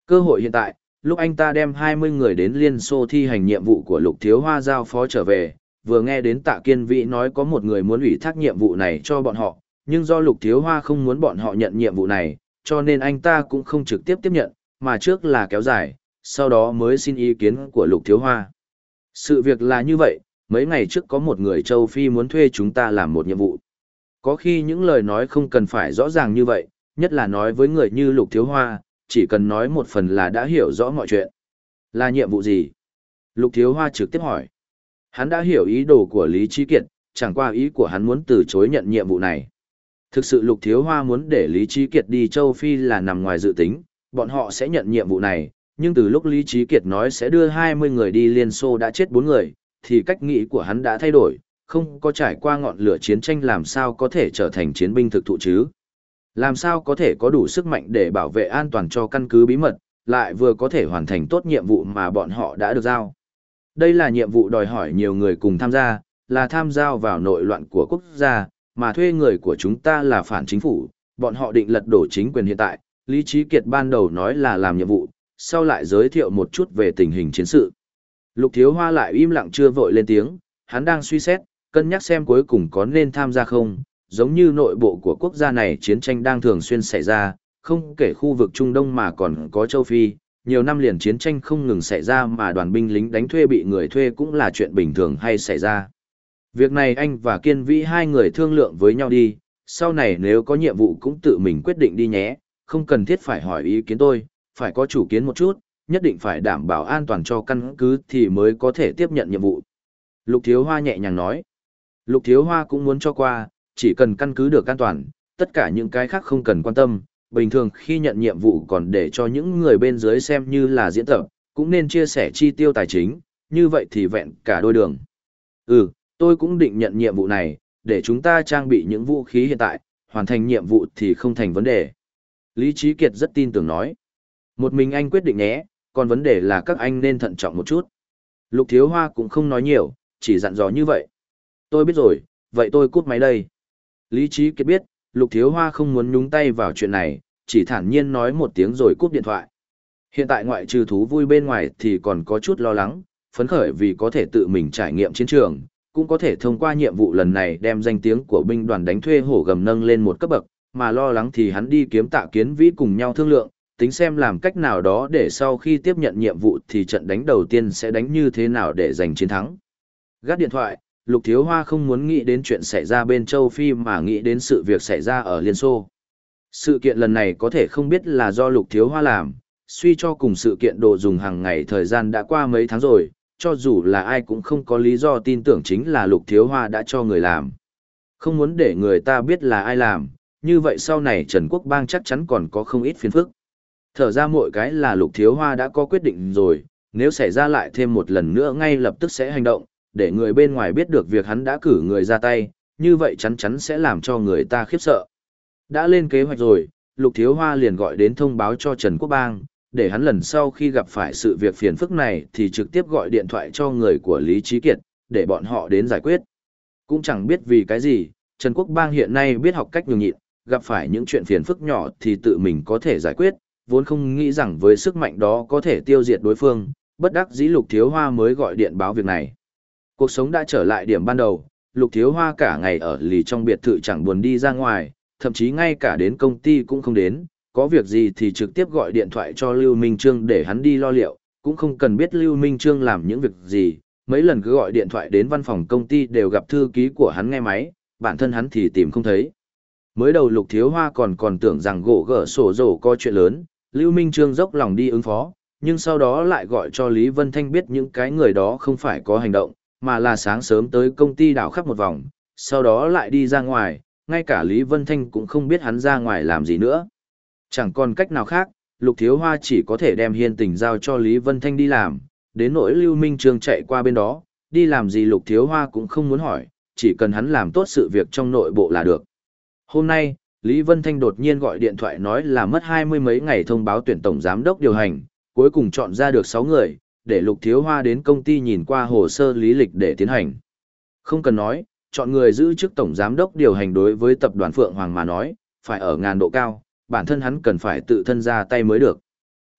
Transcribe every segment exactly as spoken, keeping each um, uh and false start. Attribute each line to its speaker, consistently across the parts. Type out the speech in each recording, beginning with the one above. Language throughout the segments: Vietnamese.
Speaker 1: Cơ hội hiện tại, lúc anh ta đem hai mươi người đến Liên Xô thi hành nhiệm vụ của Lục Thiếu Hoa giao phó trở về, vừa nghe đến Tạ Kiên Vĩ nói có một người muốn ủy thác nhiệm vụ này cho bọn họ, nhưng do Lục Thiếu Hoa không muốn bọn họ nhận nhiệm vụ này, cho nên anh ta cũng không trực tiếp tiếp nhận, mà trước là kéo dài, sau đó mới xin ý kiến của Lục Thiếu Hoa. Sự việc là như vậy, mấy ngày trước có một người châu Phi muốn thuê chúng ta làm một nhiệm vụ. Có khi những lời nói không cần phải rõ ràng như vậy, nhất là nói với người như Lục Thiếu Hoa, chỉ cần nói một phần là đã hiểu rõ mọi chuyện. Là nhiệm vụ gì? Lục Thiếu Hoa trực tiếp hỏi. Hắn đã hiểu ý đồ của Lý Trí Kiệt, chẳng qua ý của hắn muốn từ chối nhận nhiệm vụ này. Thực sự Lục Thiếu Hoa muốn để Lý Trí Kiệt đi châu Phi là nằm ngoài dự tính, bọn họ sẽ nhận nhiệm vụ này, nhưng từ lúc Lý Trí Kiệt nói sẽ đưa hai mươi người đi Liên Xô đã chết bốn người, thì cách nghĩ của hắn đã thay đổi, không có trải qua ngọn lửa chiến tranh làm sao có thể trở thành chiến binh thực thụ chứ. Làm sao có thể có đủ sức mạnh để bảo vệ an toàn cho căn cứ bí mật, lại vừa có thể hoàn thành tốt nhiệm vụ mà bọn họ đã được giao. Đây là nhiệm vụ đòi hỏi nhiều người cùng tham gia, là tham gia vào nội loạn của quốc gia, mà thuê người của chúng ta là phản chính phủ, bọn họ định lật đổ chính quyền hiện tại. Lý Trí Kiệt ban đầu nói là làm nhiệm vụ, sau lại giới thiệu một chút về tình hình chiến sự. Lục Thiếu Hoa lại im lặng chưa vội lên tiếng, hắn đang suy xét, cân nhắc xem cuối cùng có nên tham gia không, giống như nội bộ của quốc gia này chiến tranh đang thường xuyên xảy ra, không kể khu vực Trung Đông mà còn có châu Phi, nhiều năm liền chiến tranh không ngừng xảy ra mà đoàn binh lính đánh thuê bị người thuê cũng là chuyện bình thường hay xảy ra. Việc này anh và Kiên Vĩ hai người thương lượng với nhau đi, sau này nếu có nhiệm vụ cũng tự mình quyết định đi nhé, không cần thiết phải hỏi ý kiến tôi, phải có chủ kiến một chút, nhất định phải đảm bảo an toàn cho căn cứ thì mới có thể tiếp nhận nhiệm vụ. Lục Thiếu Hoa nhẹ nhàng nói. Lục Thiếu Hoa cũng muốn cho qua, chỉ cần căn cứ được an toàn, tất cả những cái khác không cần quan tâm. Bình thường khi nhận nhiệm vụ còn để cho những người bên dưới xem như là diễn tập, cũng nên chia sẻ chi tiêu tài chính, như vậy thì vẹn cả đôi đường. Ừ, tôi cũng định nhận nhiệm vụ này, để chúng ta trang bị những vũ khí hiện tại, hoàn thành nhiệm vụ thì không thành vấn đề. Lý Trí Kiệt rất tin tưởng nói. Một mình anh quyết định nhé, còn vấn đề là các anh nên thận trọng một chút. Lục Thiếu Hoa cũng không nói nhiều, chỉ dặn dò như vậy. Tôi biết rồi, vậy tôi cút máy đây. Lý Trí Kiệt biết, Lục Thiếu Hoa không muốn nhúng tay vào chuyện này, chỉ thản nhiên nói một tiếng rồi cúp điện thoại. Hiện tại ngoại trừ thú vui bên ngoài thì còn có chút lo lắng, phấn khởi vì có thể tự mình trải nghiệm chiến trường, cũng có thể thông qua nhiệm vụ lần này đem danh tiếng của binh đoàn đánh thuê hổ gầm nâng lên một cấp bậc, mà lo lắng thì hắn đi kiếm Tạ Kiến Vĩ cùng nhau thương lượng, tính xem làm cách nào đó để sau khi tiếp nhận nhiệm vụ thì trận đánh đầu tiên sẽ đánh như thế nào để giành chiến thắng. Gác điện thoại, Lục Thiếu Hoa không muốn nghĩ đến chuyện xảy ra bên châu Phi mà nghĩ đến sự việc xảy ra ở Liên Xô. Sự kiện lần này có thể không biết là do Lục Thiếu Hoa làm, suy cho cùng sự kiện đồ dùng hàng ngày thời gian đã qua mấy tháng rồi, cho dù là ai cũng không có lý do tin tưởng chính là Lục Thiếu Hoa đã cho người làm. Không muốn để người ta biết là ai làm, như vậy sau này Trần Quốc Bang chắc chắn còn có không ít phiền phức. Thở ra mỗi cái là Lục Thiếu Hoa đã có quyết định rồi, nếu xảy ra lại thêm một lần nữa ngay lập tức sẽ hành động, để người bên ngoài biết được việc hắn đã cử người ra tay, như vậy chắn chắn sẽ làm cho người ta khiếp sợ. Đã lên kế hoạch rồi, Lục Thiếu Hoa liền gọi đến thông báo cho Trần Quốc Bang, để hắn lần sau khi gặp phải sự việc phiền phức này thì trực tiếp gọi điện thoại cho người của Lý Trí Kiệt, để bọn họ đến giải quyết. Cũng chẳng biết vì cái gì, Trần Quốc Bang hiện nay biết học cách nhường nhịn, gặp phải những chuyện phiền phức nhỏ thì tự mình có thể giải quyết, vốn không nghĩ rằng với sức mạnh đó có thể tiêu diệt đối phương, bất đắc dĩ Lục Thiếu Hoa mới gọi điện báo việc này. Cuộc sống đã trở lại điểm ban đầu, Lục Thiếu Hoa cả ngày ở lì trong biệt thự chẳng buồn đi ra ngoài, thậm chí ngay cả đến công ty cũng không đến, có việc gì thì trực tiếp gọi điện thoại cho Lưu Minh Trương để hắn đi lo liệu, cũng không cần biết Lưu Minh Trương làm những việc gì, mấy lần cứ gọi điện thoại đến văn phòng công ty đều gặp thư ký của hắn nghe máy, bản thân hắn thì tìm không thấy. Mới đầu Lục Thiếu Hoa còn còn tưởng rằng gỗ gở sổ rổ có chuyện lớn, Lưu Minh Trương dốc lòng đi ứng phó, nhưng sau đó lại gọi cho Lý Vân Thanh biết những cái người đó không phải có hành động, mà là sáng sớm tới công ty đảo khắp một vòng, sau đó lại đi ra ngoài, ngay cả Lý Vân Thanh cũng không biết hắn ra ngoài làm gì nữa. Chẳng còn cách nào khác, Lục Thiếu Hoa chỉ có thể đem Hiên Tình giao cho Lý Vân Thanh đi làm, đến nỗi Lưu Minh Trương chạy qua bên đó, đi làm gì Lục Thiếu Hoa cũng không muốn hỏi, chỉ cần hắn làm tốt sự việc trong nội bộ là được. Hôm nay, Lý Vân Thanh đột nhiên gọi điện thoại nói là mất hai mươi mấy ngày thông báo tuyển tổng giám đốc điều hành, cuối cùng chọn ra được sáu người, để Lục Thiếu Hoa đến công ty nhìn qua hồ sơ lý lịch để tiến hành. Không cần nói, chọn người giữ chức tổng giám đốc điều hành đối với tập đoàn Phượng Hoàng mà nói, phải ở ngàn độ cao, bản thân hắn cần phải tự thân ra tay mới được.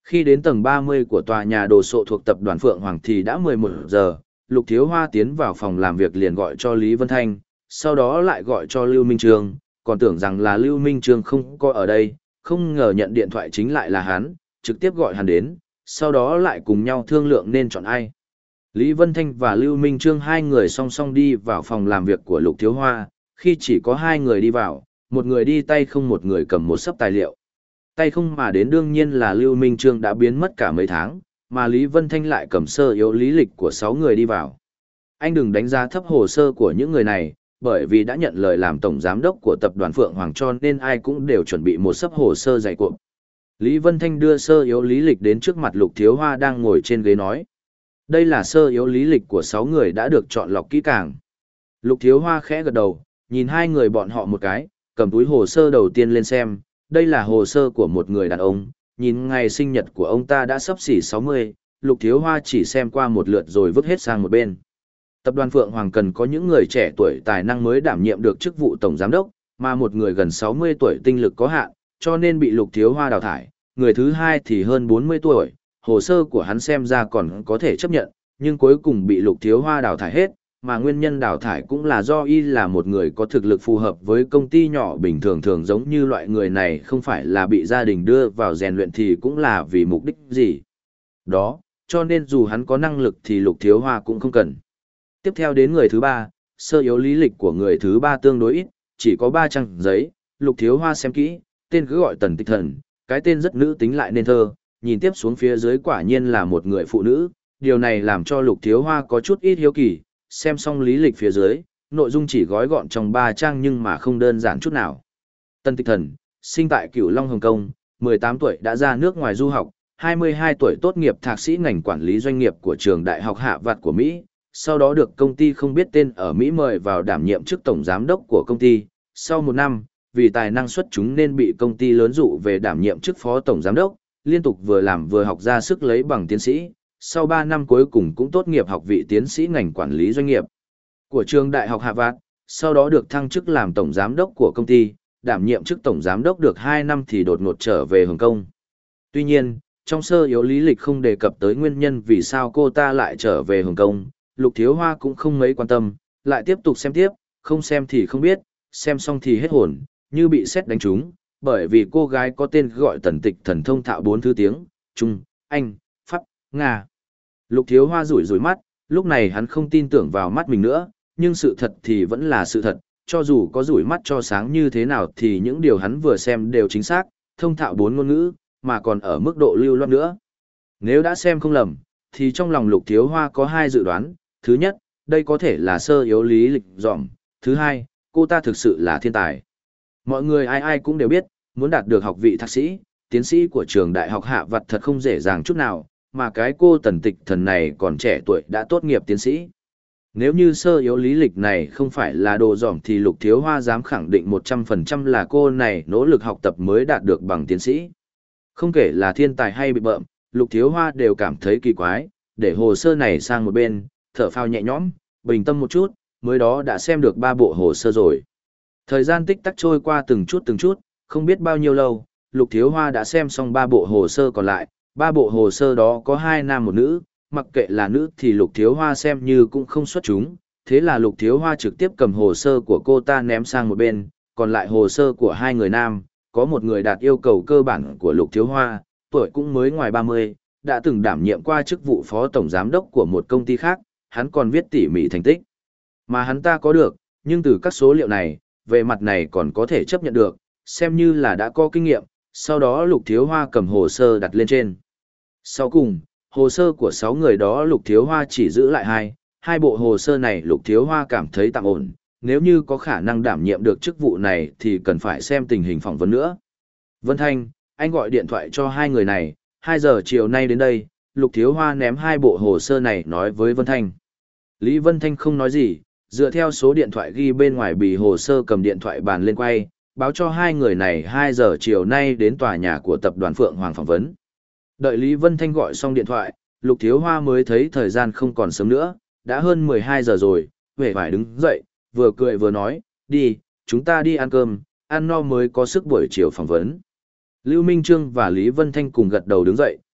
Speaker 1: Khi đến tầng ba mươi của tòa nhà đồ sộ thuộc tập đoàn Phượng Hoàng thì đã mười một giờ, Lục Thiếu Hoa tiến vào phòng làm việc liền gọi cho Lý Vân Thanh, sau đó lại gọi cho Lưu Minh Trương, còn tưởng rằng là Lưu Minh Trương không có ở đây, không ngờ nhận điện thoại chính lại là hắn, trực tiếp gọi hắn đến, sau đó lại cùng nhau thương lượng nên chọn ai. Lý Vân Thanh và Lưu Minh Trương hai người song song đi vào phòng làm việc của Lục Thiếu Hoa, khi chỉ có hai người đi vào, một người đi tay không một người cầm một sấp tài liệu. Tay không mà đến đương nhiên là Lưu Minh Trương đã biến mất cả mấy tháng, mà Lý Vân Thanh lại cầm sơ yếu lý lịch của sáu người đi vào. Anh đừng đánh giá thấp hồ sơ của những người này, bởi vì đã nhận lời làm tổng giám đốc của tập đoàn Phượng Hoàng cho nên ai cũng đều chuẩn bị một sấp hồ sơ dày cuộn. Lý Vân Thanh đưa sơ yếu lý lịch đến trước mặt Lục Thiếu Hoa đang ngồi trên ghế nói. Đây là sơ yếu lý lịch của sáu người đã được chọn lọc kỹ càng. Lục Thiếu Hoa khẽ gật đầu, nhìn hai người bọn họ một cái, cầm túi hồ sơ đầu tiên lên xem. Đây là hồ sơ của một người đàn ông, nhìn ngày sinh nhật của ông ta đã sắp xỉ sáu mươi, Lục Thiếu Hoa chỉ xem qua một lượt rồi vứt hết sang một bên. Tập đoàn Phượng Hoàng cần có những người trẻ tuổi tài năng mới đảm nhiệm được chức vụ tổng giám đốc, mà một người gần sáu mươi tuổi tinh lực có hạn, cho nên bị Lục Thiếu Hoa đào thải. Người thứ hai thì hơn bốn mươi tuổi, hồ sơ của hắn xem ra còn có thể chấp nhận, nhưng cuối cùng bị Lục Thiếu Hoa đào thải hết, mà nguyên nhân đào thải cũng là do y là một người có thực lực phù hợp với công ty nhỏ bình thường thường giống như loại người này không phải là bị gia đình đưa vào rèn luyện thì cũng là vì mục đích gì. Đó, cho nên dù hắn có năng lực thì Lục Thiếu Hoa cũng không cần. Tiếp theo đến người thứ ba, sơ yếu lý lịch của người thứ ba tương đối ít, chỉ có ba trang giấy, Lục Thiếu Hoa xem kỹ, tên cứ gọi Tần Tịch Thần, cái tên rất nữ tính lại nên thơ, nhìn tiếp xuống phía dưới quả nhiên là một người phụ nữ, điều này làm cho Lục Thiếu Hoa có chút ít hiếu kỳ, xem xong lý lịch phía dưới, nội dung chỉ gói gọn trong ba trang nhưng mà không đơn giản chút nào. Tần Tịch Thần, sinh tại Cửu Long Hồng Kông, mười tám tuổi đã ra nước ngoài du học, hai mươi hai tuổi tốt nghiệp thạc sĩ ngành quản lý doanh nghiệp của trường đại học Hạ Vạt của Mỹ, sau đó được công ty không biết tên ở Mỹ mời vào đảm nhiệm chức tổng giám đốc của công ty. Sau một năm, vì tài năng xuất chúng nên bị công ty lớn dụ về đảm nhiệm chức phó tổng giám đốc, liên tục vừa làm vừa học ra sức lấy bằng tiến sĩ. Sau ba năm cuối cùng cũng tốt nghiệp học vị tiến sĩ ngành quản lý doanh nghiệp của trường đại học Hạ Vạt, sau đó được thăng chức làm tổng giám đốc của công ty, đảm nhiệm chức tổng giám đốc được hai năm thì đột ngột trở về Hồng Kông. Tuy nhiên, trong sơ yếu lý lịch không đề cập tới nguyên nhân vì sao cô ta lại trở về Hồng Kông, Lục Thiếu Hoa cũng không mấy quan tâm, lại tiếp tục xem tiếp, không xem thì không biết, xem xong thì hết hồn, như bị sét đánh trúng, bởi vì cô gái có tên gọi Tần Tịch Thần thông thạo bốn thứ tiếng, Trung, Anh, Pháp, Nga. Lục Thiếu Hoa rủi rủi mắt, lúc này hắn không tin tưởng vào mắt mình nữa, nhưng sự thật thì vẫn là sự thật, cho dù có rủi mắt cho sáng như thế nào thì những điều hắn vừa xem đều chính xác, thông thạo bốn ngôn ngữ, mà còn ở mức độ lưu loát nữa. Nếu đã xem không lầm, thì trong lòng Lục Thiếu Hoa có hai dự đoán, thứ nhất, đây có thể là sơ yếu lý lịch dỏm, thứ hai, cô ta thực sự là thiên tài. Mọi người ai ai cũng đều biết, muốn đạt được học vị thạc sĩ, tiến sĩ của trường đại học Hạ Vặt thật không dễ dàng chút nào, mà cái cô Tần Tịch Thần này còn trẻ tuổi đã tốt nghiệp tiến sĩ. Nếu như sơ yếu lý lịch này không phải là đồ dỏm thì Lục Thiếu Hoa dám khẳng định một trăm phần trăm là cô này nỗ lực học tập mới đạt được bằng tiến sĩ. Không kể là thiên tài hay bị bợm, Lục Thiếu Hoa đều cảm thấy kỳ quái, để hồ sơ này sang một bên, thở phào nhẹ nhõm, bình tâm một chút, mới đó đã xem được ba bộ hồ sơ rồi. Thời gian tích tắc trôi qua từng chút từng chút, không biết bao nhiêu lâu, Lục Thiếu Hoa đã xem xong ba bộ hồ sơ còn lại, ba bộ hồ sơ đó có hai nam một nữ, mặc kệ là nữ thì Lục Thiếu Hoa xem như cũng không xuất chúng, thế là Lục Thiếu Hoa trực tiếp cầm hồ sơ của cô ta ném sang một bên, còn lại hồ sơ của hai người nam, có một người đạt yêu cầu cơ bản của Lục Thiếu Hoa, tuổi cũng mới ngoài ba mươi, đã từng đảm nhiệm qua chức vụ phó tổng giám đốc của một công ty khác, hắn còn viết tỉ mỉ thành tích mà hắn ta có được, nhưng từ các số liệu này, về mặt này còn có thể chấp nhận được, xem như là đã có kinh nghiệm. Sau đó Lục Thiếu Hoa cầm hồ sơ đặt lên trên. Sau cùng, hồ sơ của sáu người đó Lục Thiếu Hoa chỉ giữ lại hai, hai bộ hồ sơ này Lục Thiếu Hoa cảm thấy tạm ổn, nếu như có khả năng đảm nhiệm được chức vụ này thì cần phải xem tình hình phỏng vấn nữa. Vân Thanh, anh gọi điện thoại cho hai người này, hai giờ chiều nay đến đây, Lục Thiếu Hoa ném hai bộ hồ sơ này nói với Vân Thanh. Lý Vân Thanh không nói gì, dựa theo số điện thoại ghi bên ngoài bì hồ sơ cầm điện thoại bàn lên quay, báo cho hai người này hai giờ chiều nay đến tòa nhà của tập đoàn Phượng Hoàng phỏng vấn. Đợi Lý Vân Thanh gọi xong điện thoại, Lục Thiếu Hoa mới thấy thời gian không còn sớm nữa, đã hơn mười hai giờ rồi, vẻ vải đứng dậy, vừa cười vừa nói, đi, chúng ta đi ăn cơm, ăn no mới có sức buổi chiều phỏng vấn. Lưu Minh Trương và Lý Vân Thanh cùng gật đầu đứng dậy,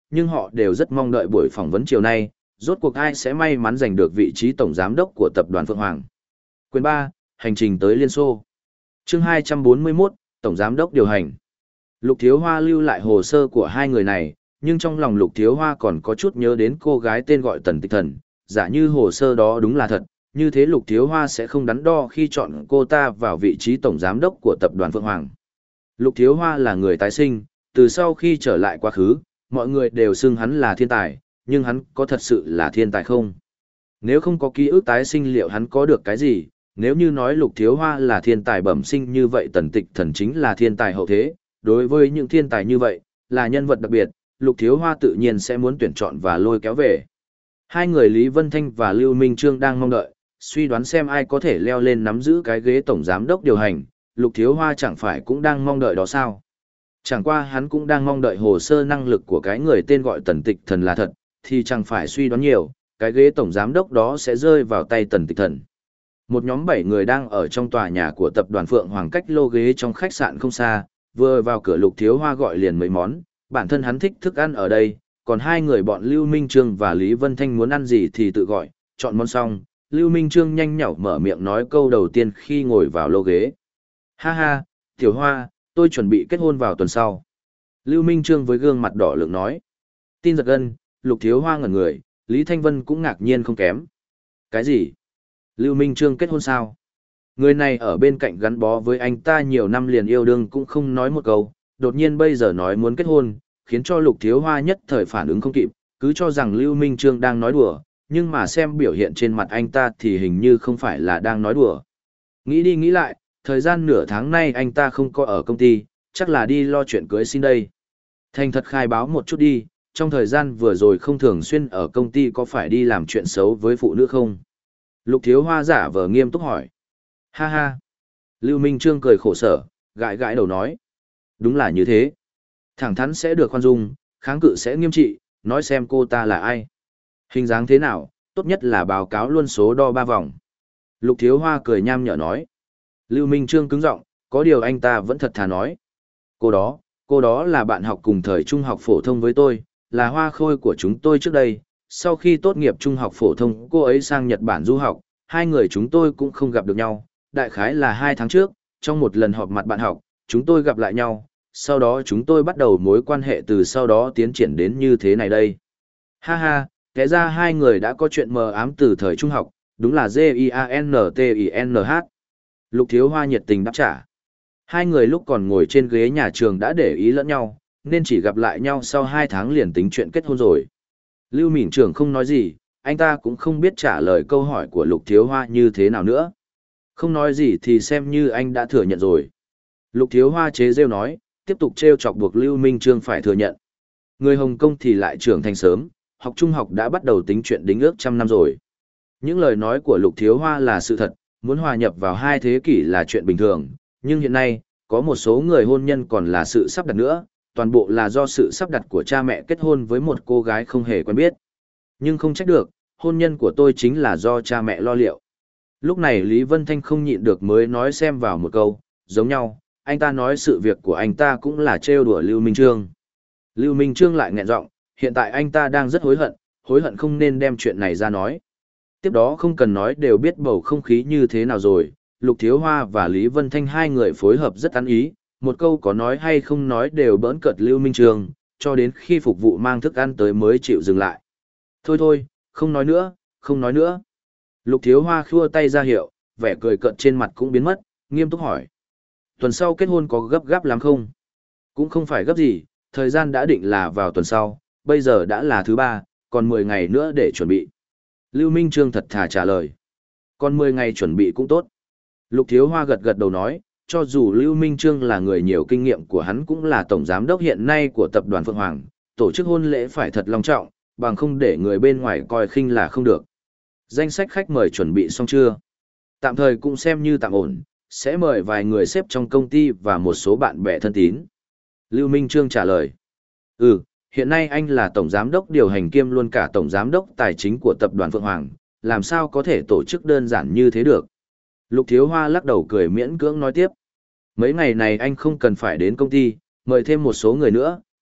Speaker 1: nhưng họ đều rất mong đợi buổi phỏng vấn chiều nay, rốt cuộc ai sẽ may mắn giành được vị trí tổng giám đốc của tập đoàn Phượng Hoàng. Quyền ba, hành trình tới Liên Xô. Chương hai trăm bốn mươi mốt, tổng giám đốc điều hành. Lục Thiếu Hoa lưu lại hồ sơ của hai người này, nhưng trong lòng Lục Thiếu Hoa còn có chút nhớ đến cô gái tên gọi Tần Tịch Thần, giả như hồ sơ đó đúng là thật, như thế Lục Thiếu Hoa sẽ không đắn đo khi chọn cô ta vào vị trí tổng giám đốc của tập đoàn Phượng Hoàng. Lục Thiếu Hoa là người tái sinh, từ sau khi trở lại quá khứ, mọi người đều xưng hắn là thiên tài, nhưng hắn có thật sự là thiên tài không? Nếu không có ký ức tái sinh liệu hắn có được cái gì? Nếu như nói Lục Thiếu Hoa là thiên tài bẩm sinh như vậy Tần Tịch Thần chính là thiên tài hậu thế, đối với những thiên tài như vậy, là nhân vật đặc biệt, Lục Thiếu Hoa tự nhiên sẽ muốn tuyển chọn và lôi kéo về. Hai người Lý Vân Thanh và Lưu Minh Trương đang mong đợi, suy đoán xem ai có thể leo lên nắm giữ cái ghế tổng giám đốc điều hành, Lục Thiếu Hoa chẳng phải cũng đang mong đợi đó sao? Chẳng qua hắn cũng đang mong đợi hồ sơ năng lực của cái người tên gọi Tần Tịch Thần là thật, thì chẳng phải suy đoán nhiều, cái ghế tổng giám đốc đó sẽ rơi vào tay Tần Tịch Thần. Một nhóm bảy người đang ở trong tòa nhà của tập đoàn Phượng Hoàng cách lô ghế trong khách sạn không xa, vừa vào cửa Lục Thiếu Hoa gọi liền mấy món, bản thân hắn thích thức ăn ở đây, còn hai người bọn Lưu Minh Trương và Lý Vân Thanh muốn ăn gì thì tự gọi, chọn món xong, Lưu Minh Trương nhanh nhảu mở miệng nói câu đầu tiên khi ngồi vào lô ghế. Ha ha, Tiểu Hoa, tôi chuẩn bị kết hôn vào tuần sau. Lưu Minh Trương với gương mặt đỏ lượng nói. Tin giật gân, Lục Thiếu Hoa ngẩn người, Lý Thanh Vân cũng ngạc nhiên không kém. Cái gì? Lưu Minh Trương kết hôn sao? Người này ở bên cạnh gắn bó với anh ta nhiều năm liền yêu đương cũng không nói một câu, đột nhiên bây giờ nói muốn kết hôn, khiến cho Lục Thiếu Hoa nhất thời phản ứng không kịp, cứ cho rằng Lưu Minh Trương đang nói đùa, nhưng mà xem biểu hiện trên mặt anh ta thì hình như không phải là đang nói đùa. Nghĩ đi nghĩ lại, thời gian nửa tháng nay anh ta không có ở công ty, chắc là đi lo chuyện cưới xin đây. Thành thật khai báo một chút đi, trong thời gian vừa rồi không thường xuyên ở công ty có phải đi làm chuyện xấu với phụ nữ không? Lục Thiếu Hoa giả vờ nghiêm túc hỏi. Ha ha. Lưu Minh Trương cười khổ sở, gãi gãi đầu nói. Đúng là như thế. Thẳng thắn sẽ được khoan dung, kháng cự sẽ nghiêm trị, nói xem cô ta là ai. Hình dáng thế nào, tốt nhất là báo cáo luôn số đo ba vòng. Lục Thiếu Hoa cười nham nhở nói. Lưu Minh Trương cứng giọng, có điều anh ta vẫn thật thà nói. Cô đó, cô đó là bạn học cùng thời trung học phổ thông với tôi, là hoa khôi của chúng tôi trước đây. Sau khi tốt nghiệp trung học phổ thông, cô ấy sang Nhật Bản du học, hai người chúng tôi cũng không gặp được nhau. Đại khái là hai tháng trước, trong một lần họp mặt bạn học, chúng tôi gặp lại nhau, sau đó chúng tôi bắt đầu mối quan hệ từ sau đó tiến triển đến như thế này đây. Ha ha, kể ra hai người đã có chuyện mờ ám từ thời trung học, đúng là G I A N T I N H. Lục Thiếu Hoa nhiệt tình đáp trả. Hai người lúc còn ngồi trên ghế nhà trường đã để ý lẫn nhau, nên chỉ gặp lại nhau sau hai tháng liền tính chuyện kết hôn rồi. Lưu Mỉn Trường không nói gì, anh ta cũng không biết trả lời câu hỏi của Lục Thiếu Hoa như thế nào nữa. Không nói gì thì xem như anh đã thừa nhận rồi. Lục Thiếu Hoa chế rêu nói, tiếp tục trêu chọc buộc Lưu Minh Trương phải thừa nhận. Người Hồng Kông thì lại trưởng thành sớm, học trung học đã bắt đầu tính chuyện đính ước trăm năm rồi. Những lời nói của Lục Thiếu Hoa là sự thật, muốn hòa nhập vào hai thế kỷ là chuyện bình thường, nhưng hiện nay, có một số người hôn nhân còn là sự sắp đặt nữa, toàn bộ là do sự sắp đặt của cha mẹ kết hôn với một cô gái không hề quen biết. Nhưng không trách được, hôn nhân của tôi chính là do cha mẹ lo liệu. Lúc này Lý Vân Thanh không nhịn được mới nói xem vào một câu, giống nhau, anh ta nói sự việc của anh ta cũng là trêu đùa Lưu Minh Trương. Lưu Minh Trương lại nghẹn giọng, hiện tại anh ta đang rất hối hận, hối hận không nên đem chuyện này ra nói. Tiếp đó không cần nói đều biết bầu không khí như thế nào rồi, Lục Thiếu Hoa và Lý Vân Thanh hai người phối hợp rất ăn ý, một câu có nói hay không nói đều bỡn cợt Lưu Minh Trương, cho đến khi phục vụ mang thức ăn tới mới chịu dừng lại. Thôi thôi, không nói nữa, không nói nữa. Lục Thiếu Hoa khua tay ra hiệu, vẻ cười cợt trên mặt cũng biến mất, nghiêm túc hỏi. Tuần sau kết hôn có gấp gáp lắm không? Cũng không phải gấp gì, thời gian đã định là vào tuần sau, bây giờ đã là thứ ba, còn mười ngày nữa để chuẩn bị. Lưu Minh Trương thật thà trả lời. Còn mười ngày chuẩn bị cũng tốt. Lục Thiếu Hoa gật gật đầu nói, cho dù Lưu Minh Trương là người nhiều kinh nghiệm của hắn cũng là tổng giám đốc hiện nay của tập đoàn Phượng Hoàng, tổ chức hôn lễ phải thật long trọng, bằng không để người bên ngoài coi khinh là không được. Danh sách khách mời chuẩn bị xong chưa? Tạm thời cũng xem như tạm ổn, sẽ mời vài người xếp trong công ty và một số bạn bè thân tín. Lưu Minh Trương trả lời. Ừ, hiện nay anh là tổng giám đốc điều hành kiêm luôn cả tổng giám đốc tài chính của tập đoàn Phượng Hoàng, làm sao có thể tổ chức đơn giản như thế được? Lục Thiếu Hoa lắc đầu cười miễn cưỡng nói tiếp. Mấy ngày này anh không cần phải đến công ty, mời thêm một số người nữa,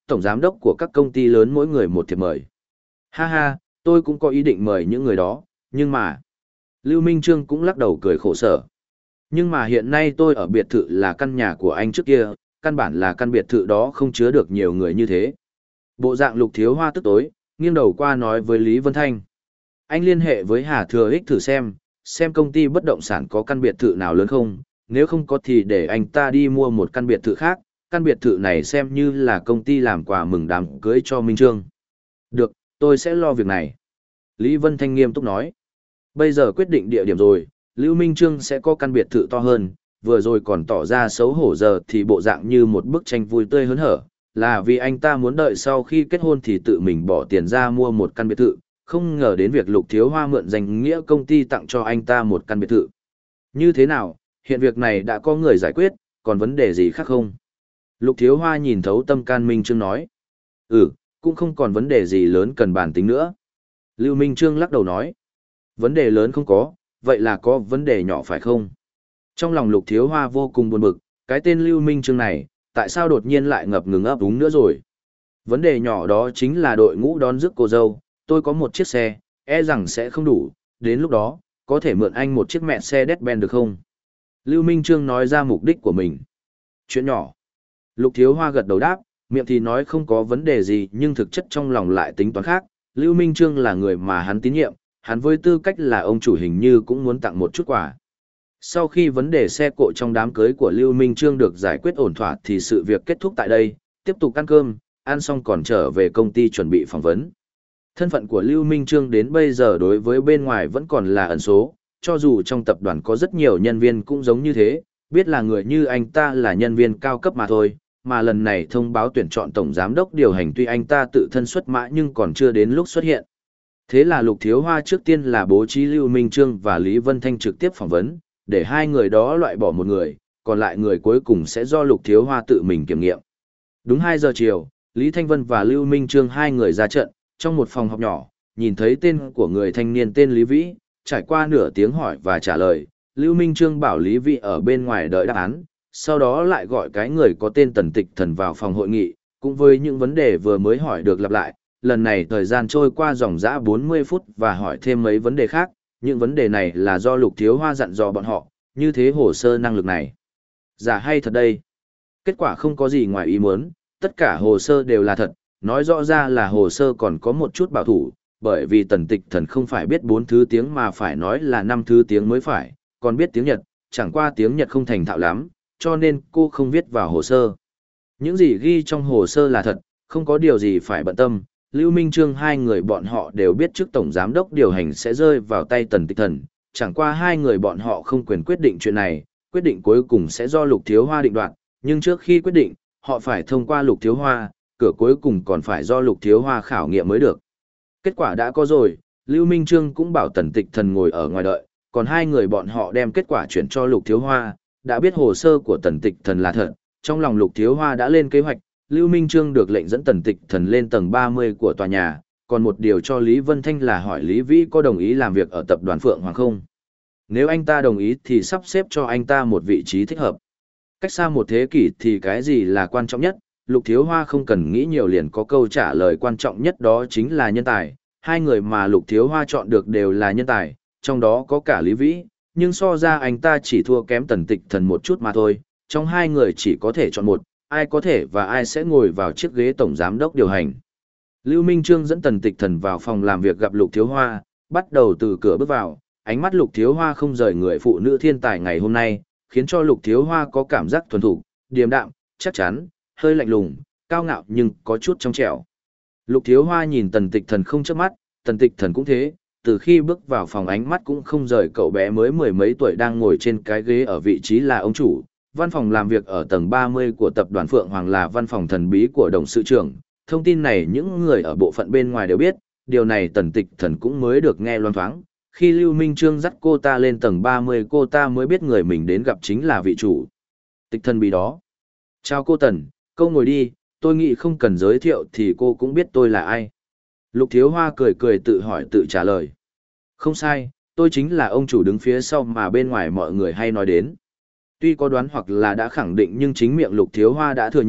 Speaker 1: tổng giám đốc của các công ty lớn mỗi người một thiệp mời. Ha ha, tôi cũng có ý định mời những người đó, nhưng mà... Lưu Minh Trương cũng lắc đầu cười khổ sở. Nhưng mà hiện nay tôi ở biệt thự là căn nhà của anh trước kia, căn bản là căn biệt thự đó không chứa được nhiều người như thế. Bộ dạng Lục Thiếu Hoa tức tối, nghiêng đầu qua nói với Lý Vân Thanh. Anh liên hệ với Hà Thừa Ích thử xem, xem công ty bất động sản có căn biệt thự nào lớn không, nếu không có thì để anh ta đi mua một căn biệt thự khác, căn biệt thự này xem như là công ty làm quà mừng đám cưới cho Minh Trương. Được, tôi sẽ lo việc này. Lý Vân Thanh nghiêm túc nói. Bây giờ quyết định địa điểm rồi, Lưu Minh Trương sẽ có căn biệt thự to hơn, vừa rồi còn tỏ ra xấu hổ giờ thì bộ dạng như một bức tranh vui tươi hớn hở, là vì anh ta muốn đợi sau khi kết hôn thì tự mình bỏ tiền ra mua một căn biệt thự, không ngờ đến việc Lục Thiếu Hoa mượn danh nghĩa công ty tặng cho anh ta một căn biệt thự. Như thế nào, hiện việc này đã có người giải quyết, còn vấn đề gì khác không? Lục Thiếu Hoa nhìn thấu tâm can Minh Trương nói. Ừ, cũng không còn vấn đề gì lớn cần bàn tính nữa. Lưu Minh Trương lắc đầu nói. Vấn đề lớn không có, vậy là có vấn đề nhỏ phải không? Trong lòng Lục Thiếu Hoa vô cùng buồn bực, cái tên Lưu Minh Trương này, tại sao đột nhiên lại ngập ngừng ấp úng nữa rồi? Vấn đề nhỏ đó chính là đội ngũ đón rước cô dâu, tôi có một chiếc xe, e rằng sẽ không đủ, đến lúc đó, có thể mượn anh một chiếc mẹ xe Mercedes-Benz được không? Lưu Minh Trương nói ra mục đích của mình. Chuyện nhỏ. Lục Thiếu Hoa gật đầu đáp, miệng thì nói không có vấn đề gì nhưng thực chất trong lòng lại tính toán khác. Lưu Minh Trương là người mà hắn tín nhiệm, hắn với tư cách là ông chủ hình như cũng muốn tặng một chút quà. Sau khi vấn đề xe cộ trong đám cưới của Lưu Minh Trương được giải quyết ổn thỏa thì sự việc kết thúc tại đây, tiếp tục ăn cơm, ăn xong còn trở về công ty chuẩn bị phỏng vấn. Thân phận của Lưu Minh Trương đến bây giờ đối với bên ngoài vẫn còn là ẩn số, cho dù trong tập đoàn có rất nhiều nhân viên cũng giống như thế, biết là người như anh ta là nhân viên cao cấp mà thôi, mà lần này thông báo tuyển chọn tổng giám đốc điều hành tuy anh ta tự thân xuất mã nhưng còn chưa đến lúc xuất hiện. Thế là Lục Thiếu Hoa trước tiên là bố trí Lưu Minh Trương và Lý Vân Thanh trực tiếp phỏng vấn, để hai người đó loại bỏ một người, còn lại người cuối cùng sẽ do Lục Thiếu Hoa tự mình kiểm nghiệm. Đúng hai giờ chiều, Lý Thanh Vân và Lưu Minh Trương hai người ra trận, trong một phòng họp nhỏ, nhìn thấy tên của người thanh niên tên Lý Vĩ, trải qua nửa tiếng hỏi và trả lời, Lưu Minh Trương bảo Lý Vĩ ở bên ngoài đợi đáp án, sau đó lại gọi cái người có tên Tần Tịch Thần vào phòng hội nghị, cũng với những vấn đề vừa mới hỏi được lặp lại. Lần này thời gian trôi qua dòng dã bốn mươi phút và hỏi thêm mấy vấn đề khác, những vấn đề này là do Lục Thiếu Hoa dặn dò bọn họ, như thế hồ sơ năng lực này. Giả hay thật đây? Kết quả không có gì ngoài ý muốn, tất cả hồ sơ đều là thật, nói rõ ra là hồ sơ còn có một chút bảo thủ, bởi vì Tần Tịch Thần không phải biết bốn thứ tiếng mà phải nói là năm thứ tiếng mới phải, còn biết tiếng Nhật, chẳng qua tiếng Nhật không thành thạo lắm, cho nên cô không viết vào hồ sơ. Những gì ghi trong hồ sơ là thật, không có điều gì phải bận tâm. Lưu Minh Trương hai người bọn họ đều biết trước tổng giám đốc điều hành sẽ rơi vào tay Tần Tịch Thần, chẳng qua hai người bọn họ không quyền quyết định chuyện này, quyết định cuối cùng sẽ do Lục Thiếu Hoa định đoạt, nhưng trước khi quyết định, họ phải thông qua Lục Thiếu Hoa, cửa cuối cùng còn phải do Lục Thiếu Hoa khảo nghiệm mới được. Kết quả đã có rồi, Lưu Minh Trương cũng bảo Tần Tịch Thần ngồi ở ngoài đợi, còn hai người bọn họ đem kết quả chuyển cho Lục Thiếu Hoa, đã biết hồ sơ của Tần Tịch Thần là thật, trong lòng Lục Thiếu Hoa đã lên kế hoạch. Lưu Minh Trương được lệnh dẫn Tần Tịch Thần lên tầng ba mươi của tòa nhà, còn một điều cho Lý Vân Thanh là hỏi Lý Vĩ có đồng ý làm việc ở tập đoàn Phượng Hoàng không. Nếu anh ta đồng ý thì sắp xếp cho anh ta một vị trí thích hợp. Cách xa một thế kỷ thì cái gì là quan trọng nhất, Lục Thiếu Hoa không cần nghĩ nhiều liền có câu trả lời quan trọng nhất đó chính là nhân tài. Hai người mà Lục Thiếu Hoa chọn được đều là nhân tài, trong đó có cả Lý Vĩ, nhưng so ra anh ta chỉ thua kém Tần Tịch Thần một chút mà thôi, trong hai người chỉ có thể chọn một. Ai có thể và ai sẽ ngồi vào chiếc ghế tổng giám đốc điều hành. Lưu Minh Trương dẫn Tần Tịch Thần vào phòng làm việc gặp Lục Thiếu Hoa, bắt đầu từ cửa bước vào, ánh mắt Lục Thiếu Hoa không rời người phụ nữ thiên tài ngày hôm nay, khiến cho Lục Thiếu Hoa có cảm giác thuần thục, điềm đạm, chắc chắn, hơi lạnh lùng, cao ngạo nhưng có chút trong trẻo. Lục Thiếu Hoa nhìn Tần Tịch Thần không chớp mắt, Tần Tịch Thần cũng thế, từ khi bước vào phòng ánh mắt cũng không rời cậu bé mới mười mấy tuổi đang ngồi trên cái ghế ở vị trí là ông chủ. Văn phòng làm việc ở tầng ba mươi của tập đoàn Phượng Hoàng là văn phòng thần bí của đồng sự trưởng. Thông tin này những người ở bộ phận bên ngoài đều biết, điều này Tần Tịch Thần cũng mới được nghe loan thoáng. Khi Lưu Minh Trương dắt cô ta lên tầng ba mươi cô ta mới biết người mình đến gặp chính là vị chủ tịch thần bí đó. Chào cô Tần, cô ngồi đi, tôi nghĩ không cần giới thiệu thì cô cũng biết tôi là ai. Lục Thiếu Hoa cười cười tự hỏi tự trả lời. Không sai, tôi chính là ông chủ đứng phía sau mà bên ngoài mọi người hay nói đến. Tuy có đoán hoặc là đã khẳng định nhưng chính miệng Lục Thiếu Hoa đã thừa nhận,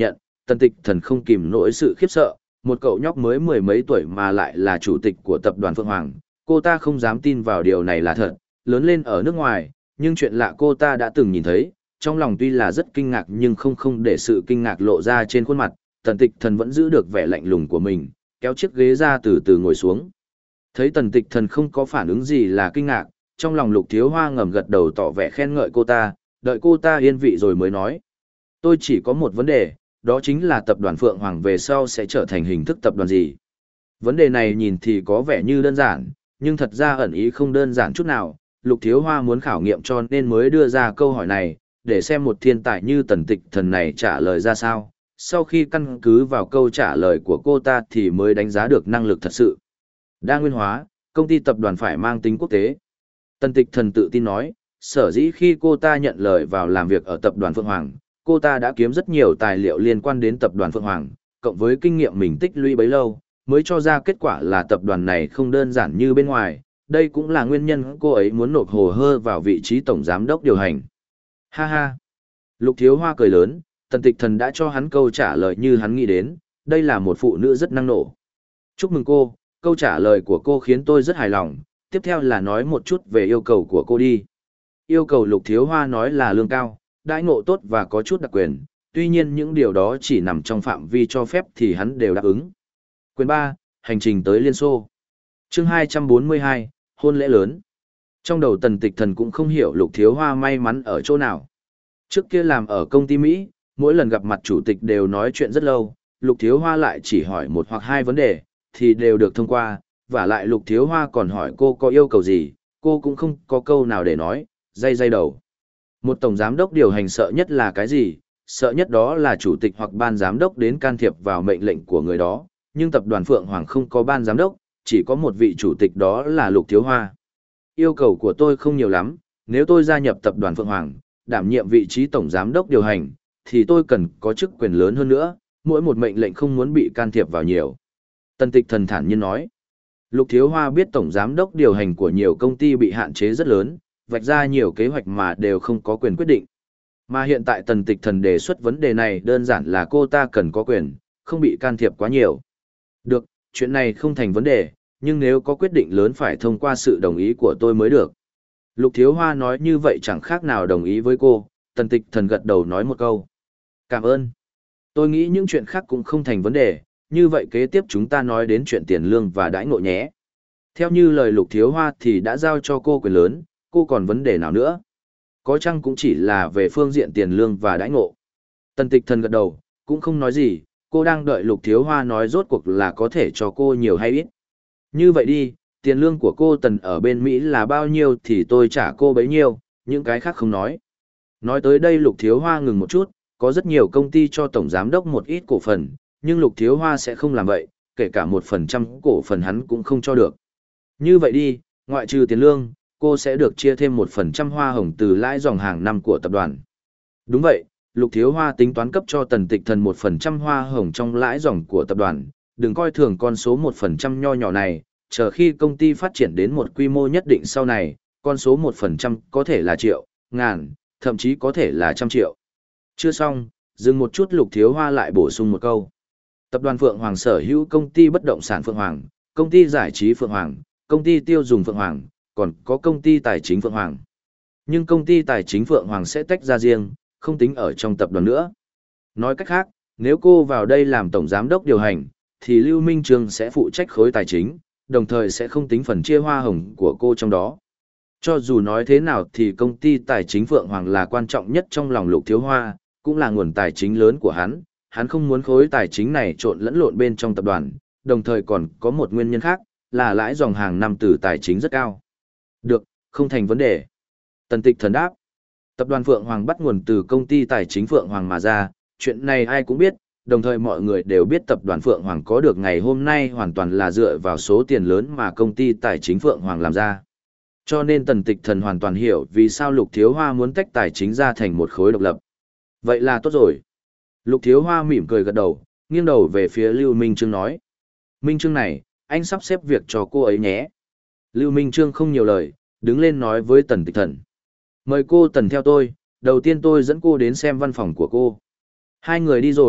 Speaker 1: Tần Tịch Thần không kìm nổi sự khiếp sợ, một cậu nhóc mới mười mấy tuổi mà lại là chủ tịch của tập đoàn Phượng Hoàng, cô ta không dám tin vào điều này là thật, lớn lên ở nước ngoài, nhưng chuyện lạ cô ta đã từng nhìn thấy, trong lòng tuy là rất kinh ngạc nhưng không không để sự kinh ngạc lộ ra trên khuôn mặt, Tần Tịch Thần vẫn giữ được vẻ lạnh lùng của mình, kéo chiếc ghế ra từ từ ngồi xuống. Thấy Tần Tịch Thần không có phản ứng gì là kinh ngạc, trong lòng Lục Thiếu Hoa ngầm gật đầu tỏ vẻ khen ngợi cô ta, đợi cô ta yên vị rồi mới nói. Tôi chỉ có một vấn đề, đó chính là tập đoàn Phượng Hoàng về sau sẽ trở thành hình thức tập đoàn gì. Vấn đề này nhìn thì có vẻ như đơn giản, nhưng thật ra ẩn ý không đơn giản chút nào. Lục Thiếu Hoa muốn khảo nghiệm cho nên mới đưa ra câu hỏi này, để xem một thiên tài như Tần Tịch Thần này trả lời ra sao. Sau khi căn cứ vào câu trả lời của cô ta thì mới đánh giá được năng lực thật sự. Đa nguyên hóa, công ty tập đoàn phải mang tính quốc tế. Tần Tịch Thần tự tin nói, sở dĩ khi cô ta nhận lời vào làm việc ở tập đoàn Phượng Hoàng, cô ta đã kiếm rất nhiều tài liệu liên quan đến tập đoàn Phượng Hoàng, cộng với kinh nghiệm mình tích lũy bấy lâu, mới cho ra kết quả là tập đoàn này không đơn giản như bên ngoài. Đây cũng là nguyên nhân cô ấy muốn nộp hồ hơ vào vị trí tổng giám đốc điều hành. Ha ha! Lục Thiếu Hoa cười lớn, Tần Tịch Thần đã cho hắn câu trả lời như hắn nghĩ đến, đây là một phụ nữ rất năng nổ. Chúc mừng cô, câu trả lời của cô khiến tôi rất hài lòng, tiếp theo là nói một chút về yêu cầu của cô đi. Yêu cầu Lục Thiếu Hoa nói là lương cao, đãi ngộ tốt và có chút đặc quyền, tuy nhiên những điều đó chỉ nằm trong phạm vi cho phép thì hắn đều đáp ứng. Quyền ba, hành trình tới Liên Xô. Chương hai trăm bốn mươi hai, hôn lễ lớn. Trong đầu Tần Tịch Thần cũng không hiểu Lục Thiếu Hoa may mắn ở chỗ nào. Trước kia làm ở công ty Mỹ, mỗi lần gặp mặt chủ tịch đều nói chuyện rất lâu, Lục Thiếu Hoa lại chỉ hỏi một hoặc hai vấn đề, thì đều được thông qua, và lại Lục Thiếu Hoa còn hỏi cô có yêu cầu gì, cô cũng không có câu nào để nói, day day đầu. Một tổng giám đốc điều hành sợ nhất là cái gì? Sợ nhất đó là chủ tịch hoặc ban giám đốc đến can thiệp vào mệnh lệnh của người đó, nhưng tập đoàn Phượng Hoàng không có ban giám đốc, chỉ có một vị chủ tịch đó là Lục Thiếu Hoa. Yêu cầu của tôi không nhiều lắm, nếu tôi gia nhập tập đoàn Phượng Hoàng, đảm nhiệm vị trí tổng giám đốc điều hành, thì tôi cần có chức quyền lớn hơn nữa, mỗi một mệnh lệnh không muốn bị can thiệp vào nhiều. Tần Tịch Thần thản nhiên nói. Lục Thiếu Hoa biết tổng giám đốc điều hành của nhiều công ty bị hạn chế rất lớn, vạch ra nhiều kế hoạch mà đều không có quyền quyết định. Mà hiện tại Tần Tịch Thần đề xuất vấn đề này đơn giản là cô ta cần có quyền, không bị can thiệp quá nhiều. Được, chuyện này không thành vấn đề, nhưng nếu có quyết định lớn phải thông qua sự đồng ý của tôi mới được. Lục Thiếu Hoa nói như vậy chẳng khác nào đồng ý với cô, Tần Tịch Thần gật đầu nói một câu. Cảm ơn. Tôi nghĩ những chuyện khác cũng không thành vấn đề, như vậy kế tiếp chúng ta nói đến chuyện tiền lương và đãi ngộ nhé. Theo như lời Lục Thiếu Hoa thì đã giao cho cô quyền lớn, cô còn vấn đề nào nữa? Có chăng cũng chỉ là về phương diện tiền lương và đãi ngộ. Tần Tịch Thần gật đầu, cũng không nói gì, cô đang đợi Lục Thiếu Hoa nói rốt cuộc là có thể cho cô nhiều hay ít. Như vậy đi, tiền lương của cô Tần ở bên Mỹ là bao nhiêu thì tôi trả cô bấy nhiêu, những cái khác không nói. Nói tới đây Lục Thiếu Hoa ngừng một chút, có rất nhiều công ty cho tổng giám đốc một ít cổ phần, nhưng Lục Thiếu Hoa sẽ không làm vậy, kể cả một phần trăm cổ phần hắn cũng không cho được. Như vậy đi, ngoại trừ tiền lương, cô sẽ được chia thêm một phần trăm hoa hồng từ lãi dòng hàng năm của tập đoàn. Đúng vậy, Lục Thiếu Hoa tính toán cấp cho Tần Tịch Thần một phần trăm hoa hồng trong lãi dòng của tập đoàn, đừng coi thường con số một phần trăm nho nhỏ này, chờ khi công ty phát triển đến một quy mô nhất định sau này, con số một phần trăm có thể là triệu, ngàn, thậm chí có thể là trăm triệu. Chưa xong, dừng một chút Lục Thiếu Hoa lại bổ sung một câu. Tập đoàn Phượng Hoàng sở hữu công ty bất động sản Phượng Hoàng, công ty giải trí Phượng Hoàng, công ty tiêu dùng Phượng Hoàng, còn có công ty tài chính Phượng Hoàng. Nhưng công ty tài chính Phượng Hoàng sẽ tách ra riêng, không tính ở trong tập đoàn nữa. Nói cách khác, nếu cô vào đây làm tổng giám đốc điều hành, thì Lưu Minh Trương sẽ phụ trách khối tài chính, đồng thời sẽ không tính phần chia hoa hồng của cô trong đó. Cho dù nói thế nào thì công ty tài chính Phượng Hoàng là quan trọng nhất trong lòng Lục Thiếu Hoa, cũng là nguồn tài chính lớn của hắn, hắn không muốn khối tài chính này trộn lẫn lộn bên trong tập đoàn, đồng thời còn có một nguyên nhân khác, là lãi dòng hàng năm từ tài chính rất cao. Được, không thành vấn đề. Tần Tịch Thần đáp. Tập đoàn Phượng Hoàng bắt nguồn từ công ty tài chính Phượng Hoàng mà ra, chuyện này ai cũng biết, đồng thời mọi người đều biết tập đoàn Phượng Hoàng có được ngày hôm nay hoàn toàn là dựa vào số tiền lớn mà công ty tài chính Phượng Hoàng làm ra. Cho nên Tần Tịch Thần hoàn toàn hiểu vì sao Lục Thiếu Hoa muốn tách tài chính ra thành một khối độc lập. Vậy là tốt rồi. Lục Thiếu Hoa mỉm cười gật đầu, nghiêng đầu về phía Lưu Minh Trương nói. Minh Trương này, anh sắp xếp việc cho cô ấy nhé. Lưu Minh Trương không nhiều lời, đứng lên nói với Tần Tịch Thần. Mời cô Tần theo tôi, đầu tiên tôi dẫn cô đến xem văn phòng của cô. Hai người đi rồi,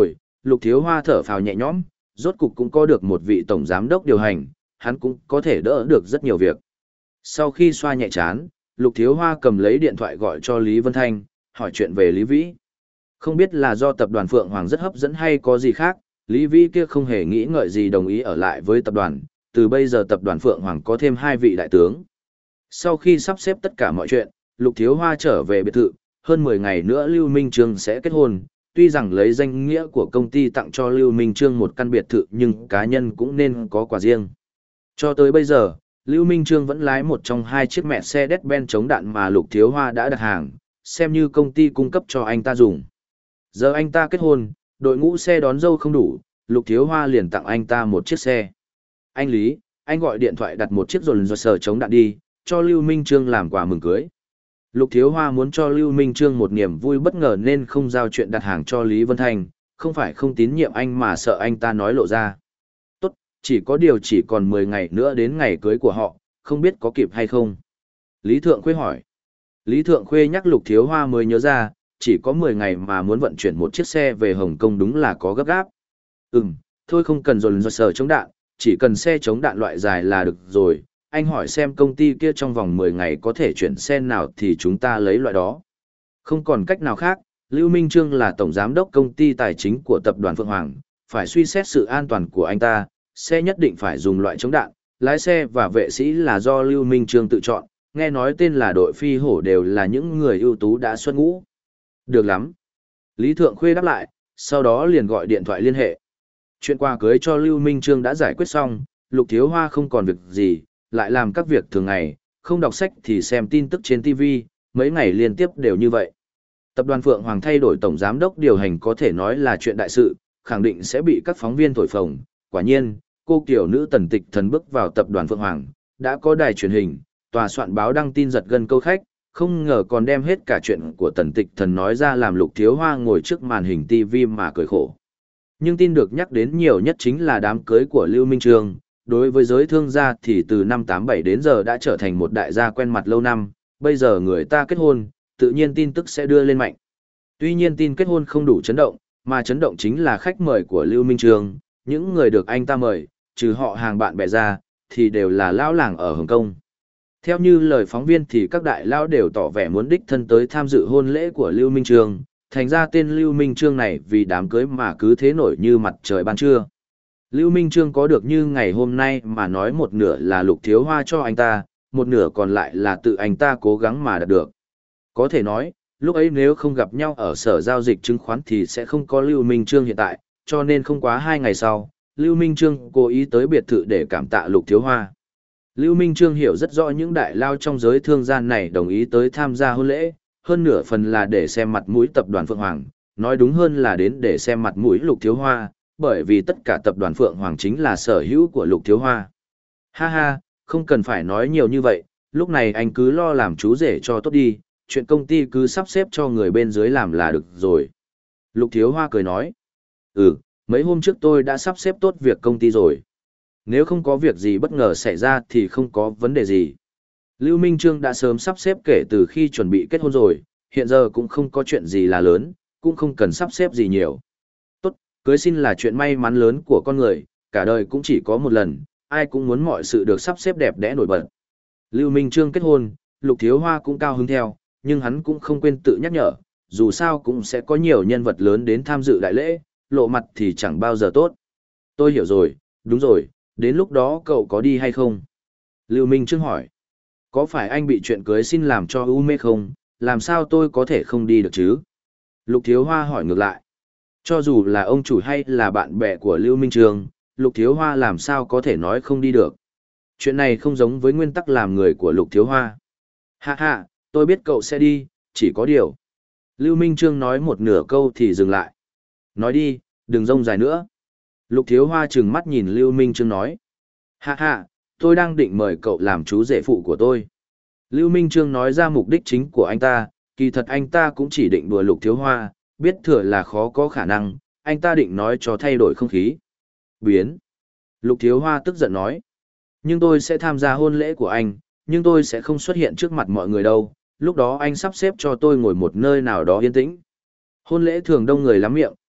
Speaker 1: Lục Thiếu Hoa thở phào nhẹ nhõm, rốt cục cũng có được một vị tổng giám đốc điều hành, hắn cũng có thể đỡ được rất nhiều việc. Sau khi xoa nhẹ chán, Lục Thiếu Hoa cầm lấy điện thoại gọi cho Lý Vân Thanh, hỏi chuyện về Lý Vĩ. Không biết là do tập đoàn Phượng Hoàng rất hấp dẫn hay có gì khác, Lý Vĩ kia không hề nghĩ ngợi gì đồng ý ở lại với tập đoàn, từ bây giờ tập đoàn Phượng Hoàng có thêm hai vị đại tướng. Sau khi sắp xếp tất cả mọi chuyện, Lục Thiếu Hoa trở về biệt thự, hơn mười ngày nữa Lưu Minh Trương sẽ kết hôn, tuy rằng lấy danh nghĩa của công ty tặng cho Lưu Minh Trương một căn biệt thự nhưng cá nhân cũng nên có quà riêng. Cho tới bây giờ, Lưu Minh Trương vẫn lái một trong hai chiếc Mercedes-Benz chống đạn mà Lục Thiếu Hoa đã đặt hàng, xem như công ty cung cấp cho anh ta dùng. Giờ anh ta kết hôn, đội ngũ xe đón dâu không đủ, Lục Thiếu Hoa liền tặng anh ta một chiếc xe. Anh Lý, anh gọi điện thoại đặt một chiếc dồn dồn sờ chống đạn đi, cho Lưu Minh Trương làm quà mừng cưới. Lục Thiếu Hoa muốn cho Lưu Minh Trương một niềm vui bất ngờ nên không giao chuyện đặt hàng cho Lý Vân Thanh, không phải không tín nhiệm anh mà sợ anh ta nói lộ ra. Tốt, chỉ có điều chỉ còn mười ngày nữa đến ngày cưới của họ, không biết có kịp hay không. Lý Thượng Khuê hỏi. Lý Thượng Khuê nhắc Lục Thiếu Hoa mới nhớ ra, chỉ có mười ngày mà muốn vận chuyển một chiếc xe về Hồng Kông đúng là có gấp gáp. Ừm, thôi không cần dồn dồn sờ chống đạn, chỉ cần xe chống đạn loại dài là được rồi. Anh hỏi xem công ty kia trong vòng mười ngày có thể chuyển xe nào thì chúng ta lấy loại đó. Không còn cách nào khác, Lưu Minh Trương là tổng giám đốc công ty tài chính của tập đoàn Phượng Hoàng, phải suy xét sự an toàn của anh ta, xe nhất định phải dùng loại chống đạn, lái xe và vệ sĩ là do Lưu Minh Trương tự chọn, nghe nói tên là đội phi hổ đều là những người ưu tú đã xuất ngũ. Được lắm. Lý Thượng Khuê đáp lại, sau đó liền gọi điện thoại liên hệ. Chuyện quà cưới cho Lưu Minh Trương đã giải quyết xong, Lục Thiếu Hoa không còn việc gì, lại làm các việc thường ngày, không đọc sách thì xem tin tức trên ti vi, mấy ngày liên tiếp đều như vậy. Tập đoàn Phượng Hoàng thay đổi tổng giám đốc điều hành có thể nói là chuyện đại sự, khẳng định sẽ bị các phóng viên thổi phồng. Quả nhiên, cô kiểu nữ Tần Tịch Thần bước vào tập đoàn Phượng Hoàng, đã có đài truyền hình, tòa soạn báo đăng tin giật gân câu khách, không ngờ còn đem hết cả chuyện của Tần Tịch Thần nói ra làm Lục Thiếu Hoa ngồi trước màn hình ti vi mà cười khổ. Nhưng tin được nhắc đến nhiều nhất chính là đám cưới của Lưu Minh Trương. Đối với giới thương gia thì từ năm tám bảy đến giờ đã trở thành một đại gia quen mặt lâu năm, bây giờ người ta kết hôn, tự nhiên tin tức sẽ đưa lên mạnh. Tuy nhiên tin kết hôn không đủ chấn động, mà chấn động chính là khách mời của Lưu Minh Trương, những người được anh ta mời, trừ họ hàng bạn bè ra, thì đều là lão làng ở Hồng Kông. Theo như lời phóng viên thì các đại lão đều tỏ vẻ muốn đích thân tới tham dự hôn lễ của Lưu Minh Trương, thành ra tên Lưu Minh Trương này vì đám cưới mà cứ thế nổi như mặt trời ban trưa. Lưu Minh Trương có được như ngày hôm nay mà nói một nửa là Lục Thiếu Hoa cho anh ta, một nửa còn lại là tự anh ta cố gắng mà đạt được. Có thể nói, lúc ấy nếu không gặp nhau ở sở giao dịch chứng khoán thì sẽ không có Lưu Minh Trương hiện tại, cho nên không quá hai ngày sau, Lưu Minh Trương cố ý tới biệt thự để cảm tạ Lục Thiếu Hoa. Lưu Minh Trương hiểu rất rõ những đại lao trong giới thương gian này đồng ý tới tham gia hôn lễ, hơn nửa phần là để xem mặt mũi tập đoàn Phượng Hoàng, nói đúng hơn là đến để xem mặt mũi Lục Thiếu Hoa, bởi vì tất cả tập đoàn Phượng Hoàng chính là sở hữu của Lục Thiếu Hoa. Ha ha, không cần phải nói nhiều như vậy, lúc này anh cứ lo làm chú rể cho tốt đi, chuyện công ty cứ sắp xếp cho người bên dưới làm là được rồi. Lục Thiếu Hoa cười nói, ừ, mấy hôm trước tôi đã sắp xếp tốt việc công ty rồi. Nếu không có việc gì bất ngờ xảy ra thì không có vấn đề gì. Lưu Minh Trương đã sớm sắp xếp kể từ khi chuẩn bị kết hôn rồi, hiện giờ cũng không có chuyện gì là lớn, cũng không cần sắp xếp gì nhiều. Tốt, cưới xin là chuyện may mắn lớn của con người, cả đời cũng chỉ có một lần, ai cũng muốn mọi sự được sắp xếp đẹp đẽ nổi bật. Lưu Minh Trương kết hôn, Lục Thiếu Hoa cũng cao hứng theo, nhưng hắn cũng không quên tự nhắc nhở, dù sao cũng sẽ có nhiều nhân vật lớn đến tham dự đại lễ, lộ mặt thì chẳng bao giờ tốt. Tôi hiểu rồi, đúng rồi, đến lúc đó cậu có đi hay không? Lưu Minh Trương hỏi, có phải anh bị chuyện cưới xin làm cho u mê không, làm sao tôi có thể không đi được chứ? Lục Thiếu Hoa hỏi ngược lại, cho dù là ông chủ hay là bạn bè của Lưu Minh Trương, Lục Thiếu Hoa làm sao có thể nói không đi được. Chuyện này không giống với nguyên tắc làm người của Lục Thiếu Hoa. Ha ha, tôi biết cậu sẽ đi, chỉ có điều. Lưu Minh Trương nói một nửa câu thì dừng lại. Nói đi, đừng rông dài nữa. Lục Thiếu Hoa trừng mắt nhìn Lưu Minh Trương nói. Ha ha, tôi đang định mời cậu làm chú rể phụ của tôi. Lưu Minh Trương nói ra mục đích chính của anh ta, kỳ thật anh ta cũng chỉ định đùa Lục Thiếu Hoa, biết thừa là khó có khả năng, anh ta định nói cho thay đổi không khí. Biến. Lục Thiếu Hoa tức giận nói. Nhưng tôi sẽ tham gia hôn lễ của anh, nhưng tôi sẽ không xuất hiện trước mặt mọi người đâu, lúc đó anh sắp xếp cho tôi ngồi một nơi nào đó yên tĩnh. Hôn lễ thường đông người lắm miệng,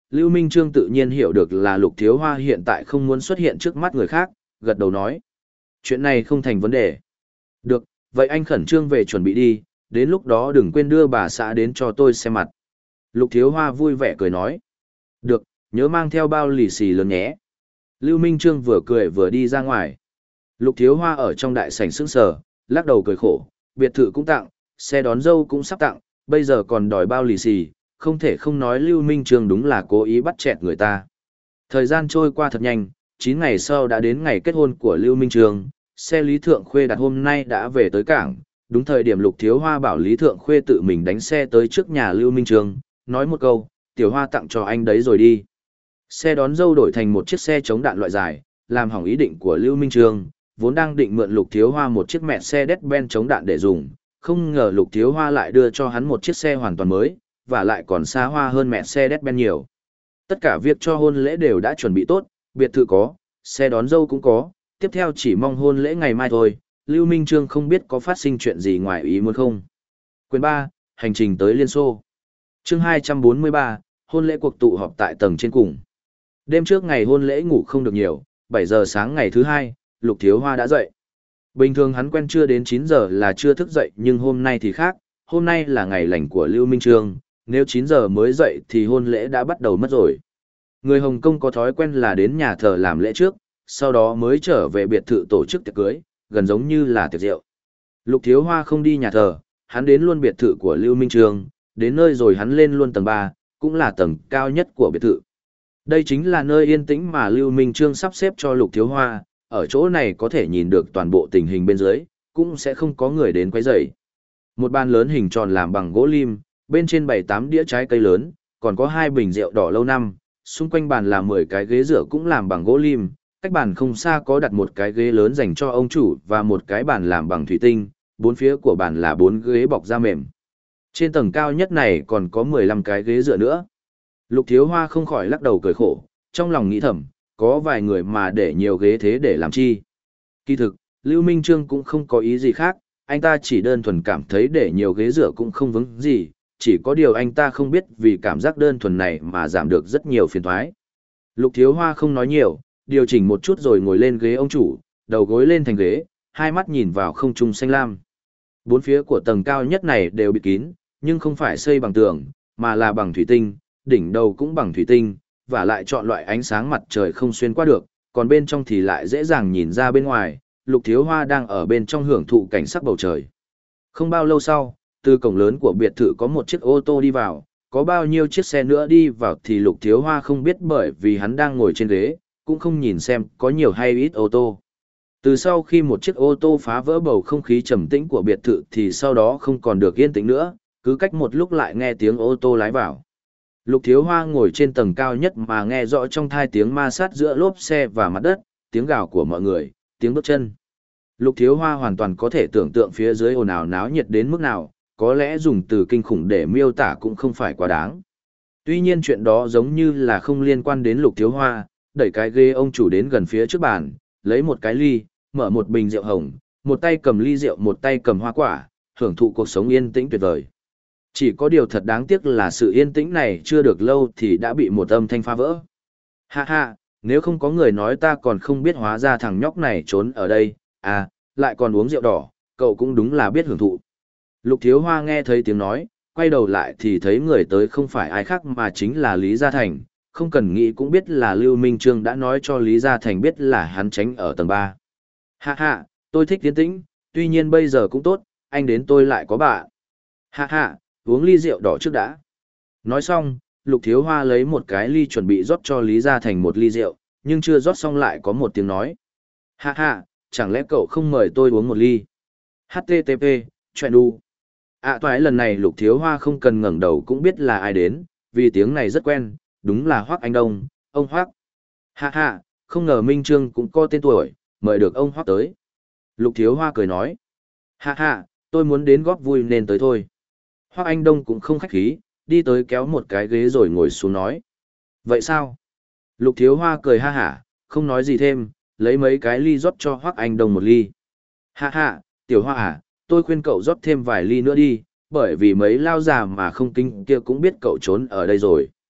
Speaker 1: Lưu Minh Trương tự nhiên hiểu được là Lục Thiếu Hoa hiện tại không muốn xuất hiện trước mắt người khác, gật đầu nói. Chuyện này không thành vấn đề. Được, vậy anh khẩn trương về chuẩn bị đi, đến lúc đó đừng quên đưa bà xã đến cho tôi xem mặt. Lục Thiếu Hoa vui vẻ cười nói. Được, nhớ mang theo bao lì xì lớn nhé. Lưu Minh Trương vừa cười vừa đi ra ngoài. Lục Thiếu Hoa ở trong đại sảnh sững sờ, lắc đầu cười khổ, biệt thự cũng tặng, xe đón dâu cũng sắp tặng, bây giờ còn đòi bao lì xì, không thể không nói Lưu Minh Trương đúng là cố ý bắt chẹt người ta. Thời gian trôi qua thật nhanh, chín ngày sau đã đến ngày kết hôn của Lưu Minh Trương, xe Lý Thượng Khuê đặt hôm nay đã về tới cảng, đúng thời điểm Lục Thiếu Hoa bảo Lý Thượng Khuê tự mình đánh xe tới trước nhà Lưu Minh Trương, nói một câu, tiểu hoa tặng cho anh đấy rồi đi. Xe đón dâu đổi thành một chiếc xe chống đạn loại dài, làm hỏng ý định của Lưu Minh Trương, vốn đang định mượn Lục Thiếu Hoa một chiếc Mercedes-Benz chống đạn để dùng, không ngờ Lục Thiếu Hoa lại đưa cho hắn một chiếc xe hoàn toàn mới, và lại còn xa hoa hơn Mercedes-Benz nhiều. Tất cả việc cho hôn lễ đều đã chuẩn bị tốt, biệt thự có, xe đón dâu cũng có, tiếp theo chỉ mong hôn lễ ngày mai thôi, Lưu Minh Trương không biết có phát sinh chuyện gì ngoài ý muốn không. Quyền ba, hành trình tới Liên Xô. Chương hai trăm bốn mươi ba, hôn lễ cuộc tụ họp tại tầng trên cùng. Đêm trước ngày hôn lễ ngủ không được nhiều, bảy giờ sáng ngày thứ hai, Lục Thiếu Hoa đã dậy. Bình thường hắn quen chưa đến chín giờ là chưa thức dậy nhưng hôm nay thì khác, hôm nay là ngày lành của Lưu Minh Trương, nếu chín giờ mới dậy thì hôn lễ đã bắt đầu mất rồi. Người Hồng Kông có thói quen là đến nhà thờ làm lễ trước, sau đó mới trở về biệt thự tổ chức tiệc cưới, gần giống như là tiệc rượu. Lục Thiếu Hoa không đi nhà thờ, hắn đến luôn biệt thự của Lưu Minh Trương, đến nơi rồi hắn lên luôn tầng ba, cũng là tầng cao nhất của biệt thự. Đây chính là nơi yên tĩnh mà Lưu Minh Trương sắp xếp cho Lục Thiếu Hoa, ở chỗ này có thể nhìn được toàn bộ tình hình bên dưới, cũng sẽ không có người đến quấy rầy. Một bàn lớn hình tròn làm bằng gỗ lim, bên trên bảy tám đĩa trái cây lớn, còn có hai bình rượu đỏ lâu năm, xung quanh bàn là mười cái ghế dựa cũng làm bằng gỗ lim, cách bàn không xa có đặt một cái ghế lớn dành cho ông chủ và một cái bàn làm bằng thủy tinh, bốn phía của bàn là bốn ghế bọc da mềm. Trên tầng cao nhất này còn có mười lăm cái ghế dựa nữa. Lục Thiếu Hoa không khỏi lắc đầu cười khổ, trong lòng nghĩ thầm, có vài người mà để nhiều ghế thế để làm chi. Kỳ thực, Lưu Minh Trương cũng không có ý gì khác, anh ta chỉ đơn thuần cảm thấy để nhiều ghế dựa cũng không vững gì, chỉ có điều anh ta không biết vì cảm giác đơn thuần này mà giảm được rất nhiều phiền toái. Lục Thiếu Hoa không nói nhiều, điều chỉnh một chút rồi ngồi lên ghế ông chủ, đầu gối lên thành ghế, hai mắt nhìn vào không trung xanh lam. Bốn phía của tầng cao nhất này đều bị kín, nhưng không phải xây bằng tường, mà là bằng thủy tinh, đỉnh đầu cũng bằng thủy tinh, và lại chọn loại ánh sáng mặt trời không xuyên qua được, còn bên trong thì lại dễ dàng nhìn ra bên ngoài, Lục Thiếu Hoa đang ở bên trong hưởng thụ cảnh sắc bầu trời. Không bao lâu sau, từ cổng lớn của biệt thự có một chiếc ô tô đi vào, có bao nhiêu chiếc xe nữa đi vào thì Lục Thiếu Hoa không biết bởi vì hắn đang ngồi trên ghế, cũng không nhìn xem có nhiều hay ít ô tô. Từ sau khi một chiếc ô tô phá vỡ bầu không khí trầm tĩnh của biệt thự thì sau đó không còn được yên tĩnh nữa, cứ cách một lúc lại nghe tiếng ô tô lái vào. Lục Thiếu Hoa ngồi trên tầng cao nhất mà nghe rõ trong thai tiếng ma sát giữa lốp xe và mặt đất, tiếng gào của mọi người, tiếng bước chân. Lục Thiếu Hoa hoàn toàn có thể tưởng tượng phía dưới ồn ào náo nhiệt đến mức nào, có lẽ dùng từ kinh khủng để miêu tả cũng không phải quá đáng. Tuy nhiên chuyện đó giống như là không liên quan đến Lục Thiếu Hoa, đẩy cái ghế ông chủ đến gần phía trước bàn, lấy một cái ly, mở một bình rượu hồng, một tay cầm ly rượu một tay cầm hoa quả, hưởng thụ cuộc sống yên tĩnh tuyệt vời. Chỉ có điều thật đáng tiếc là sự yên tĩnh này chưa được lâu thì đã bị một âm thanh phá vỡ. Ha ha, nếu không có người nói ta còn không biết hóa ra thằng nhóc này trốn ở đây, à, lại còn uống rượu đỏ, cậu cũng đúng là biết hưởng thụ. Lục Thiếu Hoa nghe thấy tiếng nói, quay đầu lại thì thấy người tới không phải ai khác mà chính là Lý Gia Thành, không cần nghĩ cũng biết là Lưu Minh Trương đã nói cho Lý Gia Thành biết là hắn tránh ở tầng ba. Ha ha, tôi thích tiến tĩnh, tuy nhiên bây giờ cũng tốt, anh đến tôi lại có bạn. Ha ha, uống ly rượu đỏ trước đã. Nói xong, Lục Thiếu Hoa lấy một cái ly chuẩn bị rót cho Lý Gia Thành một ly rượu, nhưng chưa rót xong lại có một tiếng nói. Ha ha, chẳng lẽ cậu không mời tôi uống một ly? hát tê tê pê, chuyện đu. À toái lần này Lục Thiếu Hoa không cần ngẩng đầu cũng biết là ai đến, vì tiếng này rất quen, đúng là Hoắc Anh Đông, ông Hoắc. Ha ha, không ngờ Minh Trương cũng có tên tuổi, mời được ông Hoắc tới. Lục Thiếu Hoa cười nói. Ha ha, tôi muốn đến góp vui nên tới thôi. Hoắc Anh Đông cũng không khách khí, đi tới kéo một cái ghế rồi ngồi xuống nói. Vậy sao? Lục Thiếu Hoa cười ha hả, không nói gì thêm, lấy mấy cái ly rót cho Hoắc Anh Đông một ly. Ha ha, Tiểu Hoa à, tôi khuyên cậu rót thêm vài ly nữa đi, bởi vì mấy lao già mà không kinh kia cũng biết cậu trốn ở đây rồi.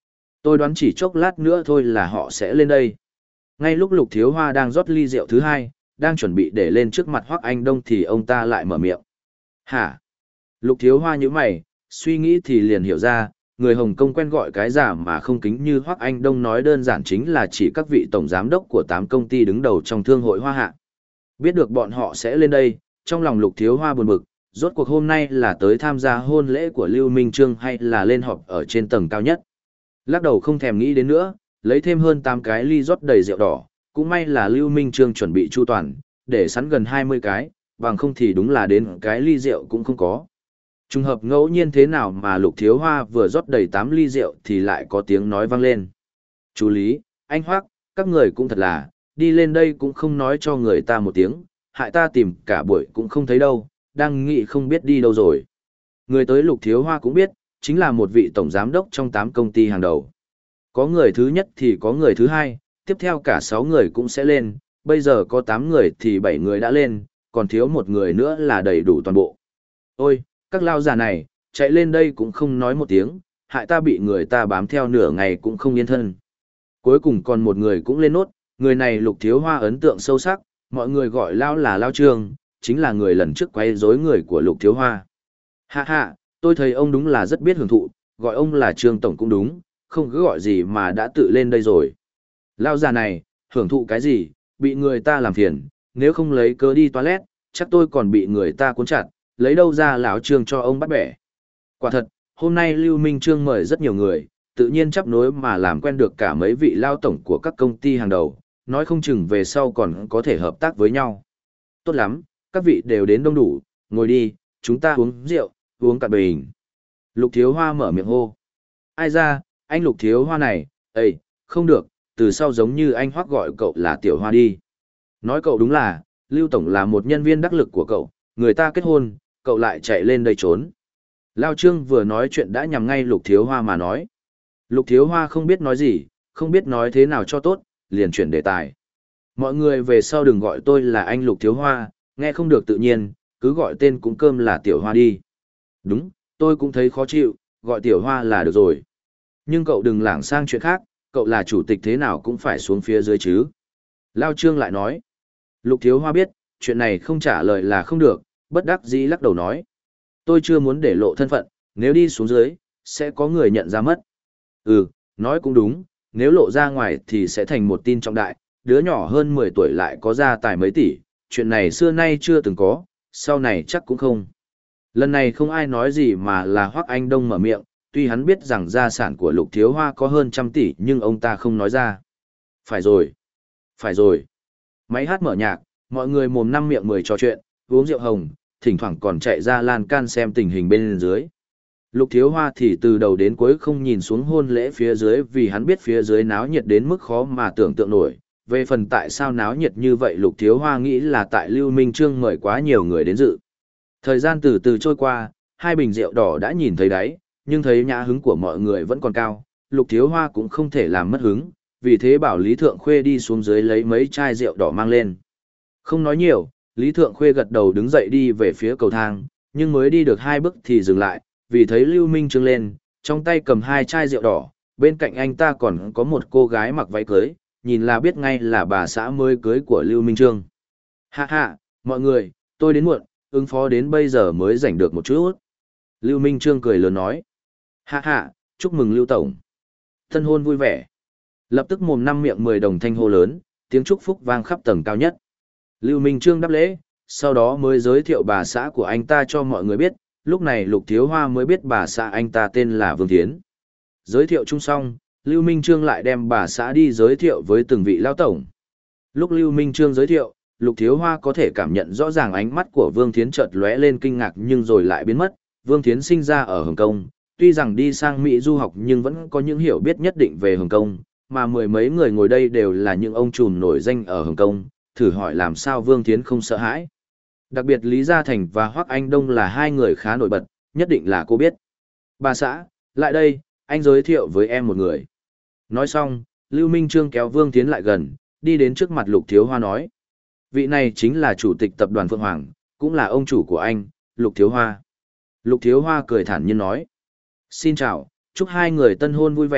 Speaker 1: Tôi đoán chỉ chốc lát nữa thôi là họ sẽ lên đây. Ngay lúc Lục Thiếu Hoa đang rót ly rượu thứ hai, đang chuẩn bị để lên trước mặt Hoắc Anh Đông thì ông ta lại mở miệng. Hả? Lục Thiếu Hoa nhíu mày, suy nghĩ thì liền hiểu ra, người Hồng Kông quen gọi cái giả mà không kính như Hoắc Anh Đông nói đơn giản chính là chỉ các vị tổng giám đốc của tám công ty đứng đầu trong thương hội Hoa Hạ. Biết được bọn họ sẽ lên đây, trong lòng Lục Thiếu Hoa buồn bực, rốt cuộc hôm nay là tới tham gia hôn lễ của Lưu Minh Trương hay là lên họp ở trên tầng cao nhất. Lắc đầu không thèm nghĩ đến nữa, lấy thêm hơn tám cái ly rót đầy rượu đỏ, cũng may là Lưu Minh Trương chuẩn bị chu toàn, để sẵn gần hai mươi cái, bằng không thì đúng là đến cái ly rượu cũng không có. Trùng hợp ngẫu nhiên thế nào mà Lục Thiếu Hoa vừa rót đầy tám ly rượu thì lại có tiếng nói vang lên. Chú Lý, anh Hoắc, các người cũng thật là, đi lên đây cũng không nói cho người ta một tiếng, hại ta tìm cả buổi cũng không thấy đâu, đang nghĩ không biết đi đâu rồi. Người tới Lục Thiếu Hoa cũng biết, chính là một vị tổng giám đốc trong tám công ty hàng đầu. Có người thứ nhất thì có người thứ hai, tiếp theo cả sáu người cũng sẽ lên, bây giờ có tám người thì bảy người đã lên, còn thiếu một người nữa là đầy đủ toàn bộ. Ôi, các lao già này, chạy lên đây cũng không nói một tiếng, hại ta bị người ta bám theo nửa ngày cũng không yên thân. Cuối cùng còn một người cũng lên nốt, người này Lục Thiếu Hoa ấn tượng sâu sắc, mọi người gọi Lao là Lao Trương, chính là người lần trước quay rối người của Lục Thiếu Hoa. Hạ hạ, tôi thấy ông đúng là rất biết hưởng thụ, gọi ông là Trương Tổng cũng đúng, không cứ gọi gì mà đã tự lên đây rồi. Lao già này, hưởng thụ cái gì, bị người ta làm phiền, nếu không lấy cớ đi toilet, chắc tôi còn bị người ta cuốn chặt, lấy đâu ra lão Trương cho ông bắt bẻ. Quả thật, hôm nay Lưu Minh Trương mời rất nhiều người, tự nhiên chấp nối mà làm quen được cả mấy vị lao tổng của các công ty hàng đầu, nói không chừng về sau còn có thể hợp tác với nhau. Tốt lắm, các vị đều đến đông đủ, ngồi đi, chúng ta uống rượu, uống cạn bình. Lục Thiếu Hoa mở miệng hô. Ai ra, anh Lục Thiếu Hoa này, ê, không được, từ sau giống như anh Hoắc gọi cậu là Tiểu Hoa đi. Nói cậu đúng là, Lưu Tổng là một nhân viên đắc lực của cậu, người ta kết hôn, cậu lại chạy lên đây trốn. Lao Trương vừa nói chuyện đã nhằm ngay Lục Thiếu Hoa mà nói. Lục Thiếu Hoa không biết nói gì, không biết nói thế nào cho tốt, liền chuyển đề tài. Mọi người về sau đừng gọi tôi là anh Lục Thiếu Hoa, nghe không được tự nhiên, cứ gọi tên cũng cơm là Tiểu Hoa đi. Đúng, tôi cũng thấy khó chịu, gọi Tiểu Hoa là được rồi. Nhưng cậu đừng lảng sang chuyện khác, cậu là chủ tịch thế nào cũng phải xuống phía dưới chứ. Lao Trương lại nói. Lục Thiếu Hoa biết, chuyện này không trả lời là không được, bất đắc dĩ lắc đầu nói. Tôi chưa muốn để lộ thân phận, nếu đi xuống dưới, sẽ có người nhận ra mất. Ừ, nói cũng đúng, nếu lộ ra ngoài thì sẽ thành một tin trọng đại, đứa nhỏ hơn mười tuổi lại có gia tài mấy tỷ, chuyện này xưa nay chưa từng có, sau này chắc cũng không. Lần này không ai nói gì mà là Hoắc Anh Đông mở miệng, tuy hắn biết rằng gia sản của Lục Thiếu Hoa có hơn trăm tỷ nhưng ông ta không nói ra. Phải rồi, phải rồi. Máy hát mở nhạc, mọi người mồm năm miệng mười trò chuyện, uống rượu hồng, thỉnh thoảng còn chạy ra lan can xem tình hình bên dưới. Lục Thiếu Hoa thì từ đầu đến cuối không nhìn xuống hôn lễ phía dưới vì hắn biết phía dưới náo nhiệt đến mức khó mà tưởng tượng nổi. Về phần tại sao náo nhiệt như vậy Lục Thiếu Hoa nghĩ là tại Lưu Minh Trương mời quá nhiều người đến dự. Thời gian từ từ trôi qua, hai bình rượu đỏ đã nhìn thấy đáy, nhưng thấy nhã hứng của mọi người vẫn còn cao, Lục Thiếu Hoa cũng không thể làm mất hứng, vì thế bảo Lý Thượng Khuê đi xuống dưới lấy mấy chai rượu đỏ mang lên. Không nói nhiều, Lý Thượng Khuê gật đầu đứng dậy đi về phía cầu thang, nhưng mới đi được hai bước thì dừng lại, vì thấy Lưu Minh Trương lên, trong tay cầm hai chai rượu đỏ, bên cạnh anh ta còn có một cô gái mặc váy cưới, nhìn là biết ngay là bà xã mới cưới của Lưu Minh Trương. Hạ hạ, mọi người, tôi đến muộn, ứng phó đến bây giờ mới rảnh được một chút. Lưu Minh Trương cười lớn nói. Hạ hạ, chúc mừng Lưu Tổng. Thân hôn vui vẻ. Lập tức mồm năm miệng mười đồng thanh hô lớn, tiếng chúc phúc vang khắp tầng cao nhất. Lưu Minh Trương đáp lễ, sau đó mới giới thiệu bà xã của anh ta cho mọi người biết, lúc này Lục Thiếu Hoa mới biết bà xã anh ta tên là Vương Thiến. Giới thiệu chung xong, Lưu Minh Trương lại đem bà xã đi giới thiệu với từng vị lao tổng. Lúc Lưu Minh Trương giới thiệu, Lục Thiếu Hoa có thể cảm nhận rõ ràng ánh mắt của Vương Thiến chợt lóe lên kinh ngạc nhưng rồi lại biến mất. Vương Thiến sinh ra ở Hồng Kông, tuy rằng đi sang Mỹ du học nhưng vẫn có những hiểu biết nhất định về Hồng Kông, mà mười mấy người ngồi đây đều là những ông trùm nổi danh ở Hồng Kông, thử hỏi làm sao Vương Thiến không sợ hãi. Đặc biệt Lý Gia Thành và Hoắc Anh Đông là hai người khá nổi bật, nhất định là cô biết. Bà xã, lại đây, anh giới thiệu với em một người. Nói xong, Lưu Minh Trương kéo Vương Thiến lại gần, đi đến trước mặt Lục Thiếu Hoa nói. Vị này chính là chủ tịch tập đoàn Phượng Hoàng, cũng là ông chủ của anh, Lục Thiếu Hoa. Lục Thiếu Hoa cười thản nhiên nói. Xin chào, chúc hai người tân hôn vui vẻ,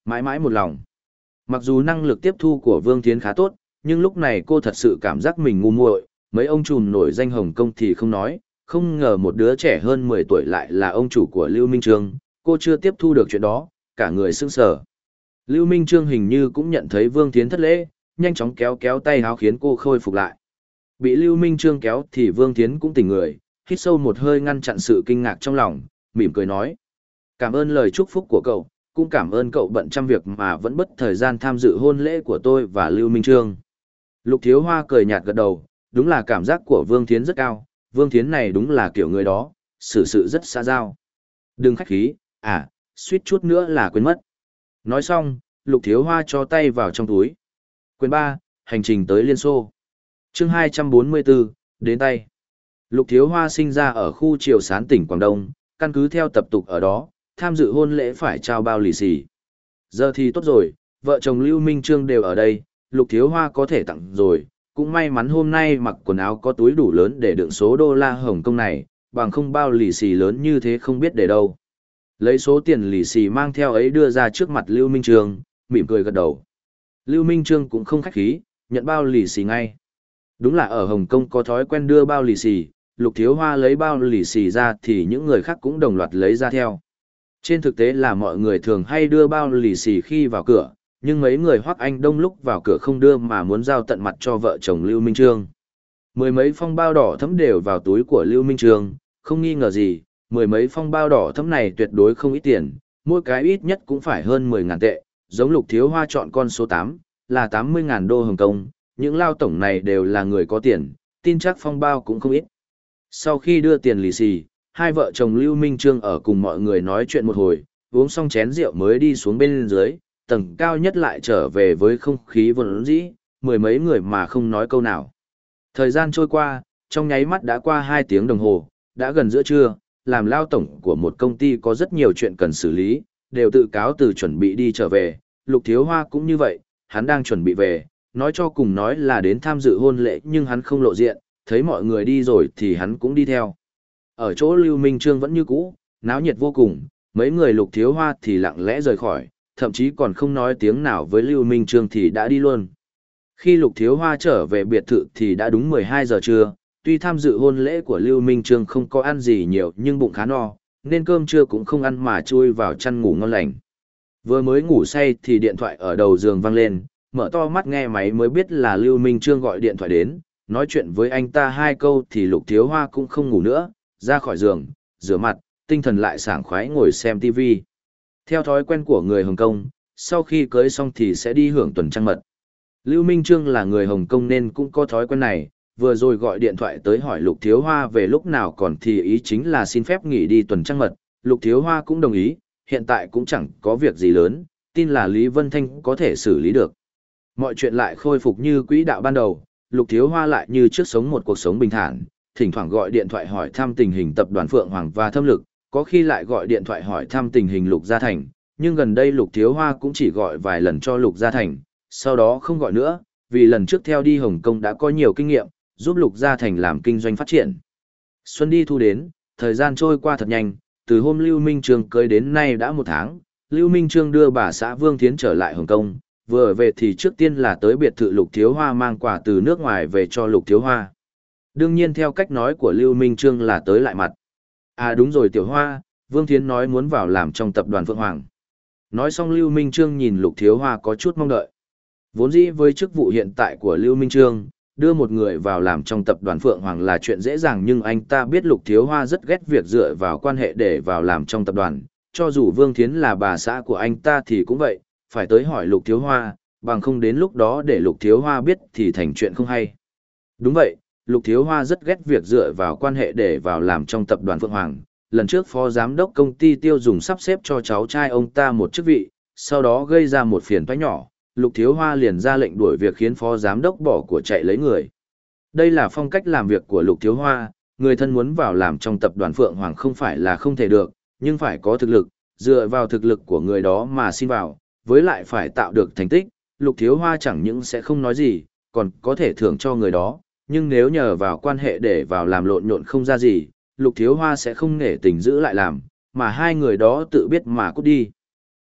Speaker 1: Mãi mãi một lòng. Mặc dù năng lực tiếp thu của Vương Thiến khá tốt, nhưng lúc này cô thật sự cảm giác mình ngu muội, mấy ông trùm nổi danh Hồng Kông thì không nói, không ngờ một đứa trẻ hơn mười tuổi lại là ông chủ của Lưu Minh Trương, cô chưa tiếp thu được chuyện đó, cả người sững sờ. Lưu Minh Trương hình như cũng nhận thấy Vương Thiến thất lễ, nhanh chóng kéo kéo tay áo khiến cô khôi phục lại. Bị Lưu Minh Trương kéo thì Vương Thiến cũng tỉnh người, hít sâu một hơi ngăn chặn sự kinh ngạc trong lòng, mỉm cười nói. Cảm ơn lời chúc phúc của cậu, cũng cảm ơn cậu bận trăm việc mà vẫn bất thời gian tham dự hôn lễ của tôi và Lưu Minh Trương. Lục Thiếu Hoa cười nhạt gật đầu, đúng là cảm giác của Vương Thiến rất cao, Vương Thiến này đúng là kiểu người đó, xử sự rất xã giao. Đừng khách khí, à, suýt chút nữa là quên mất. Nói xong, Lục Thiếu Hoa cho tay vào trong túi. Quyền ba, hành trình tới Liên Xô. Chương hai trăm bốn mươi bốn, đến tay. Lục Thiếu Hoa sinh ra ở khu Triều Sán tỉnh Quảng Đông, căn cứ theo tập tục ở đó, tham dự hôn lễ phải trao bao lì xì. Giờ thì tốt rồi, vợ chồng Lưu Minh Trương đều ở đây, Lục Thiếu Hoa có thể tặng rồi, cũng may mắn hôm nay mặc quần áo có túi đủ lớn để đựng số đô la Hồng Kông này, bằng không bao lì xì lớn như thế không biết để đâu. Lấy số tiền lì xì mang theo ấy đưa ra trước mặt Lưu Minh Trương, mỉm cười gật đầu. Lưu Minh Trương cũng không khách khí, nhận bao lì xì ngay. Đúng là ở Hồng Kông có thói quen đưa bao lì xì, Lục Thiếu Hoa lấy bao lì xì ra thì những người khác cũng đồng loạt lấy ra theo. Trên thực tế là mọi người thường hay đưa bao lì xì khi vào cửa, nhưng mấy người Hoắc Anh Đông lúc vào cửa không đưa mà muốn giao tận mặt cho vợ chồng Lưu Minh Trương. Mười mấy phong bao đỏ thẫm đều vào túi của Lưu Minh Trương, không nghi ngờ gì, mười mấy phong bao đỏ thẫm này tuyệt đối không ít tiền, mỗi cái ít nhất cũng phải hơn mười ngàn tệ, giống Lục Thiếu Hoa chọn con số tám, là tám mươi ngàn đô Hồng Kông, những lao tổng này đều là người có tiền, tin chắc phong bao cũng không ít. Sau khi đưa tiền lì xì, hai vợ chồng Lưu Minh Trương ở cùng mọi người nói chuyện một hồi, uống xong chén rượu mới đi xuống bên dưới, tầng cao nhất lại trở về với không khí vốn dĩ, mười mấy người mà không nói câu nào. Thời gian trôi qua, trong nháy mắt đã qua hai tiếng đồng hồ, đã gần giữa trưa, làm lao tổng của một công ty có rất nhiều chuyện cần xử lý, đều tự cáo từ chuẩn bị đi trở về, Lục Thiếu Hoa cũng như vậy, hắn đang chuẩn bị về, nói cho cùng nói là đến tham dự hôn lễ nhưng hắn không lộ diện, thấy mọi người đi rồi thì hắn cũng đi theo. Ở chỗ Lưu Minh Trương vẫn như cũ, náo nhiệt vô cùng, mấy người Lục Thiếu Hoa thì lặng lẽ rời khỏi, thậm chí còn không nói tiếng nào với Lưu Minh Trương thì đã đi luôn. Khi Lục Thiếu Hoa trở về biệt thự thì đã đúng mười hai giờ trưa, tuy tham dự hôn lễ của Lưu Minh Trương không có ăn gì nhiều nhưng bụng khá no, nên cơm trưa cũng không ăn mà chui vào chăn ngủ ngon lành. Vừa mới ngủ say thì điện thoại ở đầu giường vang lên, mở to mắt nghe máy mới biết là Lưu Minh Trương gọi điện thoại đến, nói chuyện với anh ta hai câu thì Lục Thiếu Hoa cũng không ngủ nữa, ra khỏi giường, rửa mặt, tinh thần lại sảng khoái ngồi xem ti vi. Theo thói quen của người Hồng Kông, sau khi cưới xong thì sẽ đi hưởng tuần trăng mật. Lưu Minh Trương là người Hồng Kông nên cũng có thói quen này, vừa rồi gọi điện thoại tới hỏi Lục Thiếu Hoa về lúc nào còn thì ý chính là xin phép nghỉ đi tuần trăng mật, Lục Thiếu Hoa cũng đồng ý, hiện tại cũng chẳng có việc gì lớn, tin là Lý Vân Thanh có thể xử lý được. Mọi chuyện lại khôi phục như quỹ đạo ban đầu, Lục Thiếu Hoa lại như trước sống một cuộc sống bình thản, thỉnh thoảng gọi điện thoại hỏi thăm tình hình tập đoàn Phượng Hoàng và Thâm Lực, có khi lại gọi điện thoại hỏi thăm tình hình Lục Gia Thành, nhưng gần đây Lục Thiếu Hoa cũng chỉ gọi vài lần cho Lục Gia Thành, sau đó không gọi nữa, vì lần trước theo đi Hồng Kông đã có nhiều kinh nghiệm, giúp Lục Gia Thành làm kinh doanh phát triển. Xuân đi thu đến, thời gian trôi qua thật nhanh, từ hôm Lưu Minh Trương cưới đến nay đã một tháng, Lưu Minh Trương đưa bà xã Vương Thiến trở lại Hồng Kông, vừa về thì trước tiên là tới biệt thự Lục Thiếu Hoa mang quà từ nước ngoài về cho Lục Thiếu Hoa. Đương nhiên theo cách nói của Lưu Minh Trương là tới lại mặt. À đúng rồi Tiểu Hoa, Vương Thiến nói muốn vào làm trong tập đoàn Phượng Hoàng. Nói xong Lưu Minh Trương nhìn Lục Thiếu Hoa có chút mong đợi. Vốn dĩ với chức vụ hiện tại của Lưu Minh Trương, đưa một người vào làm trong tập đoàn Phượng Hoàng là chuyện dễ dàng nhưng anh ta biết Lục Thiếu Hoa rất ghét việc dựa vào quan hệ để vào làm trong tập đoàn. Cho dù Vương Thiến là bà xã của anh ta thì cũng vậy, phải tới hỏi Lục Thiếu Hoa, bằng không đến lúc đó để Lục Thiếu Hoa biết thì thành chuyện không hay. Đúng vậy, Lục Thiếu Hoa rất ghét việc dựa vào quan hệ để vào làm trong tập đoàn Phượng Hoàng. Lần trước phó giám đốc công ty tiêu dùng sắp xếp cho cháu trai ông ta một chức vị, sau đó gây ra một phiền toái nhỏ, Lục Thiếu Hoa liền ra lệnh đuổi việc khiến phó giám đốc bỏ của chạy lấy người. Đây là phong cách làm việc của Lục Thiếu Hoa, người thân muốn vào làm trong tập đoàn Phượng Hoàng không phải là không thể được, nhưng phải có thực lực, dựa vào thực lực của người đó mà xin vào, với lại phải tạo được thành tích, Lục Thiếu Hoa chẳng những sẽ không nói gì, còn có thể thưởng cho người đó, nhưng nếu nhờ vào quan hệ để vào làm lộn nhộn không ra gì, Lục Thiếu Hoa sẽ không nể tình giữ lại làm, mà hai người đó tự biết mà cút đi. Được,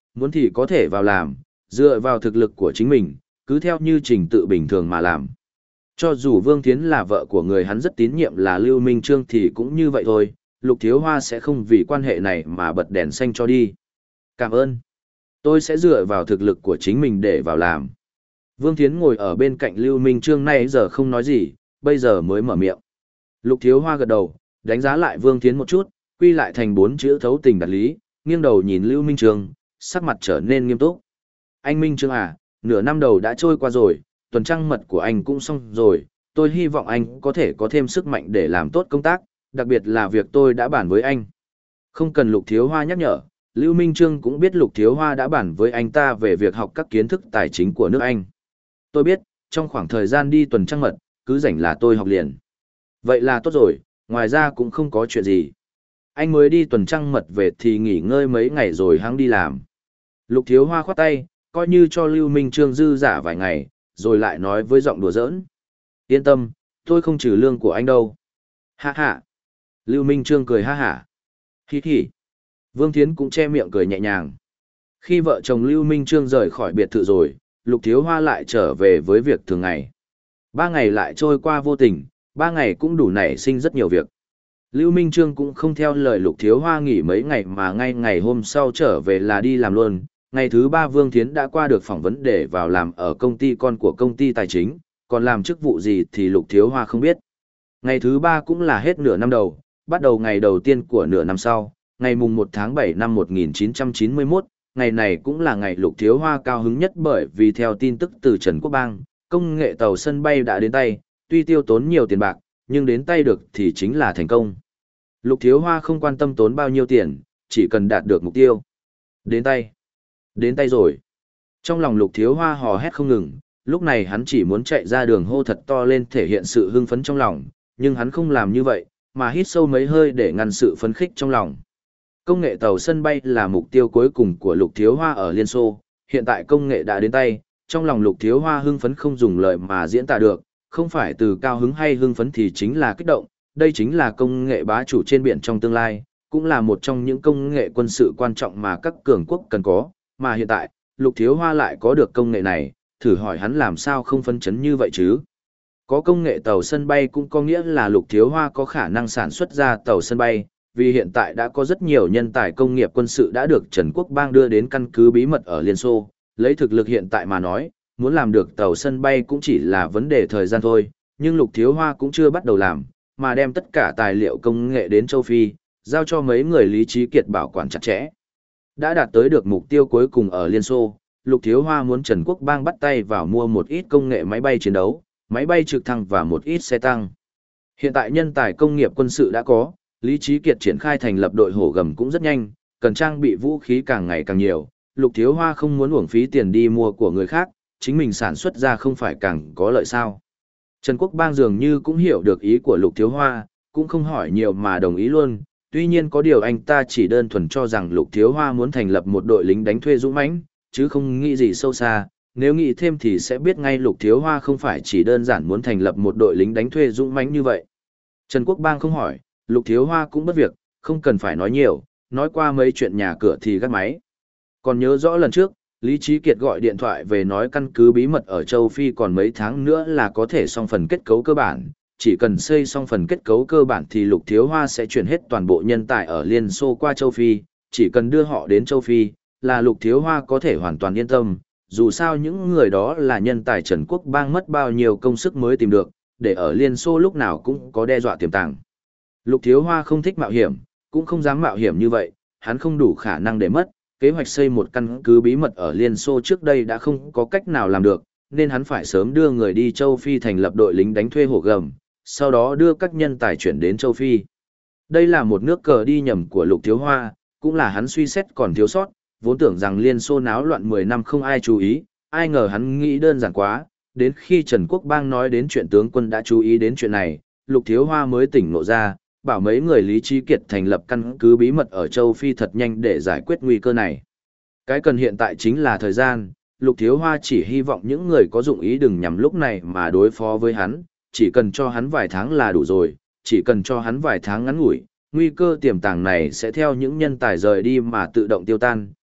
Speaker 1: muốn thì có thể vào làm, dựa vào thực lực của chính mình, cứ theo như trình tự bình thường mà làm. Cho dù Vương Thiến là vợ của người hắn rất tín nhiệm là Lưu Minh Trương thì cũng như vậy thôi, Lục Thiếu Hoa sẽ không vì quan hệ này mà bật đèn xanh cho đi. Cảm ơn. Tôi sẽ dựa vào thực lực của chính mình để vào làm. Vương Thiến ngồi ở bên cạnh Lưu Minh Trương nay giờ không nói gì, bây giờ mới mở miệng. Lục Thiếu Hoa gật đầu, đánh giá lại Vương Thiến một chút, quy lại thành bốn chữ thấu tình đạt lý, nghiêng đầu nhìn Lưu Minh Trương, sắc mặt trở nên nghiêm túc. Anh Minh Trương à, nửa năm đầu đã trôi qua rồi, tuần trăng mật của anh cũng xong rồi, tôi hy vọng anh có thể có thêm sức mạnh để làm tốt công tác, đặc biệt là việc tôi đã bàn với anh. Không cần Lục Thiếu Hoa nhắc nhở, Lưu Minh Trương cũng biết Lục Thiếu Hoa đã bàn với anh ta về việc học các kiến thức tài chính của nước Anh. Tôi biết, trong khoảng thời gian đi tuần trăng mật, cứ rảnh là tôi học liền. Vậy là tốt rồi, ngoài ra cũng không có chuyện gì. Anh mới đi tuần trăng mật về thì nghỉ ngơi mấy ngày rồi hăng đi làm. Lục Thiếu Hoa khoát tay, coi như cho Lưu Minh Trương dư giả vài ngày, rồi lại nói với giọng đùa giỡn. Yên tâm, tôi không trừ lương của anh đâu. Ha ha. Lưu Minh Trương cười ha hả. Hi hi. Vương Thiến cũng che miệng cười nhẹ nhàng. Khi vợ chồng Lưu Minh Trương rời khỏi biệt thự rồi, Lục Thiếu Hoa lại trở về với việc thường ngày. Ba ngày lại trôi qua vô tình, ba ngày cũng đủ nảy sinh rất nhiều việc. Lưu Minh Trương cũng không theo lời Lục Thiếu Hoa nghỉ mấy ngày mà ngay ngày hôm sau trở về là đi làm luôn. Ngày thứ ba Vương Thiến đã qua được phỏng vấn để vào làm ở công ty con của công ty tài chính, còn làm chức vụ gì thì Lục Thiếu Hoa không biết. Ngày thứ ba cũng là hết nửa năm đầu, bắt đầu ngày đầu tiên của nửa năm sau, ngày mùng một tháng bảy năm một nghìn chín trăm chín mươi mốt, ngày này cũng là ngày Lục Thiếu Hoa cao hứng nhất bởi vì theo tin tức từ Trần Quốc Bang, công nghệ tàu sân bay đã đến tay, tuy tiêu tốn nhiều tiền bạc, nhưng đến tay được thì chính là thành công. Lục Thiếu Hoa không quan tâm tốn bao nhiêu tiền, chỉ cần đạt được mục tiêu. Đến tay. Đến tay rồi. Trong lòng Lục Thiếu Hoa hò hét không ngừng, lúc này hắn chỉ muốn chạy ra đường hô thật to lên thể hiện sự hưng phấn trong lòng, nhưng hắn không làm như vậy, mà hít sâu mấy hơi để ngăn sự phấn khích trong lòng. Công nghệ tàu sân bay là mục tiêu cuối cùng của Lục Thiếu Hoa ở Liên Xô, hiện tại công nghệ đã đến tay, trong lòng Lục Thiếu Hoa hưng phấn không dùng lời mà diễn tả được, không phải từ cao hứng hay hưng phấn thì chính là kích động, đây chính là công nghệ bá chủ trên biển trong tương lai, cũng là một trong những công nghệ quân sự quan trọng mà các cường quốc cần có, mà hiện tại, Lục Thiếu Hoa lại có được công nghệ này, thử hỏi hắn làm sao không phấn chấn như vậy chứ? Có công nghệ tàu sân bay cũng có nghĩa là Lục Thiếu Hoa có khả năng sản xuất ra tàu sân bay, vì hiện tại đã có rất nhiều nhân tài công nghiệp quân sự đã được Trần Quốc Bang đưa đến căn cứ bí mật ở Liên Xô, lấy thực lực hiện tại mà nói, muốn làm được tàu sân bay cũng chỉ là vấn đề thời gian thôi, nhưng Lục Thiếu Hoa cũng chưa bắt đầu làm, mà đem tất cả tài liệu công nghệ đến châu Phi, giao cho mấy người Lý Trí Kiệt bảo quản chặt chẽ. Đã đạt tới được mục tiêu cuối cùng ở Liên Xô, Lục Thiếu Hoa muốn Trần Quốc Bang bắt tay vào mua một ít công nghệ máy bay chiến đấu, máy bay trực thăng và một ít xe tăng. Hiện tại nhân tài công nghiệp quân sự đã có, Lý Trí Kiệt triển khai thành lập đội hổ gầm cũng rất nhanh, cần trang bị vũ khí càng ngày càng nhiều, Lục Thiếu Hoa không muốn uổng phí tiền đi mua của người khác, chính mình sản xuất ra không phải càng có lợi sao. Trần Quốc Bang dường như cũng hiểu được ý của Lục Thiếu Hoa, cũng không hỏi nhiều mà đồng ý luôn, tuy nhiên có điều anh ta chỉ đơn thuần cho rằng Lục Thiếu Hoa muốn thành lập một đội lính đánh thuê dũng mãnh, chứ không nghĩ gì sâu xa, nếu nghĩ thêm thì sẽ biết ngay Lục Thiếu Hoa không phải chỉ đơn giản muốn thành lập một đội lính đánh thuê dũng mãnh như vậy. Trần Quốc Bang không hỏi, Lục Thiếu Hoa cũng bất việc, không cần phải nói nhiều, nói qua mấy chuyện nhà cửa thì gác máy. Còn nhớ rõ lần trước, Lý Trí Kiệt gọi điện thoại về nói căn cứ bí mật ở châu Phi còn mấy tháng nữa là có thể xong phần kết cấu cơ bản, chỉ cần xây xong phần kết cấu cơ bản thì Lục Thiếu Hoa sẽ chuyển hết toàn bộ nhân tài ở Liên Xô qua châu Phi, chỉ cần đưa họ đến châu Phi, là Lục Thiếu Hoa có thể hoàn toàn yên tâm, dù sao những người đó là nhân tài Trần Quốc Bang mất bao nhiêu công sức mới tìm được, để ở Liên Xô lúc nào cũng có đe dọa tiềm tàng. Lục Thiếu Hoa không thích mạo hiểm, cũng không dám mạo hiểm như vậy, hắn không đủ khả năng để mất, kế hoạch xây một căn cứ bí mật ở Liên Xô trước đây đã không có cách nào làm được, nên hắn phải sớm đưa người đi châu Phi thành lập đội lính đánh thuê hổ gầm, sau đó đưa các nhân tài chuyển đến châu Phi. Đây là một nước cờ đi nhầm của Lục Thiếu Hoa, cũng là hắn suy xét còn thiếu sót, vốn tưởng rằng Liên Xô náo loạn mười năm không ai chú ý, ai ngờ hắn nghĩ đơn giản quá, đến khi Trần Quốc Bang nói đến chuyện tướng quân đã chú ý đến chuyện này, Lục Thiếu Hoa mới tỉnh ngộ ra, bảo mấy người Lý Trí Kiệt thành lập căn cứ bí mật ở châu Phi thật nhanh để giải quyết nguy cơ này. Cái cần hiện tại chính là thời gian, Lục Thiếu Hoa chỉ hy vọng những người có dụng ý đừng nhằm lúc này mà đối phó với hắn, chỉ cần cho hắn vài tháng là đủ rồi, chỉ cần cho hắn vài tháng ngắn ngủi, nguy cơ tiềm tàng này sẽ theo những nhân tài rời đi mà tự động tiêu tan,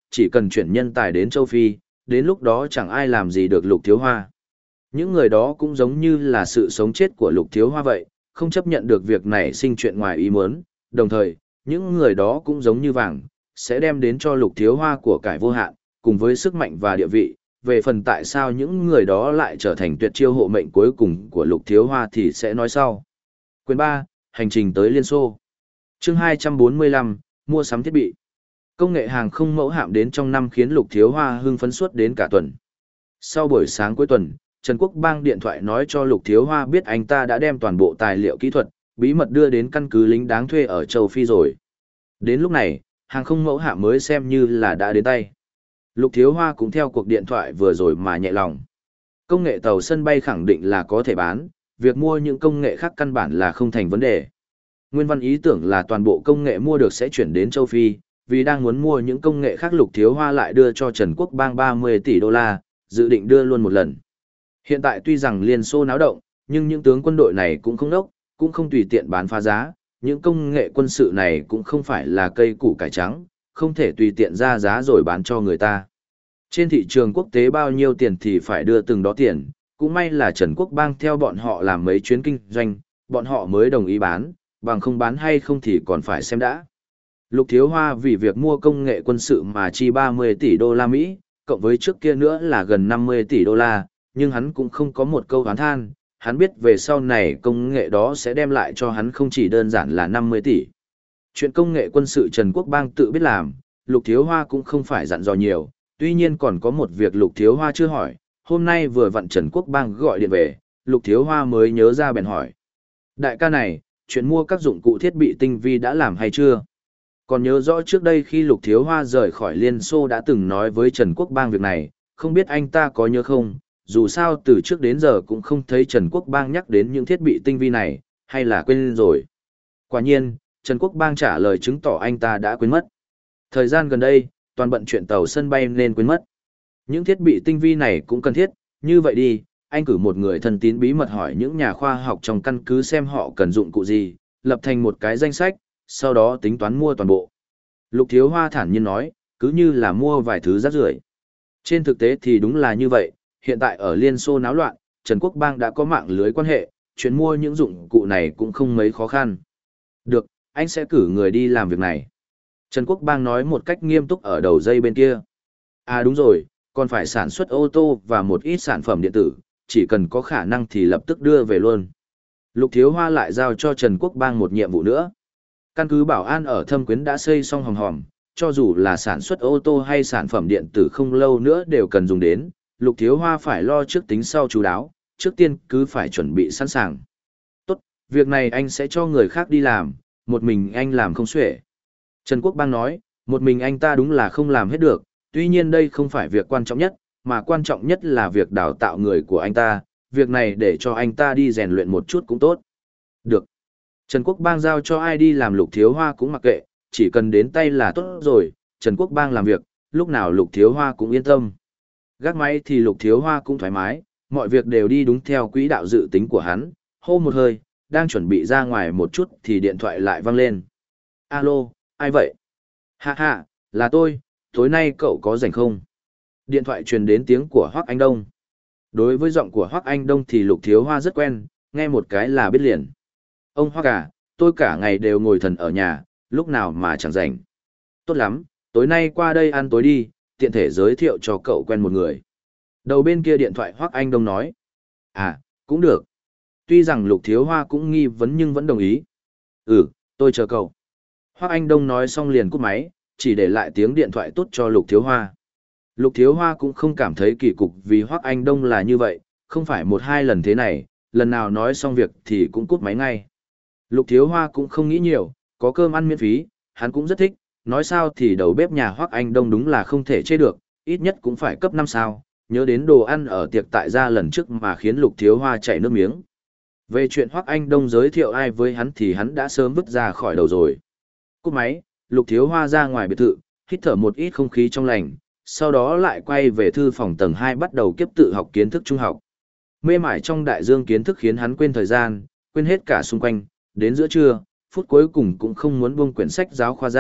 Speaker 1: chỉ cần chuyển nhân tài đến châu Phi, đến lúc đó chẳng ai làm gì được Lục Thiếu Hoa. Những người đó cũng giống như là sự sống chết của Lục Thiếu Hoa vậy, không chấp nhận được việc này sinh chuyện ngoài ý muốn, đồng thời, những người đó cũng giống như vàng, sẽ đem đến cho Lục Thiếu Hoa của cải vô hạn, cùng với sức mạnh và địa vị. Về phần tại sao những người đó lại trở thành tuyệt chiêu hộ mệnh cuối cùng của Lục Thiếu Hoa thì sẽ nói sau. Quyền ba, Hành trình tới Liên Xô. Chương hai trăm bốn mươi lăm, mua sắm thiết bị. Công nghệ hàng không mẫu hạm đến trong năm khiến Lục Thiếu Hoa hưng phấn suốt đến cả tuần. Sau buổi sáng cuối tuần, Trần Quốc Bang điện thoại nói cho Lục Thiếu Hoa biết anh ta đã đem toàn bộ tài liệu kỹ thuật, bí mật đưa đến căn cứ lính đáng thuê ở châu Phi rồi. Đến lúc này, hàng không mẫu hạm mới xem như là đã đến tay. Lục Thiếu Hoa cũng theo cuộc điện thoại vừa rồi mà nhẹ lòng. Công nghệ tàu sân bay khẳng định là có thể bán, việc mua những công nghệ khác căn bản là không thành vấn đề. Nguyên văn ý tưởng là toàn bộ công nghệ mua được sẽ chuyển đến châu Phi, vì đang muốn mua những công nghệ khác Lục Thiếu Hoa lại đưa cho Trần Quốc Bang ba mươi tỷ đô la, dự định đưa luôn một lần. Hiện tại tuy rằng Liên Xô náo động, nhưng những tướng quân đội này cũng không đốc, cũng không tùy tiện bán phá giá, những công nghệ quân sự này cũng không phải là cây củ cải trắng, không thể tùy tiện ra giá rồi bán cho người ta. Trên thị trường quốc tế bao nhiêu tiền thì phải đưa từng đó tiền, cũng may là Trần Quốc Bang theo bọn họ làm mấy chuyến kinh doanh, bọn họ mới đồng ý bán, bằng không bán hay không thì còn phải xem đã. Lục Thiếu Hoa vì việc mua công nghệ quân sự mà chi ba mươi tỷ đô la Mỹ, cộng với trước kia nữa là gần năm mươi tỷ đô la, nhưng hắn cũng không có một câu oán than, hắn biết về sau này công nghệ đó sẽ đem lại cho hắn không chỉ đơn giản là năm mươi tỷ. Chuyện công nghệ quân sự Trần Quốc Bang tự biết làm, Lục Thiếu Hoa cũng không phải dặn dò nhiều, tuy nhiên còn có một việc Lục Thiếu Hoa chưa hỏi, hôm nay vừa vặn Trần Quốc Bang gọi điện về, Lục Thiếu Hoa mới nhớ ra bèn hỏi. Đại ca này, chuyện mua các dụng cụ thiết bị tinh vi đã làm hay chưa? Còn nhớ rõ trước đây khi Lục Thiếu Hoa rời khỏi Liên Xô đã từng nói với Trần Quốc Bang việc này, không biết anh ta có nhớ không? Dù sao từ trước đến giờ cũng không thấy Trần Quốc Bang nhắc đến những thiết bị tinh vi này, hay là quên rồi. Quả nhiên, Trần Quốc Bang trả lời chứng tỏ anh ta đã quên mất. Thời gian gần đây, toàn bận chuyện tàu sân bay nên quên mất. Những thiết bị tinh vi này cũng cần thiết, như vậy đi, anh cử một người thân tín bí mật hỏi những nhà khoa học trong căn cứ xem họ cần dụng cụ gì, lập thành một cái danh sách, sau đó tính toán mua toàn bộ. Lục Thiếu Hoa thản nhiên nói, cứ như là mua vài thứ rác rưởi. Trên thực tế thì đúng là như vậy, hiện tại ở Liên Xô náo loạn, Trần Quốc Bang đã có mạng lưới quan hệ, chuyện mua những dụng cụ này cũng không mấy khó khăn. Được, anh sẽ cử người đi làm việc này. Trần Quốc Bang nói một cách nghiêm túc ở đầu dây bên kia. À đúng rồi, còn phải sản xuất ô tô và một ít sản phẩm điện tử, chỉ cần có khả năng thì lập tức đưa về luôn. Lục Thiếu Hoa lại giao cho Trần Quốc Bang một nhiệm vụ nữa. Căn cứ bảo an ở Thâm Quyến đã xây xong hòm hòm, cho dù là sản xuất ô tô hay sản phẩm điện tử không lâu nữa đều cần dùng đến, Lục Thiếu Hoa phải lo trước tính sau chú đáo, trước tiên cứ phải chuẩn bị sẵn sàng. Tốt, việc này anh sẽ cho người khác đi làm, một mình anh làm không xuể. Trần Quốc Bang nói, một mình anh ta đúng là không làm hết được, tuy nhiên đây không phải việc quan trọng nhất, mà quan trọng nhất là việc đào tạo người của anh ta, việc này để cho anh ta đi rèn luyện một chút cũng tốt. Được. Trần Quốc Bang giao cho ai đi làm Lục Thiếu Hoa cũng mặc kệ, chỉ cần đến tay là tốt rồi, Trần Quốc Bang làm việc, lúc nào Lục Thiếu Hoa cũng yên tâm. Gác máy thì Lục Thiếu Hoa cũng thoải mái, mọi việc đều đi đúng theo quỹ đạo dự tính của hắn, hô một hơi, đang chuẩn bị ra ngoài một chút thì điện thoại lại vang lên. Alo, ai vậy? Ha ha, là tôi, tối nay cậu có rảnh không? Điện thoại truyền đến tiếng của Hoắc Anh Đông. Đối với giọng của Hoắc Anh Đông thì Lục Thiếu Hoa rất quen, nghe một cái là biết liền. Ông Hoắc à, tôi cả ngày đều ngồi thần ở nhà, lúc nào mà chẳng rảnh. Tốt lắm, tối nay qua đây ăn tối đi, tiện thể giới thiệu cho cậu quen một người. Đầu bên kia điện thoại Hoắc Anh Đông nói. À, cũng được. Tuy rằng Lục Thiếu Hoa cũng nghi vấn nhưng vẫn đồng ý. Ừ, tôi chờ cậu. Hoắc Anh Đông nói xong liền cúp máy, chỉ để lại tiếng điện thoại tốt cho Lục Thiếu Hoa. Lục Thiếu Hoa cũng không cảm thấy kỳ cục vì Hoắc Anh Đông là như vậy, không phải một hai lần thế này, lần nào nói xong việc thì cũng cúp máy ngay. Lục Thiếu Hoa cũng không nghĩ nhiều, có cơm ăn miễn phí, hắn cũng rất thích, nói sao thì đầu bếp nhà Hoắc Anh Đông đúng là không thể chê được, ít nhất cũng phải cấp năm sao, nhớ đến đồ ăn ở tiệc tại gia lần trước mà khiến Lục Thiếu Hoa chảy nước miếng. Về chuyện Hoắc Anh Đông giới thiệu ai với hắn thì hắn đã sớm vứt ra khỏi đầu rồi. Cúp máy, Lục Thiếu Hoa ra ngoài biệt thự, hít thở một ít không khí trong lành, sau đó lại quay về thư phòng tầng hai bắt đầu kiếp tự học kiến thức trung học. Mê mải trong đại dương kiến thức khiến hắn quên thời gian, quên hết cả xung quanh, đến giữa trưa, phút cuối cùng cũng không muốn buông quyển sách giáo khoa ra,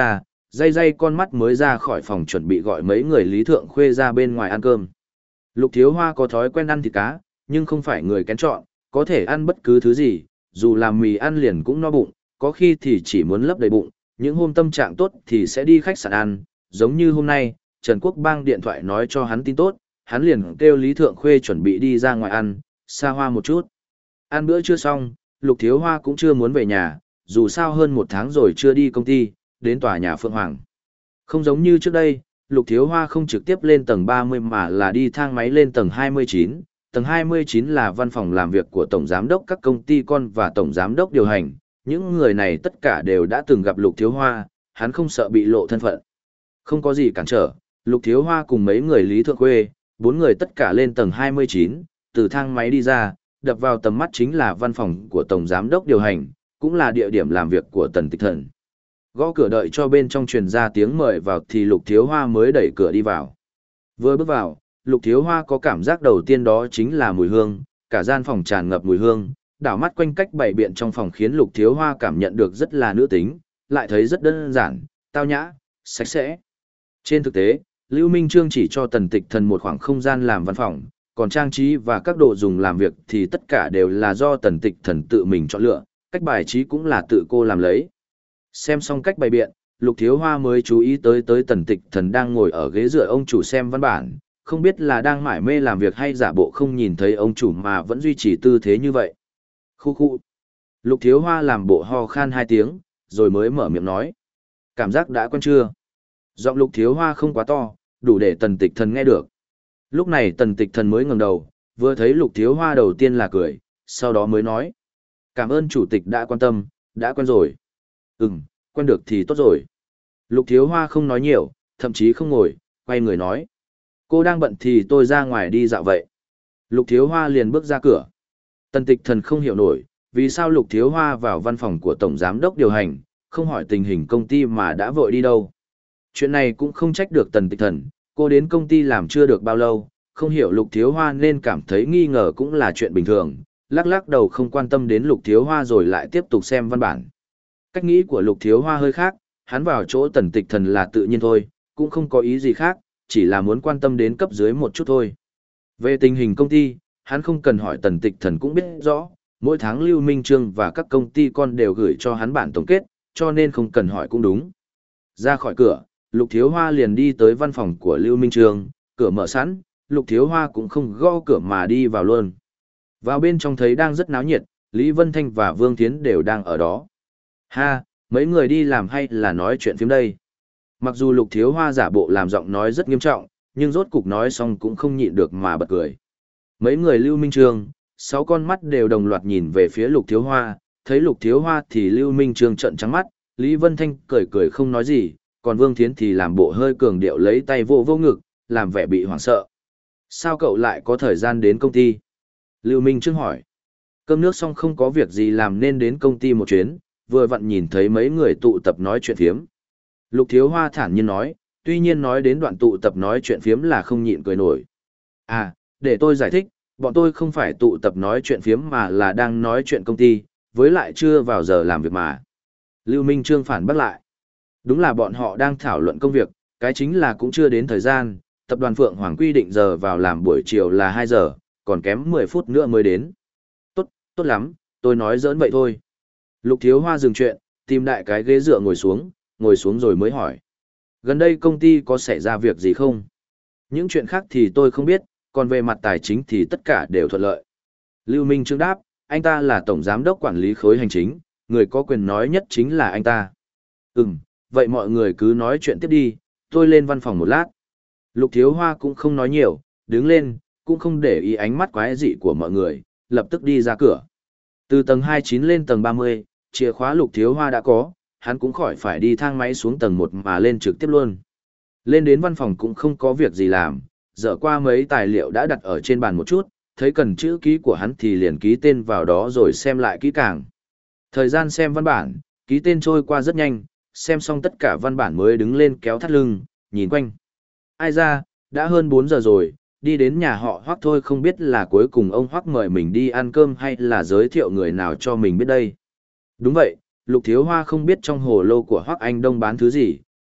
Speaker 1: day day con mắt mới ra khỏi phòng chuẩn bị gọi mấy người Lý Thượng Khuê ra bên ngoài ăn cơm. Lục Thiếu Hoa có thói quen ăn thịt cá, nhưng không phải người kén chọn, có thể ăn bất cứ thứ gì, dù làm mì ăn liền cũng no bụng, có khi thì chỉ muốn lấp đầy bụng, những hôm tâm trạng tốt thì sẽ đi khách sạn ăn, giống như hôm nay, Trần Quốc Bang điện thoại nói cho hắn tin tốt, hắn liền kêu Lý Thượng Khuê chuẩn bị đi ra ngoài ăn, xa hoa một chút. Ăn bữa trưa xong, Lục Thiếu Hoa cũng chưa muốn về nhà, dù sao hơn một tháng rồi chưa đi công ty, đến tòa nhà Phượng Hoàng. Không giống như trước đây, Lục Thiếu Hoa không trực tiếp lên tầng ba mươi mà là đi thang máy lên tầng hai mươi chín. Tầng hai mươi chín là văn phòng làm việc của Tổng Giám đốc các công ty con và Tổng Giám đốc điều hành. Những người này tất cả đều đã từng gặp Lục Thiếu Hoa, hắn không sợ bị lộ thân phận. Không có gì cản trở, Lục Thiếu Hoa cùng mấy người Lý Thượng Khuê, bốn người tất cả lên tầng hai mươi chín, từ thang máy đi ra, đập vào tầm mắt chính là văn phòng của Tổng Giám đốc điều hành, cũng là địa điểm làm việc của Tần Tịch Thần. Gõ cửa đợi cho bên trong truyền ra tiếng mời vào thì Lục Thiếu Hoa mới đẩy cửa đi vào. Vừa bước vào, Lục Thiếu Hoa có cảm giác đầu tiên đó chính là mùi hương, cả gian phòng tràn ngập mùi hương, đảo mắt quanh cách bày biện trong phòng khiến Lục Thiếu Hoa cảm nhận được rất là nữ tính, lại thấy rất đơn giản, tao nhã, sạch sẽ. Trên thực tế, Lưu Minh Trương chỉ cho Tần Tịch Thần một khoảng không gian làm văn phòng, còn trang trí và các đồ dùng làm việc thì tất cả đều là do Tần Tịch Thần tự mình chọn lựa, cách bài trí cũng là tự cô làm lấy. Xem xong cách bày biện, Lục Thiếu Hoa mới chú ý tới tới Tần Tịch Thần đang ngồi ở ghế dựa ông chủ xem văn bản, không biết là đang mải mê làm việc hay giả bộ không nhìn thấy ông chủ mà vẫn duy trì tư thế như vậy. Khu khu. Lục Thiếu Hoa làm bộ ho khan hai tiếng, rồi mới mở miệng nói. Cảm giác đã quen chưa? Giọng Lục Thiếu Hoa không quá to, đủ để Tần Tịch Thần nghe được. Lúc này Tần Tịch Thần mới ngẩng đầu, vừa thấy Lục Thiếu Hoa đầu tiên là cười, sau đó mới nói. Cảm ơn chủ tịch đã quan tâm, đã quen rồi. Ừm, quen được thì tốt rồi. Lục Thiếu Hoa không nói nhiều, thậm chí không ngồi, quay người nói. Cô đang bận thì tôi ra ngoài đi dạo vậy. Lục Thiếu Hoa liền bước ra cửa. Tần Tịch Thần không hiểu nổi, vì sao Lục Thiếu Hoa vào văn phòng của Tổng Giám đốc điều hành, không hỏi tình hình công ty mà đã vội đi đâu. Chuyện này cũng không trách được Tần Tịch Thần, cô đến công ty làm chưa được bao lâu, không hiểu Lục Thiếu Hoa nên cảm thấy nghi ngờ cũng là chuyện bình thường, lắc lắc đầu không quan tâm đến Lục Thiếu Hoa rồi lại tiếp tục xem văn bản. Cách nghĩ của Lục Thiếu Hoa hơi khác, hắn vào chỗ Tần Tịch Thần là tự nhiên thôi, cũng không có ý gì khác, chỉ là muốn quan tâm đến cấp dưới một chút thôi. Về tình hình công ty, hắn không cần hỏi Tần Tịch Thần cũng biết rõ, mỗi tháng Lưu Minh Trương và các công ty con đều gửi cho hắn bản tổng kết, cho nên không cần hỏi cũng đúng. Ra khỏi cửa, Lục Thiếu Hoa liền đi tới văn phòng của Lưu Minh Trương, cửa mở sẵn, Lục Thiếu Hoa cũng không gõ cửa mà đi vào luôn. Vào bên trong thấy đang rất náo nhiệt, Lý Vân Thanh và Vương Thiến đều đang ở đó. Ha, mấy người đi làm hay là nói chuyện phím đây? Mặc dù Lục Thiếu Hoa giả bộ làm giọng nói rất nghiêm trọng, nhưng rốt cục nói xong cũng không nhịn được mà bật cười. Mấy người Lưu Minh Trương, sáu con mắt đều đồng loạt nhìn về phía Lục Thiếu Hoa, thấy Lục Thiếu Hoa thì Lưu Minh Trương trợn trắng mắt, Lý Vân Thanh cười cười không nói gì, còn Vương Thiến thì làm bộ hơi cường điệu lấy tay vô vô ngực, làm vẻ bị hoảng sợ. Sao cậu lại có thời gian đến công ty? Lưu Minh Trương hỏi. Cơm nước xong không có việc gì làm nên đến công ty một chuyến, vừa vặn nhìn thấy mấy người tụ tập nói chuyện phiếm. Lục Thiếu Hoa thản nhiên nói, tuy nhiên nói đến đoạn tụ tập nói chuyện phiếm là không nhịn cười nổi. À, để tôi giải thích, bọn tôi không phải tụ tập nói chuyện phiếm mà là đang nói chuyện công ty, với lại chưa vào giờ làm việc mà. Lưu Minh Trương phản bác lại. Đúng là bọn họ đang thảo luận công việc, cái chính là cũng chưa đến thời gian, tập đoàn Phượng Hoàng quy định giờ vào làm buổi chiều là hai giờ, còn kém mười phút nữa mới đến. Tốt, tốt lắm, tôi nói giỡn vậy thôi. Lục Thiếu Hoa dừng chuyện, tìm đại cái ghế dựa ngồi xuống, ngồi xuống rồi mới hỏi. Gần đây công ty có xảy ra việc gì không? Những chuyện khác thì tôi không biết, còn về mặt tài chính thì tất cả đều thuận lợi. Lưu Minh Trương đáp, anh ta là tổng giám đốc quản lý khối hành chính, người có quyền nói nhất chính là anh ta. Ừm, vậy mọi người cứ nói chuyện tiếp đi, tôi lên văn phòng một lát. Lục Thiếu Hoa cũng không nói nhiều, đứng lên, cũng không để ý ánh mắt quái dị của mọi người, lập tức đi ra cửa. Từ tầng hai mươi chín lên tầng ba mươi, chìa khóa Lục Thiếu Hoa đã có, hắn cũng khỏi phải đi thang máy xuống tầng một mà lên trực tiếp luôn. Lên đến văn phòng cũng không có việc gì làm, dở qua mấy tài liệu đã đặt ở trên bàn một chút, thấy cần chữ ký của hắn thì liền ký tên vào đó rồi xem lại kỹ càng. Thời gian xem văn bản, ký tên trôi qua rất nhanh, xem xong tất cả văn bản mới đứng lên kéo thắt lưng, nhìn quanh. Ai ra, đã hơn bốn giờ rồi, đi đến nhà họ Hoắc thôi không biết là cuối cùng ông Hoắc mời mình đi ăn cơm hay là giới thiệu người nào cho mình biết đây. Đúng vậy, Lục Thiếu Hoa không biết trong hồ lô của Hoắc Anh Đông bán thứ gì,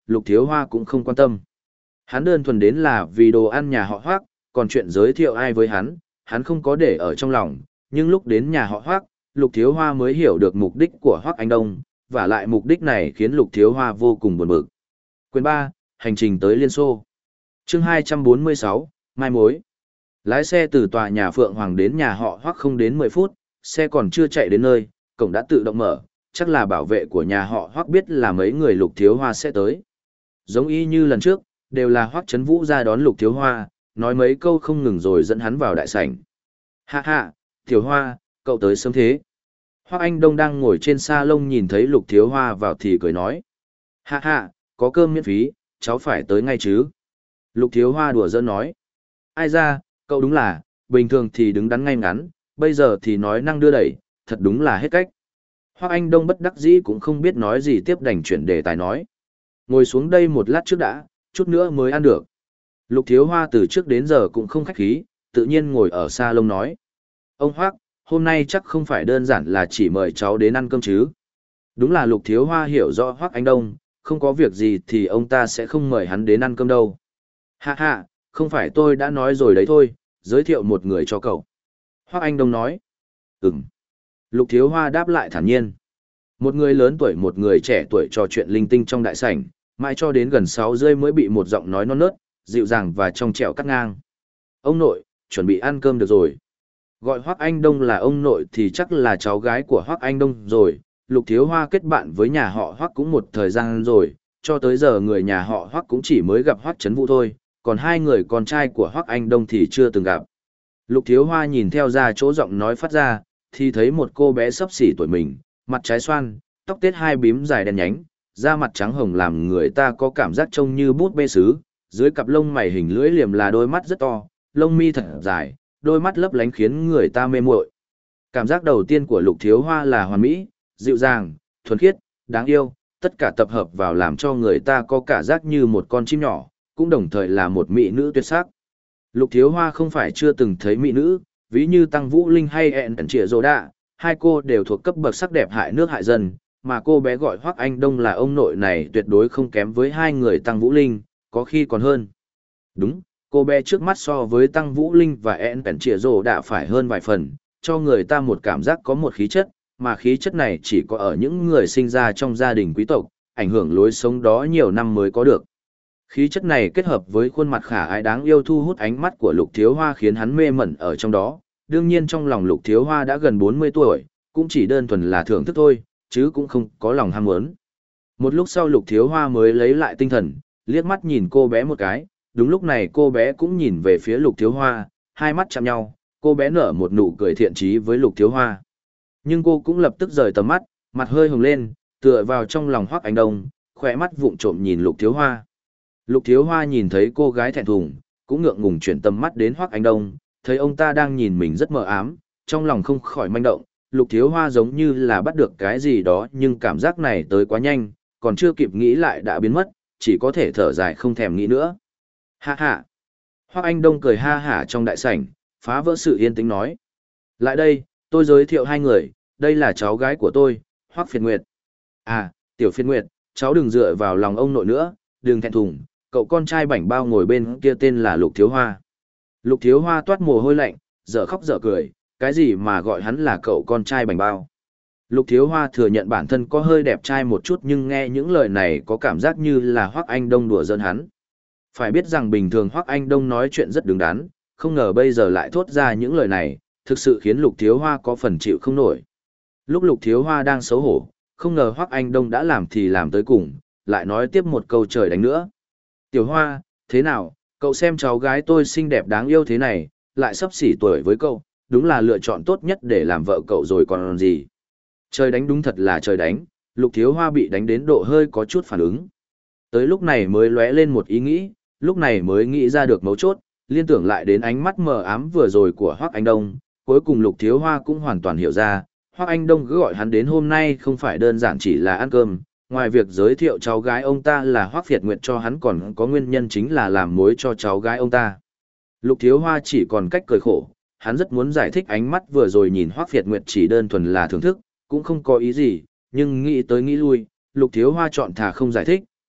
Speaker 1: Lục Thiếu Hoa cũng không quan tâm. Hắn đơn thuần đến là vì đồ ăn nhà họ Hoác, còn chuyện giới thiệu ai với hắn, hắn không có để ở trong lòng, nhưng lúc đến nhà họ Hoác, Lục Thiếu Hoa mới hiểu được mục đích của Hoác Anh Đông, và lại mục đích này khiến Lục Thiếu Hoa vô cùng buồn bực. Quyền ba, hành trình tới Liên Xô. Chương hai trăm bốn mươi sáu, Mai mối. Lái xe từ tòa nhà Phượng Hoàng đến nhà họ Hoác không đến mười phút, xe còn chưa chạy đến nơi, cổng đã tự động mở, chắc là bảo vệ của nhà họ Hoác biết là mấy người Lục Thiếu Hoa sẽ tới. Giống y như lần trước, đều là Hoác Trấn Vũ ra đón Lục Thiếu Hoa, nói mấy câu không ngừng rồi dẫn hắn vào đại sảnh. Hạ hạ, Thiếu Hoa, cậu tới sớm thế. Hoác Anh Đông đang ngồi trên salon nhìn thấy Lục Thiếu Hoa vào thì cười nói. Hạ hạ, có cơm miễn phí, cháu phải tới ngay chứ. Lục Thiếu Hoa đùa giỡn nói. Ai ra, cậu đúng là, bình thường thì đứng đắn ngay ngắn, bây giờ thì nói năng đưa đẩy, thật đúng là hết cách. Hoác Anh Đông bất đắc dĩ cũng không biết nói gì tiếp đành chuyển đề tài nói. Ngồi xuống đây một lát trước đã, chút nữa mới ăn được. Lục Thiếu Hoa từ trước đến giờ cũng không khách khí, tự nhiên ngồi ở salon nói. Ông Hoác, hôm nay chắc không phải đơn giản là chỉ mời cháu đến ăn cơm chứ. Đúng là Lục Thiếu Hoa hiểu rõ Hoác Anh Đông, không có việc gì thì ông ta sẽ không mời hắn đến ăn cơm đâu. Hạ hạ, không phải tôi đã nói rồi đấy thôi, giới thiệu một người cho cậu. Hoác Anh Đông nói. Ừm. Lục Thiếu Hoa đáp lại thản nhiên. Một người lớn tuổi một người trẻ tuổi trò chuyện linh tinh trong đại sảnh, mãi cho đến gần sáu rưỡi mới bị một giọng nói non nớt, dịu dàng và trong trẻo cắt ngang. Ông nội, chuẩn bị ăn cơm được rồi. Gọi Hoác Anh Đông là ông nội thì chắc là cháu gái của Hoác Anh Đông rồi. Lục Thiếu Hoa kết bạn với nhà họ Hoác cũng một thời gian rồi, cho tới giờ người nhà họ Hoác cũng chỉ mới gặp Hoác Trấn Vũ thôi, còn hai người con trai của Hoác Anh Đông thì chưa từng gặp. Lục Thiếu Hoa nhìn theo ra chỗ giọng nói phát ra, thì thấy một cô bé xấp xỉ tuổi mình, mặt trái xoan, tóc tết hai bím dài đen nhánh, da mặt trắng hồng làm người ta có cảm giác trông như bút bê sứ, dưới cặp lông mày hình lưỡi liềm là đôi mắt rất to, lông mi thật dài, đôi mắt lấp lánh khiến người ta mê muội. Cảm giác đầu tiên của Lục Thiếu Hoa là hoàn mỹ, dịu dàng, thuần khiết, đáng yêu, tất cả tập hợp vào làm cho người ta có cảm giác như một con chim nhỏ, cũng đồng thời là một mỹ nữ tuyệt sắc. Lục Thiếu Hoa không phải chưa từng thấy mỹ nữ, ví như Tăng Vũ Linh hay ẹn ẩn trịa rồ đạ, hai cô đều thuộc cấp bậc sắc đẹp hại nước hại dân, mà cô bé gọi Hoác Anh Đông là ông nội này tuyệt đối không kém với hai người Tăng Vũ Linh, có khi còn hơn. Đúng, cô bé trước mắt so với Tăng Vũ Linh và ẹn ẩn trịa rồ đạ phải hơn vài phần, cho người ta một cảm giác có một khí chất, mà khí chất này chỉ có ở những người sinh ra trong gia đình quý tộc, ảnh hưởng lối sống đó nhiều năm mới có được. Khí chất này kết hợp với khuôn mặt khả ái đáng yêu thu hút ánh mắt của Lục Thiếu Hoa khiến hắn mê mẩn ở trong đó. Đương nhiên trong lòng Lục Thiếu Hoa đã gần bốn mươi tuổi, cũng chỉ đơn thuần là thưởng thức thôi, chứ cũng không có lòng ham muốn. Một lúc sau Lục Thiếu Hoa mới lấy lại tinh thần, liếc mắt nhìn cô bé một cái, đúng lúc này cô bé cũng nhìn về phía Lục Thiếu Hoa, hai mắt chạm nhau, cô bé nở một nụ cười thiện chí với Lục Thiếu Hoa. Nhưng cô cũng lập tức rời tầm mắt, mặt hơi hồng lên, tựa vào trong lòng Hoác Anh Đông, khỏe mắt vụng trộm nhìn Lục Thiếu Hoa. Lục Thiếu Hoa nhìn thấy cô gái thẹn thùng, cũng ngượng ngùng chuyển tầm mắt đến Hoác Anh Đông, thấy ông ta đang nhìn mình rất mờ ám, trong lòng không khỏi manh động. Lục Thiếu Hoa giống như là bắt được cái gì đó nhưng cảm giác này tới quá nhanh, còn chưa kịp nghĩ lại đã biến mất, chỉ có thể thở dài không thèm nghĩ nữa. Ha ha! Hoác Anh Đông cười ha hả trong đại sảnh, phá vỡ sự yên tĩnh nói. Lại đây, tôi giới thiệu hai người, đây là cháu gái của tôi, Hoác Phiệt Nguyệt. À, Tiểu Phiệt Nguyệt, cháu đừng dựa vào lòng ông nội nữa, đừng thẹn thùng, cậu con trai bảnh bao ngồi bên kia tên là Lục Thiếu Hoa. Lục Thiếu Hoa toát mồ hôi lạnh, dở khóc dở cười, cái gì mà gọi hắn là cậu con trai bảnh bao. Lục Thiếu Hoa thừa nhận bản thân có hơi đẹp trai một chút nhưng nghe những lời này có cảm giác như là Hoác Anh Đông đùa giỡn hắn. Phải biết rằng bình thường Hoác Anh Đông nói chuyện rất đứng đắn, không ngờ bây giờ lại thốt ra những lời này, thực sự khiến Lục Thiếu Hoa có phần chịu không nổi. Lúc Lục Thiếu Hoa đang xấu hổ, không ngờ Hoác Anh Đông đã làm thì làm tới cùng, lại nói tiếp một câu trời đánh nữa. Tiểu Hoa, thế nào, cậu xem cháu gái tôi xinh đẹp đáng yêu thế này, lại sắp xỉ tuổi với cậu, đúng là lựa chọn tốt nhất để làm vợ cậu rồi còn gì. Trời đánh đúng thật là trời đánh, Lục Thiếu Hoa bị đánh đến độ hơi có chút phản ứng. Tới lúc này mới lóe lên một ý nghĩ, lúc này mới nghĩ ra được mấu chốt, liên tưởng lại đến ánh mắt mờ ám vừa rồi của Hoác Anh Đông, cuối cùng Lục Thiếu Hoa cũng hoàn toàn hiểu ra, Hoác Anh Đông cứ gọi hắn đến hôm nay không phải đơn giản chỉ là ăn cơm, ngoài việc giới thiệu cháu gái ông ta là Hoác Phiệt Nguyệt cho hắn còn có nguyên nhân chính là làm mối cho cháu gái ông ta. Lục Thiếu Hoa chỉ còn cách cười khổ, hắn rất muốn giải thích ánh mắt vừa rồi nhìn Hoác Phiệt Nguyệt chỉ đơn thuần là thưởng thức, cũng không có ý gì, nhưng nghĩ tới nghĩ lui, Lục Thiếu Hoa chọn thà không giải thích,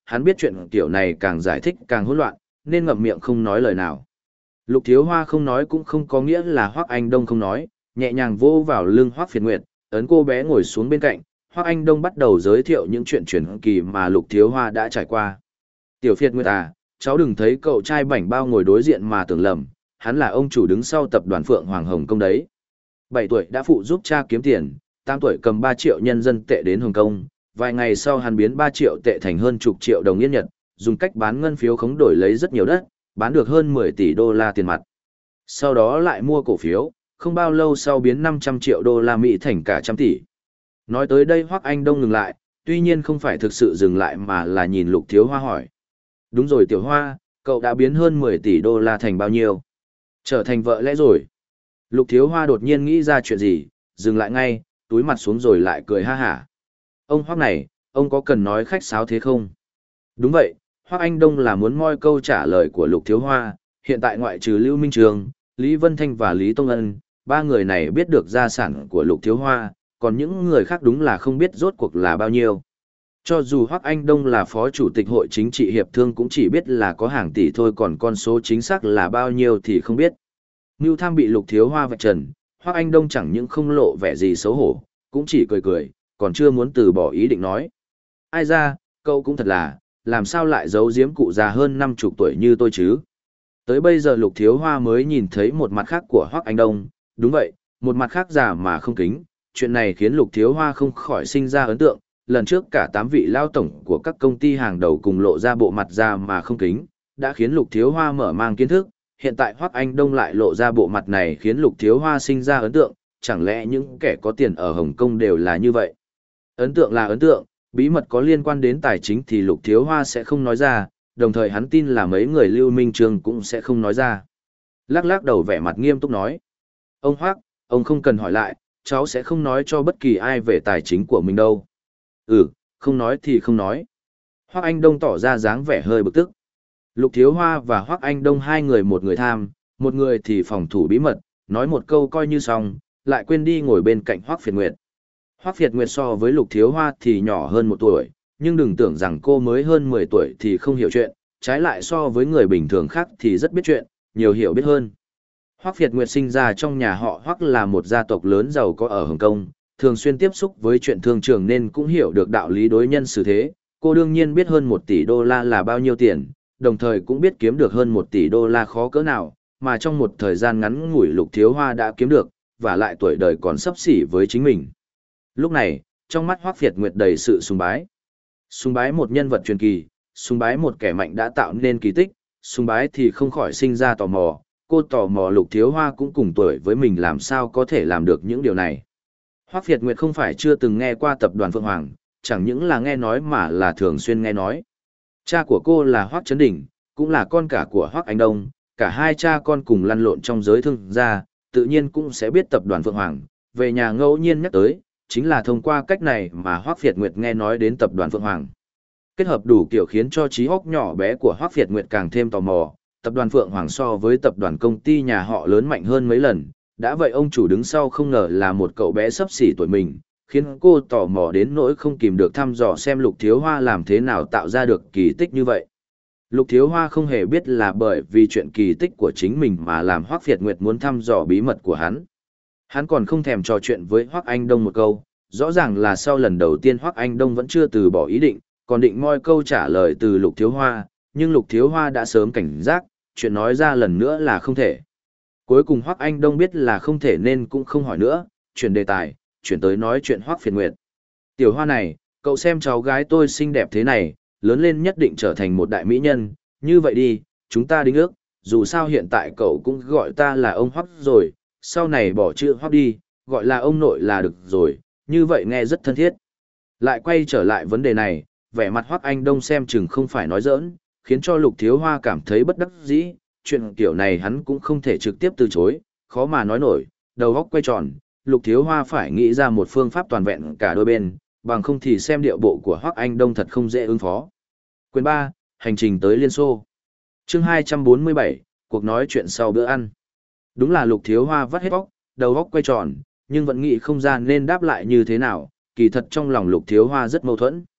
Speaker 1: hắn biết chuyện kiểu này càng giải thích càng hỗn loạn, nên ngậm miệng không nói lời nào. Lục Thiếu Hoa không nói cũng không có nghĩa là Hoắc Anh Đông không nói, nhẹ nhàng vô vào lưng Hoắc Phiệt Nguyệt, ấn cô bé ngồi xuống bên cạnh, Hoắc Anh Đông bắt đầu giới thiệu những chuyện truyền kỳ mà Lục Thiếu Hoa đã trải qua. Tiểu Phiệt Nguyệt à, cháu đừng thấy cậu trai bảnh bao ngồi đối diện mà tưởng lầm, hắn là ông chủ đứng sau tập đoàn Phượng Hoàng Hồng Kông đấy. bảy tuổi đã phụ giúp cha kiếm tiền, tám tuổi cầm ba triệu nhân dân tệ đến Hồng Kông, vài ngày sau hắn biến ba triệu tệ thành hơn chục triệu đồng yên Nhật, dùng cách bán ngân phiếu khống đổi lấy rất nhiều đất, bán được hơn mười tỷ đô la tiền mặt. Sau đó lại mua cổ phiếu, không bao lâu sau biến năm trăm triệu đô la Mỹ thành cả trăm tỷ. Nói tới đây Hoắc Anh Đông ngừng lại, tuy nhiên không phải thực sự dừng lại mà là nhìn Lục Thiếu Hoa hỏi. Đúng rồi Tiểu Hoa, cậu đã biến hơn mười tỷ đô la thành bao nhiêu? Trở thành vợ lẽ rồi. Lục Thiếu Hoa đột nhiên nghĩ ra chuyện gì, dừng lại ngay, túi mặt xuống rồi lại cười ha hả. Ông Hoắc này, ông có cần nói khách sáo thế không? Đúng vậy, Hoắc Anh Đông là muốn moi câu trả lời của Lục Thiếu Hoa, hiện tại ngoại trừ Lưu Minh Trường, Lý Vân Thanh và Lý Tông Ân, ba người này biết được gia sản của Lục Thiếu Hoa, còn những người khác đúng là không biết rốt cuộc là bao nhiêu. Cho dù Hoắc Anh Đông là phó chủ tịch hội chính trị hiệp thương cũng chỉ biết là có hàng tỷ thôi, còn con số chính xác là bao nhiêu thì không biết. Ngưu Tham bị Lục Thiếu Hoa vạch trần, Hoắc Anh Đông chẳng những không lộ vẻ gì xấu hổ, cũng chỉ cười cười, còn chưa muốn từ bỏ ý định nói. Ai ra, cậu cũng thật là, làm sao lại giấu giếm cụ già hơn năm chục tuổi như tôi chứ? Tới bây giờ Lục Thiếu Hoa mới nhìn thấy một mặt khác của Hoắc Anh Đông, đúng vậy, một mặt khác già mà không kính, chuyện này khiến Lục Thiếu Hoa không khỏi sinh ra ấn tượng, lần trước cả tám vị lao tổng của các công ty hàng đầu cùng lộ ra bộ mặt già mà không kính, đã khiến Lục Thiếu Hoa mở mang kiến thức, hiện tại Hoắc Anh Đông lại lộ ra bộ mặt này khiến Lục Thiếu Hoa sinh ra ấn tượng, chẳng lẽ những kẻ có tiền ở Hồng Kông đều là như vậy? Ấn tượng là ấn tượng, bí mật có liên quan đến tài chính thì Lục Thiếu Hoa sẽ không nói ra, đồng thời hắn tin là mấy người Lưu Minh Trương cũng sẽ không nói ra. Lắc lắc đầu vẻ mặt nghiêm túc nói. Ông Hoắc, ông không cần hỏi lại, cháu sẽ không nói cho bất kỳ ai về tài chính của mình đâu. Ừ, không nói thì không nói. Hoắc Anh Đông tỏ ra dáng vẻ hơi bực tức. Lục Thiếu Hoa và Hoắc Anh Đông hai người một người tham, một người thì phòng thủ bí mật, nói một câu coi như xong, lại quên đi ngồi bên cạnh Hoắc Phiệt Nguyệt. Hoắc Phiệt Nguyệt so với Lục Thiếu Hoa thì nhỏ hơn một tuổi, nhưng đừng tưởng rằng cô mới hơn mười tuổi thì không hiểu chuyện, trái lại so với người bình thường khác thì rất biết chuyện, nhiều hiểu biết hơn. Hoắc Phiệt Nguyệt sinh ra trong nhà họ Hoắc là một gia tộc lớn giàu có ở Hồng Kông, thường xuyên tiếp xúc với chuyện thương trường nên cũng hiểu được đạo lý đối nhân xử thế, cô đương nhiên biết hơn một tỷ đô la là bao nhiêu tiền, đồng thời cũng biết kiếm được hơn một tỷ đô la khó cỡ nào, mà trong một thời gian ngắn ngủi Lục Thiếu Hoa đã kiếm được, và lại tuổi đời còn sấp xỉ với chính mình. Lúc này, trong mắt Hoắc Phiệt Nguyệt đầy sự sùng bái. Sùng bái một nhân vật truyền kỳ, sùng bái một kẻ mạnh đã tạo nên kỳ tích, sùng bái thì không khỏi sinh ra tò mò, cô tò mò Lục Thiếu Hoa cũng cùng tuổi với mình làm sao có thể làm được những điều này. Hoắc Phiệt Nguyệt không phải chưa từng nghe qua tập đoàn Phượng Hoàng, chẳng những là nghe nói mà là thường xuyên nghe nói. Cha của cô là Hoắc Chấn Đỉnh, cũng là con cả của Hoắc Anh Đông, cả hai cha con cùng lăn lộn trong giới thương gia, tự nhiên cũng sẽ biết tập đoàn Phượng Hoàng, về nhà ngẫu nhiên nhắc tới, chính là thông qua cách này mà Hoắc Phiệt Nguyệt nghe nói đến tập đoàn Phượng Hoàng. Kết hợp đủ kiểu khiến cho trí óc nhỏ bé của Hoắc Phiệt Nguyệt càng thêm tò mò, tập đoàn Phượng Hoàng so với tập đoàn công ty nhà họ lớn mạnh hơn mấy lần, đã vậy ông chủ đứng sau không ngờ là một cậu bé sấp xỉ tuổi mình, khiến cô tò mò đến nỗi không kìm được thăm dò xem Lục Thiếu Hoa làm thế nào tạo ra được kỳ tích như vậy. Lục Thiếu Hoa không hề biết là bởi vì chuyện kỳ tích của chính mình mà làm Hoắc Phiệt Nguyệt muốn thăm dò bí mật của hắn. Hắn còn không thèm trò chuyện với Hoắc Anh Đông một câu, rõ ràng là sau lần đầu tiên Hoắc Anh Đông vẫn chưa từ bỏ ý định, còn định moi câu trả lời từ Lục Thiếu Hoa, nhưng Lục Thiếu Hoa đã sớm cảnh giác, chuyện nói ra lần nữa là không thể. Cuối cùng Hoắc Anh Đông biết là không thể nên cũng không hỏi nữa, chuyển đề tài, chuyển tới nói chuyện Hoắc Phiệt Nguyệt. Tiểu Hoa này, cậu xem cháu gái tôi xinh đẹp thế này, lớn lên nhất định trở thành một đại mỹ nhân, như vậy đi, chúng ta đính ước, dù sao hiện tại cậu cũng gọi ta là ông Hoắc rồi, sau này bỏ chữ Hoắc đi, gọi là ông nội là được rồi, như vậy nghe rất thân thiết. Lại quay trở lại vấn đề này, vẻ mặt Hoắc Anh Đông xem chừng không phải nói giỡn, khiến cho Lục Thiếu Hoa cảm thấy bất đắc dĩ, chuyện kiểu này hắn cũng không thể trực tiếp từ chối, khó mà nói nổi, đầu óc quay tròn, Lục Thiếu Hoa phải nghĩ ra một phương pháp toàn vẹn cả đôi bên, bằng không thì xem điệu bộ của Hoắc Anh Đông thật không dễ ứng phó. Quyền ba, hành trình tới Liên Xô. Chương hai trăm bốn mươi bảy, cuộc nói chuyện sau bữa ăn. Đúng là Lục Thiếu Hoa vắt hết óc, đầu óc quay tròn, nhưng vẫn nghĩ không ra nên đáp lại như thế nào, kỳ thật trong lòng Lục Thiếu Hoa rất mâu thuẫn.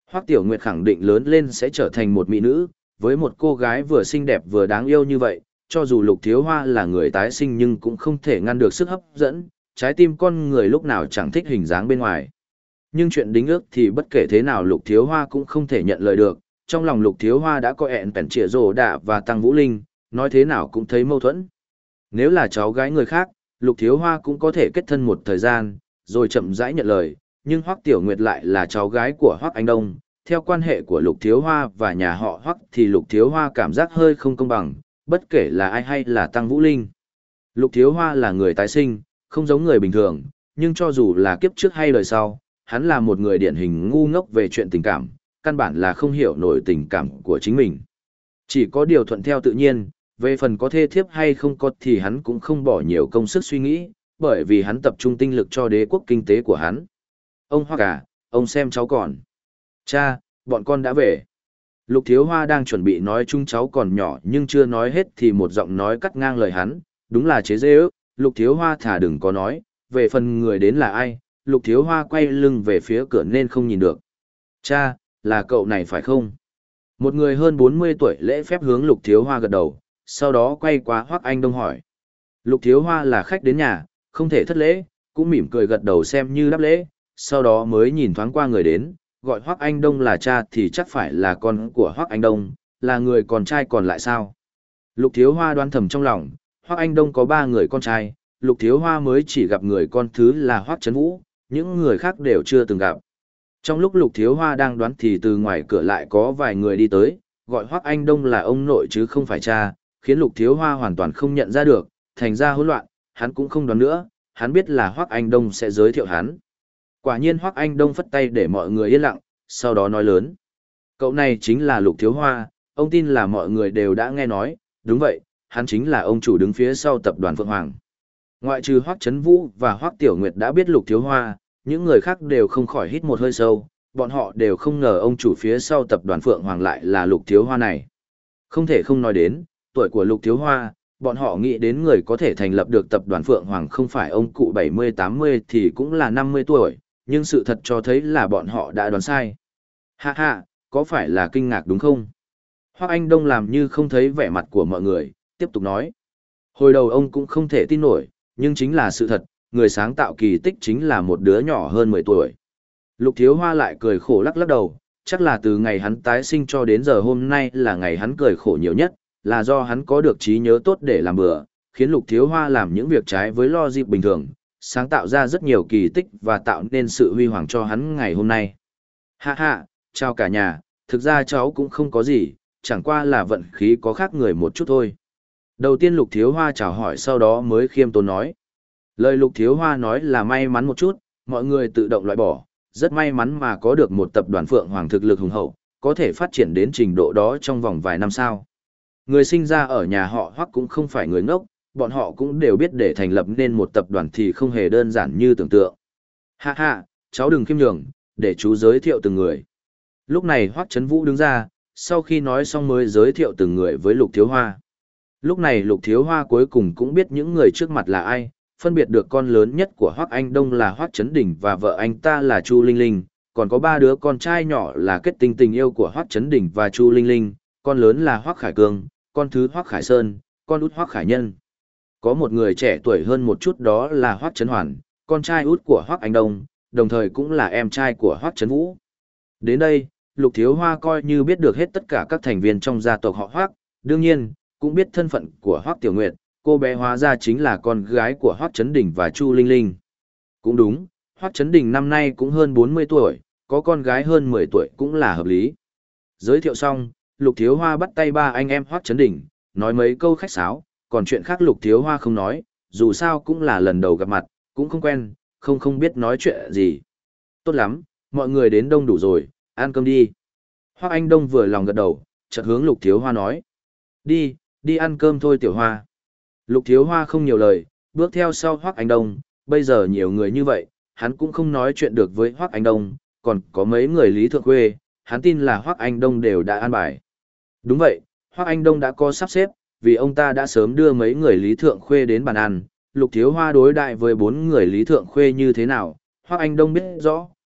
Speaker 1: Hoắc Tiểu Nguyệt khẳng định lớn lên sẽ trở thành một mỹ nữ, với một cô gái vừa xinh đẹp vừa đáng yêu như vậy, cho dù Lục Thiếu Hoa là người tái sinh nhưng cũng không thể ngăn được sức hấp dẫn, trái tim con người lúc nào chẳng thích hình dáng bên ngoài. Nhưng chuyện đính ước thì bất kể thế nào Lục Thiếu Hoa cũng không thể nhận lời được, trong lòng Lục Thiếu Hoa đã có ẹn bèn trịa rồ đạ và Tăng Vũ Linh, nói thế nào cũng thấy mâu thuẫn. Nếu là cháu gái người khác, Lục Thiếu Hoa cũng có thể kết thân một thời gian, rồi chậm rãi nhận lời, nhưng Hoắc Tiểu Nguyệt lại là cháu gái của Hoắc Anh Đông, theo quan hệ của Lục Thiếu Hoa và nhà họ Hoắc thì Lục Thiếu Hoa cảm giác hơi không công bằng, bất kể là ai hay là Tăng Vũ Linh. Lục Thiếu Hoa là người tái sinh, không giống người bình thường, nhưng cho dù là kiếp trước hay đời sau, hắn là một người điển hình ngu ngốc về chuyện tình cảm, căn bản là không hiểu nổi tình cảm của chính mình. Chỉ có điều thuận theo tự nhiên, về phần có thê thiếp hay không có thì hắn cũng không bỏ nhiều công sức suy nghĩ, bởi vì hắn tập trung tinh lực cho đế quốc kinh tế của hắn. Ông Hoắc à, ông xem cháu còn. Cha, bọn con đã về. Lục Thiếu Hoa đang chuẩn bị nói chung cháu còn nhỏ nhưng chưa nói hết thì một giọng nói cắt ngang lời hắn, đúng là chế dê ước, Lục Thiếu Hoa thả đừng có nói, về phần người đến là ai, Lục Thiếu Hoa quay lưng về phía cửa nên không nhìn được. Cha, là cậu này phải không? Một người hơn bốn mươi tuổi lễ phép hướng Lục Thiếu Hoa gật đầu, sau đó quay qua Hoắc Anh Đông hỏi. Lục Thiếu Hoa là khách đến nhà, không thể thất lễ, cũng mỉm cười gật đầu xem như đáp lễ, sau đó mới nhìn thoáng qua người đến, gọi Hoắc Anh Đông là cha thì chắc phải là con của Hoắc Anh Đông, là người con trai còn lại sao? Lục Thiếu Hoa đoán thầm trong lòng, Hoắc Anh Đông có ba người con trai, Lục Thiếu Hoa mới chỉ gặp người con thứ là Hoắc Trấn Vũ, những người khác đều chưa từng gặp. Trong lúc Lục Thiếu Hoa đang đoán thì từ ngoài cửa lại có vài người đi tới, gọi Hoắc Anh Đông là ông nội chứ không phải cha, khiến Lục Thiếu Hoa hoàn toàn không nhận ra được, thành ra hỗn loạn, hắn cũng không đoán nữa, hắn biết là Hoắc Anh Đông sẽ giới thiệu hắn. Quả nhiên Hoắc Anh Đông phất tay để mọi người yên lặng, sau đó nói lớn. Cậu này chính là Lục Thiếu Hoa, ông tin là mọi người đều đã nghe nói, đúng vậy, hắn chính là ông chủ đứng phía sau tập đoàn Phượng Hoàng. Ngoại trừ Hoắc Trấn Vũ và Hoắc Tiểu Nguyệt đã biết Lục Thiếu Hoa, những người khác đều không khỏi hít một hơi sâu, bọn họ đều không ngờ ông chủ phía sau tập đoàn Phượng Hoàng lại là Lục Thiếu Hoa này. Không thể không nói đến, tuổi của Lục Thiếu Hoa, bọn họ nghĩ đến người có thể thành lập được tập đoàn Phượng Hoàng không phải ông cụ bảy mươi tám mươi thì cũng là năm mươi tuổi, nhưng sự thật cho thấy là bọn họ đã đoán sai. Ha ha, có phải là kinh ngạc đúng không? Hoắc Anh Đông làm như không thấy vẻ mặt của mọi người, tiếp tục nói. Hồi đầu ông cũng không thể tin nổi, nhưng chính là sự thật, người sáng tạo kỳ tích chính là một đứa nhỏ hơn mười tuổi. Lục Thiếu Hoa lại cười khổ lắc lắc đầu, chắc là từ ngày hắn tái sinh cho đến giờ hôm nay là ngày hắn cười khổ nhiều nhất, là do hắn có được trí nhớ tốt để làm bừa, khiến Lục Thiếu Hoa làm những việc trái với logic bình thường, sáng tạo ra rất nhiều kỳ tích và tạo nên sự huy hoàng cho hắn ngày hôm nay. Ha ha, chào cả nhà, thực ra cháu cũng không có gì, chẳng qua là vận khí có khác người một chút thôi. Đầu tiên Lục Thiếu Hoa chào hỏi sau đó mới khiêm tốn nói. Lời Lục Thiếu Hoa nói là may mắn một chút, mọi người tự động loại bỏ, rất may mắn mà có được một tập đoàn Phượng Hoàng thực lực hùng hậu, có thể phát triển đến trình độ đó trong vòng vài năm sau. Người sinh ra ở nhà họ Hoắc cũng không phải người ngốc, bọn họ cũng đều biết để thành lập nên một tập đoàn thì không hề đơn giản như tưởng tượng. Ha ha, cháu đừng khiêm nhường, để chú giới thiệu từng người. Lúc này Hoắc Trấn Vũ đứng ra, sau khi nói xong mới giới thiệu từng người với Lục Thiếu Hoa. Lúc này Lục Thiếu Hoa cuối cùng cũng biết những người trước mặt là ai, phân biệt được con lớn nhất của Hoắc Anh Đông là Hoắc Trấn Đình và vợ anh ta là Chu Linh Linh, còn có ba đứa con trai nhỏ là kết tinh tình yêu của Hoắc Trấn Đình và Chu Linh Linh, con lớn là Hoắc Khải Cương, con thứ Hoắc Khải Sơn, con út Hoắc Khải Nhân. Có một người trẻ tuổi hơn một chút đó là Hoắc Trấn Hoàn, con trai út của Hoắc Anh Đông, đồng thời cũng là em trai của Hoắc Trấn Vũ. Đến đây, Lục Thiếu Hoa coi như biết được hết tất cả các thành viên trong gia tộc họ Hoắc, đương nhiên, cũng biết thân phận của Hoắc Tiểu Nguyệt, cô bé hóa ra chính là con gái của Hoắc Trấn Đình và Chu Linh Linh. Cũng đúng, Hoắc Trấn Đình năm nay cũng hơn bốn mươi tuổi, có con gái hơn mười tuổi cũng là hợp lý. Giới thiệu xong, Lục Thiếu Hoa bắt tay ba anh em Hoắc Trấn Đình, nói mấy câu khách sáo, còn chuyện khác Lục Thiếu Hoa không nói, dù sao cũng là lần đầu gặp mặt, cũng không quen, không không biết nói chuyện gì. Tốt lắm, mọi người đến đông đủ rồi, ăn cơm đi. Hoắc Anh Đông vừa lòng gật đầu, chợt hướng Lục Thiếu Hoa nói. Đi, đi ăn cơm thôi Tiểu Hoa. Lục Thiếu Hoa không nhiều lời, bước theo sau Hoắc Anh Đông, bây giờ nhiều người như vậy, hắn cũng không nói chuyện được với Hoắc Anh Đông, còn có mấy người Lý Thượng Khuê, hắn tin là Hoắc Anh Đông đều đã an bài. Đúng vậy, Hoắc Anh Đông đã có sắp xếp, vì ông ta đã sớm đưa mấy người Lý Thượng Khuê đến bàn ăn, Lục Thiếu Hoa đối đại với bốn người Lý Thượng Khuê như thế nào, Hoắc Anh Đông biết rõ,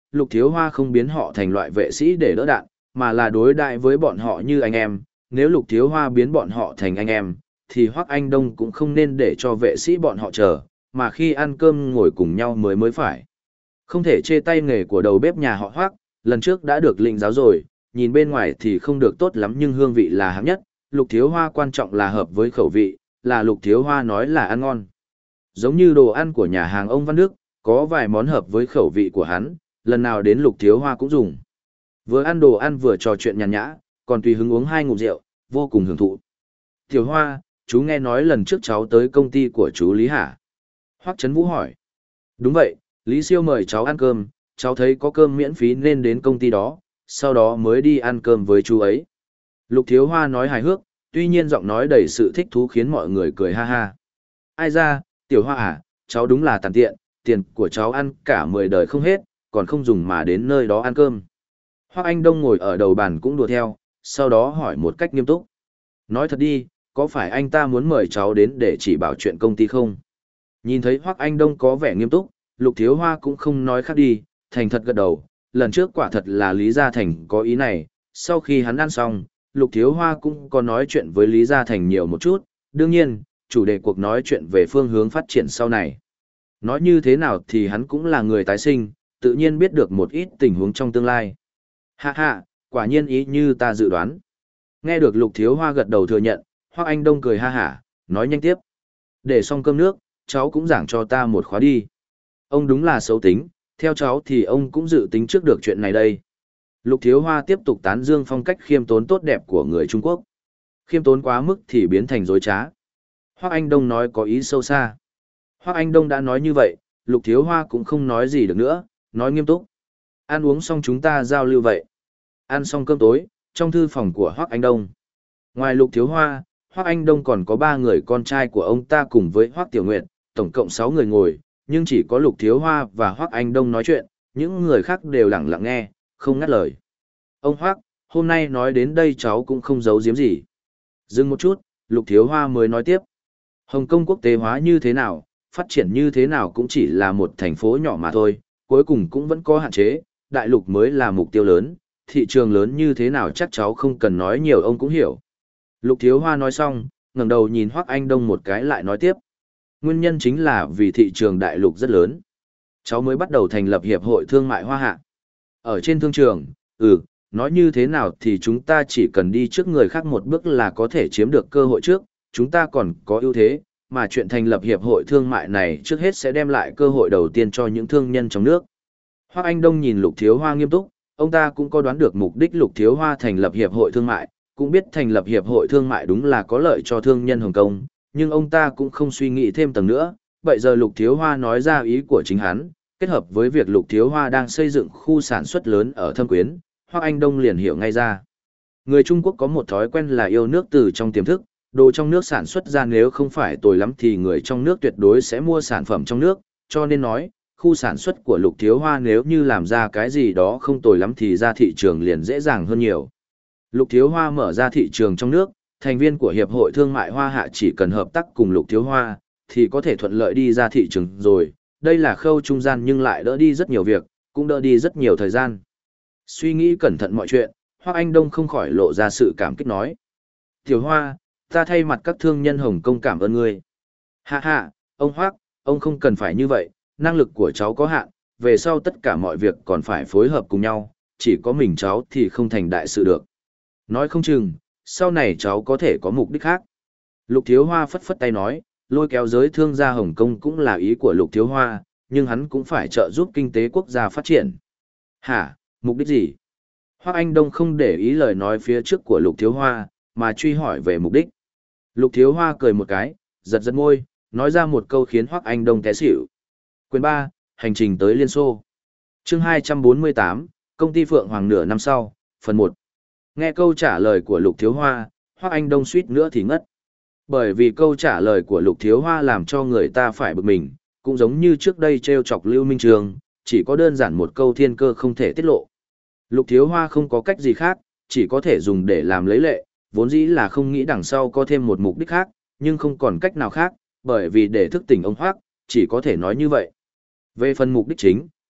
Speaker 1: Lục Thiếu Hoa không biến họ thành loại vệ sĩ để đỡ đạn, mà là đối đại với bọn họ như anh em. Nếu Lục Thiếu Hoa biến bọn họ thành anh em, thì Hoắc Anh Đông cũng không nên để cho vệ sĩ bọn họ chờ, mà khi ăn cơm ngồi cùng nhau mới mới phải. Không thể chê tay nghề của đầu bếp nhà họ Hoắc, lần trước đã được lĩnh giáo rồi, nhìn bên ngoài thì không được tốt lắm nhưng hương vị là hạng nhất, Lục Thiếu Hoa quan trọng là hợp với khẩu vị, là Lục Thiếu Hoa nói là ăn ngon. Giống như đồ ăn của nhà hàng ông Văn Đức, có vài món hợp với khẩu vị của hắn, lần nào đến Lục Thiếu Hoa cũng dùng. Vừa ăn đồ ăn vừa trò chuyện nhàn nhã, còn tùy hứng uống hai ngụm rượu, vô cùng hưởng thụ. Thiếu Hoa, chú nghe nói lần trước cháu tới công ty của chú Lý hả? Hoắc Trấn Vũ hỏi. Đúng vậy, Lý Siêu mời cháu ăn cơm, cháu thấy có cơm miễn phí nên đến công ty đó, sau đó mới đi ăn cơm với chú ấy. Lục Thiếu Hoa nói hài hước, tuy nhiên giọng nói đầy sự thích thú khiến mọi người cười ha ha. Ai ra, Tiểu Hoa à, cháu đúng là tàn tiện, tiền của cháu ăn cả mười đời không hết, còn không dùng mà đến nơi đó ăn cơm. Hoắc Anh Đông ngồi ở đầu bàn cũng đùa theo, sau đó hỏi một cách nghiêm túc. Nói thật đi, có phải anh ta muốn mời cháu đến để chỉ bảo chuyện công ty không? Nhìn thấy Hoắc Anh Đông có vẻ nghiêm túc, Lục Thiếu Hoa cũng không nói khác đi, thành thật gật đầu. Lần trước quả thật là Lý Gia Thành có ý này, sau khi hắn ăn xong, Lục Thiếu Hoa cũng có nói chuyện với Lý Gia Thành nhiều một chút, đương nhiên, chủ đề cuộc nói chuyện về phương hướng phát triển sau này. Nói như thế nào thì hắn cũng là người tái sinh, tự nhiên biết được một ít tình huống trong tương lai. Ha ha, quả nhiên ý như ta dự đoán. Nghe được Lục Thiếu Hoa gật đầu thừa nhận, Hoắc Anh Đông cười ha hả, nói nhanh tiếp. Để xong cơm nước, cháu cũng giảng cho ta một khóa đi. Ông đúng là xấu tính, theo cháu thì ông cũng dự tính trước được chuyện này đây. Lục Thiếu Hoa tiếp tục tán dương phong cách khiêm tốn tốt đẹp của người Trung Quốc. Khiêm tốn quá mức thì biến thành dối trá. Hoắc Anh Đông nói có ý sâu xa. Hoắc Anh Đông đã nói như vậy, Lục Thiếu Hoa cũng không nói gì được nữa, nói nghiêm túc. Ăn uống xong chúng ta giao lưu vậy. Ăn xong cơm tối, trong thư phòng của Hoắc Anh Đông. Ngoài Lục Thiếu Hoa, Hoắc Anh Đông còn có ba người con trai của ông ta cùng với Hoắc Tiểu Nguyệt, tổng cộng sáu người ngồi, nhưng chỉ có Lục Thiếu Hoa và Hoắc Anh Đông nói chuyện, những người khác đều lặng lặng nghe, không ngắt lời. Ông Hoắc, hôm nay nói đến đây cháu cũng không giấu giếm gì. Dừng một chút, Lục Thiếu Hoa mới nói tiếp. Hồng Kông quốc tế hóa như thế nào, phát triển như thế nào cũng chỉ là một thành phố nhỏ mà thôi, cuối cùng cũng vẫn có hạn chế, đại lục mới là mục tiêu lớn, thị trường lớn như thế nào chắc cháu không cần nói nhiều ông cũng hiểu. Lục Thiếu Hoa nói xong, ngẩng đầu nhìn Hoắc Anh Đông một cái lại nói tiếp. Nguyên nhân chính là vì thị trường đại lục rất lớn. Cháu mới bắt đầu thành lập Hiệp hội Thương mại Hoa Hạ. Ở trên thương trường, ừ, nói như thế nào thì chúng ta chỉ cần đi trước người khác một bước là có thể chiếm được cơ hội trước, chúng ta còn có ưu thế, mà chuyện thành lập Hiệp hội Thương mại này trước hết sẽ đem lại cơ hội đầu tiên cho những thương nhân trong nước. Hoắc Anh Đông nhìn Lục Thiếu Hoa nghiêm túc, ông ta cũng có đoán được mục đích Lục Thiếu Hoa thành lập Hiệp hội Thương mại, cũng biết thành lập Hiệp hội Thương mại đúng là có lợi cho thương nhân Hồng Kông, nhưng ông ta cũng không suy nghĩ thêm tầng nữa. Bây giờ Lục Thiếu Hoa nói ra ý của chính hắn, kết hợp với việc Lục Thiếu Hoa đang xây dựng khu sản xuất lớn ở Thâm Quyến, Hoắc Anh Đông liền hiểu ngay ra. Người Trung Quốc có một thói quen là yêu nước từ trong tiềm thức, đồ trong nước sản xuất ra nếu không phải tồi lắm thì người trong nước tuyệt đối sẽ mua sản phẩm trong nước, cho nên nói, khu sản xuất của Lục Thiếu Hoa nếu như làm ra cái gì đó không tồi lắm thì ra thị trường liền dễ dàng hơn nhiều. Lục Thiếu Hoa mở ra thị trường trong nước, thành viên của Hiệp hội Thương mại Hoa Hạ chỉ cần hợp tác cùng Lục Thiếu Hoa, thì có thể thuận lợi đi ra thị trường rồi. Đây là khâu trung gian nhưng lại đỡ đi rất nhiều việc, cũng đỡ đi rất nhiều thời gian. Suy nghĩ cẩn thận mọi chuyện, Hoắc Anh Đông không khỏi lộ ra sự cảm kích nói. Tiểu Hoa, ta thay mặt các thương nhân Hồng Kông cảm ơn ngươi. Hạ hạ, ông Hoắc, ông không cần phải như vậy, năng lực của cháu có hạn, về sau tất cả mọi việc còn phải phối hợp cùng nhau, chỉ có mình cháu thì không thành đại sự được. Nói không chừng, sau này cháu có thể có mục đích khác. Lục Thiếu Hoa phất phất tay nói, lôi kéo giới thương gia Hồng Kông cũng là ý của Lục Thiếu Hoa, nhưng hắn cũng phải trợ giúp kinh tế quốc gia phát triển. Hả, mục đích gì? Hoắc Anh Đông không để ý lời nói phía trước của Lục Thiếu Hoa, mà truy hỏi về mục đích. Lục Thiếu Hoa cười một cái, giật giật môi, nói ra một câu khiến Hoắc Anh Đông té xỉu. Quyền ba, hành trình tới Liên Xô. Chương hai trăm bốn mươi tám, công ty Phượng Hoàng nửa năm sau, phần một. Nghe câu trả lời của Lục Thiếu Hoa, Hoắc Anh Đông suýt nữa thì ngất. Bởi vì câu trả lời của Lục Thiếu Hoa làm cho người ta phải bực mình, cũng giống như trước đây trêu chọc Lưu Minh Trường, chỉ có đơn giản một câu thiên cơ không thể tiết lộ. Lục Thiếu Hoa không có cách gì khác, chỉ có thể dùng để làm lấy lệ, vốn dĩ là không nghĩ đằng sau có thêm một mục đích khác, nhưng không còn cách nào khác, bởi vì để thức tỉnh ông Hoắc, chỉ có thể nói như vậy. Về phần mục đích chính,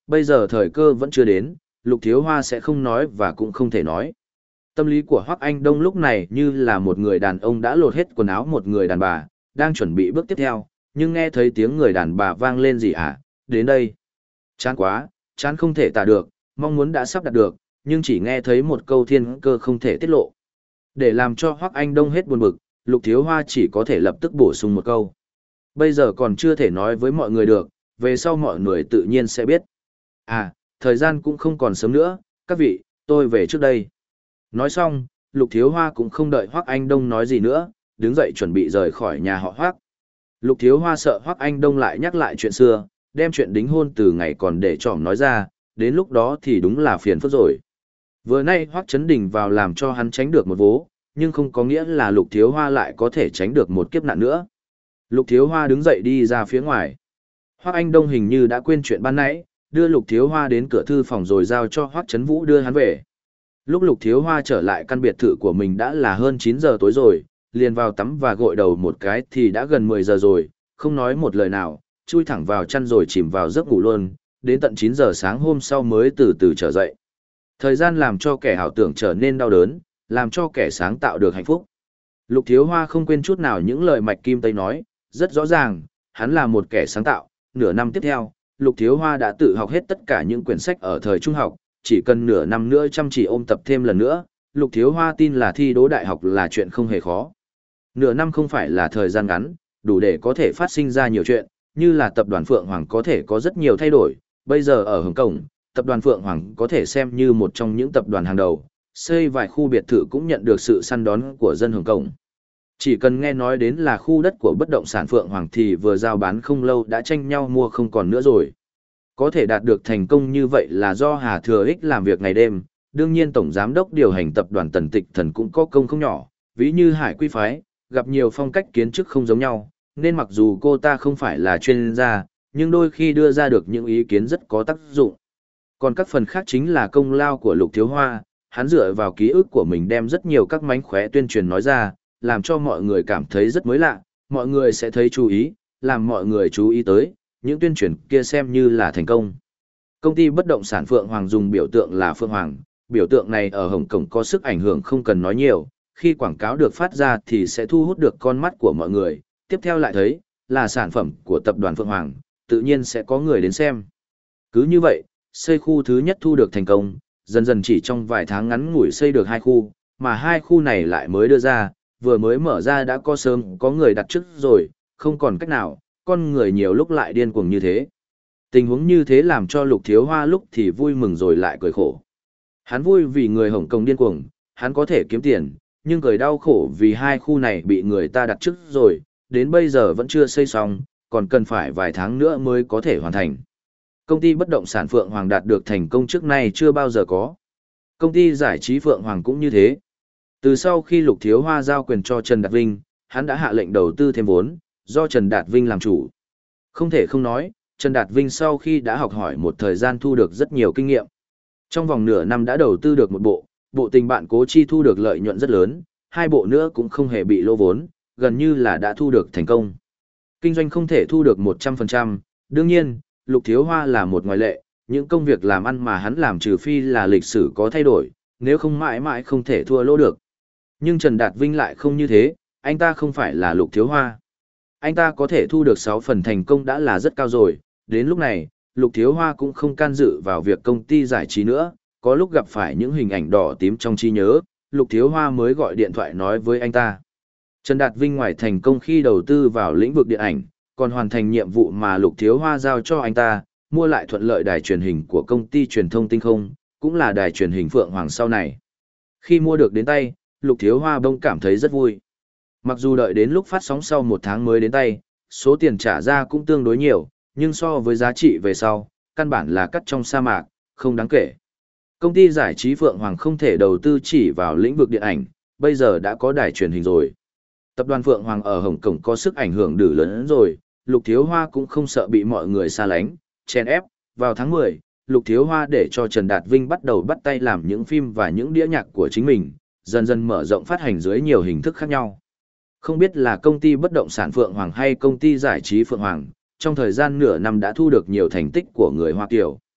Speaker 1: Bây giờ thời cơ vẫn chưa đến, Lục Thiếu Hoa sẽ không nói và cũng không thể nói. Tâm lý của Hoắc Anh Đông lúc này như là một người đàn ông đã lột hết quần áo một người đàn bà, đang chuẩn bị bước tiếp theo, nhưng nghe thấy tiếng người đàn bà vang lên gì hả, đến đây. Chán quá, chán không thể tả được, mong muốn đã sắp đạt được, nhưng chỉ nghe thấy một câu thiên cơ không thể tiết lộ. Để làm cho Hoắc Anh Đông hết buồn bực, Lục Thiếu Hoa chỉ có thể lập tức bổ sung một câu. Bây giờ còn chưa thể nói với mọi người được, về sau mọi người tự nhiên sẽ biết. À, thời gian cũng không còn sớm nữa, các vị, tôi về trước đây. Nói xong, Lục Thiếu Hoa cũng không đợi Hoắc Anh Đông nói gì nữa, đứng dậy chuẩn bị rời khỏi nhà họ Hoắc. Lục Thiếu Hoa sợ Hoắc Anh Đông lại nhắc lại chuyện xưa, đem chuyện đính hôn từ ngày còn để trỏm nói ra, đến lúc đó thì đúng là phiền phức rồi. Vừa nay Hoắc Chấn Đình vào làm cho hắn tránh được một vố, nhưng không có nghĩa là Lục Thiếu Hoa lại có thể tránh được một kiếp nạn nữa. Lục Thiếu Hoa đứng dậy đi ra phía ngoài. Hoắc Anh Đông hình như đã quên chuyện ban nãy, đưa Lục Thiếu Hoa đến cửa thư phòng rồi giao cho Hoắc Chấn Vũ đưa hắn về. Lúc Lục Thiếu Hoa trở lại căn biệt thự của mình đã là hơn chín giờ tối rồi, liền vào tắm và gội đầu một cái thì đã gần mười giờ rồi, không nói một lời nào, chui thẳng vào chăn rồi chìm vào giấc ngủ luôn, đến tận chín giờ sáng hôm sau mới từ từ trở dậy. Thời gian làm cho kẻ ảo tưởng trở nên đau đớn, làm cho kẻ sáng tạo được hạnh phúc. Lục Thiếu Hoa không quên chút nào những lời Mạch Kim Tây nói, rất rõ ràng, hắn là một kẻ sáng tạo. Nửa năm tiếp theo, Lục Thiếu Hoa đã tự học hết tất cả những quyển sách ở thời trung học, chỉ cần nửa năm nữa chăm chỉ ôn tập thêm lần nữa, Lục Thiếu Hoa tin là thi đỗ đại học là chuyện không hề khó. Nửa năm không phải là thời gian ngắn, đủ để có thể phát sinh ra nhiều chuyện, như là tập đoàn Phượng Hoàng có thể có rất nhiều thay đổi, bây giờ ở Hồng Kông, tập đoàn Phượng Hoàng có thể xem như một trong những tập đoàn hàng đầu, xây vài khu biệt thự cũng nhận được sự săn đón của dân Hồng Kông. Chỉ cần nghe nói đến là khu đất của bất động sản Phượng Hoàng thì vừa giao bán không lâu đã tranh nhau mua không còn nữa rồi. Có thể đạt được thành công như vậy là do Hà Thừa Ích làm việc ngày đêm, đương nhiên Tổng Giám đốc điều hành tập đoàn Tần Tịch Thần cũng có công không nhỏ, ví như Hải Quy Phái, gặp nhiều phong cách kiến trúc không giống nhau, nên mặc dù cô ta không phải là chuyên gia, nhưng đôi khi đưa ra được những ý kiến rất có tác dụng. Còn các phần khác chính là công lao của Lục Thiếu Hoa, hắn dựa vào ký ức của mình đem rất nhiều các mánh khóe tuyên truyền nói ra, làm cho mọi người cảm thấy rất mới lạ, mọi người sẽ thấy chú ý, làm mọi người chú ý tới, những tuyên truyền kia xem như là thành công. Công ty bất động sản Phượng Hoàng dùng biểu tượng là Phượng Hoàng, biểu tượng này ở Hồng Kông có sức ảnh hưởng không cần nói nhiều, khi quảng cáo được phát ra thì sẽ thu hút được con mắt của mọi người, tiếp theo lại thấy, là sản phẩm của tập đoàn Phượng Hoàng, tự nhiên sẽ có người đến xem. Cứ như vậy, xây khu thứ nhất thu được thành công, dần dần chỉ trong vài tháng ngắn ngủi xây được hai khu, mà hai khu này lại mới đưa ra, vừa mới mở ra đã có sớm có người đặt trước rồi, không còn cách nào, con người nhiều lúc lại điên cuồng như thế. Tình huống như thế làm cho Lục Thiếu Hoa lúc thì vui mừng rồi lại cười khổ. Hắn vui vì người Hồng Kông điên cuồng, hắn có thể kiếm tiền, nhưng cười đau khổ vì hai khu này bị người ta đặt trước rồi, đến bây giờ vẫn chưa xây xong, còn cần phải vài tháng nữa mới có thể hoàn thành. Công ty bất động sản Phượng Hoàng đạt được thành công trước nay chưa bao giờ có. Công ty giải trí Phượng Hoàng cũng như thế. Từ sau khi Lục Thiếu Hoa giao quyền cho Trần Đạt Vinh, hắn đã hạ lệnh đầu tư thêm vốn, do Trần Đạt Vinh làm chủ. Không thể không nói, Trần Đạt Vinh sau khi đã học hỏi một thời gian thu được rất nhiều kinh nghiệm. Trong vòng nửa năm đã đầu tư được một bộ, bộ tình bạn Cố Chi thu được lợi nhuận rất lớn, hai bộ nữa cũng không hề bị lỗ vốn, gần như là đã thu được thành công. Kinh doanh không thể thu được một trăm phần trăm, đương nhiên, Lục Thiếu Hoa là một ngoại lệ, những công việc làm ăn mà hắn làm trừ phi là lịch sử có thay đổi, nếu không mãi mãi không thể thua lỗ được. Nhưng Trần Đạt Vinh lại không như thế, anh ta không phải là Lục Thiếu Hoa. Anh ta có thể thu được sáu phần thành công đã là rất cao rồi, đến lúc này, Lục Thiếu Hoa cũng không can dự vào việc công ty giải trí nữa, có lúc gặp phải những hình ảnh đỏ tím trong trí nhớ, Lục Thiếu Hoa mới gọi điện thoại nói với anh ta. Trần Đạt Vinh ngoài thành công khi đầu tư vào lĩnh vực điện ảnh, còn hoàn thành nhiệm vụ mà Lục Thiếu Hoa giao cho anh ta, mua lại thuận lợi đài truyền hình của công ty truyền thông Tinh Không, cũng là đài truyền hình Phượng Hoàng sau này. Khi mua được đến tay, Lục Thiếu Hoa bỗng cảm thấy rất vui. Mặc dù đợi đến lúc phát sóng sau một tháng mới đến tay, số tiền trả ra cũng tương đối nhiều, nhưng so với giá trị về sau, căn bản là cắt trong sa mạc, không đáng kể. Công ty giải trí Phượng Hoàng không thể đầu tư chỉ vào lĩnh vực điện ảnh, bây giờ đã có đài truyền hình rồi. Tập đoàn Phượng Hoàng ở Hồng Kông có sức ảnh hưởng đủ lớn rồi, Lục Thiếu Hoa cũng không sợ bị mọi người xa lánh, chèn ép. Vào tháng mười, Lục Thiếu Hoa để cho Trần Đạt Vinh bắt đầu bắt tay làm những phim và những đĩa nhạc của chính mình, dần dần mở rộng phát hành dưới nhiều hình thức khác nhau. Không biết là công ty bất động sản Phượng Hoàng hay công ty giải trí Phượng Hoàng, trong thời gian nửa năm đã thu được nhiều thành tích của người Hoa Kiều.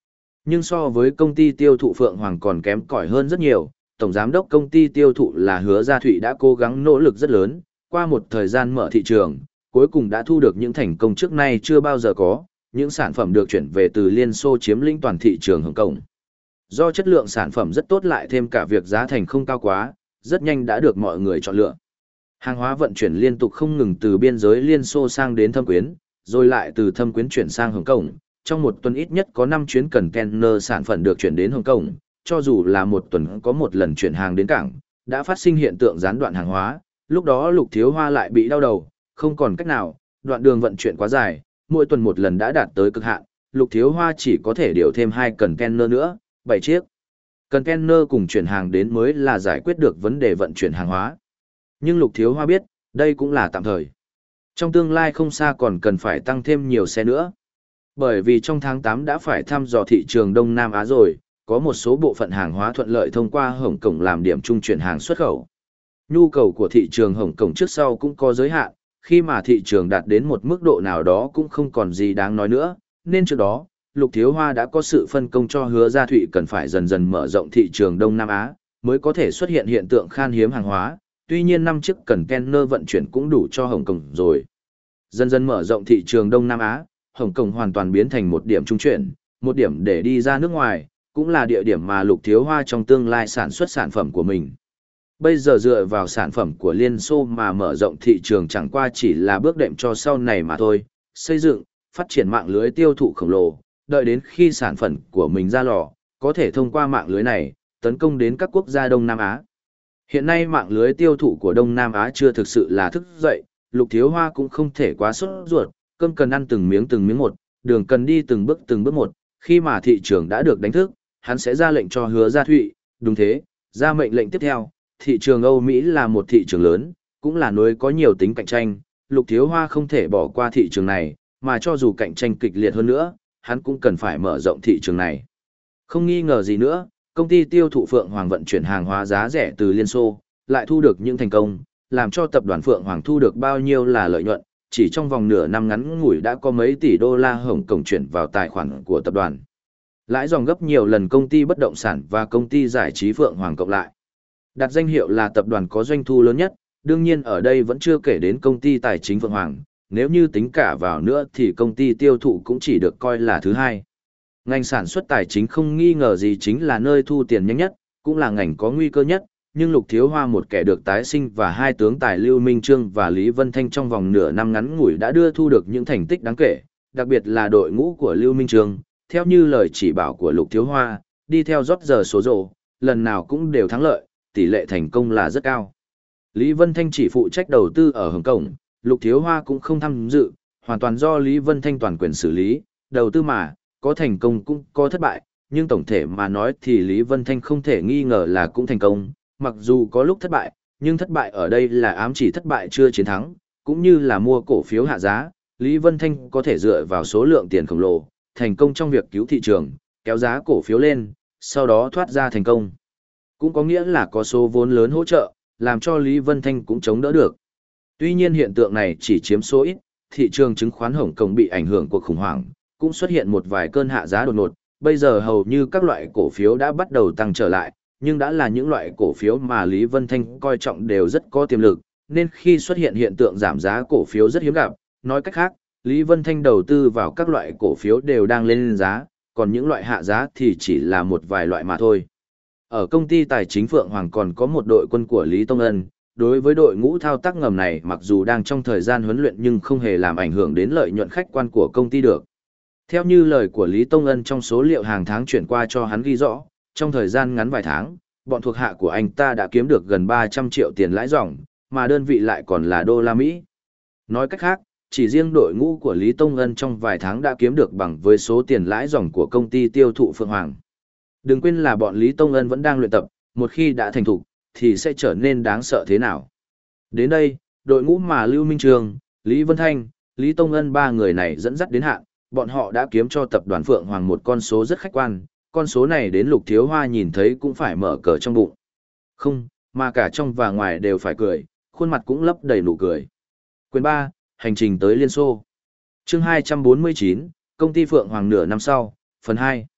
Speaker 1: Nhưng so với công ty tiêu thụ Phượng Hoàng còn kém cỏi hơn rất nhiều, tổng giám đốc công ty tiêu thụ là Hứa Gia Thụy đã cố gắng nỗ lực rất lớn, qua một thời gian mở thị trường, cuối cùng đã thu được những thành công trước nay chưa bao giờ có, những sản phẩm được chuyển về từ Liên Xô chiếm lĩnh toàn thị trường Hồng Kông. Do chất lượng sản phẩm rất tốt lại thêm cả việc giá thành không cao quá, rất nhanh đã được mọi người chọn lựa. Hàng hóa vận chuyển liên tục không ngừng từ biên giới Liên Xô sang đến Thâm Quyến, rồi lại từ Thâm Quyến chuyển sang Hồng Kông. Trong một tuần ít nhất có năm chuyến container sản phẩm được chuyển đến Hồng Kông, cho dù là một tuần có một lần chuyển hàng đến cảng, đã phát sinh hiện tượng gián đoạn hàng hóa, lúc đó Lục Thiếu Hoa lại bị đau đầu, không còn cách nào, đoạn đường vận chuyển quá dài, mỗi tuần một lần đã đạt tới cực hạn, Lục Thiếu Hoa chỉ có thể điều thêm hai container nữa, bảy chiếc. Container cùng chuyển hàng đến mới là giải quyết được vấn đề vận chuyển hàng hóa. Nhưng Lục Thiếu Hoa biết, đây cũng là tạm thời. Trong tương lai không xa còn cần phải tăng thêm nhiều xe nữa. Bởi vì trong tháng tám đã phải thăm dò thị trường Đông Nam Á rồi, có một số bộ phận hàng hóa thuận lợi thông qua Hồng Kông làm điểm trung chuyển hàng xuất khẩu. Nhu cầu của thị trường Hồng Kông trước sau cũng có giới hạn, khi mà thị trường đạt đến một mức độ nào đó cũng không còn gì đáng nói nữa, nên trước đó, Lục Thiếu Hoa đã có sự phân công cho Hứa Gia Thụy cần phải dần dần mở rộng thị trường Đông Nam Á, mới có thể xuất hiện hiện tượng khan hiếm hàng hóa, tuy nhiên năm chiếc container vận chuyển cũng đủ cho Hồng Kông rồi. Dần dần mở rộng thị trường Đông Nam Á, Hồng Kông hoàn toàn biến thành một điểm trung chuyển, một điểm để đi ra nước ngoài, cũng là địa điểm mà Lục Thiếu Hoa trong tương lai sản xuất sản phẩm của mình. Bây giờ dựa vào sản phẩm của Liên Xô mà mở rộng thị trường chẳng qua chỉ là bước đệm cho sau này mà thôi, xây dựng, phát triển mạng lưới tiêu thụ khổng lồ, đợi đến khi sản phẩm của mình ra lò, có thể thông qua mạng lưới này, tấn công đến các quốc gia Đông Nam Á. Hiện nay mạng lưới tiêu thụ của Đông Nam Á chưa thực sự là thức dậy, Lục Thiếu Hoa cũng không thể quá sốt ruột, cơm cần ăn từng miếng từng miếng một, đường cần đi từng bước từng bước một, khi mà thị trường đã được đánh thức, hắn sẽ ra lệnh cho Hứa Gia Thụy, đúng thế, ra mệnh lệnh tiếp theo, thị trường Âu Mỹ là một thị trường lớn, cũng là nơi có nhiều tính cạnh tranh, Lục Thiếu Hoa không thể bỏ qua thị trường này, mà cho dù cạnh tranh kịch liệt hơn nữa, hắn cũng cần phải mở rộng thị trường này. Không nghi ngờ gì nữa, công ty tiêu thụ Phượng Hoàng vận chuyển hàng hóa giá rẻ từ Liên Xô, lại thu được những thành công, làm cho tập đoàn Phượng Hoàng thu được bao nhiêu là lợi nhuận, chỉ trong vòng nửa năm ngắn ngủi đã có mấy tỷ đô la Hồng Kông chuyển vào tài khoản của tập đoàn. Lãi dòng gấp nhiều lần công ty bất động sản và công ty giải trí Phượng Hoàng cộng lại. Đặt danh hiệu là tập đoàn có doanh thu lớn nhất, đương nhiên ở đây vẫn chưa kể đến công ty tài chính Phượng Hoàng, nếu như tính cả vào nữa thì công ty tiêu thụ cũng chỉ được coi là thứ hai. Ngành sản xuất tài chính không nghi ngờ gì chính là nơi thu tiền nhanh nhất, cũng là ngành có nguy cơ nhất, nhưng Lục Thiếu Hoa một kẻ được tái sinh và hai tướng tài Lưu Minh Trương và Lý Vân Thanh trong vòng nửa năm ngắn ngủi đã đưa thu được những thành tích đáng kể, đặc biệt là đội ngũ của Lưu Minh Trương, theo như lời chỉ bảo của Lục Thiếu Hoa, đi theo rót giờ số rổ, lần nào cũng đều thắng lợi, tỷ lệ thành công là rất cao. Lý Vân Thanh chỉ phụ trách đầu tư ở Hồng Kông, Lục Thiếu Hoa cũng không tham dự, hoàn toàn do Lý Vân Thanh toàn quyền xử lý, đầu tư mà, có thành công cũng có thất bại, nhưng tổng thể mà nói thì Lý Vân Thanh không thể nghi ngờ là cũng thành công, mặc dù có lúc thất bại, nhưng thất bại ở đây là ám chỉ thất bại chưa chiến thắng, cũng như là mua cổ phiếu hạ giá, Lý Vân Thanh có thể dựa vào số lượng tiền khổng lồ, thành công trong việc cứu thị trường, kéo giá cổ phiếu lên, sau đó thoát ra thành công. Cũng có nghĩa là có số vốn lớn hỗ trợ, làm cho Lý Vân Thanh cũng chống đỡ được. Tuy nhiên hiện tượng này chỉ chiếm số ít, thị trường chứng khoán Hồng Kông bị ảnh hưởng cuộc khủng hoảng, cũng xuất hiện một vài cơn hạ giá đột ngột, bây giờ hầu như các loại cổ phiếu đã bắt đầu tăng trở lại, nhưng đã là những loại cổ phiếu mà Lý Vân Thanh coi trọng đều rất có tiềm lực, nên khi xuất hiện hiện tượng giảm giá cổ phiếu rất hiếm gặp, nói cách khác, Lý Vân Thanh đầu tư vào các loại cổ phiếu đều đang lên giá, còn những loại hạ giá thì chỉ là một vài loại mà thôi. Ở công ty tài chính Phượng Hoàng còn có một đội quân của Lý Tông Ân, đối với đội ngũ thao tác ngầm này mặc dù đang trong thời gian huấn luyện nhưng không hề làm ảnh hưởng đến lợi nhuận khách quan của công ty được. Theo như lời của Lý Tông Ân trong số liệu hàng tháng chuyển qua cho hắn ghi rõ, trong thời gian ngắn vài tháng, bọn thuộc hạ của anh ta đã kiếm được gần ba trăm triệu tiền lãi dòng, mà đơn vị lại còn là đô la Mỹ. Nói cách khác, chỉ riêng đội ngũ của Lý Tông Ân trong vài tháng đã kiếm được bằng với số tiền lãi dòng của công ty tiêu thụ Phượng Hoàng. Đừng quên là bọn Lý Tông Ân vẫn đang luyện tập, một khi đã thành thục, thì sẽ trở nên đáng sợ thế nào. Đến đây, đội ngũ mà Lưu Minh Trường, Lý Vân Thanh, Lý Tông Ân ba người này dẫn dắt đến hạn, bọn họ đã kiếm cho tập đoàn Phượng Hoàng một con số rất khách quan, con số này đến Lục Thiếu Hoa nhìn thấy cũng phải mở cờ trong bụng. Không, mà cả trong và ngoài đều phải cười, khuôn mặt cũng lấp đầy nụ cười. Quyền ba, hành trình tới Liên Xô. Chương hai trăm bốn mươi chín, công ty Phượng Hoàng nửa năm sau, phần hai.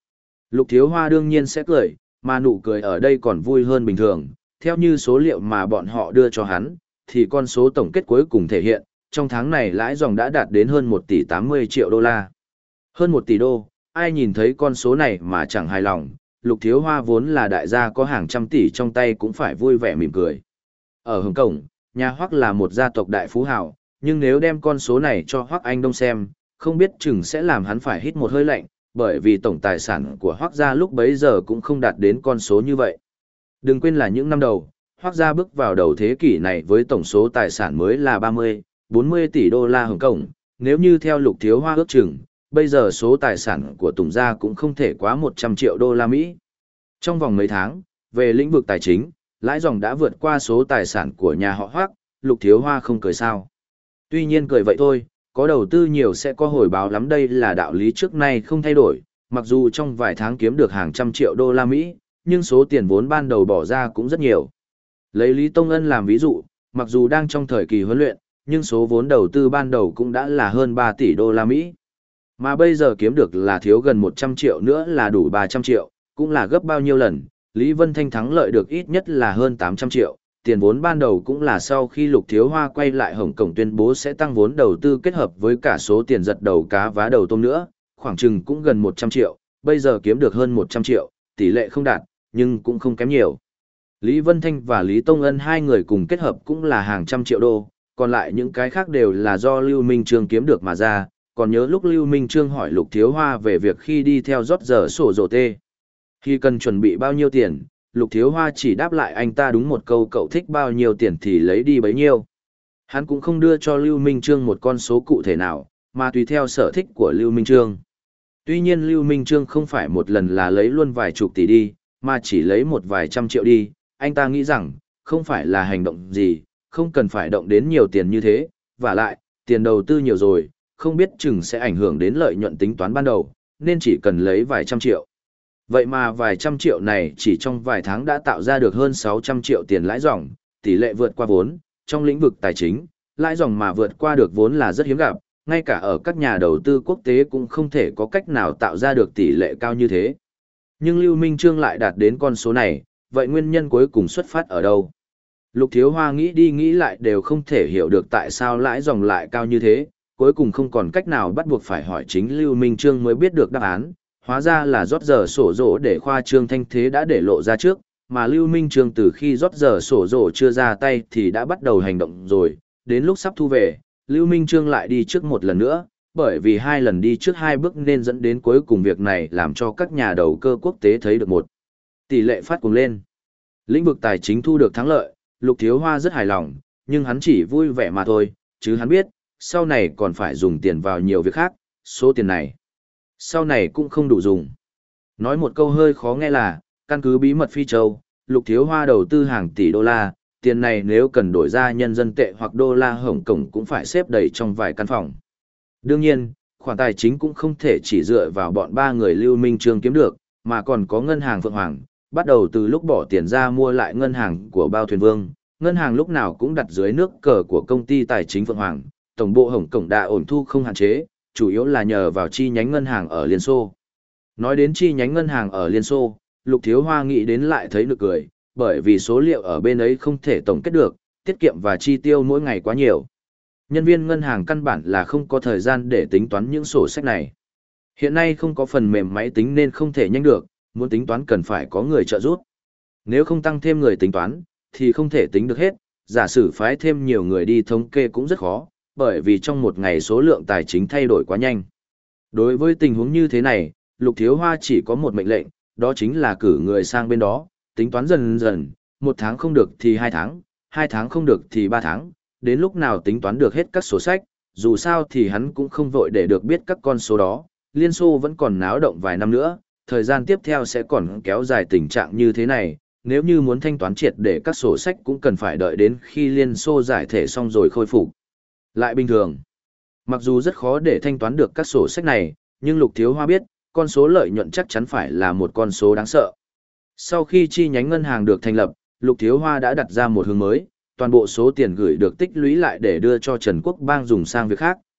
Speaker 1: Lục Thiếu Hoa đương nhiên sẽ cười, mà nụ cười ở đây còn vui hơn bình thường, theo như số liệu mà bọn họ đưa cho hắn, thì con số tổng kết cuối cùng thể hiện, trong tháng này lãi dòng đã đạt đến hơn một tỷ tám mươi triệu đô la. Hơn một tỷ đô, ai nhìn thấy con số này mà chẳng hài lòng, Lục Thiếu Hoa vốn là đại gia có hàng trăm tỷ trong tay cũng phải vui vẻ mỉm cười. Ở Hồng Kông, nhà Hoắc là một gia tộc đại phú hào, nhưng nếu đem con số này cho Hoắc Anh Đông xem, không biết chừng sẽ làm hắn phải hít một hơi lạnh, bởi vì tổng tài sản của Hoắc gia lúc bấy giờ cũng không đạt đến con số như vậy. Đừng quên là những năm đầu, Hoắc gia bước vào đầu thế kỷ này với tổng số tài sản mới là ba mươi, bốn mươi tỷ đô la Hồng Kông, nếu như theo Lục Thiếu Hoa ước chừng, bây giờ số tài sản của Tùng gia cũng không thể quá một trăm triệu đô la Mỹ. Trong vòng mấy tháng, về lĩnh vực tài chính, lãi dòng đã vượt qua số tài sản của nhà họ Hoắc, Lục Thiếu Hoa không cười sao. Tuy nhiên cười vậy thôi, có đầu tư nhiều sẽ có hồi báo lắm, đây là đạo lý trước nay không thay đổi, mặc dù trong vài tháng kiếm được hàng trăm triệu đô la Mỹ, nhưng số tiền vốn ban đầu bỏ ra cũng rất nhiều. Lấy Lý Tông Ân làm ví dụ, mặc dù đang trong thời kỳ huấn luyện, nhưng số vốn đầu tư ban đầu cũng đã là hơn ba tỷ đô la Mỹ. Mà bây giờ kiếm được là thiếu gần một trăm triệu nữa là đủ ba trăm triệu, cũng là gấp bao nhiêu lần, Lý Vân Thanh thắng lợi được ít nhất là hơn tám trăm triệu, tiền vốn ban đầu cũng là sau khi Lục Thiếu Hoa quay lại Hồng Kông tuyên bố sẽ tăng vốn đầu tư kết hợp với cả số tiền giật đầu cá vá đầu tôm nữa, khoảng chừng cũng gần một trăm triệu, bây giờ kiếm được hơn một trăm triệu, tỷ lệ không đạt, nhưng cũng không kém nhiều. Lý Vân Thanh và Lý Tông Ân hai người cùng kết hợp cũng là hàng trăm triệu đô, còn lại những cái khác đều là do Lưu Minh Trương kiếm được mà ra, còn nhớ lúc Lưu Minh Trương hỏi Lục Thiếu Hoa về việc khi đi theo rót giờ sổ rổ tê. Khi cần chuẩn bị bao nhiêu tiền, Lục Thiếu Hoa chỉ đáp lại anh ta đúng một câu cậu thích bao nhiêu tiền thì lấy đi bấy nhiêu. Hắn cũng không đưa cho Lưu Minh Trương một con số cụ thể nào, mà tùy theo sở thích của Lưu Minh Trương. Tuy nhiên Lưu Minh Trương không phải một lần là lấy luôn vài chục tỷ đi, mà chỉ lấy một vài trăm triệu đi, anh ta nghĩ rằng, không phải là hành động gì, không cần phải động đến nhiều tiền như thế, và lại, tiền đầu tư nhiều rồi, không biết chừng sẽ ảnh hưởng đến lợi nhuận tính toán ban đầu, nên chỉ cần lấy vài trăm triệu. Vậy mà vài trăm triệu này chỉ trong vài tháng đã tạo ra được hơn sáu trăm triệu tiền lãi dòng, tỷ lệ vượt qua vốn, trong lĩnh vực tài chính, lãi dòng mà vượt qua được vốn là rất hiếm gặp, ngay cả ở các nhà đầu tư quốc tế cũng không thể có cách nào tạo ra được tỷ lệ cao như thế. Nhưng Lưu Minh Trương lại đạt đến con số này, vậy nguyên nhân cuối cùng xuất phát ở đâu? Lục Thiếu Hoa nghĩ đi nghĩ lại đều không thể hiểu được tại sao lãi dòng lại cao như thế, cuối cùng không còn cách nào bắt buộc phải hỏi chính Lưu Minh Trương mới biết được đáp án. Hóa ra là rót giờ sổ rổ để khoa trương thanh thế đã để lộ ra trước, mà Lưu Minh Trương từ khi rót giờ sổ rổ chưa ra tay thì đã bắt đầu hành động rồi, đến lúc sắp thu về, Lưu Minh Trương lại đi trước một lần nữa, bởi vì hai lần đi trước hai bước nên dẫn đến cuối cùng việc này làm cho các nhà đầu cơ quốc tế thấy được một tỷ lệ phát cuồng lên. Lĩnh vực tài chính thu được thắng lợi, Lục Thiếu Hoa rất hài lòng, nhưng hắn chỉ vui vẻ mà thôi, chứ hắn biết, sau này còn phải dùng tiền vào nhiều việc khác, số tiền này sau này cũng không đủ dùng. Nói một câu hơi khó nghe là, căn cứ bí mật Phi Châu, Lục Thiếu Hoa đầu tư hàng tỷ đô la, tiền này nếu cần đổi ra nhân dân tệ hoặc đô la Hồng Kông cũng phải xếp đầy trong vài căn phòng. Đương nhiên, khoản tài chính cũng không thể chỉ dựa vào bọn ba người Lưu Minh Trương kiếm được, mà còn có ngân hàng Phượng Hoàng, bắt đầu từ lúc bỏ tiền ra mua lại ngân hàng của Bao Thuyền Vương, ngân hàng lúc nào cũng đặt dưới nước cờ của công ty tài chính Phượng Hoàng, tổng bộ Hồng Kông đã ổn thu không hạn chế, chủ yếu là nhờ vào chi nhánh ngân hàng ở Liên Xô. Nói đến chi nhánh ngân hàng ở Liên Xô, Lục Thiếu Hoa nghĩ đến lại thấy nực cười, bởi vì số liệu ở bên ấy không thể tổng kết được, tiết kiệm và chi tiêu mỗi ngày quá nhiều. Nhân viên ngân hàng căn bản là không có thời gian để tính toán những sổ sách này. Hiện nay không có phần mềm máy tính nên không thể nhanh được, muốn tính toán cần phải có người trợ giúp. Nếu không tăng thêm người tính toán, thì không thể tính được hết, giả sử phái thêm nhiều người đi thống kê cũng rất khó, bởi vì trong một ngày số lượng tài chính thay đổi quá nhanh. Đối với tình huống như thế này, Lục Thiếu Hoa chỉ có một mệnh lệnh, đó chính là cử người sang bên đó, tính toán dần dần, một tháng không được thì hai tháng, hai tháng không được thì ba tháng, đến lúc nào tính toán được hết các sổ sách, dù sao thì hắn cũng không vội để được biết các con số đó, Liên Xô vẫn còn náo động vài năm nữa, thời gian tiếp theo sẽ còn kéo dài tình trạng như thế này, nếu như muốn thanh toán triệt để các sổ sách cũng cần phải đợi đến khi Liên Xô giải thể xong rồi khôi phục lại bình thường. Mặc dù rất khó để thanh toán được các sổ sách này, nhưng Lục Thiếu Hoa biết, con số lợi nhuận chắc chắn phải là một con số đáng sợ. Sau khi chi nhánh ngân hàng được thành lập, Lục Thiếu Hoa đã đặt ra một hướng mới, toàn bộ số tiền gửi được tích lũy lại để đưa cho Trần Quốc Bang dùng sang việc khác,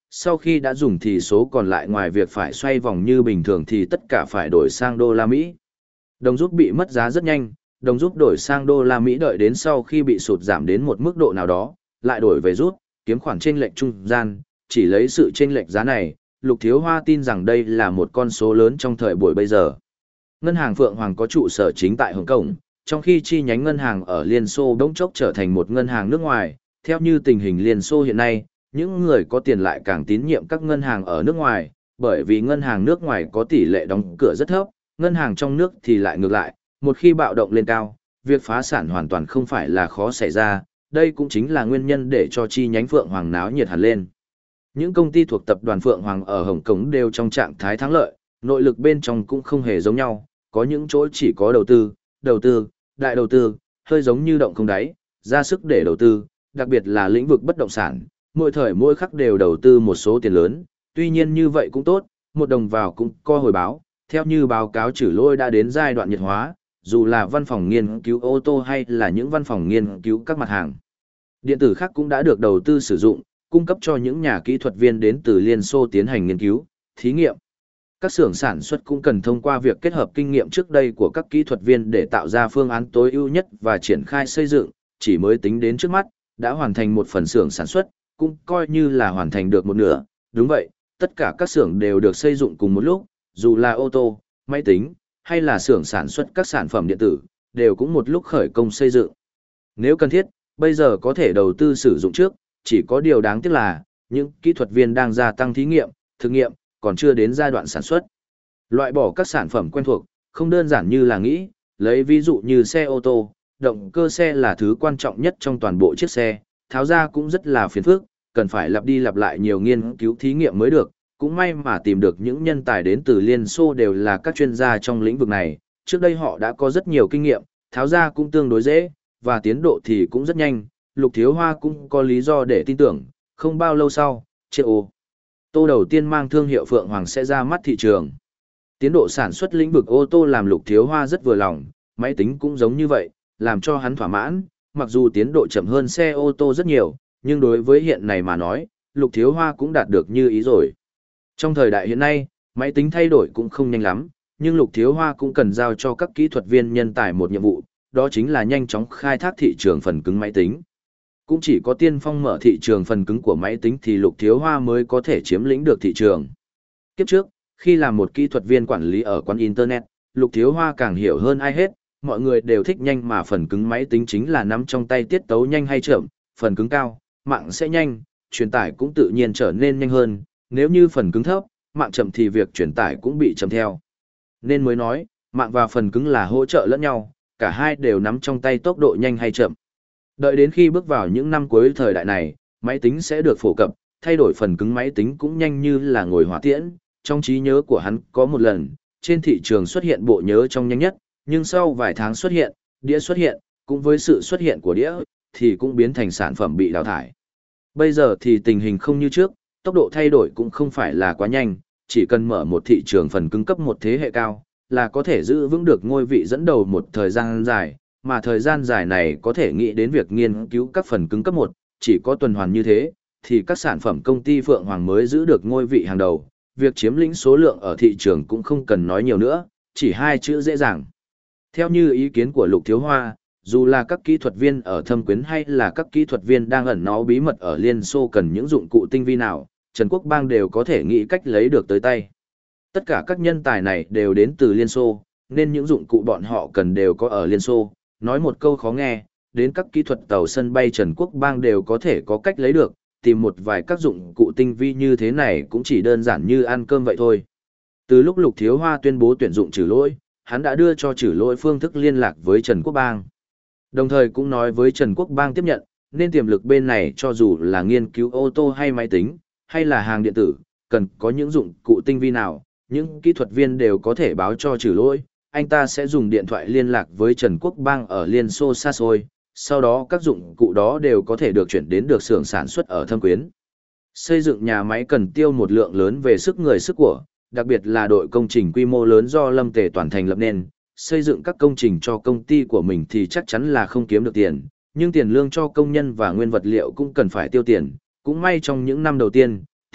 Speaker 1: sau khi đã dùng thì số còn lại ngoài việc phải xoay vòng như bình thường thì tất cả phải đổi sang đô la Mỹ. Đồng rút bị mất giá rất nhanh, đồng rút đổi sang đô la Mỹ đợi đến sau khi bị sụt giảm đến một mức độ nào đó, lại đổi về rút, kiếm khoản chênh lệch trung gian, chỉ lấy sự chênh lệch giá này, Lục Thiếu Hoa tin rằng đây là một con số lớn trong thời buổi bây giờ. Ngân hàng Phượng Hoàng có trụ sở chính tại Hồng Kông, trong khi chi nhánh ngân hàng ở Liên Xô bỗng chốc trở thành một ngân hàng nước ngoài, theo như tình hình Liên Xô hiện nay, những người có tiền lại càng tín nhiệm các ngân hàng ở nước ngoài, bởi vì ngân hàng nước ngoài có tỷ lệ đóng cửa rất thấp, ngân hàng trong nước thì lại ngược lại, một khi bạo động lên cao, việc phá sản hoàn toàn không phải là khó xảy ra, đây cũng chính là nguyên nhân để cho chi nhánh Phượng Hoàng náo nhiệt hẳn lên. Những công ty thuộc tập đoàn Phượng Hoàng ở Hồng Kông đều trong trạng thái thắng lợi, nội lực bên trong cũng không hề giống nhau, có những chỗ chỉ có đầu tư, đầu tư, đại đầu tư, hơi giống như động không đáy, ra sức để đầu tư, đặc biệt là lĩnh vực bất động sản, mỗi thời mỗi khắc đều đầu tư một số tiền lớn, tuy nhiên như vậy cũng tốt, một đồng vào cũng có hồi báo, theo như báo cáo Trử Lôi đã đến giai đoạn nhiệt hóa, dù là văn phòng nghiên cứu ô tô hay là những văn phòng nghiên cứu các mặt hàng. Điện tử khác cũng đã được đầu tư sử dụng, cung cấp cho những nhà kỹ thuật viên đến từ Liên Xô tiến hành nghiên cứu, thí nghiệm. Các xưởng sản xuất cũng cần thông qua việc kết hợp kinh nghiệm trước đây của các kỹ thuật viên để tạo ra phương án tối ưu nhất và triển khai xây dựng, chỉ mới tính đến trước mắt, đã hoàn thành một phần xưởng sản xuất, cũng coi như là hoàn thành được một nửa. Đúng vậy, tất cả các xưởng đều được xây dựng cùng một lúc, dù là ô tô, máy tính, hay là xưởng sản xuất các sản phẩm điện tử, đều cũng một lúc khởi công xây dựng. Nếu cần thiết, bây giờ có thể đầu tư sử dụng trước, chỉ có điều đáng tiếc là, những kỹ thuật viên đang gia tăng thí nghiệm, thực nghiệm, còn chưa đến giai đoạn sản xuất. Loại bỏ các sản phẩm quen thuộc, không đơn giản như là nghĩ, lấy ví dụ như xe ô tô, động cơ xe là thứ quan trọng nhất trong toàn bộ chiếc xe, tháo ra cũng rất là phiền phức, cần phải lặp đi lặp lại nhiều nghiên cứu thí nghiệm mới được, cũng may mà tìm được những nhân tài đến từ Liên Xô đều là các chuyên gia trong lĩnh vực này, trước đây họ đã có rất nhiều kinh nghiệm, tháo ra cũng tương đối dễ, và tiến độ thì cũng rất nhanh, Lục Thiếu Hoa cũng có lý do để tin tưởng, không bao lâu sau, chiếc ô tô đầu tiên mang thương hiệu Phượng Hoàng sẽ ra mắt thị trường. Tiến độ sản xuất lĩnh vực ô tô làm Lục Thiếu Hoa rất vừa lòng, máy tính cũng giống như vậy, làm cho hắn thỏa mãn, mặc dù tiến độ chậm hơn xe ô tô rất nhiều, nhưng đối với hiện này mà nói, Lục Thiếu Hoa cũng đạt được như ý rồi. Trong thời đại hiện nay, máy tính thay đổi cũng không nhanh lắm, nhưng Lục Thiếu Hoa cũng cần giao cho các kỹ thuật viên nhân tài một nhiệm vụ, đó chính là nhanh chóng khai thác thị trường phần cứng máy tính. Cũng chỉ có tiên phong mở thị trường phần cứng của máy tính thì Lục Thiếu Hoa mới có thể chiếm lĩnh được thị trường. Kiếp trước, khi làm một kỹ thuật viên quản lý ở quán Internet, Lục Thiếu Hoa càng hiểu hơn ai hết, mọi người đều thích nhanh mà phần cứng máy tính chính là nắm trong tay tiết tấu nhanh hay chậm, phần cứng cao, mạng sẽ nhanh, truyền tải cũng tự nhiên trở nên nhanh hơn, nếu như phần cứng thấp, mạng chậm thì việc truyền tải cũng bị chậm theo. Nên mới nói, mạng và phần cứng là hỗ trợ lẫn nhau, cả hai đều nắm trong tay tốc độ nhanh hay chậm. Đợi đến khi bước vào những năm cuối thời đại này, máy tính sẽ được phổ cập, thay đổi phần cứng máy tính cũng nhanh như là ngồi hỏa tiễn. Trong trí nhớ của hắn có một lần, trên thị trường xuất hiện bộ nhớ trong nhanh nhất, nhưng sau vài tháng xuất hiện, đĩa xuất hiện, cũng với sự xuất hiện của đĩa, thì cũng biến thành sản phẩm bị đào thải. Bây giờ thì tình hình không như trước, tốc độ thay đổi cũng không phải là quá nhanh, chỉ cần mở một thị trường phần cứng cấp một thế hệ cao, là có thể giữ vững được ngôi vị dẫn đầu một thời gian dài, mà thời gian dài này có thể nghĩ đến việc nghiên cứu các phần cứng cấp một, chỉ có tuần hoàn như thế, thì các sản phẩm công ty Phượng Hoàng mới giữ được ngôi vị hàng đầu, việc chiếm lĩnh số lượng ở thị trường cũng không cần nói nhiều nữa, chỉ hai chữ dễ dàng. Theo như ý kiến của Lục Thiếu Hoa, dù là các kỹ thuật viên ở Thâm Quyến hay là các kỹ thuật viên đang ẩn náu bí mật ở Liên Xô cần những dụng cụ tinh vi nào, Trần Quốc Bang đều có thể nghĩ cách lấy được tới tay. Tất cả các nhân tài này đều đến từ Liên Xô, nên những dụng cụ bọn họ cần đều có ở Liên Xô. Nói một câu khó nghe, đến các kỹ thuật tàu sân bay Trần Quốc Bang đều có thể có cách lấy được, tìm một vài các dụng cụ tinh vi như thế này cũng chỉ đơn giản như ăn cơm vậy thôi. Từ lúc Lục Thiếu Hoa tuyên bố tuyển dụng Trử Lỗi, hắn đã đưa cho Trử Lỗi phương thức liên lạc với Trần Quốc Bang. Đồng thời cũng nói với Trần Quốc Bang tiếp nhận, nên tiềm lực bên này cho dù là nghiên cứu ô tô hay máy tính, hay là hàng điện tử, cần có những dụng cụ tinh vi nào, những kỹ thuật viên đều có thể báo cho Trử Lỗi, anh ta sẽ dùng điện thoại liên lạc với Trần Quốc Bang ở Liên Xô xa xôi, sau đó các dụng cụ đó đều có thể được chuyển đến được xưởng sản xuất ở Thâm Quyến. Xây dựng nhà máy cần tiêu một lượng lớn về sức người sức của, đặc biệt là đội công trình quy mô lớn do Lâm Tề toàn thành lập nên, xây dựng các công trình cho công ty của mình thì chắc chắn là không kiếm được tiền, nhưng tiền lương cho công nhân và nguyên vật liệu cũng cần phải tiêu tiền, cũng may trong những năm đầu tiên,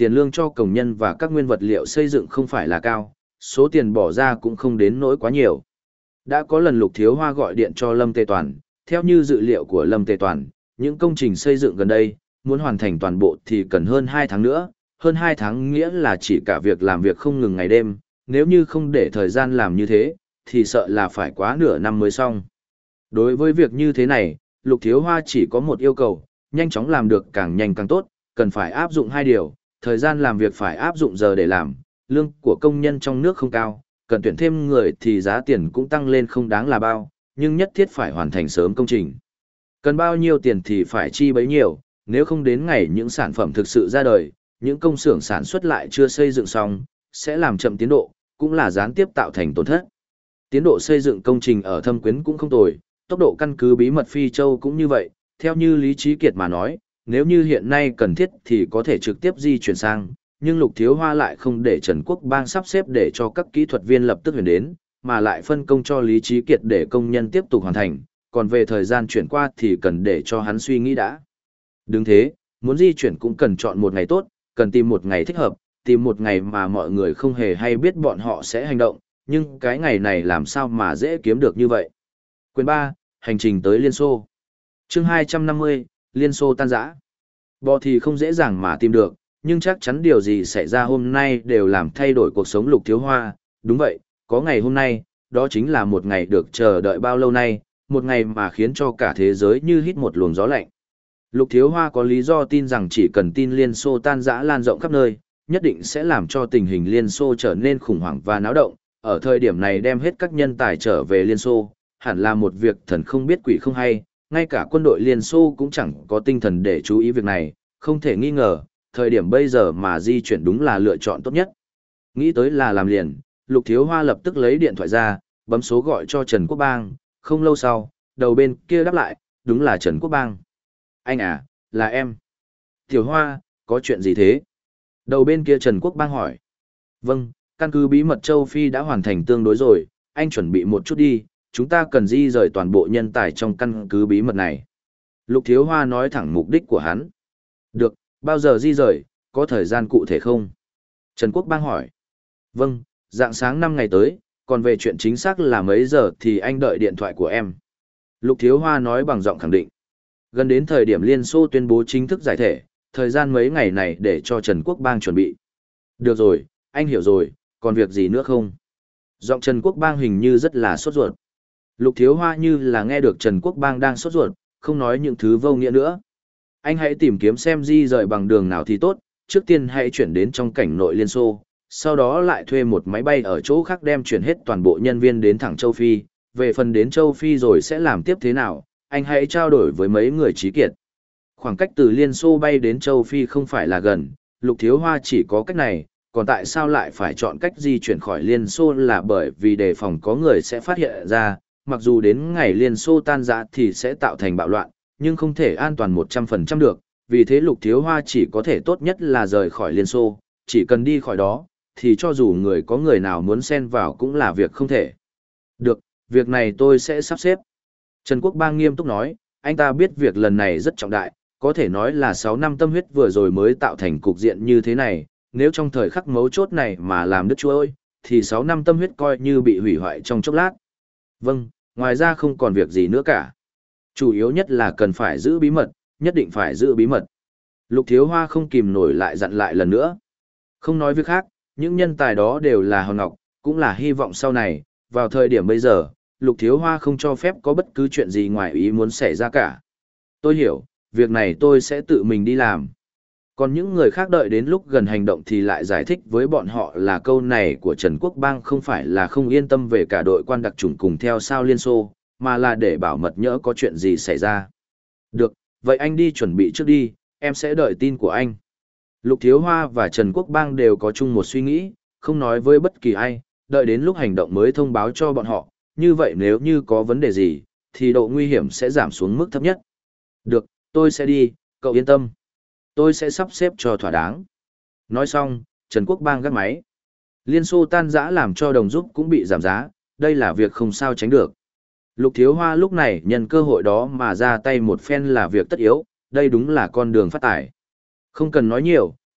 Speaker 1: tiền lương cho công nhân và các nguyên vật liệu xây dựng không phải là cao, số tiền bỏ ra cũng không đến nỗi quá nhiều. Đã có lần Lục Thiếu Hoa gọi điện cho Lâm Tề Toàn, theo như dự liệu của Lâm Tề Toàn, những công trình xây dựng gần đây, muốn hoàn thành toàn bộ thì cần hơn hai tháng nữa, hơn hai tháng nghĩa là chỉ cả việc làm việc không ngừng ngày đêm, nếu như không để thời gian làm như thế, thì sợ là phải quá nửa năm mới xong. Đối với việc như thế này, Lục Thiếu Hoa chỉ có một yêu cầu, nhanh chóng làm được càng nhanh càng tốt, cần phải áp dụng hai điều, thời gian làm việc phải áp dụng giờ để làm, lương của công nhân trong nước không cao, cần tuyển thêm người thì giá tiền cũng tăng lên không đáng là bao, nhưng nhất thiết phải hoàn thành sớm công trình. Cần bao nhiêu tiền thì phải chi bấy nhiêu, nếu không đến ngày những sản phẩm thực sự ra đời, những công xưởng sản xuất lại chưa xây dựng xong, sẽ làm chậm tiến độ, cũng là gián tiếp tạo thành tổn thất. Tiến độ xây dựng công trình ở Thâm Quyến cũng không tồi, tốc độ căn cứ bí mật Phi Châu cũng như vậy, theo như Lý Trí Kiệt mà nói, nếu như hiện nay cần thiết thì có thể trực tiếp di chuyển sang, nhưng Lục Thiếu Hoa lại không để Trần Quốc Bang sắp xếp để cho các kỹ thuật viên lập tức huyền đến, mà lại phân công cho Lý Trí Kiệt để công nhân tiếp tục hoàn thành, còn về thời gian chuyển qua thì cần để cho hắn suy nghĩ đã. Đúng thế, muốn di chuyển cũng cần chọn một ngày tốt, cần tìm một ngày thích hợp, tìm một ngày mà mọi người không hề hay biết bọn họ sẽ hành động, nhưng cái ngày này làm sao mà dễ kiếm được như vậy. Quyền ba, Hành trình tới Liên Xô. Chương hai trăm năm mươi, Liên Xô tan rã. Bò thì không dễ dàng mà tìm được, nhưng chắc chắn điều gì xảy ra hôm nay đều làm thay đổi cuộc sống Lục Thiếu Hoa. Đúng vậy, có ngày hôm nay, đó chính là một ngày được chờ đợi bao lâu nay, một ngày mà khiến cho cả thế giới như hít một luồng gió lạnh. Lục Thiếu Hoa có lý do tin rằng chỉ cần tin Liên Xô tan rã lan rộng khắp nơi, nhất định sẽ làm cho tình hình Liên Xô trở nên khủng hoảng và náo động. Ở thời điểm này đem hết các nhân tài trở về Liên Xô, hẳn là một việc thần không biết quỷ không hay, ngay cả quân đội Liên Xô cũng chẳng có tinh thần để chú ý việc này, không thể nghi ngờ, thời điểm bây giờ mà di chuyển đúng là lựa chọn tốt nhất. Nghĩ tới là làm liền, Lục Thiếu Hoa lập tức lấy điện thoại ra, bấm số gọi cho Trần Quốc Bang, không lâu sau, đầu bên kia đáp lại, đúng là Trần Quốc Bang. Anh à, là em. Tiểu Hoa, có chuyện gì thế? Đầu bên kia Trần Quốc Bang hỏi. Vâng, căn cứ bí mật châu Phi đã hoàn thành tương đối rồi, anh chuẩn bị một chút đi, chúng ta cần di rời toàn bộ nhân tài trong căn cứ bí mật này. Lục Thiếu Hoa nói thẳng mục đích của hắn. Được, bao giờ di rời, có thời gian cụ thể không? Trần Quốc Bang hỏi. Vâng, dạng sáng năm ngày tới, còn về chuyện chính xác là mấy giờ thì anh đợi điện thoại của em. Lục Thiếu Hoa nói bằng giọng khẳng định. Gần đến thời điểm Liên Xô tuyên bố chính thức giải thể, thời gian mấy ngày này để cho Trần Quốc Bang chuẩn bị. Được rồi, anh hiểu rồi, còn việc gì nữa không? Giọng Trần Quốc Bang hình như rất là sốt ruột. Lục Thiếu Hoa như là nghe được Trần Quốc Bang đang sốt ruột, không nói những thứ vô nghĩa nữa. Anh hãy tìm kiếm xem di rời bằng đường nào thì tốt, trước tiên hãy chuyển đến trong cảnh nội Liên Xô, sau đó lại thuê một máy bay ở chỗ khác đem chuyển hết toàn bộ nhân viên đến thẳng châu Phi, về phần đến châu Phi rồi sẽ làm tiếp thế nào, anh hãy trao đổi với mấy người trí kiệt. Khoảng cách từ Liên Xô bay đến châu Phi không phải là gần, Lục Thiếu Hoa chỉ có cách này, còn tại sao lại phải chọn cách di chuyển khỏi Liên Xô là bởi vì đề phòng có người sẽ phát hiện ra, mặc dù đến ngày Liên Xô tan rã thì sẽ tạo thành bạo loạn, nhưng không thể an toàn một trăm phần trăm được, vì thế Lục Thiếu Hoa chỉ có thể tốt nhất là rời khỏi Liên Xô, chỉ cần đi khỏi đó, thì cho dù người có người nào muốn xen vào cũng là việc không thể. Được, việc này tôi sẽ sắp xếp. Trần Quốc Bang nghiêm túc nói, anh ta biết việc lần này rất trọng đại, có thể nói là sáu năm tâm huyết vừa rồi mới tạo thành cục diện như thế này, nếu trong thời khắc mấu chốt này mà làm đứt chuỗi, thì sáu năm tâm huyết coi như bị hủy hoại trong chốc lát. Vâng, ngoài ra không còn việc gì nữa cả. Chủ yếu nhất là cần phải giữ bí mật, nhất định phải giữ bí mật. Lục Thiếu Hoa không kìm nổi lại dặn lại lần nữa. Không nói việc khác, những nhân tài đó đều là hòn ngọc, cũng là hy vọng sau này, vào thời điểm bây giờ, Lục Thiếu Hoa không cho phép có bất cứ chuyện gì ngoài ý muốn xảy ra cả. Tôi hiểu, việc này tôi sẽ tự mình đi làm. Còn những người khác đợi đến lúc gần hành động thì lại giải thích với bọn họ là câu này của Trần Quốc Bang không phải là không yên tâm về cả đội quan đặc chủng cùng theo sao Liên Xô, mà là để bảo mật nhỡ có chuyện gì xảy ra. Được, vậy anh đi chuẩn bị trước đi, em sẽ đợi tin của anh. Lục Thiếu Hoa và Trần Quốc Bang đều có chung một suy nghĩ, không nói với bất kỳ ai, đợi đến lúc hành động mới thông báo cho bọn họ, như vậy nếu như có vấn đề gì, thì độ nguy hiểm sẽ giảm xuống mức thấp nhất. Được, tôi sẽ đi, cậu yên tâm. Tôi sẽ sắp xếp cho thỏa đáng. Nói xong, Trần Quốc Bang gác máy. Liên Xô tan rã làm cho đồng rút cũng bị giảm giá, đây là việc không sao tránh được. Lục Thiếu Hoa lúc này nhân cơ hội đó mà ra tay một phen là việc tất yếu, đây đúng là con đường phát tài. Không cần nói nhiều,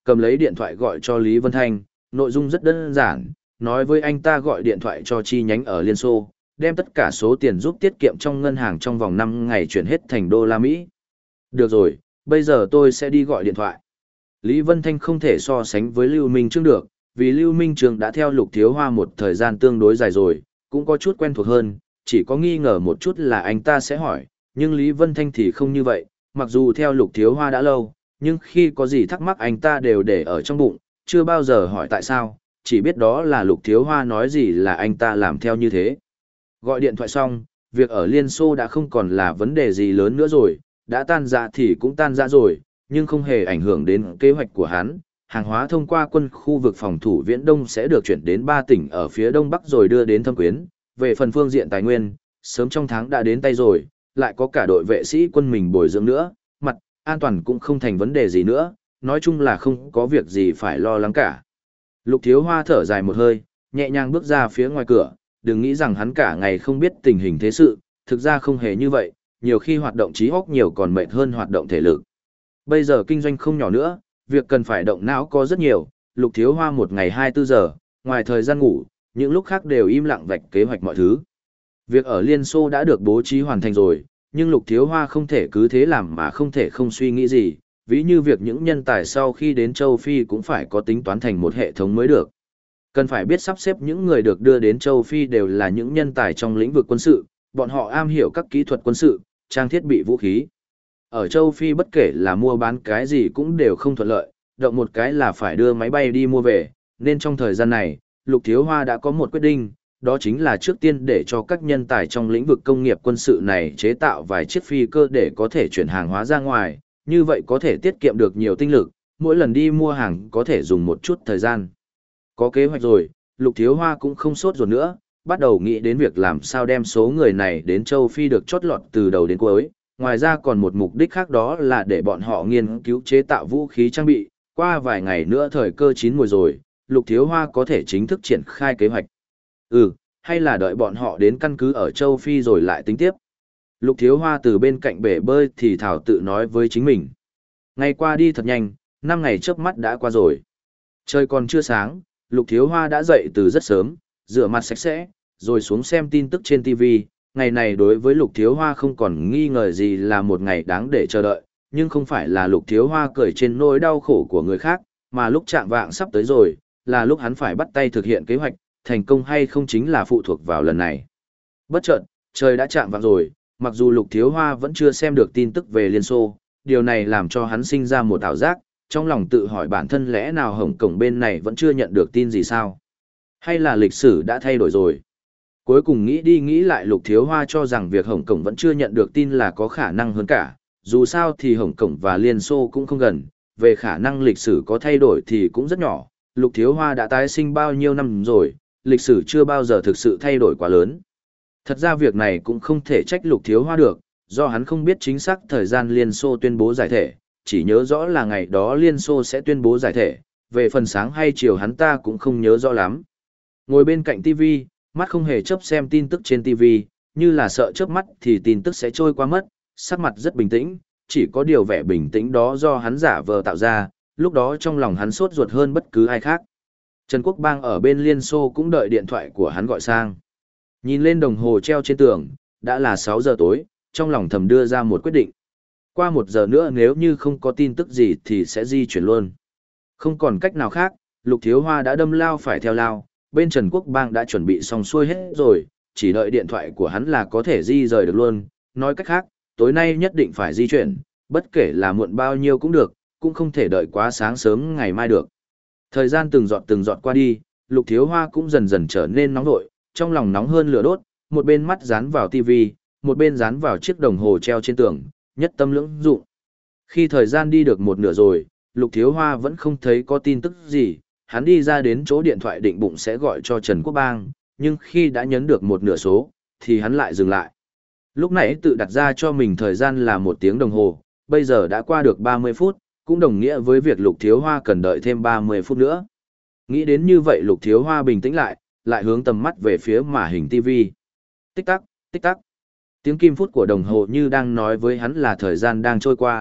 Speaker 1: cầm lấy điện thoại gọi cho Lý Vân Thanh, nội dung rất đơn giản, nói với anh ta gọi điện thoại cho chi nhánh ở Liên Xô, đem tất cả số tiền giúp tiết kiệm trong ngân hàng trong vòng năm ngày chuyển hết thành đô la Mỹ. Được rồi, bây giờ tôi sẽ đi gọi điện thoại. Lý Vân Thanh không thể so sánh với Lưu Minh Trương được, vì Lưu Minh Trương đã theo Lục Thiếu Hoa một thời gian tương đối dài rồi, cũng có chút quen thuộc hơn, chỉ có nghi ngờ một chút là anh ta sẽ hỏi, nhưng Lý Vân Thanh thì không như vậy, mặc dù theo Lục Thiếu Hoa đã lâu, nhưng khi có gì thắc mắc anh ta đều để ở trong bụng, chưa bao giờ hỏi tại sao, chỉ biết đó là Lục Thiếu Hoa nói gì là anh ta làm theo như thế. Gọi điện thoại xong, việc ở Liên Xô đã không còn là vấn đề gì lớn nữa rồi, đã tan rã thì cũng tan rã rồi, nhưng không hề ảnh hưởng đến kế hoạch của hắn. Hàng hóa thông qua quân khu vực phòng thủ Viễn Đông sẽ được chuyển đến ba tỉnh ở phía Đông Bắc rồi đưa đến Thâm Quyến. Về phần phương diện tài nguyên, sớm trong tháng đã đến tay rồi, lại có cả đội vệ sĩ quân mình bồi dưỡng nữa, mặt, an toàn cũng không thành vấn đề gì nữa, nói chung là không có việc gì phải lo lắng cả. Lục Thiếu Hoa thở dài một hơi, nhẹ nhàng bước ra phía ngoài cửa, đừng nghĩ rằng hắn cả ngày không biết tình hình thế sự, thực ra không hề như vậy, nhiều khi hoạt động trí óc nhiều còn mệt hơn hoạt động thể lực. Bây giờ kinh doanh không nhỏ nữa, việc cần phải động não có rất nhiều, Lục Thiếu Hoa một ngày hai mươi bốn giờ, ngoài thời gian ngủ, những lúc khác đều im lặng vạch kế hoạch mọi thứ. Việc ở Liên Xô đã được bố trí hoàn thành rồi, nhưng Lục Thiếu Hoa không thể cứ thế làm mà không thể không suy nghĩ gì, ví như việc những nhân tài sau khi đến châu Phi cũng phải có tính toán thành một hệ thống mới được. Cần phải biết sắp xếp những người được đưa đến châu Phi đều là những nhân tài trong lĩnh vực quân sự, bọn họ am hiểu các kỹ thuật quân sự, trang thiết bị vũ khí. Ở châu Phi bất kể là mua bán cái gì cũng đều không thuận lợi, động một cái là phải đưa máy bay đi mua về, nên trong thời gian này, Lục Thiếu Hoa đã có một quyết định, đó chính là trước tiên để cho các nhân tài trong lĩnh vực công nghiệp quân sự này chế tạo vài chiếc phi cơ để có thể chuyển hàng hóa ra ngoài, như vậy có thể tiết kiệm được nhiều tinh lực, mỗi lần đi mua hàng có thể dùng một chút thời gian. Có kế hoạch rồi, Lục Thiếu Hoa cũng không sốt ruột nữa, bắt đầu nghĩ đến việc làm sao đem số người này đến châu Phi được chót lọt từ đầu đến cuối. Ngoài ra còn một mục đích khác đó là để bọn họ nghiên cứu chế tạo vũ khí trang bị, qua vài ngày nữa thời cơ chín mùi rồi, Lục Thiếu Hoa có thể chính thức triển khai kế hoạch. Ừ, hay là đợi bọn họ đến căn cứ ở châu Phi rồi lại tính tiếp. Lục Thiếu Hoa từ bên cạnh bể bơi thì thảo tự nói với chính mình. Ngày qua đi thật nhanh, năm ngày chớp mắt đã qua rồi. Trời còn chưa sáng, Lục Thiếu Hoa đã dậy từ rất sớm, rửa mặt sạch sẽ, rồi xuống xem tin tức trên ti vi. Ngày này đối với Lục Thiếu Hoa không còn nghi ngờ gì là một ngày đáng để chờ đợi, nhưng không phải là Lục Thiếu Hoa cười trên nỗi đau khổ của người khác, mà lúc chạng vạng sắp tới rồi, là lúc hắn phải bắt tay thực hiện kế hoạch, thành công hay không chính là phụ thuộc vào lần này. Bất chợt, trời đã chạng vạng rồi, mặc dù Lục Thiếu Hoa vẫn chưa xem được tin tức về Liên Xô, điều này làm cho hắn sinh ra một ảo giác, trong lòng tự hỏi bản thân lẽ nào Hồng Kông bên này vẫn chưa nhận được tin gì sao? Hay là lịch sử đã thay đổi rồi? Cuối cùng nghĩ đi nghĩ lại Lục Thiếu Hoa cho rằng việc Hồng Kông vẫn chưa nhận được tin là có khả năng hơn cả, dù sao thì Hồng Kông và Liên Xô cũng không gần, về khả năng lịch sử có thay đổi thì cũng rất nhỏ, Lục Thiếu Hoa đã tái sinh bao nhiêu năm rồi, lịch sử chưa bao giờ thực sự thay đổi quá lớn. Thật ra việc này cũng không thể trách Lục Thiếu Hoa được, do hắn không biết chính xác thời gian Liên Xô tuyên bố giải thể, chỉ nhớ rõ là ngày đó Liên Xô sẽ tuyên bố giải thể, về phần sáng hay chiều hắn ta cũng không nhớ rõ lắm. Ngồi bên cạnh ti vi, mắt không hề chớp xem tin tức trên ti vi, như là sợ chớp mắt thì tin tức sẽ trôi qua mất, sắc mặt rất bình tĩnh, chỉ có điều vẻ bình tĩnh đó do hắn giả vờ tạo ra, lúc đó trong lòng hắn sốt ruột hơn bất cứ ai khác. Trần Quốc Bang ở bên Liên Xô cũng đợi điện thoại của hắn gọi sang. Nhìn lên đồng hồ treo trên tường, đã là sáu giờ tối, trong lòng thầm đưa ra một quyết định. Qua một giờ nữa nếu như không có tin tức gì thì sẽ di chuyển luôn. Không còn cách nào khác, Lục Thiếu Hoa đã đâm lao phải theo lao, bên Trần Quốc Bang đã chuẩn bị xong xuôi hết rồi, chỉ đợi điện thoại của hắn là có thể di rời được luôn. Nói cách khác, tối nay nhất định phải di chuyển, bất kể là muộn bao nhiêu cũng được, cũng không thể đợi quá sáng sớm ngày mai được. Thời gian từng giọt từng giọt qua đi, Lục Thiếu Hoa cũng dần dần trở nên nóng vội, trong lòng nóng hơn lửa đốt, một bên mắt dán vào tivi, một bên dán vào chiếc đồng hồ treo trên tường, nhất tâm lưỡng dụng. Khi thời gian đi được một nửa rồi, Lục Thiếu Hoa vẫn không thấy có tin tức gì, hắn đi ra đến chỗ điện thoại định bụng sẽ gọi cho Trần Quốc Bang, nhưng khi đã nhấn được một nửa số, thì hắn lại dừng lại. Lúc nãy tự đặt ra cho mình thời gian là một tiếng đồng hồ, bây giờ đã qua được ba mươi phút, cũng đồng nghĩa với việc Lục Thiếu Hoa cần đợi thêm ba mươi phút nữa. Nghĩ đến như vậy Lục Thiếu Hoa bình tĩnh lại, lại hướng tầm mắt về phía màn hình ti vi. Tích tắc, tích tắc. Tiếng kim phút của đồng hồ như đang nói với hắn là thời gian đang trôi qua,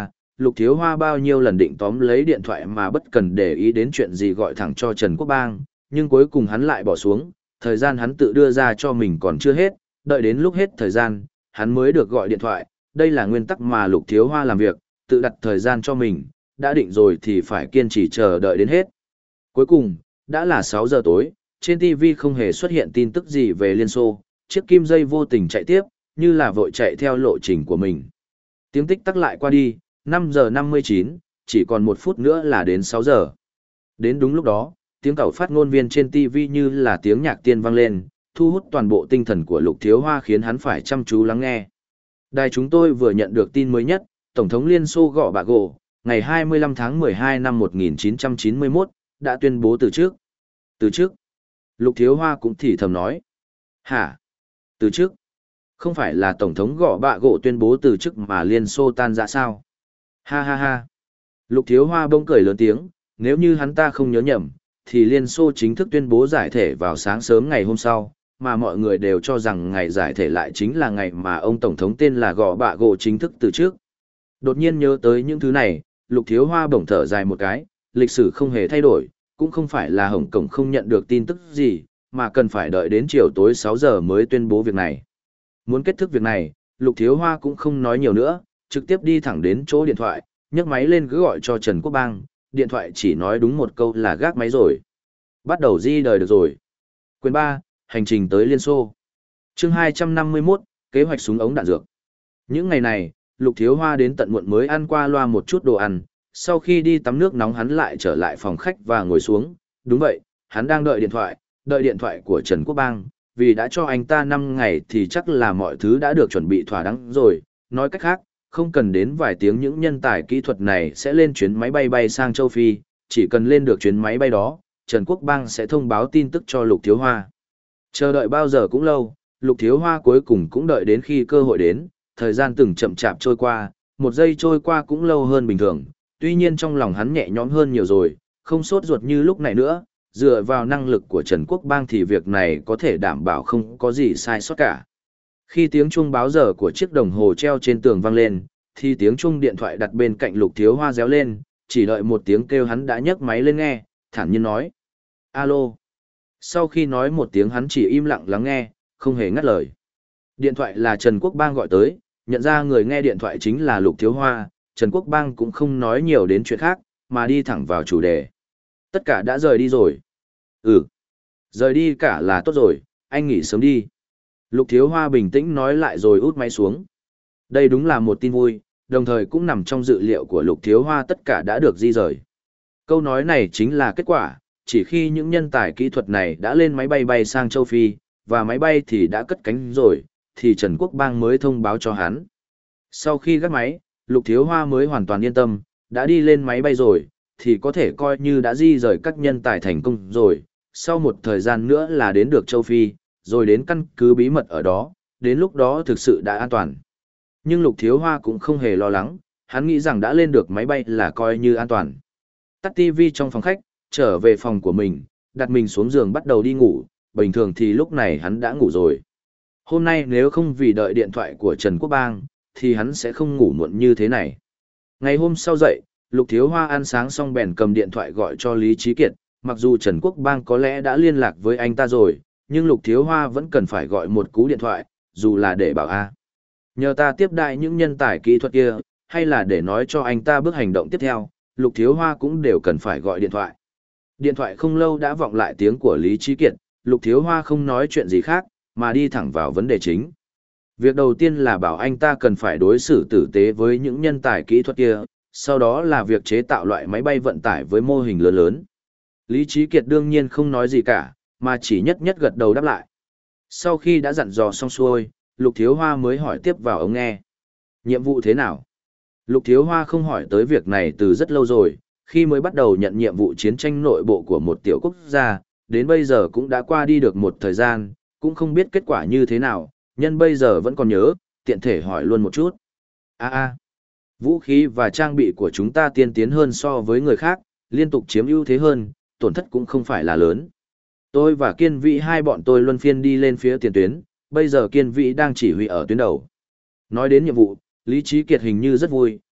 Speaker 1: Lục Thiếu Hoa bao nhiêu lần định tóm lấy điện thoại mà bất cần để ý đến chuyện gì gọi thẳng cho Trần Quốc Bang, nhưng cuối cùng hắn lại bỏ xuống, thời gian hắn tự đưa ra cho mình còn chưa hết, đợi đến lúc hết thời gian, hắn mới được gọi điện thoại, đây là nguyên tắc mà Lục Thiếu Hoa làm việc, tự đặt thời gian cho mình, đã định rồi thì phải kiên trì chờ đợi đến hết. Cuối cùng, đã là sáu giờ tối, trên ti vi không hề xuất hiện tin tức gì về Liên Xô, chiếc kim dây vô tình chạy tiếp, như là vội chạy theo lộ trình của mình. Tiếng tích tắc lại qua đi, năm giờ năm mươi chín, chỉ còn một phút nữa là đến sáu giờ. Đến đúng lúc đó, tiếng cẩu phát ngôn viên trên ti vi như là tiếng nhạc tiên vang lên, thu hút toàn bộ tinh thần của Lục Thiếu Hoa khiến hắn phải chăm chú lắng nghe. Đài chúng tôi vừa nhận được tin mới nhất, Tổng thống Liên Xô Gọ Bạ Gỗ, ngày hai mươi lăm tháng mười hai năm một nghìn chín trăm chín mươi mốt, đã tuyên bố từ chức. Từ chức? Lục Thiếu Hoa cũng thì thầm nói. Hả? Từ chức? Không phải là Tổng thống Gọ Bạ Gỗ tuyên bố từ chức mà Liên Xô tan rã sao? Ha ha ha. Lục Thiếu Hoa bỗng cười lớn tiếng, nếu như hắn ta không nhớ nhầm, thì Liên Xô chính thức tuyên bố giải thể vào sáng sớm ngày hôm sau, mà mọi người đều cho rằng ngày giải thể lại chính là ngày mà ông Tổng thống tên là Gọ Bạ Gỗ chính thức từ chức. Đột nhiên nhớ tới những thứ này, Lục Thiếu Hoa bỗng thở dài một cái, lịch sử không hề thay đổi, cũng không phải là Hồng Kông không nhận được tin tức gì, mà cần phải đợi đến chiều tối sáu giờ mới tuyên bố việc này. Muốn kết thúc việc này, Lục Thiếu Hoa cũng không nói nhiều nữa, trực tiếp đi thẳng đến chỗ điện thoại, nhấc máy lên cứ gọi cho Trần Quốc Bang, điện thoại chỉ nói đúng một câu là gác máy rồi. Bắt đầu di đời được rồi. Quyền ba, hành trình tới Liên Xô. Chương hai trăm năm mươi mốt, kế hoạch súng ống đạn dược. Những ngày này, Lục Thiếu Hoa đến tận muộn mới ăn qua loa một chút đồ ăn, sau khi đi tắm nước nóng hắn lại trở lại phòng khách và ngồi xuống. Đúng vậy, hắn đang đợi điện thoại, đợi điện thoại của Trần Quốc Bang, vì đã cho anh ta năm ngày thì chắc là mọi thứ đã được chuẩn bị thỏa đáng rồi. Nói cách khác, không cần đến vài tiếng những nhân tài kỹ thuật này sẽ lên chuyến máy bay bay sang châu Phi, chỉ cần lên được chuyến máy bay đó, Trần Quốc Bang sẽ thông báo tin tức cho Lục Thiếu Hoa. Chờ đợi bao giờ cũng lâu, Lục Thiếu Hoa cuối cùng cũng đợi đến khi cơ hội đến, thời gian từng chậm chạp trôi qua, một giây trôi qua cũng lâu hơn bình thường, tuy nhiên trong lòng hắn nhẹ nhõm hơn nhiều rồi, không sốt ruột như lúc này nữa, dựa vào năng lực của Trần Quốc Bang thì việc này có thể đảm bảo không có gì sai sót cả. Khi tiếng chuông báo giờ của chiếc đồng hồ treo trên tường vang lên, thì tiếng chuông điện thoại đặt bên cạnh Lục Thiếu Hoa réo lên, chỉ đợi một tiếng kêu hắn đã nhấc máy lên nghe, thản nhiên nói. Alo. Sau khi nói một tiếng hắn chỉ im lặng lắng nghe, không hề ngắt lời. Điện thoại là Trần Quốc Bang gọi tới, nhận ra người nghe điện thoại chính là Lục Thiếu Hoa, Trần Quốc Bang cũng không nói nhiều đến chuyện khác, mà đi thẳng vào chủ đề. Tất cả đã rời đi rồi. Ừ. Rời đi cả là tốt rồi, anh nghỉ sớm đi. Lục Thiếu Hoa bình tĩnh nói lại rồi út máy xuống. Đây đúng là một tin vui, đồng thời cũng nằm trong dự liệu của Lục Thiếu Hoa tất cả đã được di rời. Câu nói này chính là kết quả, chỉ khi những nhân tài kỹ thuật này đã lên máy bay bay sang châu Phi, và máy bay thì đã cất cánh rồi, thì Trần Quốc Bang mới thông báo cho hắn. Sau khi gác máy, Lục Thiếu Hoa mới hoàn toàn yên tâm, đã đi lên máy bay rồi, thì có thể coi như đã di rời các nhân tài thành công rồi, sau một thời gian nữa là đến được châu Phi, rồi đến căn cứ bí mật ở đó, đến lúc đó thực sự đã an toàn. Nhưng Lục Thiếu Hoa cũng không hề lo lắng, hắn nghĩ rằng đã lên được máy bay là coi như an toàn. Tắt tivi trong phòng khách, trở về phòng của mình, đặt mình xuống giường bắt đầu đi ngủ, bình thường thì lúc này hắn đã ngủ rồi. Hôm nay nếu không vì đợi điện thoại của Trần Quốc Bang, thì hắn sẽ không ngủ muộn như thế này. Ngày hôm sau dậy, Lục Thiếu Hoa ăn sáng xong bèn cầm điện thoại gọi cho Lý Trí Kiệt, mặc dù Trần Quốc Bang có lẽ đã liên lạc với anh ta rồi, nhưng Lục Thiếu Hoa vẫn cần phải gọi một cú điện thoại, dù là để bảo a. Nhờ ta tiếp đại những nhân tài kỹ thuật kia, hay là để nói cho anh ta bước hành động tiếp theo, Lục Thiếu Hoa cũng đều cần phải gọi điện thoại. Điện thoại không lâu đã vọng lại tiếng của Lý Trí Kiệt, Lục Thiếu Hoa không nói chuyện gì khác, mà đi thẳng vào vấn đề chính. Việc đầu tiên là bảo anh ta cần phải đối xử tử tế với những nhân tài kỹ thuật kia, sau đó là việc chế tạo loại máy bay vận tải với mô hình lớn lớn. Lý Trí Kiệt đương nhiên không nói gì cả, mà chỉ nhất nhất gật đầu đáp lại. Sau khi đã dặn dò xong xuôi, Lục Thiếu Hoa mới hỏi tiếp vào ống nghe. Nhiệm vụ thế nào? Lục Thiếu Hoa không hỏi tới việc này từ rất lâu rồi, khi mới bắt đầu nhận nhiệm vụ chiến tranh nội bộ của một tiểu quốc gia, đến bây giờ cũng đã qua đi được một thời gian, cũng không biết kết quả như thế nào, nhân bây giờ vẫn còn nhớ, tiện thể hỏi luôn một chút. A a, vũ khí và trang bị của chúng ta tiên tiến hơn so với người khác, liên tục chiếm ưu thế hơn, tổn thất cũng không phải là lớn. Tôi và Kiên Vĩ hai bọn tôi luân phiên đi lên phía tiền tuyến, bây giờ Kiên Vĩ đang chỉ huy ở tuyến đầu. Nói đến nhiệm vụ, Lý Trí Kiệt hình như rất vui,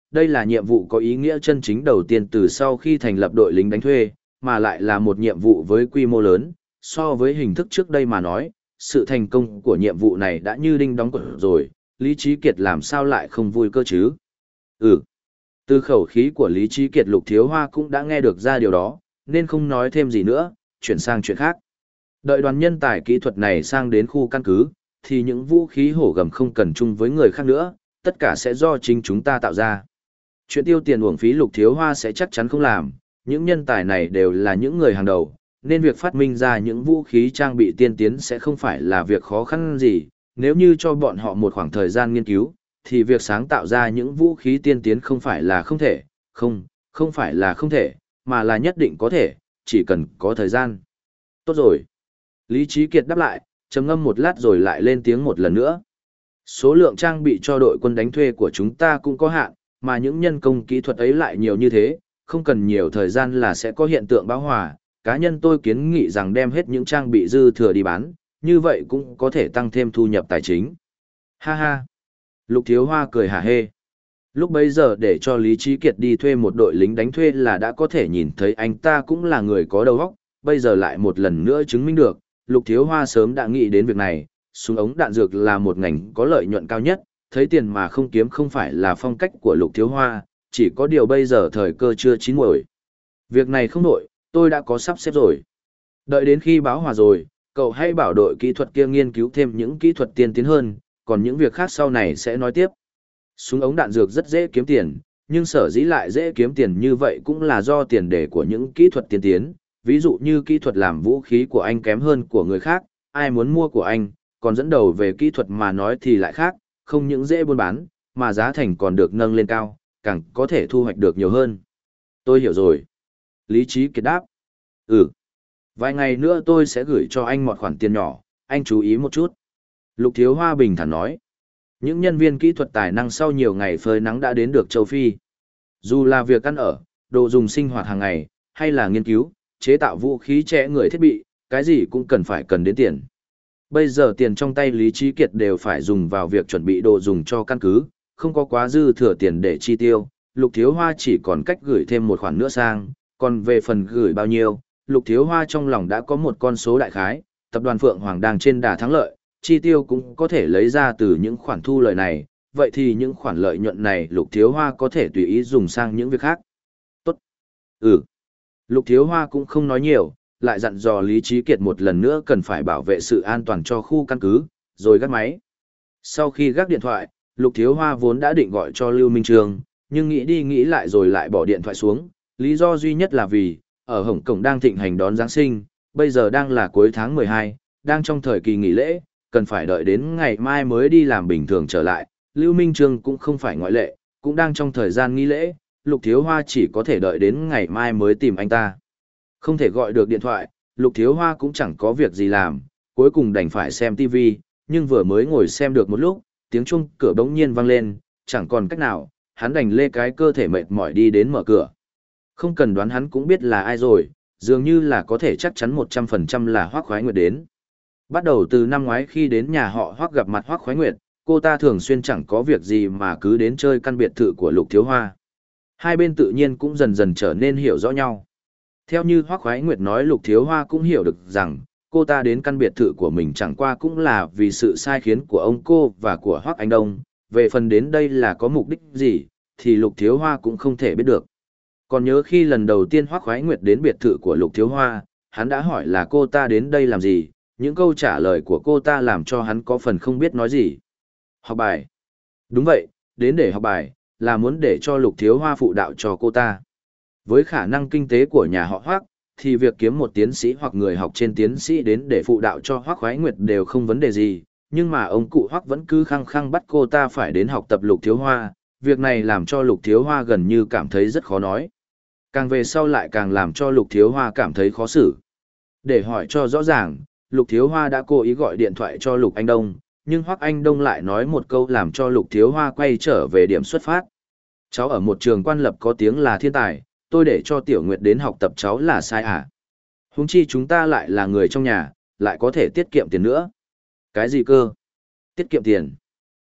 Speaker 1: đây là nhiệm vụ có ý nghĩa chân chính đầu tiên từ sau khi thành lập đội lính đánh thuê, mà lại là một nhiệm vụ với quy mô lớn, so với hình thức trước đây mà nói, sự thành công của nhiệm vụ này đã như đinh đóng cột rồi, Lý Trí Kiệt làm sao lại không vui cơ chứ? Ừ. Từ khẩu khí của Lý Trí Kiệt Lục Thiếu Hoa cũng đã nghe được ra điều đó, nên không nói thêm gì nữa, chuyển sang chuyện khác. Đợi đoàn nhân tài kỹ thuật này sang đến khu căn cứ, thì những vũ khí hổ gầm không cần chung với người khác nữa, tất cả sẽ do chính chúng ta tạo ra. Chuyện tiêu tiền uổng phí Lục Thiếu Hoa sẽ chắc chắn không làm, những nhân tài này đều là những người hàng đầu, nên việc phát minh ra những vũ khí trang bị tiên tiến sẽ không phải là việc khó khăn gì, nếu như cho bọn họ một khoảng thời gian nghiên cứu, thì việc sáng tạo ra những vũ khí tiên tiến không phải là không thể, không, không phải là không thể, mà là nhất định có thể, chỉ cần có thời gian. Tốt rồi. Lý Trí Kiệt đáp lại, trầm ngâm một lát rồi lại lên tiếng một lần nữa. Số lượng trang bị cho đội quân đánh thuê của chúng ta cũng có hạn, mà những nhân công kỹ thuật ấy lại nhiều như thế, không cần nhiều thời gian là sẽ có hiện tượng bão hòa. Cá nhân tôi kiến nghị rằng đem hết những trang bị dư thừa đi bán, như vậy cũng có thể tăng thêm thu nhập tài chính. Ha ha. Lục Thiếu Hoa cười hả hê. Lúc bấy giờ để cho Lý Trí Kiệt đi thuê một đội lính đánh thuê là đã có thể nhìn thấy anh ta cũng là người có đầu óc, bây giờ lại một lần nữa chứng minh được, Lục Thiếu Hoa sớm đã nghĩ đến việc này, súng ống đạn dược là một ngành có lợi nhuận cao nhất, thấy tiền mà không kiếm không phải là phong cách của Lục Thiếu Hoa, chỉ có điều bây giờ thời cơ chưa chín muồi. Việc này không đổi, tôi đã có sắp xếp rồi. Đợi đến khi báo hòa rồi, cậu hãy bảo đội kỹ thuật kia nghiên cứu thêm những kỹ thuật tiên tiến hơn, còn những việc khác sau này sẽ nói tiếp. Súng ống đạn dược rất dễ kiếm tiền, nhưng sở dĩ lại dễ kiếm tiền như vậy cũng là do tiền đề của những kỹ thuật tiên tiến, ví dụ như kỹ thuật làm vũ khí của anh kém hơn của người khác, ai muốn mua của anh, còn dẫn đầu về kỹ thuật mà nói thì lại khác, không những dễ buôn bán, mà giá thành còn được nâng lên cao, càng có thể thu hoạch được nhiều hơn. Tôi hiểu rồi. Lý Trí Kiệt đáp. Ừ. Vài ngày nữa tôi sẽ gửi cho anh một khoản tiền nhỏ, anh chú ý một chút. Lục Thiếu Hoa bình thản nói. Những nhân viên kỹ thuật tài năng sau nhiều ngày phơi nắng đã đến được châu Phi. Dù là việc ăn ở, đồ dùng sinh hoạt hàng ngày, hay là nghiên cứu, chế tạo vũ khí trẻ người thiết bị, cái gì cũng cần phải cần đến tiền. Bây giờ tiền trong tay Lý Trí Kiệt đều phải dùng vào việc chuẩn bị đồ dùng cho căn cứ, không có quá dư thừa tiền để chi tiêu, Lục Thiếu Hoa chỉ còn cách gửi thêm một khoản nữa sang, còn về phần gửi bao nhiêu, Lục Thiếu Hoa trong lòng đã có một con số đại khái, tập đoàn Phượng Hoàng đang trên đà thắng lợi, chi tiêu cũng có thể lấy ra từ những khoản thu lợi này, vậy thì những khoản lợi nhuận này Lục Thiếu Hoa có thể tùy ý dùng sang những việc khác. Tốt. Ừ. Lục Thiếu Hoa cũng không nói nhiều, lại dặn dò Lý Trí Kiệt một lần nữa cần phải bảo vệ sự an toàn cho khu căn cứ, rồi gác máy. Sau khi gác điện thoại, Lục Thiếu Hoa vốn đã định gọi cho Lưu Minh Trường, nhưng nghĩ đi nghĩ lại rồi lại bỏ điện thoại xuống, lý do duy nhất là vì, ở Hồng Kông đang thịnh hành đón Giáng sinh, bây giờ đang là cuối tháng mười hai, đang trong thời kỳ nghỉ lễ, cần phải đợi đến ngày mai mới đi làm bình thường trở lại, Lưu Minh Trường cũng không phải ngoại lệ, cũng đang trong thời gian nghỉ lễ, Lục Thiếu Hoa chỉ có thể đợi đến ngày mai mới tìm anh ta. Không thể gọi được điện thoại, Lục Thiếu Hoa cũng chẳng có việc gì làm, cuối cùng đành phải xem ti vi, nhưng vừa mới ngồi xem được một lúc, tiếng chuông cửa bỗng nhiên vang lên, chẳng còn cách nào, hắn đành lê cái cơ thể mệt mỏi đi đến mở cửa. Không cần đoán hắn cũng biết là ai rồi, dường như là có thể chắc chắn một trăm phần trăm là Hoắc Khoái Nguyệt đến. Bắt đầu từ năm ngoái khi đến nhà họ Hoắc gặp mặt Hoắc Khoái Nguyệt, cô ta thường xuyên chẳng có việc gì mà cứ đến chơi căn biệt thự của Lục Thiếu Hoa. Hai bên tự nhiên cũng dần dần trở nên hiểu rõ nhau. Theo như Hoắc Khoái Nguyệt nói, Lục Thiếu Hoa cũng hiểu được rằng, cô ta đến căn biệt thự của mình chẳng qua cũng là vì sự sai khiến của ông cô và của Hoắc Anh Đông, về phần đến đây là có mục đích gì, thì Lục Thiếu Hoa cũng không thể biết được. Còn nhớ khi lần đầu tiên Hoắc Khoái Nguyệt đến biệt thự của Lục Thiếu Hoa, hắn đã hỏi là cô ta đến đây làm gì, những câu trả lời của cô ta làm cho hắn có phần không biết nói gì. Học bài. Đúng vậy, đến để học bài, là muốn để cho Lục Thiếu Hoa phụ đạo cho cô ta. Với khả năng kinh tế của nhà họ Hoắc, thì việc kiếm một tiến sĩ hoặc người học trên tiến sĩ đến để phụ đạo cho Hoắc Khoái Nguyệt đều không vấn đề gì, nhưng mà ông cụ Hoắc vẫn cứ khăng khăng bắt cô ta phải đến học tập Lục Thiếu Hoa, việc này làm cho Lục Thiếu Hoa gần như cảm thấy rất khó nói. Càng về sau lại càng làm cho Lục Thiếu Hoa cảm thấy khó xử. Để hỏi cho rõ ràng, Lục Thiếu Hoa đã cố ý gọi điện thoại cho Lục Anh Đông, nhưng Hoắc Anh Đông lại nói một câu làm cho Lục Thiếu Hoa quay trở về điểm xuất phát. Cháu ở một trường quan lập có tiếng là thiên tài, tôi để cho Tiểu Nguyệt đến học tập cháu là sai à? Huống chi chúng ta lại là người trong nhà, lại có thể tiết kiệm tiền nữa. Cái gì cơ? Tiết kiệm tiền?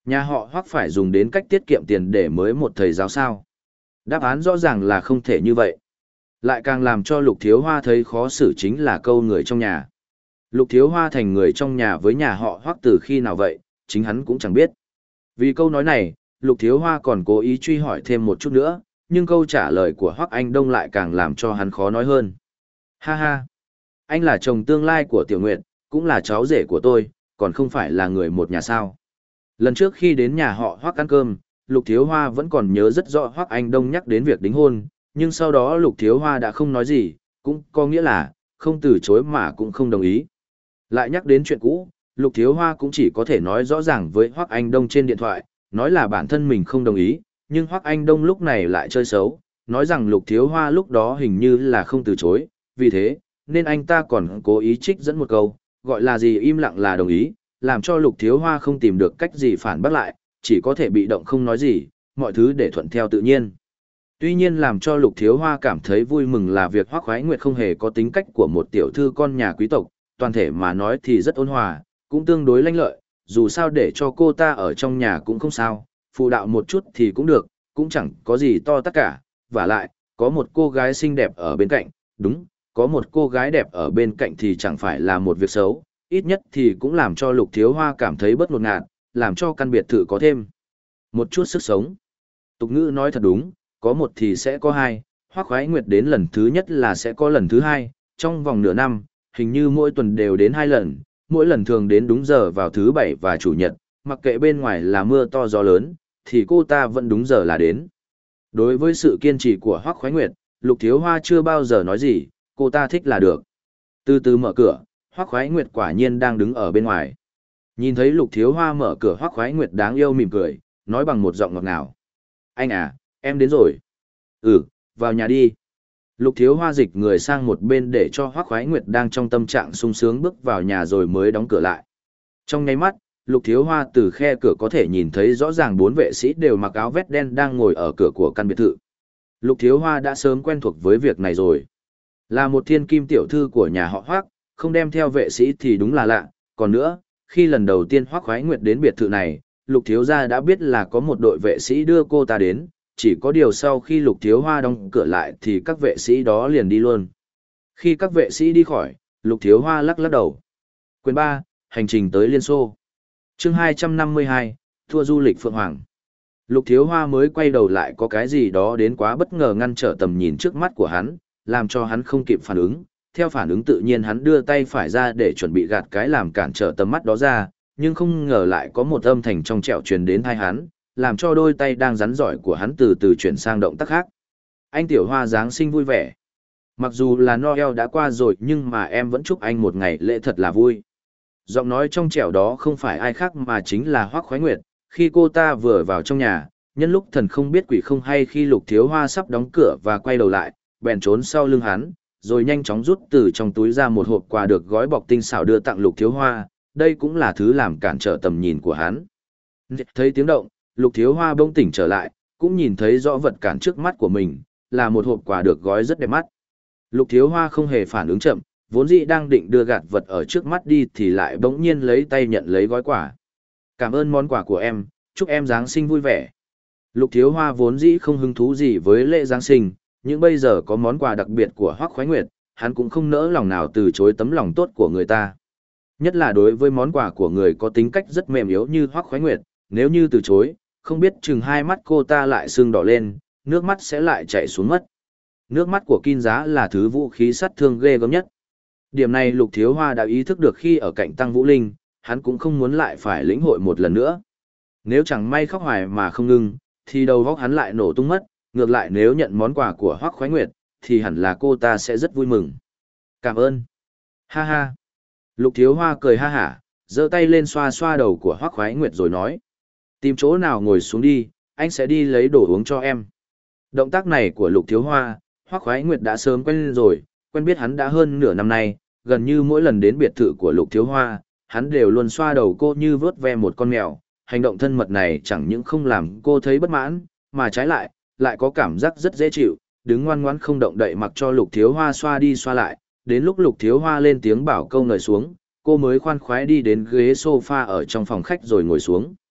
Speaker 1: Nhà họ Hoắc phải dùng đến cách tiết kiệm tiền để mới một thầy giáo sao? Đáp án rõ ràng là không thể như vậy. Lại càng làm cho Lục Thiếu Hoa thấy khó xử chính là câu người trong nhà. Lục Thiếu Hoa thành người trong nhà với nhà họ Hoắc từ khi nào vậy, chính hắn cũng chẳng biết. Vì câu nói này, Lục Thiếu Hoa còn cố ý truy hỏi thêm một chút nữa, nhưng câu trả lời của Hoắc Anh Đông lại càng làm cho hắn khó nói hơn. Ha ha, anh là chồng tương lai của Tiểu Nguyệt, cũng là cháu rể của tôi, còn không phải là người một nhà sao. Lần trước khi đến nhà họ Hoắc ăn cơm, Lục Thiếu Hoa vẫn còn nhớ rất rõ Hoắc Anh Đông nhắc đến việc đính hôn, nhưng sau đó Lục Thiếu Hoa đã không nói gì, cũng có nghĩa là, không từ chối mà cũng không đồng ý. Lại nhắc đến chuyện cũ, Lục Thiếu Hoa cũng chỉ có thể nói rõ ràng với Hoắc Anh Đông trên điện thoại, nói là bản thân mình không đồng ý, nhưng Hoắc Anh Đông lúc này lại chơi xấu, nói rằng Lục Thiếu Hoa lúc đó hình như là không từ chối, vì thế, nên anh ta còn cố ý trích dẫn một câu, gọi là gì im lặng là đồng ý, làm cho Lục Thiếu Hoa không tìm được cách gì phản bác lại, chỉ có thể bị động không nói gì, mọi thứ để thuận theo tự nhiên. Tuy nhiên làm cho Lục Thiếu Hoa cảm thấy vui mừng là việc Hoắc Khoái Nguyệt không hề có tính cách của một tiểu thư con nhà quý tộc, toàn thể mà nói thì rất ôn hòa, cũng tương đối lanh lợi, dù sao để cho cô ta ở trong nhà cũng không sao, phụ đạo một chút thì cũng được, cũng chẳng có gì to tất cả, và lại, có một cô gái xinh đẹp ở bên cạnh, đúng, có một cô gái đẹp ở bên cạnh thì chẳng phải là một việc xấu, ít nhất thì cũng làm cho Lục Thiếu Hoa cảm thấy bất ngột ngạt, làm cho căn biệt thự có thêm một chút sức sống. Tục ngữ nói thật đúng, có một thì sẽ có hai, Hoắc Khoái Nguyệt đến lần thứ nhất là sẽ có lần thứ hai, trong vòng nửa năm, hình như mỗi tuần đều đến hai lần, mỗi lần thường đến đúng giờ vào thứ bảy và chủ nhật, mặc kệ bên ngoài là mưa to gió lớn, thì cô ta vẫn đúng giờ là đến. Đối với sự kiên trì của Hoắc Khoái Nguyệt, Lục Thiếu Hoa chưa bao giờ nói gì, cô ta thích là được. Từ từ mở cửa, Hoắc Khoái Nguyệt quả nhiên đang đứng ở bên ngoài. Nhìn thấy Lục Thiếu Hoa mở cửa, Hoắc Khoái Nguyệt đáng yêu mỉm cười, nói bằng một giọng ngọt ngào. Anh à, em đến rồi. Ừ, vào nhà đi. Lục Thiếu Hoa dịch người sang một bên để cho Hoắc Khoái Nguyệt đang trong tâm trạng sung sướng bước vào nhà rồi mới đóng cửa lại. Trong nháy mắt, Lục Thiếu Hoa từ khe cửa có thể nhìn thấy rõ ràng bốn vệ sĩ đều mặc áo vest đen đang ngồi ở cửa của căn biệt thự. Lục Thiếu Hoa đã sớm quen thuộc với việc này rồi. Là một thiên kim tiểu thư của nhà họ Hoắc, không đem theo vệ sĩ thì đúng là lạ. Còn nữa, khi lần đầu tiên Hoắc Khoái Nguyệt đến biệt thự này, Lục Thiếu Gia đã biết là có một đội vệ sĩ đưa cô ta đến, chỉ có điều sau khi Lục Thiếu Hoa đóng cửa lại thì các vệ sĩ đó liền đi luôn. Khi các vệ sĩ đi khỏi, Lục Thiếu Hoa lắc lắc đầu. Quyền ba, hành trình tới Liên Xô. Chương hai trăm năm mươi hai, tour du lịch Phượng Hoàng. Lục Thiếu Hoa mới quay đầu lại có cái gì đó đến quá bất ngờ ngăn trở tầm nhìn trước mắt của hắn, làm cho hắn không kịp phản ứng. Theo phản ứng tự nhiên hắn đưa tay phải ra để chuẩn bị gạt cái làm cản trở tầm mắt đó ra, nhưng không ngờ lại có một âm thanh trong trẻo truyền đến tai hắn, làm cho đôi tay đang rắn giỏi của hắn từ từ chuyển sang động tác khác. Anh Tiểu Hoa Giáng sinh vui vẻ. Mặc dù là Noel đã qua rồi nhưng mà em vẫn chúc anh một ngày lễ thật là vui. Giọng nói trong trẻo đó không phải ai khác mà chính là Hoắc Khoái Nguyệt. Khi cô ta vừa vào trong nhà, nhân lúc thần không biết quỷ không hay khi Lục Thiếu Hoa sắp đóng cửa và quay đầu lại, bèn trốn sau lưng hắn, rồi nhanh chóng rút từ trong túi ra một hộp quà được gói bọc tinh xảo đưa tặng Lục Thiếu Hoa, đây cũng là thứ làm cản trở tầm nhìn của hắn. Thấy tiếng động, Lục Thiếu Hoa bỗng tỉnh trở lại, cũng nhìn thấy rõ vật cản trước mắt của mình, là một hộp quà được gói rất đẹp mắt. Lục Thiếu Hoa không hề phản ứng chậm, vốn dĩ đang định đưa gạt vật ở trước mắt đi thì lại bỗng nhiên lấy tay nhận lấy gói quà. Cảm ơn món quà của em, chúc em Giáng sinh vui vẻ. Lục Thiếu Hoa vốn dĩ không hứng thú gì với lễ Giáng sinh, nhưng bây giờ có món quà đặc biệt của Hoắc Khoái Nguyệt, hắn cũng không nỡ lòng nào từ chối tấm lòng tốt của người ta. Nhất là đối với món quà của người có tính cách rất mềm yếu như Hoắc Khoái Nguyệt, nếu như từ chối, không biết chừng hai mắt cô ta lại sưng đỏ lên, nước mắt sẽ lại chảy xuống mất. Nước mắt của Kim Giá là thứ vũ khí sát thương ghê gớm nhất. Điểm này Lục Thiếu Hoa đã ý thức được khi ở cạnh Tăng Vũ Linh, hắn cũng không muốn lại phải lĩnh hội một lần nữa. Nếu chẳng may khóc hoài mà không ngưng, thì đầu óc hắn lại nổ tung mất, ngược lại nếu nhận món quà của Hoắc Khoái Nguyệt, thì hẳn là cô ta sẽ rất vui mừng. Cảm ơn. Ha ha. Lục Thiếu Hoa cười ha hả, giơ tay lên xoa xoa đầu của Hoắc Khoái Nguyệt rồi nói. Tìm chỗ nào ngồi xuống đi, anh sẽ đi lấy đồ uống cho em. Động tác này của Lục Thiếu Hoa, Hoắc Khoái Nguyệt đã sớm quen rồi, quen biết hắn đã hơn nửa năm nay, gần như mỗi lần đến biệt thự của Lục Thiếu Hoa, hắn đều luôn xoa đầu cô như vớt ve một con mèo. Hành động thân mật này chẳng những không làm cô thấy bất mãn, mà trái lại, lại có cảm giác rất dễ chịu, đứng ngoan ngoãn không động đậy mặc cho Lục Thiếu Hoa xoa đi xoa lại, đến lúc Lục Thiếu Hoa lên tiếng bảo câu ngồi xuống, cô mới khoan khoái đi đến ghế sofa ở trong phòng khách rồi ngồi xuống.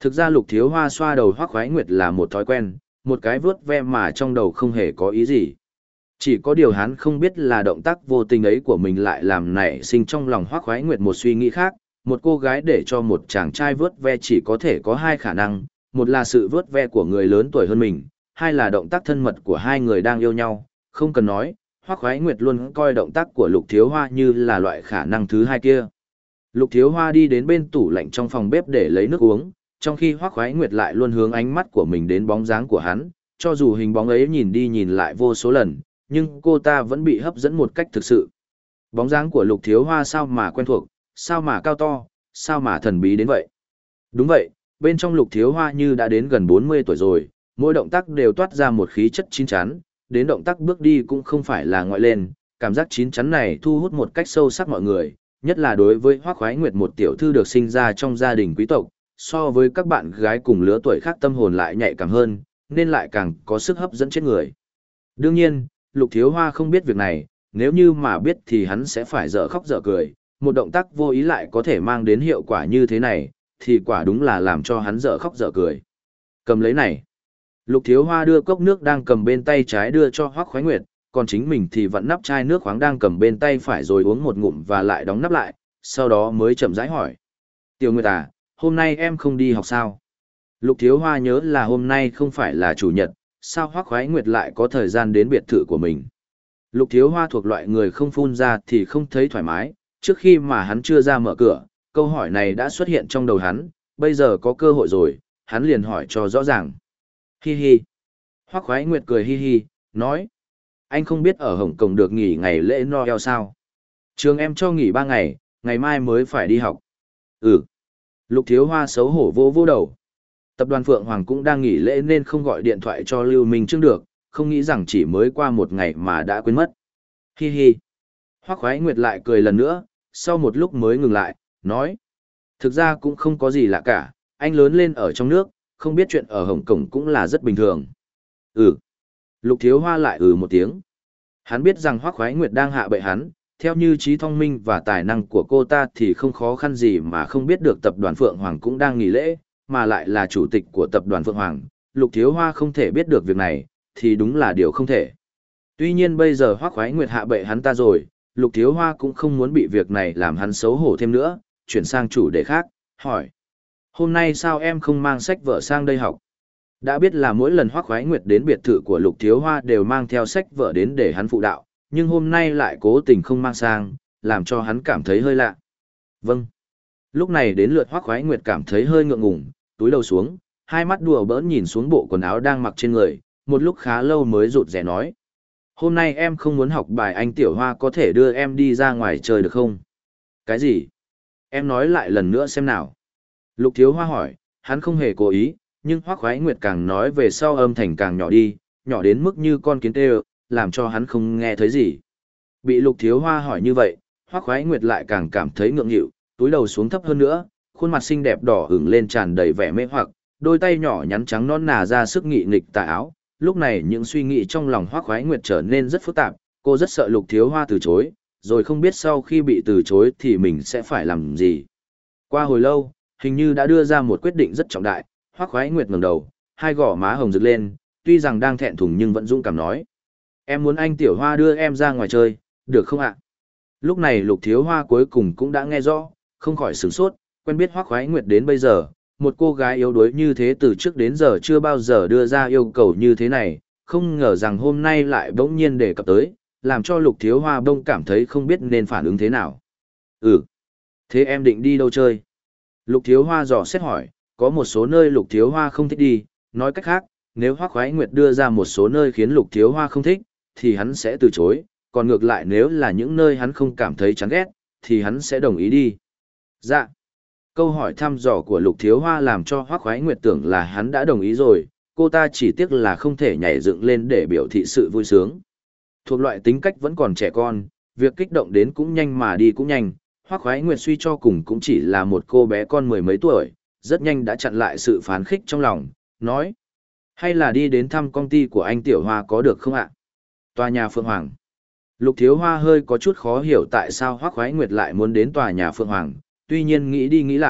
Speaker 1: Thực ra Lục Thiếu Hoa xoa đầu Hoắc Khoái Nguyệt là một thói quen, một cái vớt ve mà trong đầu không hề có ý gì. Chỉ có điều hắn không biết là động tác vô tình ấy của mình lại làm nảy sinh trong lòng Hoắc Khoái Nguyệt một suy nghĩ khác, một cô gái để cho một chàng trai vớt ve chỉ có thể có hai khả năng, một là sự vớt ve của người lớn tuổi hơn mình, hai là động tác thân mật của hai người đang yêu nhau, không cần nói, Hoắc Khoái Nguyệt luôn coi động tác của Lục Thiếu Hoa như là loại khả năng thứ hai kia. Lục Thiếu Hoa đi đến bên tủ lạnh trong phòng bếp để lấy nước uống, trong khi Hoắc Khoái Nguyệt lại luôn hướng ánh mắt của mình đến bóng dáng của hắn, cho dù hình bóng ấy nhìn đi nhìn lại vô số lần, nhưng cô ta vẫn bị hấp dẫn một cách thực sự. Bóng dáng của Lục Thiếu Hoa sao mà quen thuộc, sao mà cao to, sao mà thần bí đến vậy. Đúng vậy, bên trong Lục Thiếu Hoa như đã đến gần bốn mươi tuổi rồi, mỗi động tác đều toát ra một khí chất chín chắn, đến động tác bước đi cũng không phải là ngoại lên, cảm giác chín chắn này thu hút một cách sâu sắc mọi người, nhất là đối với Hoắc Khoái Nguyệt một tiểu thư được sinh ra trong gia đình quý tộc, so với các bạn gái cùng lứa tuổi khác tâm hồn lại nhạy cảm hơn, nên lại càng có sức hấp dẫn chết người. Đương nhiên, Lục Thiếu Hoa không biết việc này, nếu như mà biết thì hắn sẽ phải dở khóc dở cười, một động tác vô ý lại có thể mang đến hiệu quả như thế này, thì quả đúng là làm cho hắn dở khóc dở cười. Cầm lấy này. Lục Thiếu Hoa đưa cốc nước đang cầm bên tay trái đưa cho Hoắc Khoái Nguyệt, còn chính mình thì vặn nắp chai nước khoáng đang cầm bên tay phải rồi uống một ngụm và lại đóng nắp lại, sau đó mới chậm rãi hỏi. Tiểu Nguyệt à, hôm nay em không đi học sao? Lục Thiếu Hoa nhớ là hôm nay không phải là chủ nhật, sao Hoắc Khoái Nguyệt lại có thời gian đến biệt thự của mình? Lục Thiếu Hoa thuộc loại người không phun ra thì không thấy thoải mái, trước khi mà hắn chưa ra mở cửa, câu hỏi này đã xuất hiện trong đầu hắn, bây giờ có cơ hội rồi, hắn liền hỏi cho rõ ràng. Hi hi. Hoắc Khoái Nguyệt cười hi hi, nói. Anh không biết ở Hồng Kông được nghỉ ngày lễ Noel sao? Trường em cho nghỉ ba ngày, ngày mai mới phải đi học. Ừ. Lục Thiếu Hoa xấu hổ vô vô đầu. Tập đoàn Phượng Hoàng cũng đang nghỉ lễ nên không gọi điện thoại cho Lưu Minh Trương được, không nghĩ rằng chỉ mới qua một ngày mà đã quên mất. Hi hi. Hoắc Khoái Nguyệt lại cười lần nữa, sau một lúc mới ngừng lại, nói. Thực ra cũng không có gì lạ cả, anh lớn lên ở trong nước, không biết chuyện ở Hồng Kông cũng là rất bình thường. Ừ. Lục Thiếu Hoa lại ừ một tiếng. Hắn biết rằng Hoắc Khoái Nguyệt đang hạ bệ hắn, theo như trí thông minh và tài năng của cô ta thì không khó khăn gì mà không biết được tập đoàn Phượng Hoàng cũng đang nghỉ lễ, mà lại là chủ tịch của tập đoàn Phượng Hoàng. Lục Thiếu Hoa không thể biết được việc này, thì đúng là điều không thể. Tuy nhiên bây giờ Hoắc Khoái Nguyệt hạ bệ hắn ta rồi, Lục Thiếu Hoa cũng không muốn bị việc này làm hắn xấu hổ thêm nữa, chuyển sang chủ đề khác, hỏi. Hôm nay sao em không mang sách vở sang đây học? Đã biết là mỗi lần Hoắc Khoái Nguyệt đến biệt thự của Lục Thiếu Hoa đều mang theo sách vở đến để hắn phụ đạo, nhưng hôm nay lại cố tình không mang sang, làm cho hắn cảm thấy hơi lạ. Vâng. Lúc này đến lượt Hoắc Khoái Nguyệt cảm thấy hơi ngượng ngùng, túi đầu xuống, hai mắt đùa bỡn nhìn xuống bộ quần áo đang mặc trên người, một lúc khá lâu mới rụt rè nói. Hôm nay em không muốn học bài, anh Tiểu Hoa có thể đưa em đi ra ngoài chơi được không? Cái gì? Em nói lại lần nữa xem nào. Lục Thiếu Hoa hỏi, hắn không hề cố ý, nhưng Hoắc Khoái Nguyệt càng nói về sau âm thanh càng nhỏ đi, nhỏ đến mức như con kiến kêu, làm cho hắn không nghe thấy gì. Bị Lục Thiếu Hoa hỏi như vậy, Hoắc Khoái Nguyệt lại càng cảm thấy ngượng nghịu, túi đầu xuống thấp hơn nữa, khuôn mặt xinh đẹp đỏ ửng lên tràn đầy vẻ mê hoặc, đôi tay nhỏ nhắn trắng non nà ra sức nghị nghịch tà áo. Lúc này những suy nghĩ trong lòng Hoắc Khoái Nguyệt trở nên rất phức tạp, cô rất sợ Lục Thiếu Hoa từ chối, rồi không biết sau khi bị từ chối thì mình sẽ phải làm gì. Qua hồi lâu, hình như đã đưa ra một quyết định rất trọng đại, Hoắc Khoái Nguyệt ngẩng đầu, hai gò má hồng rực lên, tuy rằng đang thẹn thùng nhưng vẫn dũng cảm nói. Em muốn anh Tiểu Hoa đưa em ra ngoài chơi, được không ạ? Lúc này Lục Thiếu Hoa cuối cùng cũng đã nghe rõ, không khỏi sửng sốt, quen biết Hoắc Khoái Nguyệt đến bây giờ, một cô gái yếu đuối như thế từ trước đến giờ chưa bao giờ đưa ra yêu cầu như thế này, không ngờ rằng hôm nay lại bỗng nhiên đề cập tới, làm cho Lục Thiếu Hoa bỗng cảm thấy không biết nên phản ứng thế nào. Ừ, thế em định đi đâu chơi? Lục Thiếu Hoa dò xét hỏi, có một số nơi Lục Thiếu Hoa không thích đi, nói cách khác, nếu Hoắc Khoái Nguyệt đưa ra một số nơi khiến Lục Thiếu Hoa không thích, thì hắn sẽ từ chối, còn ngược lại nếu là những nơi hắn không cảm thấy chán ghét, thì hắn sẽ đồng ý đi. Dạ. Câu hỏi thăm dò của Lục Thiếu Hoa làm cho Hoắc Khoái Nguyệt tưởng là hắn đã đồng ý rồi, cô ta chỉ tiếc là không thể nhảy dựng lên để biểu thị sự vui sướng. Thuộc loại tính cách vẫn còn trẻ con, việc kích động đến cũng nhanh mà đi cũng nhanh, Hoắc Khoái Nguyệt suy cho cùng cũng chỉ là một cô bé con mười mấy tuổi, rất nhanh đã chặn lại sự phán khích trong lòng, nói. Hay là đi đến thăm công ty của anh Tiểu Hoa có được không ạ? Tòa nhà Phượng Hoàng. Lục Thiếu Hoa hơi có chút khó hiểu tại sao Hoắc Khoái Nguyệt lại muốn đến tòa nhà Phượng Hoàng, tuy nhiên nghĩ đi nghĩ lại,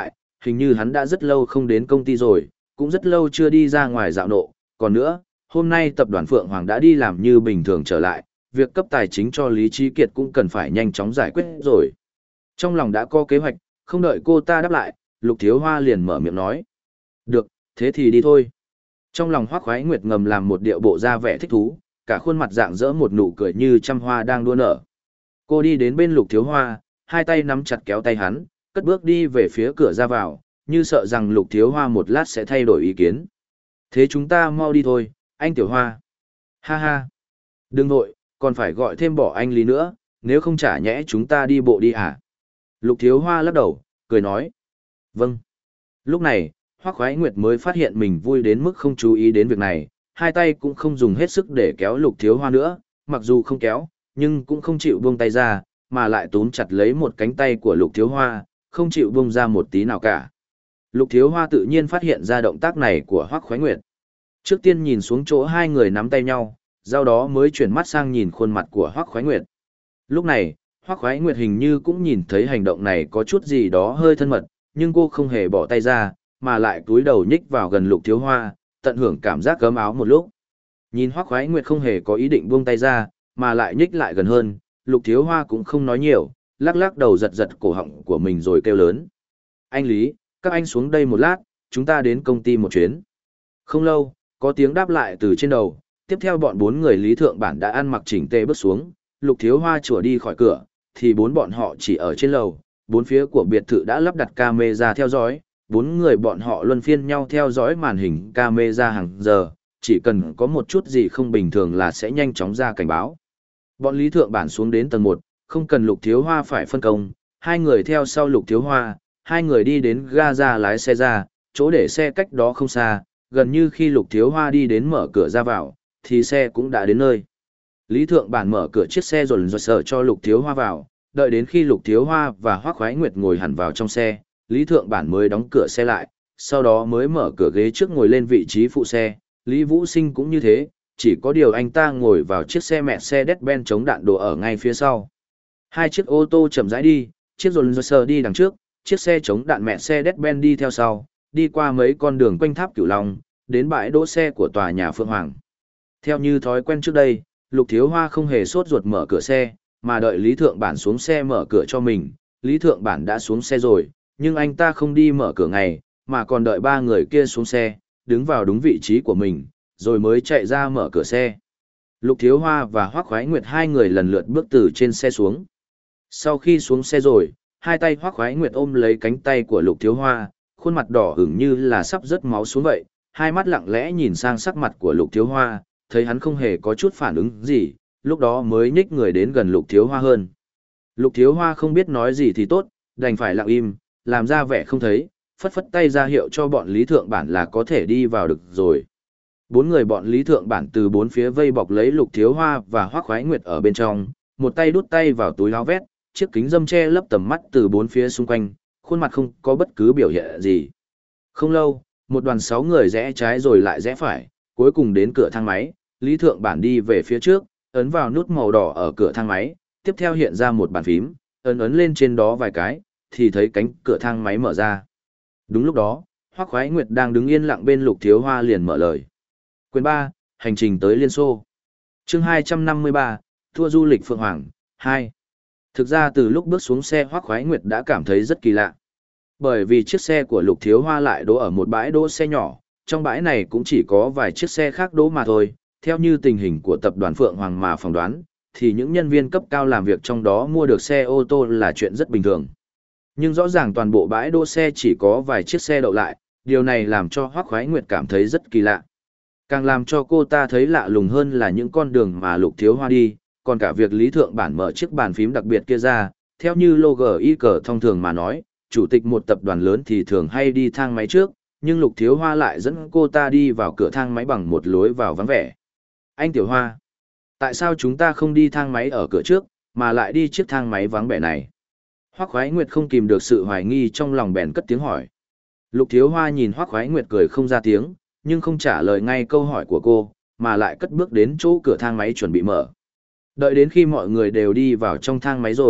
Speaker 1: hình như hắn đã rất lâu không đến công ty rồi, cũng rất lâu chưa đi ra ngoài dạo nộ, còn nữa, hôm nay tập đoàn Phượng Hoàng đã đi làm như bình thường trở lại, việc cấp tài chính cho Lý Trí Kiệt cũng cần phải nhanh chóng giải quyết rồi. Trong lòng đã có kế hoạch, không đợi cô ta đáp lại, Lục Thiếu Hoa liền mở miệng nói. Được, thế thì đi thôi. Trong lòng Hoắc Khoái Nguyệt ngầm làm một điệu bộ ra vẻ thích thú, cả khuôn mặt dạng dỡ một nụ cười như trăm hoa đang đua nở. Cô đi đến bên Lục Thiếu Hoa, hai tay nắm chặt kéo tay hắn, cất bước đi về phía cửa ra vào, như sợ rằng Lục Thiếu Hoa một lát sẽ thay đổi ý kiến. Thế chúng ta mau đi thôi, anh Tiểu Hoa. Ha ha. Đừng vội, còn phải gọi thêm bỏ anh Lý nữa, nếu không chả nhẽ chúng ta đi bộ đi à? Lục Thiếu Hoa lắc đầu, cười nói. Vâng. Lúc này, Hoắc Khoái Nguyệt mới phát hiện mình vui đến mức không chú ý đến việc này, hai tay cũng không dùng hết sức để kéo Lục Thiếu Hoa nữa, mặc dù không kéo, nhưng cũng không chịu buông tay ra, mà lại túm chặt lấy một cánh tay của Lục Thiếu Hoa, không chịu buông ra một tí nào cả. Lục Thiếu Hoa tự nhiên phát hiện ra động tác này của Hoắc Khoái Nguyệt. Trước tiên nhìn xuống chỗ hai người nắm tay nhau, sau đó mới chuyển mắt sang nhìn khuôn mặt của Hoắc Khoái Nguyệt. Lúc này, Hoắc Khoái Nguyệt hình như cũng nhìn thấy hành động này có chút gì đó hơi thân mật, nhưng cô không hề bỏ tay ra, mà lại cúi đầu nhích vào gần Lục Thiếu Hoa, tận hưởng cảm giác cấm áo một lúc. Nhìn Hoắc Khoái Nguyệt không hề có ý định buông tay ra, mà lại nhích lại gần hơn, Lục Thiếu Hoa cũng không nói nhiều, lắc lắc đầu giật giật cổ họng của mình rồi kêu lớn. Anh Lý, các anh xuống đây một lát, chúng ta đến công ty một chuyến. Không lâu, có tiếng đáp lại từ trên đầu, tiếp theo bọn bốn người Lý Thượng Bản đã ăn mặc chỉnh tề bước xuống, Lục Thiếu Hoa chùa đi khỏi cửa, thì bốn bọn họ chỉ ở trên lầu, bốn phía của biệt thự đã lắp đặt camera theo dõi, bốn người bọn họ luân phiên nhau theo dõi màn hình camera hàng giờ, chỉ cần có một chút gì không bình thường là sẽ nhanh chóng ra cảnh báo. Bọn Lý Thượng Bản xuống đến tầng một, không cần Lục Thiếu Hoa phải phân công, hai người theo sau Lục Thiếu Hoa, hai người đi đến ga ra lái xe ra, chỗ để xe cách đó không xa, gần như khi Lục Thiếu Hoa đi đến mở cửa ra vào, thì xe cũng đã đến nơi. Lý Thượng Bản mở cửa chiếc xe rồi rồi sợ cho Lục Thiếu Hoa vào, đợi đến khi Lục Thiếu Hoa và Hoắc Khoái Nguyệt ngồi hẳn vào trong xe, Lý Thượng Bản mới đóng cửa xe lại, sau đó mới mở cửa ghế trước ngồi lên vị trí phụ xe, Lý Vũ Sinh cũng như thế, chỉ có điều anh ta ngồi vào chiếc xe mẹ xe Mercedes-Benz chống đạn đồ ở ngay phía sau. Hai chiếc ô tô chậm rãi đi, chiếc rồi rồi sợ đi đằng trước, chiếc xe chống đạn mẹ xe Mercedes-Benz đi theo sau, đi qua mấy con đường quanh tháp Cửu Long, đến bãi đỗ xe của tòa nhà Phượng Hoàng. Theo như thói quen trước đây, Lục Thiếu Hoa không hề sốt ruột mở cửa xe, mà đợi Lý Thượng Bản xuống xe mở cửa cho mình. Lý Thượng Bản đã xuống xe rồi, nhưng anh ta không đi mở cửa ngay, mà còn đợi ba người kia xuống xe, đứng vào đúng vị trí của mình, rồi mới chạy ra mở cửa xe. Lục Thiếu Hoa và Hoắc Khoái Nguyệt hai người lần lượt bước từ trên xe xuống. Sau khi xuống xe rồi, hai tay Hoắc Khoái Nguyệt ôm lấy cánh tay của Lục Thiếu Hoa, khuôn mặt đỏ ửng như là sắp rớt máu xuống vậy, hai mắt lặng lẽ nhìn sang sắc mặt của Lục Thiếu Hoa, thấy hắn không hề có chút phản ứng gì, lúc đó mới nhích người đến gần Lục Thiếu Hoa hơn. Lục Thiếu Hoa không biết nói gì thì tốt, đành phải lặng im, làm ra vẻ không thấy, phất phất tay ra hiệu cho bọn Lý Thượng Bản là có thể đi vào được rồi. Bốn người bọn Lý Thượng Bản từ bốn phía vây bọc lấy Lục Thiếu Hoa và Hoắc Khoái Nguyệt ở bên trong, một tay đút tay vào túi áo vét, chiếc kính râm che lấp tầm mắt từ bốn phía xung quanh, khuôn mặt không có bất cứ biểu hiện gì. Không lâu, một đoàn sáu người rẽ trái rồi lại rẽ phải, cuối cùng đến cửa thang máy, Lý Thượng Bản đi về phía trước, ấn vào nút màu đỏ ở cửa thang máy, tiếp theo hiện ra một bàn phím, ấn ấn lên trên đó vài cái, thì thấy cánh cửa thang máy mở ra. Đúng lúc đó, Hoắc Khoái Nguyệt đang đứng yên lặng bên Lục Thiếu Hoa liền mở lời. Quyền ba, hành trình tới Liên Xô. Chương hai trăm năm mươi ba, tour du lịch Phượng Hoàng, hai. Thực ra từ lúc bước xuống xe Hoắc Khoái Nguyệt đã cảm thấy rất kỳ lạ. Bởi vì chiếc xe của Lục Thiếu Hoa lại đỗ ở một bãi đỗ xe nhỏ, trong bãi này cũng chỉ có vài chiếc xe khác đỗ mà thôi. Theo như tình hình của tập đoàn Phượng Hoàng mà phỏng đoán, thì những nhân viên cấp cao làm việc trong đó mua được xe ô tô là chuyện rất bình thường. Nhưng rõ ràng toàn bộ bãi đỗ xe chỉ có vài chiếc xe đậu lại, điều này làm cho Hoắc Khoái Nguyệt cảm thấy rất kỳ lạ. Càng làm cho cô ta thấy lạ lùng hơn là những con đường mà Lục Thiếu Hoa đi, còn cả việc Lý Thượng Bản mở chiếc bàn phím đặc biệt kia ra, theo như logo y cờ thông thường mà nói, chủ tịch một tập đoàn lớn thì thường hay đi thang máy trước, nhưng Lục Thiếu Hoa lại dẫn cô ta đi vào cửa thang máy bằng một lối vào vắng vẻ. Anh Tiểu Hoa, tại sao chúng ta không đi thang máy ở cửa trước, mà lại đi chiếc thang máy vắng vẻ này? Hoắc Khoái Nguyệt không kìm được sự hoài nghi trong lòng bèn cất tiếng hỏi. Lục Thiếu Hoa nhìn Hoắc Khoái Nguyệt cười không ra tiếng, nhưng không trả lời ngay câu hỏi của cô, mà lại cất bước đến chỗ cửa thang máy chuẩn bị mở. Đợi đến khi mọi người đều đi vào trong thang máy rồi,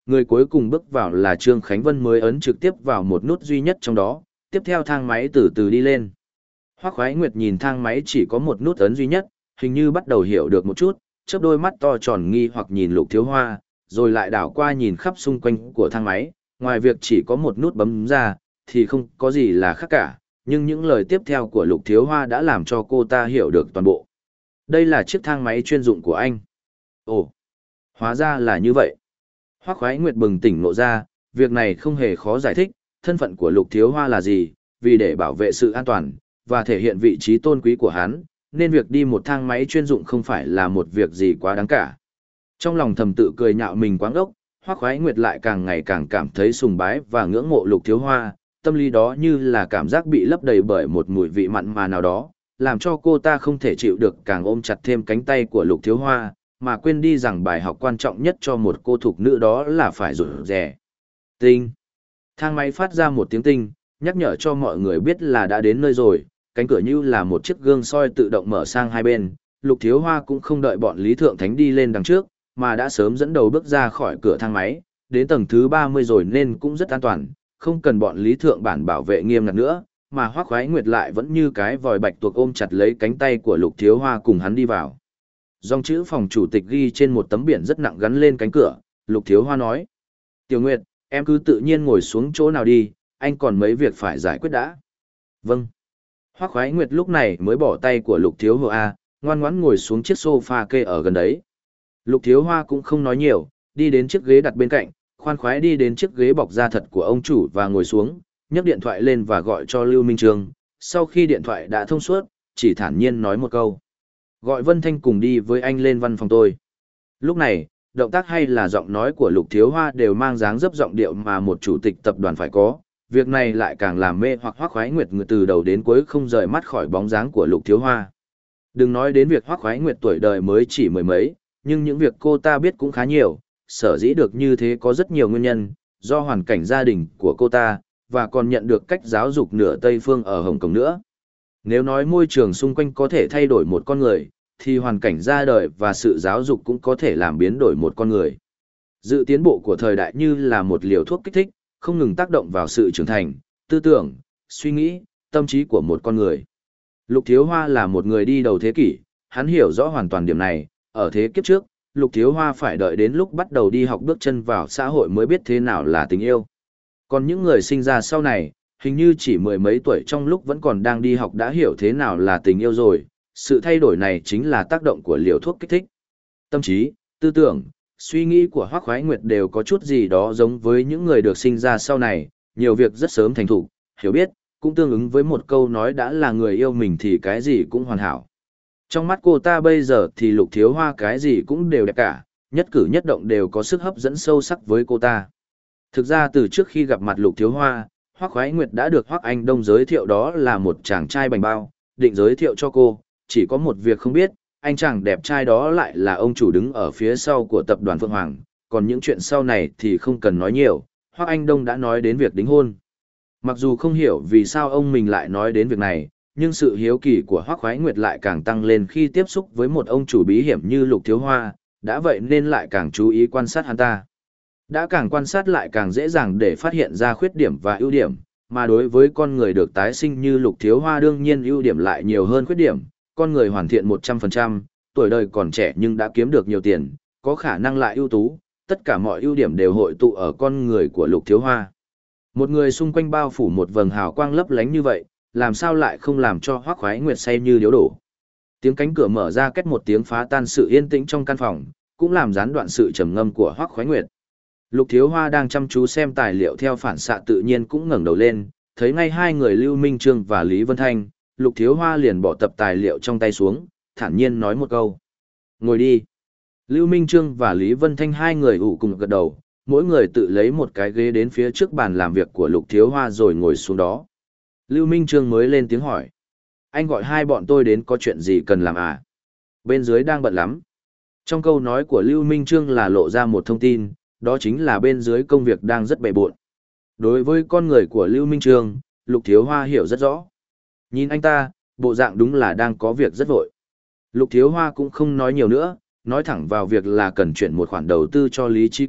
Speaker 1: Người cuối cùng bước vào là Trương Khánh Vân mới ấn trực tiếp vào một nút duy nhất trong đó, tiếp theo thang máy từ từ đi lên. Hoắc Khoái Nguyệt nhìn thang máy chỉ có một nút ấn duy nhất, hình như bắt đầu hiểu được một chút, chớp đôi mắt to tròn nghi hoặc nhìn Lục Thiếu Hoa, rồi lại đảo qua nhìn khắp xung quanh của thang máy, ngoài việc chỉ có một nút bấm ra, thì không có gì là khác cả, nhưng những lời tiếp theo của Lục Thiếu Hoa đã làm cho cô ta hiểu được toàn bộ. Đây là chiếc thang máy chuyên dụng của anh. Ồ, hóa ra là như vậy. Hoắc Khoái Nguyệt bừng tỉnh ngộ ra, việc này không hề khó giải thích, thân phận của Lục Thiếu Hoa là gì, vì để bảo vệ sự an toàn, và thể hiện vị trí tôn quý của hắn, nên việc đi một thang máy chuyên dụng không phải là một việc gì quá đáng cả. Trong lòng thầm tự cười nhạo mình quáng ốc, Hoắc Khoái Nguyệt lại càng ngày càng cảm thấy sùng bái và ngưỡng mộ Lục Thiếu Hoa, tâm lý đó như là cảm giác bị lấp đầy bởi một mùi vị mặn mà nào đó, làm cho cô ta không thể chịu được càng ôm chặt thêm cánh tay của Lục Thiếu Hoa, mà quên đi rằng bài học quan trọng nhất cho một cô thục nữ đó là phải rụt rè. Tinh. Thang máy phát ra một tiếng tinh, nhắc nhở cho mọi người biết là đã đến nơi rồi, cánh cửa như là một chiếc gương soi tự động mở sang hai bên. Lục Thiếu Hoa cũng không đợi bọn Lý Thượng Thánh đi lên đằng trước, mà đã sớm dẫn đầu bước ra khỏi cửa thang máy, đến tầng thứ ba mươi rồi nên cũng rất an toàn, không cần bọn Lý Thượng Bản bảo vệ nghiêm ngặt nữa, mà Hoắc Khoái Nguyệt lại vẫn như cái vòi bạch tuộc ôm chặt lấy cánh tay của Lục Thiếu Hoa cùng hắn đi vào. Dòng chữ phòng chủ tịch ghi trên một tấm biển rất nặng gắn lên cánh cửa, Lục Thiếu Hoa nói: "Tiểu Nguyệt, em cứ tự nhiên ngồi xuống chỗ nào đi, anh còn mấy việc phải giải quyết đã." "Vâng." Hoắc Khoái Nguyệt lúc này mới bỏ tay của Lục Thiếu Hoa, ngoan ngoãn ngồi xuống chiếc sofa kê ở gần đấy. Lục Thiếu Hoa cũng không nói nhiều, đi đến chiếc ghế đặt bên cạnh, khoan khoái đi đến chiếc ghế bọc da thật của ông chủ và ngồi xuống, nhấc điện thoại lên và gọi cho Lưu Minh Trương. Sau khi điện thoại đã thông suốt, chỉ thản nhiên nói một câu: "Gọi Vân Thanh cùng đi với anh lên văn phòng tôi." Lúc này, động tác hay là giọng nói của Lục Thiếu Hoa đều mang dáng dấp giọng điệu mà một chủ tịch tập đoàn phải có. Việc này lại càng làm mê hoặc Hoắc Khoái Nguyệt người từ đầu đến cuối không rời mắt khỏi bóng dáng của Lục Thiếu Hoa. Đừng nói đến việc Hoắc Khoái Nguyệt tuổi đời mới chỉ mười mấy, nhưng những việc cô ta biết cũng khá nhiều, sở dĩ được như thế có rất nhiều nguyên nhân, do hoàn cảnh gia đình của cô ta, và còn nhận được cách giáo dục nửa Tây phương ở Hồng Kông nữa. Nếu nói môi trường xung quanh có thể thay đổi một con người, thì hoàn cảnh ra đời và sự giáo dục cũng có thể làm biến đổi một con người. Dự tiến bộ của thời đại như là một liều thuốc kích thích, không ngừng tác động vào sự trưởng thành, tư tưởng, suy nghĩ, tâm trí của một con người. Lục Thiếu Hoa là một người đi đầu thế kỷ, hắn hiểu rõ hoàn toàn điểm này, ở thế kiếp trước, Lục Thiếu Hoa phải đợi đến lúc bắt đầu đi học bước chân vào xã hội mới biết thế nào là tình yêu. Còn những người sinh ra sau này, hình như chỉ mười mấy tuổi trong lúc vẫn còn đang đi học đã hiểu thế nào là tình yêu rồi, sự thay đổi này chính là tác động của liều thuốc kích thích. Tâm trí, tư tưởng, suy nghĩ của Hoắc Khoái Nguyệt đều có chút gì đó giống với những người được sinh ra sau này, nhiều việc rất sớm thành thục, hiểu biết, cũng tương ứng với một câu nói đã là người yêu mình thì cái gì cũng hoàn hảo. Trong mắt cô ta bây giờ thì Lục Thiếu Hoa cái gì cũng đều đẹp cả, nhất cử nhất động đều có sức hấp dẫn sâu sắc với cô ta. Thực ra từ trước khi gặp mặt Lục Thiếu Hoa, Hoắc Khoái Nguyệt đã được Hoắc Anh Đông giới thiệu đó là một chàng trai bành bao, định giới thiệu cho cô, chỉ có một việc không biết, anh chàng đẹp trai đó lại là ông chủ đứng ở phía sau của tập đoàn Phượng Hoàng, còn những chuyện sau này thì không cần nói nhiều, Hoắc Anh Đông đã nói đến việc đính hôn. Mặc dù không hiểu vì sao ông mình lại nói đến việc này, nhưng sự hiếu kỳ của Hoắc Khoái Nguyệt lại càng tăng lên khi tiếp xúc với một ông chủ bí hiểm như Lục Thiếu Hoa, đã vậy nên lại càng chú ý quan sát hắn ta. Đã càng quan sát lại càng dễ dàng để phát hiện ra khuyết điểm và ưu điểm, mà đối với con người được tái sinh như Lục Thiếu Hoa đương nhiên ưu điểm lại nhiều hơn khuyết điểm, con người hoàn thiện một trăm phần trăm, tuổi đời còn trẻ nhưng đã kiếm được nhiều tiền, có khả năng lại ưu tú, tất cả mọi ưu điểm đều hội tụ ở con người của Lục Thiếu Hoa. Một người xung quanh bao phủ một vầng hào quang lấp lánh như vậy, làm sao lại không làm cho Hoắc Khoái Nguyệt say như điếu đổ. Tiếng cánh cửa mở ra két một tiếng phá tan sự yên tĩnh trong căn phòng, cũng làm gián đoạn sự trầm ngâm của Hoắc Khoái Nguyệt. Lục Thiếu Hoa đang chăm chú xem tài liệu theo phản xạ tự nhiên cũng ngẩng đầu lên, thấy ngay hai người Lưu Minh Trương và Lý Vân Thanh, Lục Thiếu Hoa liền bỏ tập tài liệu trong tay xuống, thản nhiên nói một câu: "Ngồi đi." Lưu Minh Trương và Lý Vân Thanh hai người ủ cùng gật đầu, mỗi người tự lấy một cái ghế đến phía trước bàn làm việc của Lục Thiếu Hoa rồi ngồi xuống đó. Lưu Minh Trương mới lên tiếng hỏi: "Anh gọi hai bọn tôi đến có chuyện gì cần làm à? Bên dưới đang bận lắm." Trong câu nói của Lưu Minh Trương là lộ ra một thông tin, đó chính là bên dưới công việc đang rất bề bộn. Đối với con người của Lưu Minh Trương, Lục Thiếu Hoa hiểu rất rõ. Nhìn anh ta, bộ dạng đúng là đang có việc rất vội. Lục Thiếu Hoa cũng không nói nhiều nữa, nói thẳng vào việc là cần chuyển một khoản đầu tư cho Lý Trí Kiệt,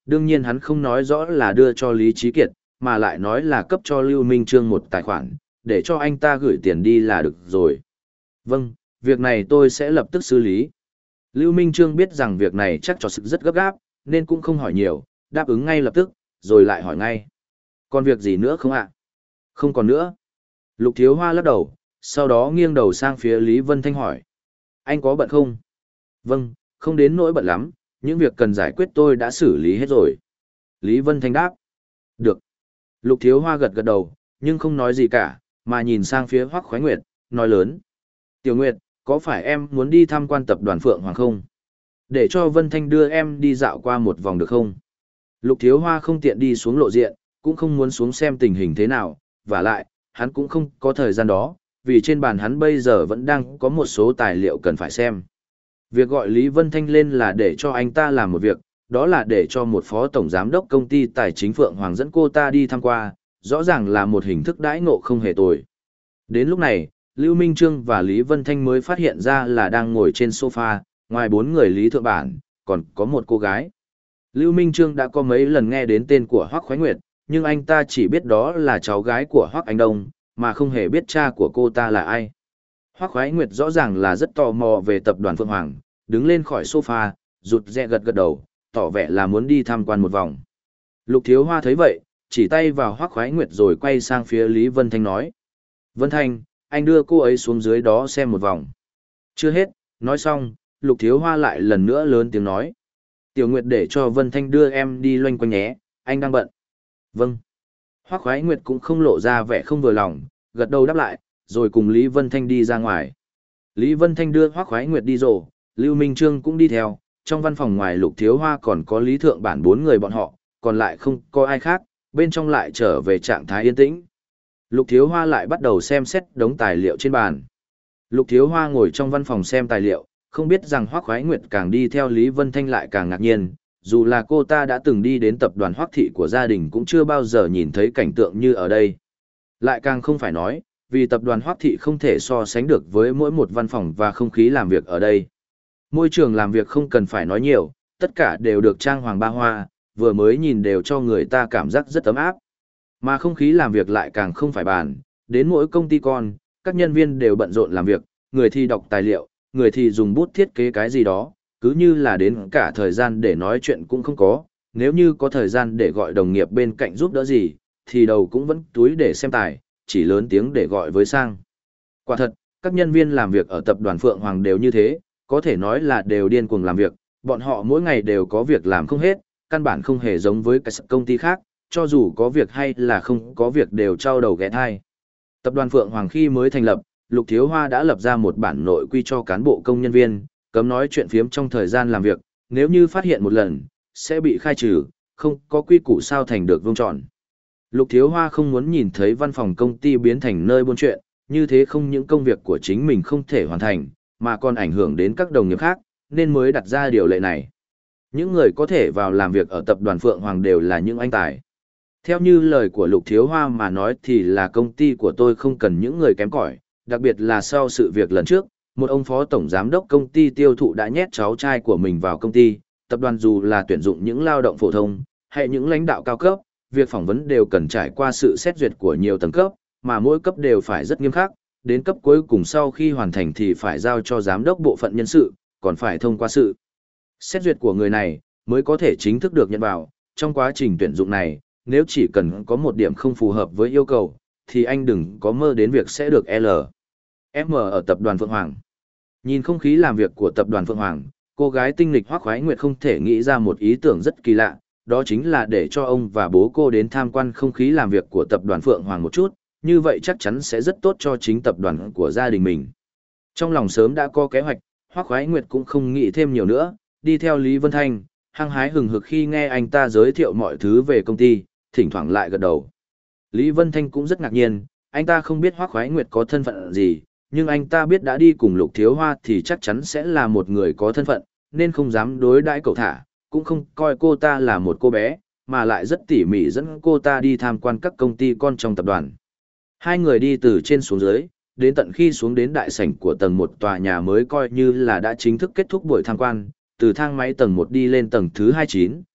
Speaker 1: đương nhiên hắn không nói rõ là đưa cho Lý Trí Kiệt, mà lại nói là cấp cho Lưu Minh Trương một tài khoản, để cho anh ta gửi tiền đi là được rồi. Vâng, việc này tôi sẽ lập tức xử lý. Lưu Minh Trương biết rằng việc này chắc cho sự rất gấp gáp, nên cũng không hỏi nhiều, đáp ứng ngay lập tức, rồi lại hỏi ngay. Còn việc gì nữa không ạ? Không còn nữa. Lục Thiếu Hoa lắc đầu, sau đó nghiêng đầu sang phía Lý Vân Thanh hỏi. Anh có bận không? Vâng, không đến nỗi bận lắm, những việc cần giải quyết tôi đã xử lý hết rồi. Lý Vân Thanh đáp. Được. Lục Thiếu Hoa gật gật đầu, nhưng không nói gì cả, mà nhìn sang phía Hoắc Khoái Nguyệt, nói lớn. Tiểu Nguyệt, có phải em muốn đi tham quan tập đoàn Phượng Hoàng không? Để cho Vân Thanh đưa em đi dạo qua một vòng được không? Lục Thiếu Hoa không tiện đi xuống lộ diện, cũng không muốn xuống xem tình hình thế nào, và lại, hắn cũng không có thời gian đó, vì trên bàn hắn bây giờ vẫn đang có một số tài liệu cần phải xem. Việc gọi Lý Vân Thanh lên là để cho anh ta làm một việc, đó là để cho một phó tổng giám đốc công ty tài chính Phượng Hoàng dẫn cô ta đi tham qua, rõ ràng là một hình thức đãi ngộ không hề tồi. Đến lúc này, Lưu Minh Trương và Lý Vân Thanh mới phát hiện ra là đang ngồi trên sofa, ngoài bốn người Lý Thượng Bản, còn có một cô gái. Lưu Minh Trương đã có mấy lần nghe đến tên của Hoắc Khoái Nguyệt, nhưng anh ta chỉ biết đó là cháu gái của Hoắc Anh Đông, mà không hề biết cha của cô ta là ai. Hoắc Khoái Nguyệt rõ ràng là rất tò mò về tập đoàn Phượng Hoàng, đứng lên khỏi sofa, rụt rè gật gật đầu, tỏ vẻ là muốn đi tham quan một vòng. Lục Thiếu Hoa thấy vậy, chỉ tay vào Hoắc Khoái Nguyệt rồi quay sang phía Lý Vân Thanh nói. Vân Thanh, anh đưa cô ấy xuống dưới đó xem một vòng. Chưa hết, nói xong, Lục Thiếu Hoa lại lần nữa lớn tiếng nói. Tiểu Nguyệt để cho Vân Thanh đưa em đi loanh quanh nhé, anh đang bận. Vâng. Hoắc Khoái Nguyệt cũng không lộ ra vẻ không vừa lòng, gật đầu đáp lại, rồi cùng Lý Vân Thanh đi ra ngoài. Lý Vân Thanh đưa Hoắc Khoái Nguyệt đi rồi, Lưu Minh Trương cũng đi theo, trong văn phòng ngoài Lục Thiếu Hoa còn có Lý Thượng Bản bốn người bọn họ, còn lại không có ai khác, bên trong lại trở về trạng thái yên tĩnh. Lục Thiếu Hoa lại bắt đầu xem xét đống tài liệu trên bàn. Lục Thiếu Hoa ngồi trong văn phòng xem tài liệu, không biết rằng Hoắc Khoái Nguyệt càng đi theo Lý Vân Thanh lại càng ngạc nhiên, dù là cô ta đã từng đi đến tập đoàn Hoắc thị của gia đình cũng chưa bao giờ nhìn thấy cảnh tượng như ở đây. Lại càng không phải nói, vì tập đoàn Hoắc thị không thể so sánh được với mỗi một văn phòng và không khí làm việc ở đây. Môi trường làm việc không cần phải nói nhiều, tất cả đều được trang hoàng ba hoa, vừa mới nhìn đều cho người ta cảm giác rất ấm áp. Mà không khí làm việc lại càng không phải bàn, đến mỗi công ty con, các nhân viên đều bận rộn làm việc, người thì đọc tài liệu, người thì dùng bút thiết kế cái gì đó, cứ như là đến cả thời gian để nói chuyện cũng không có, nếu như có thời gian để gọi đồng nghiệp bên cạnh giúp đỡ gì, thì đầu cũng vẫn túi để xem tài, chỉ lớn tiếng để gọi với sang. Quả thật, các nhân viên làm việc ở tập đoàn Phượng Hoàng đều như thế, có thể nói là đều điên cuồng làm việc, bọn họ mỗi ngày đều có việc làm không hết, căn bản không hề giống với các công ty khác, cho dù có việc hay là không có việc đều trao đầu ghé thai. Tập đoàn Phượng Hoàng khi mới thành lập, Lục Thiếu Hoa đã lập ra một bản nội quy cho cán bộ công nhân viên, cấm nói chuyện phiếm trong thời gian làm việc, nếu như phát hiện một lần, sẽ bị khai trừ, không có quy củ sao thành được vuông tròn. Lục Thiếu Hoa không muốn nhìn thấy văn phòng công ty biến thành nơi buôn chuyện, như thế không những công việc của chính mình không thể hoàn thành, mà còn ảnh hưởng đến các đồng nghiệp khác, nên mới đặt ra điều lệ này. Những người có thể vào làm việc ở tập đoàn Phượng Hoàng đều là những anh tài. Theo như lời của Lục Thiếu Hoa mà nói thì là công ty của tôi không cần những người kém cỏi, đặc biệt là sau sự việc lần trước, một ông phó tổng giám đốc công ty tiêu thụ đã nhét cháu trai của mình vào công ty, tập đoàn dù là tuyển dụng những lao động phổ thông, hay những lãnh đạo cao cấp, việc phỏng vấn đều cần trải qua sự xét duyệt của nhiều tầng cấp, mà mỗi cấp đều phải rất nghiêm khắc, đến cấp cuối cùng sau khi hoàn thành thì phải giao cho giám đốc bộ phận nhân sự, còn phải thông qua sự xét duyệt của người này, mới có thể chính thức được nhận vào. Trong quá trình tuyển dụng này, nếu chỉ cần có một điểm không phù hợp với yêu cầu, thì anh đừng có mơ đến việc sẽ được L. M ở tập đoàn Phượng Hoàng. Nhìn không khí làm việc của tập đoàn Phượng Hoàng, cô gái tinh nghịch Hoắc Khoái Nguyệt không thể nghĩ ra một ý tưởng rất kỳ lạ, đó chính là để cho ông và bố cô đến tham quan không khí làm việc của tập đoàn Phượng Hoàng một chút, như vậy chắc chắn sẽ rất tốt cho chính tập đoàn của gia đình mình. Trong lòng sớm đã có kế hoạch, Hoắc Khoái Nguyệt cũng không nghĩ thêm nhiều nữa, đi theo Lý Vân Thanh, hăng hái hừng hực khi nghe anh ta giới thiệu mọi thứ về công ty, thỉnh thoảng lại gật đầu. Lý Vân Thanh cũng rất ngạc nhiên, anh ta không biết Hoắc Khoái Nguyệt có thân phận gì, nhưng anh ta biết đã đi cùng Lục Thiếu Hoa thì chắc chắn sẽ là một người có thân phận, nên không dám đối đãi cẩu thả, cũng không coi cô ta là một cô bé, mà lại rất tỉ mỉ dẫn cô ta đi tham quan các công ty con trong tập đoàn. Hai người đi từ trên xuống dưới, đến tận khi xuống đến đại sảnh của tầng một tòa nhà mới coi như là đã chính thức kết thúc buổi tham quan, từ thang máy tầng một đi lên tầng thứ hai mươi chín,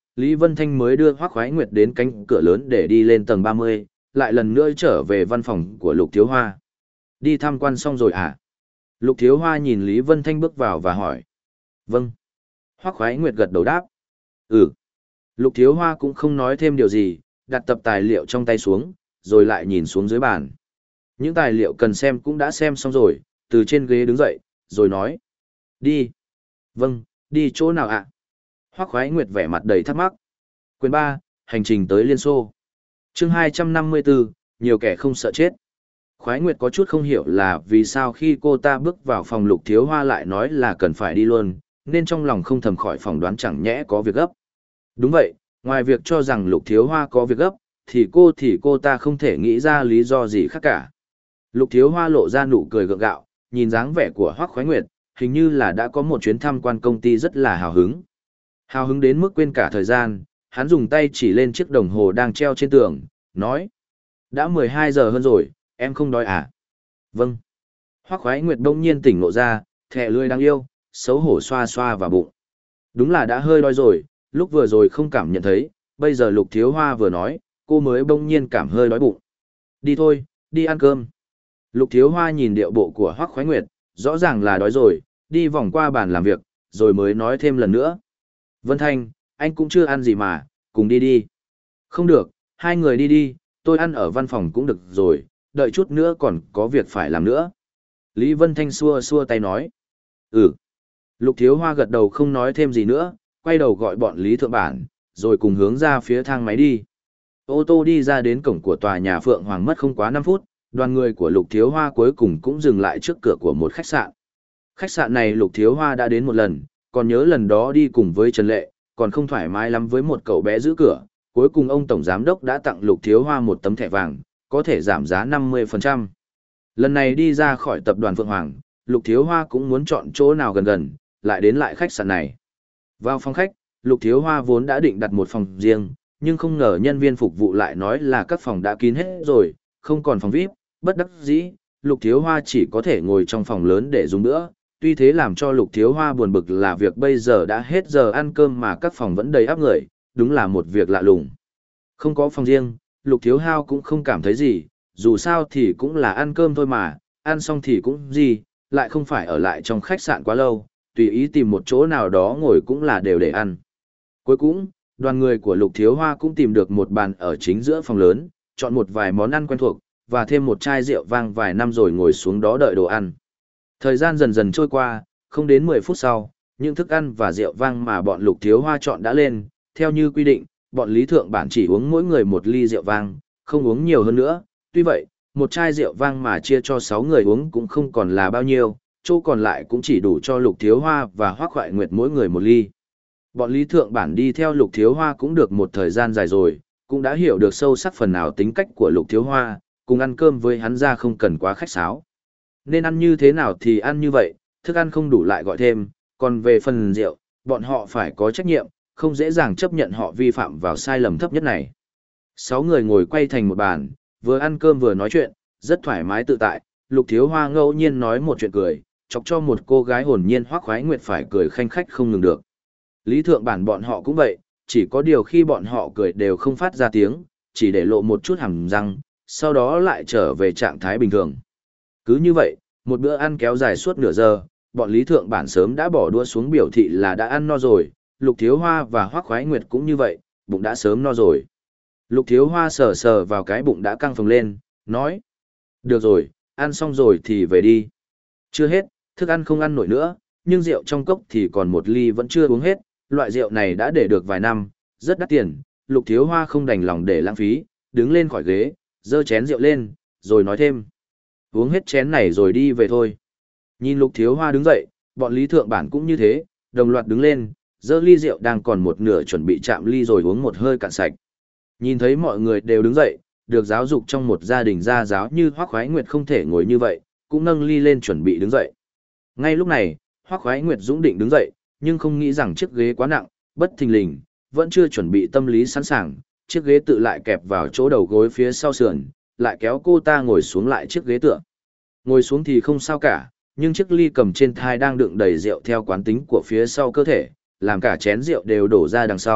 Speaker 1: Lý Vân Thanh mới đưa Hoắc Khoái Nguyệt đến cánh cửa lớn để đi lên tầng ba mươi, lại lần nữa trở về văn phòng của Lục Thiếu Hoa. Đi tham quan xong rồi à? Lục Thiếu Hoa nhìn Lý Vân Thanh bước vào và hỏi. Vâng. Hoắc Khoái Nguyệt gật đầu đáp. Ừ. Lục Thiếu Hoa cũng không nói thêm điều gì, đặt tập tài liệu trong tay xuống, rồi lại nhìn xuống dưới bàn. Những tài liệu cần xem cũng đã xem xong rồi, từ trên ghế đứng dậy, rồi nói. Đi. Vâng, đi chỗ nào ạ? À? Hoắc Khoái Nguyệt vẻ mặt đầy thắc mắc. Quyền ba, hành trình tới Liên Xô. Chương hai trăm năm mươi tư, nhiều kẻ không sợ chết. Khoái Nguyệt có chút không hiểu là vì sao khi cô ta bước vào phòng Lục Thiếu Hoa lại nói là cần phải đi luôn, nên trong lòng không thầm khỏi phỏng đoán chẳng nhẽ có việc gấp. Đúng vậy, ngoài việc cho rằng Lục Thiếu Hoa có việc gấp, thì cô thì cô ta không thể nghĩ ra lý do gì khác cả. Lục Thiếu Hoa lộ ra nụ cười gượng gạo, nhìn dáng vẻ của Hoắc Khoái Nguyệt, hình như là đã có một chuyến tham quan công ty rất là hào hứng. Hào hứng đến mức quên cả thời gian, hắn dùng tay chỉ lên chiếc đồng hồ đang treo trên tường, nói. Đã mười hai giờ hơn rồi, em không đói à? Vâng. Hoắc Khoái Nguyệt đông nhiên tỉnh ngộ ra, thẻ lưỡi đáng yêu, xấu hổ xoa xoa vào bụng. Đúng là đã hơi đói rồi, lúc vừa rồi không cảm nhận thấy, bây giờ Lục Thiếu Hoa vừa nói, cô mới bỗng nhiên cảm hơi đói bụng. Đi thôi, đi ăn cơm. Lục Thiếu Hoa nhìn điệu bộ của Hoắc Khoái Nguyệt, rõ ràng là đói rồi, đi vòng qua bàn làm việc, rồi mới nói thêm lần nữa. Vân Thanh, anh cũng chưa ăn gì mà, cùng đi đi. Không được, hai người đi đi, tôi ăn ở văn phòng cũng được rồi, đợi chút nữa còn có việc phải làm nữa. Lý Vân Thanh xua xua tay nói. Ừ. Lục Thiếu Hoa gật đầu không nói thêm gì nữa, quay đầu gọi bọn Lý Thượng Bản, rồi cùng hướng ra phía thang máy đi. Ô tô đi ra đến cổng của tòa nhà Phượng Hoàng mất không quá năm phút, đoàn người của Lục Thiếu Hoa cuối cùng cũng dừng lại trước cửa của một khách sạn. Khách sạn này Lục Thiếu Hoa đã đến một lần, còn nhớ lần đó đi cùng với Trần Lệ, còn không thoải mái lắm với một cậu bé giữ cửa. Cuối cùng ông Tổng Giám Đốc đã tặng Lục Thiếu Hoa một tấm thẻ vàng, có thể giảm giá năm mươi phần trăm. Lần này đi ra khỏi tập đoàn Phượng Hoàng, Lục Thiếu Hoa cũng muốn chọn chỗ nào gần gần, lại đến lại khách sạn này. Vào phòng khách, Lục Thiếu Hoa vốn đã định đặt một phòng riêng, nhưng không ngờ nhân viên phục vụ lại nói là các phòng đã kín hết rồi, không còn phòng vi ai pi, bất đắc dĩ, Lục Thiếu Hoa chỉ có thể ngồi trong phòng lớn để dùng bữa. Tuy thế làm cho Lục Thiếu Hoa buồn bực là việc bây giờ đã hết giờ ăn cơm mà các phòng vẫn đầy ắp người, đúng là một việc lạ lùng. Không có phòng riêng, Lục Thiếu Hao cũng không cảm thấy gì, dù sao thì cũng là ăn cơm thôi mà, ăn xong thì cũng gì, lại không phải ở lại trong khách sạn quá lâu, tùy ý tìm một chỗ nào đó ngồi cũng là đều để ăn. Cuối cùng, đoàn người của Lục Thiếu Hoa cũng tìm được một bàn ở chính giữa phòng lớn, chọn một vài món ăn quen thuộc, và thêm một chai rượu vang vài năm rồi ngồi xuống đó đợi đồ ăn. Thời gian dần dần trôi qua, không đến mười phút sau, những thức ăn và rượu vang mà bọn Lục Thiếu Hoa chọn đã lên, theo như quy định, bọn Lý Thượng Bản chỉ uống mỗi người một ly rượu vang, không uống nhiều hơn nữa. Tuy vậy, một chai rượu vang mà chia cho sáu người uống cũng không còn là bao nhiêu, chỗ còn lại cũng chỉ đủ cho Lục Thiếu Hoa và Hoắc Khoại Nguyệt mỗi người một ly. Bọn Lý Thượng Bản đi theo Lục Thiếu Hoa cũng được một thời gian dài rồi, cũng đã hiểu được sâu sắc phần nào tính cách của Lục Thiếu Hoa, cùng ăn cơm với hắn ra không cần quá khách sáo. Nên ăn như thế nào thì ăn như vậy, thức ăn không đủ lại gọi thêm, còn về phần rượu, bọn họ phải có trách nhiệm, không dễ dàng chấp nhận họ vi phạm vào sai lầm thấp nhất này. Sáu người ngồi quay thành một bàn, vừa ăn cơm vừa nói chuyện, rất thoải mái tự tại. Lục Thiếu Hoa ngẫu nhiên nói một chuyện cười, chọc cho một cô gái hồn nhiên Hoắc Khoái Nguyệt phải cười khanh khách không ngừng được. Lý Thượng Bản bọn họ cũng vậy, chỉ có điều khi bọn họ cười đều không phát ra tiếng, chỉ để lộ một chút hàm răng, sau đó lại trở về trạng thái bình thường. Cứ như vậy, một bữa ăn kéo dài suốt nửa giờ, bọn Lý Thượng Bản sớm đã bỏ đũa xuống biểu thị là đã ăn no rồi, Lục Thiếu Hoa và Hoắc Khoái Nguyệt cũng như vậy, bụng đã sớm no rồi. Lục Thiếu Hoa sờ sờ vào cái bụng đã căng phồng lên, nói. Được rồi, ăn xong rồi thì về đi. Chưa hết, thức ăn không ăn nổi nữa, nhưng rượu trong cốc thì còn một ly vẫn chưa uống hết, loại rượu này đã để được vài năm, rất đắt tiền. Lục Thiếu Hoa không đành lòng để lãng phí, đứng lên khỏi ghế, dơ chén rượu lên, rồi nói thêm. Uống hết chén này rồi đi về thôi. Nhìn Lục Thiếu Hoa đứng dậy, bọn Lý Thượng Bản cũng như thế, đồng loạt đứng lên, dơ ly rượu đang còn một nửa chuẩn bị chạm ly rồi uống một hơi cạn sạch. Nhìn thấy mọi người đều đứng dậy, được giáo dục trong một gia đình gia giáo như Hoắc Khoái Nguyệt không thể ngồi như vậy, cũng nâng ly lên chuẩn bị đứng dậy. Ngay lúc này, Hoắc Khoái Nguyệt dũng định đứng dậy, nhưng không nghĩ rằng chiếc ghế quá nặng, bất thình lình, vẫn chưa chuẩn bị tâm lý sẵn sàng, chiếc ghế tự lại kẹp vào chỗ đầu gối phía sau sườn, lại kéo cô ta ngồi xuống lại chiếc ghế tựa. Ngồi xuống thì không sao cả, nhưng chiếc ly cầm trên thai đang đựng đầy rượu theo quán tính của phía sau cơ thể, làm cả chén rượu đều đổ ra đằng sau,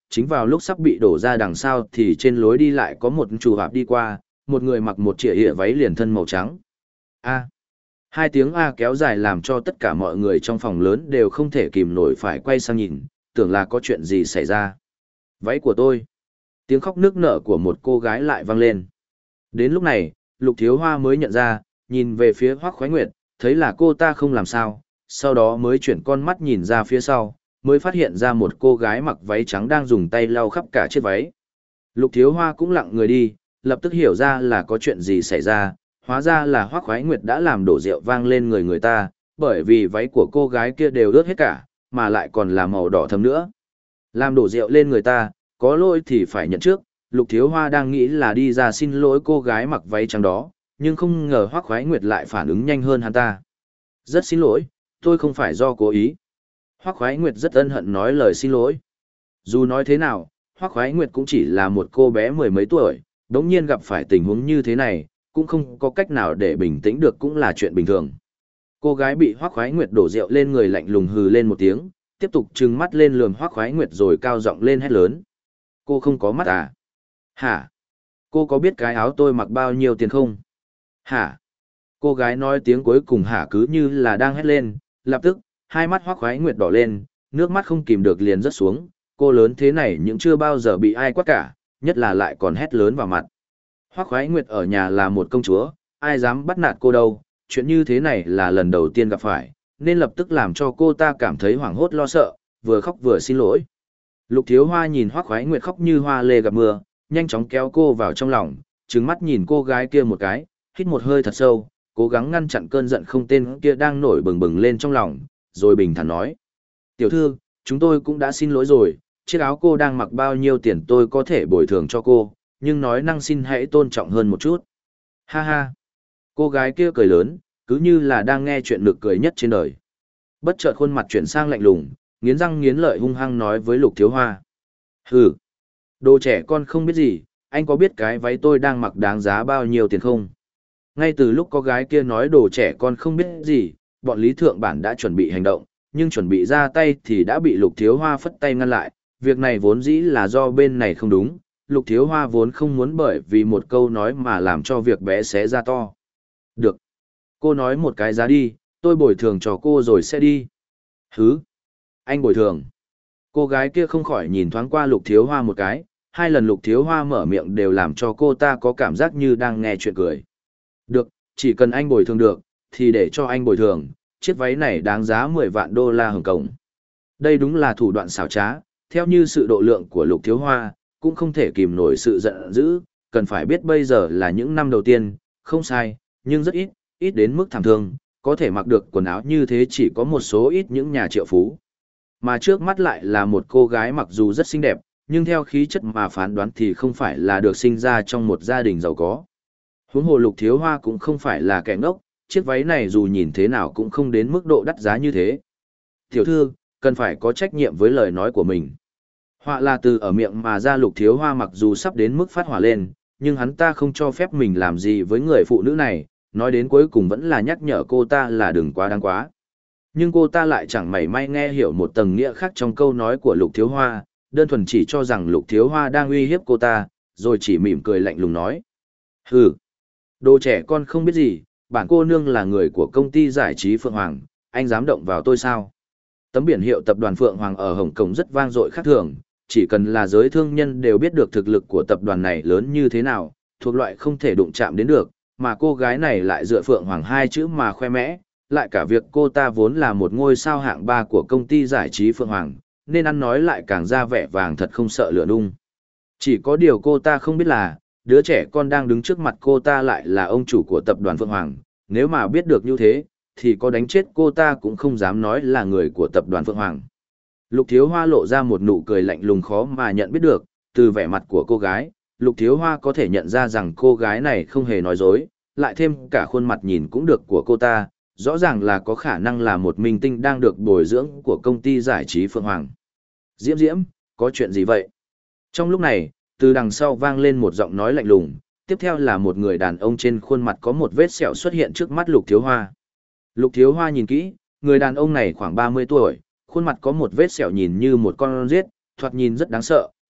Speaker 1: chính vào lúc sắp bị đổ ra đằng sau thì trên lối đi lại có một chủ hạp đi qua, một người mặc một chĩa ỉa váy liền thân màu trắng. A. Hai tiếng A kéo dài làm cho tất cả mọi người trong phòng lớn đều không thể kìm nổi phải quay sang nhìn, tưởng là có chuyện gì xảy ra. Váy của tôi. Tiếng khóc nức nở của một cô gái lại vang lên. Đến lúc này, Lục Thiếu Hoa mới nhận ra, nhìn về phía Hoắc Khoái Nguyệt, thấy là cô ta không làm sao, sau đó mới chuyển con mắt nhìn ra phía sau, mới phát hiện ra một cô gái mặc váy trắng đang dùng tay lau khắp cả chiếc váy. Lục Thiếu Hoa cũng lặng người đi, lập tức hiểu ra là có chuyện gì xảy ra, hóa ra là Hoắc Khoái Nguyệt đã làm đổ rượu vang lên người người ta, bởi vì váy của cô gái kia đều ướt hết cả, mà lại còn là màu đỏ thẫm nữa. Làm đổ rượu lên người ta, có lỗi thì phải nhận trước, Lục Thiếu Hoa đang nghĩ là đi ra xin lỗi cô gái mặc váy trắng đó, nhưng không ngờ Hoắc Khoái Nguyệt lại phản ứng nhanh hơn hắn ta. Rất xin lỗi, tôi không phải do cố ý. Hoắc Khoái Nguyệt rất ân hận nói lời xin lỗi. Dù nói thế nào, Hoắc Khoái Nguyệt cũng chỉ là một cô bé mười mấy tuổi, đống nhiên gặp phải tình huống như thế này, cũng không có cách nào để bình tĩnh được cũng là chuyện bình thường. Cô gái bị Hoắc Khoái Nguyệt đổ rượu lên người lạnh lùng hừ lên một tiếng, tiếp tục trừng mắt lên lườm Hoắc Khoái Nguyệt rồi cao giọng lên hét lớn. Cô không có mắt à? Hả? Cô có biết cái áo tôi mặc bao nhiêu tiền không? Hả? Cô gái nói tiếng cuối cùng hả cứ như là đang hét lên, lập tức, hai mắt Hoắc Khoái Nguyệt đỏ lên, nước mắt không kìm được liền rớt xuống, cô lớn thế này nhưng chưa bao giờ bị ai quát cả, nhất là lại còn hét lớn vào mặt. Hoắc Khoái Nguyệt ở nhà là một công chúa, ai dám bắt nạt cô đâu, chuyện như thế này là lần đầu tiên gặp phải, nên lập tức làm cho cô ta cảm thấy hoảng hốt lo sợ, vừa khóc vừa xin lỗi. Lục Thiếu Hoa nhìn Hoắc Khoái Nguyệt khóc như hoa lê gặp mưa, nhanh chóng kéo cô vào trong lòng, trừng mắt nhìn cô gái kia một cái, hít một hơi thật sâu, cố gắng ngăn chặn cơn giận không tên kia đang nổi bừng bừng lên trong lòng, rồi bình thản nói. Tiểu thư, chúng tôi cũng đã xin lỗi rồi, chiếc áo cô đang mặc bao nhiêu tiền tôi có thể bồi thường cho cô, nhưng nói năng xin hãy tôn trọng hơn một chút. Ha ha. Cô gái kia cười lớn, cứ như là đang nghe chuyện nực cười nhất trên đời. Bất chợt khuôn mặt chuyển sang lạnh lùng, nghiến răng nghiến lợi hung hăng nói với Lục Thiếu Hoa. Hừ, đồ trẻ con không biết gì, anh có biết cái váy tôi đang mặc đáng giá bao nhiêu tiền không? Ngay từ lúc có gái kia nói đồ trẻ con không biết gì, bọn Lý Thượng Bản đã chuẩn bị hành động, nhưng chuẩn bị ra tay thì đã bị Lục Thiếu Hoa phất tay ngăn lại. Việc này vốn dĩ là do bên này không đúng, Lục Thiếu Hoa vốn không muốn bởi vì một câu nói mà làm cho việc bé xé ra to. Được. Cô nói một cái giá đi, tôi bồi thường cho cô rồi sẽ đi. Hứ. Anh bồi thường. Cô gái kia không khỏi nhìn thoáng qua Lục Thiếu Hoa một cái, hai lần Lục Thiếu Hoa mở miệng đều làm cho cô ta có cảm giác như đang nghe chuyện cười. Được, chỉ cần anh bồi thường được, thì để cho anh bồi thường, chiếc váy này đáng giá mười vạn đô la Hồng Kông. Đây đúng là thủ đoạn xảo trá, theo như sự độ lượng của Lục Thiếu Hoa, cũng không thể kìm nổi sự giận dữ, cần phải biết bây giờ là những năm đầu tiên, không sai, nhưng rất ít, ít đến mức thảm thương, có thể mặc được quần áo như thế chỉ có một số ít những nhà triệu phú. Mà trước mắt lại là một cô gái mặc dù rất xinh đẹp, nhưng theo khí chất mà phán đoán thì không phải là được sinh ra trong một gia đình giàu có. Huống hồ Lục Thiếu Hoa cũng không phải là kẻ ngốc, chiếc váy này dù nhìn thế nào cũng không đến mức độ đắt giá như thế. Tiểu thư, cần phải có trách nhiệm với lời nói của mình. Họa là từ ở miệng mà ra Lục Thiếu Hoa mặc dù sắp đến mức phát hỏa lên, nhưng hắn ta không cho phép mình làm gì với người phụ nữ này, nói đến cuối cùng vẫn là nhắc nhở cô ta là đừng quá đáng quá. Nhưng cô ta lại chẳng mảy may nghe hiểu một tầng nghĩa khác trong câu nói của Lục Thiếu Hoa, đơn thuần chỉ cho rằng Lục Thiếu Hoa đang uy hiếp cô ta, rồi chỉ mỉm cười lạnh lùng nói. Hừ, đồ trẻ con không biết gì, bản cô nương là người của công ty giải trí Phượng Hoàng, anh dám động vào tôi sao? Tấm biển hiệu tập đoàn Phượng Hoàng ở Hồng Kông rất vang dội khác thường, chỉ cần là giới thương nhân đều biết được thực lực của tập đoàn này lớn như thế nào, thuộc loại không thể đụng chạm đến được, mà cô gái này lại dựa Phượng Hoàng hai chữ mà khoe mẽ, lại cả việc cô ta vốn là một ngôi sao hạng ba của công ty giải trí Phượng Hoàng, nên ăn nói lại càng ra vẻ vàng thật không sợ lửa nung. Chỉ có điều cô ta không biết là, đứa trẻ con đang đứng trước mặt cô ta lại là ông chủ của tập đoàn Phượng Hoàng, nếu mà biết được như thế, thì có đánh chết cô ta cũng không dám nói là người của tập đoàn Phượng Hoàng. Lục Thiếu Hoa lộ ra một nụ cười lạnh lùng khó mà nhận biết được, từ vẻ mặt của cô gái, Lục Thiếu Hoa có thể nhận ra rằng cô gái này không hề nói dối, lại thêm cả khuôn mặt nhìn cũng được của cô ta, rõ ràng là có khả năng là một minh tinh đang được bồi dưỡng của công ty giải trí Phượng Hoàng. Diễm Diễm, có chuyện gì vậy? Trong lúc này, từ đằng sau vang lên một giọng nói lạnh lùng, tiếp theo là một người đàn ông trên khuôn mặt có một vết sẹo xuất hiện trước mắt Lục Thiếu Hoa. Lục Thiếu Hoa nhìn kỹ, người đàn ông này khoảng ba mươi tuổi, khuôn mặt có một vết sẹo nhìn như một con giết, thoạt nhìn rất đáng sợ,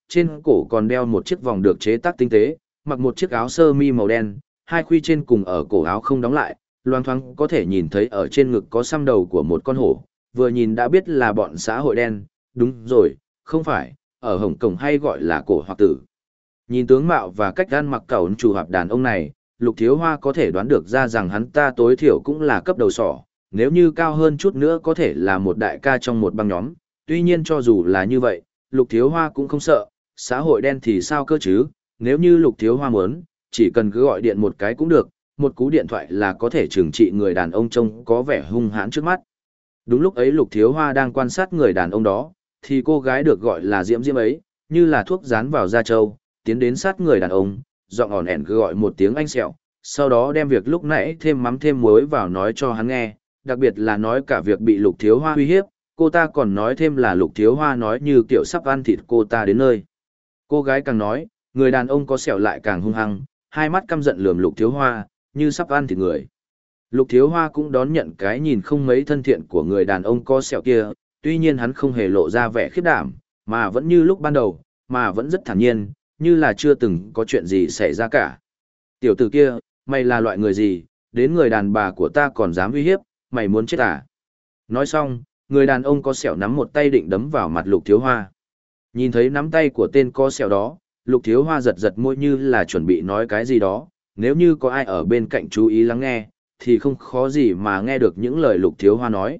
Speaker 1: trên cổ còn đeo một chiếc vòng được chế tác tinh tế, mặc một chiếc áo sơ mi màu đen, hai khuy trên cùng ở cổ áo không đóng lại, loang thoáng có thể nhìn thấy ở trên ngực có xăm đầu của một con hổ, vừa nhìn đã biết là bọn xã hội đen, đúng rồi, không phải, ở Hồng Kông hay gọi là cổ hoặc tử. Nhìn tướng mạo và cách ăn mặc cẩu chủ hợp đàn ông này, Lục Thiếu Hoa có thể đoán được ra rằng hắn ta tối thiểu cũng là cấp đầu sỏ, nếu như cao hơn chút nữa có thể là một đại ca trong một băng nhóm, tuy nhiên cho dù là như vậy, Lục Thiếu Hoa cũng không sợ, xã hội đen thì sao cơ chứ, nếu như Lục Thiếu Hoa muốn, chỉ cần cứ gọi điện một cái cũng được, một cú điện thoại là có thể trừng trị người đàn ông trông có vẻ hung hãn trước mắt. Đúng lúc ấy Lục Thiếu Hoa đang quan sát người đàn ông đó, thì cô gái được gọi là Diễm Diễm ấy, như là thuốc dán vào da trâu, tiến đến sát người đàn ông, giọng ỏn ẻn gọi một tiếng anh sẹo, sau đó đem việc lúc nãy thêm mắm thêm muối vào nói cho hắn nghe, đặc biệt là nói cả việc bị Lục Thiếu Hoa uy hiếp, cô ta còn nói thêm là Lục Thiếu Hoa nói như kiểu sắp ăn thịt cô ta đến nơi. Cô gái càng nói, người đàn ông có sẹo lại càng hung hăng, hai mắt căm giận lườm Lục Thiếu Hoa, như sắp ăn thịt người. Lục Thiếu Hoa cũng đón nhận cái nhìn không mấy thân thiện của người đàn ông có sẹo kia, tuy nhiên hắn không hề lộ ra vẻ khiếp đảm, mà vẫn như lúc ban đầu, mà vẫn rất thản nhiên, như là chưa từng có chuyện gì xảy ra cả. Tiểu tử kia, mày là loại người gì, đến người đàn bà của ta còn dám uy hiếp, mày muốn chết à? Nói xong, người đàn ông có sẹo nắm một tay định đấm vào mặt Lục Thiếu Hoa. Nhìn thấy nắm tay của tên có sẹo đó, Lục Thiếu Hoa giật giật môi như là chuẩn bị nói cái gì đó, nếu như có ai ở bên cạnh chú ý lắng nghe, thì không khó gì mà nghe được những lời Lục Thiếu Hoa nói.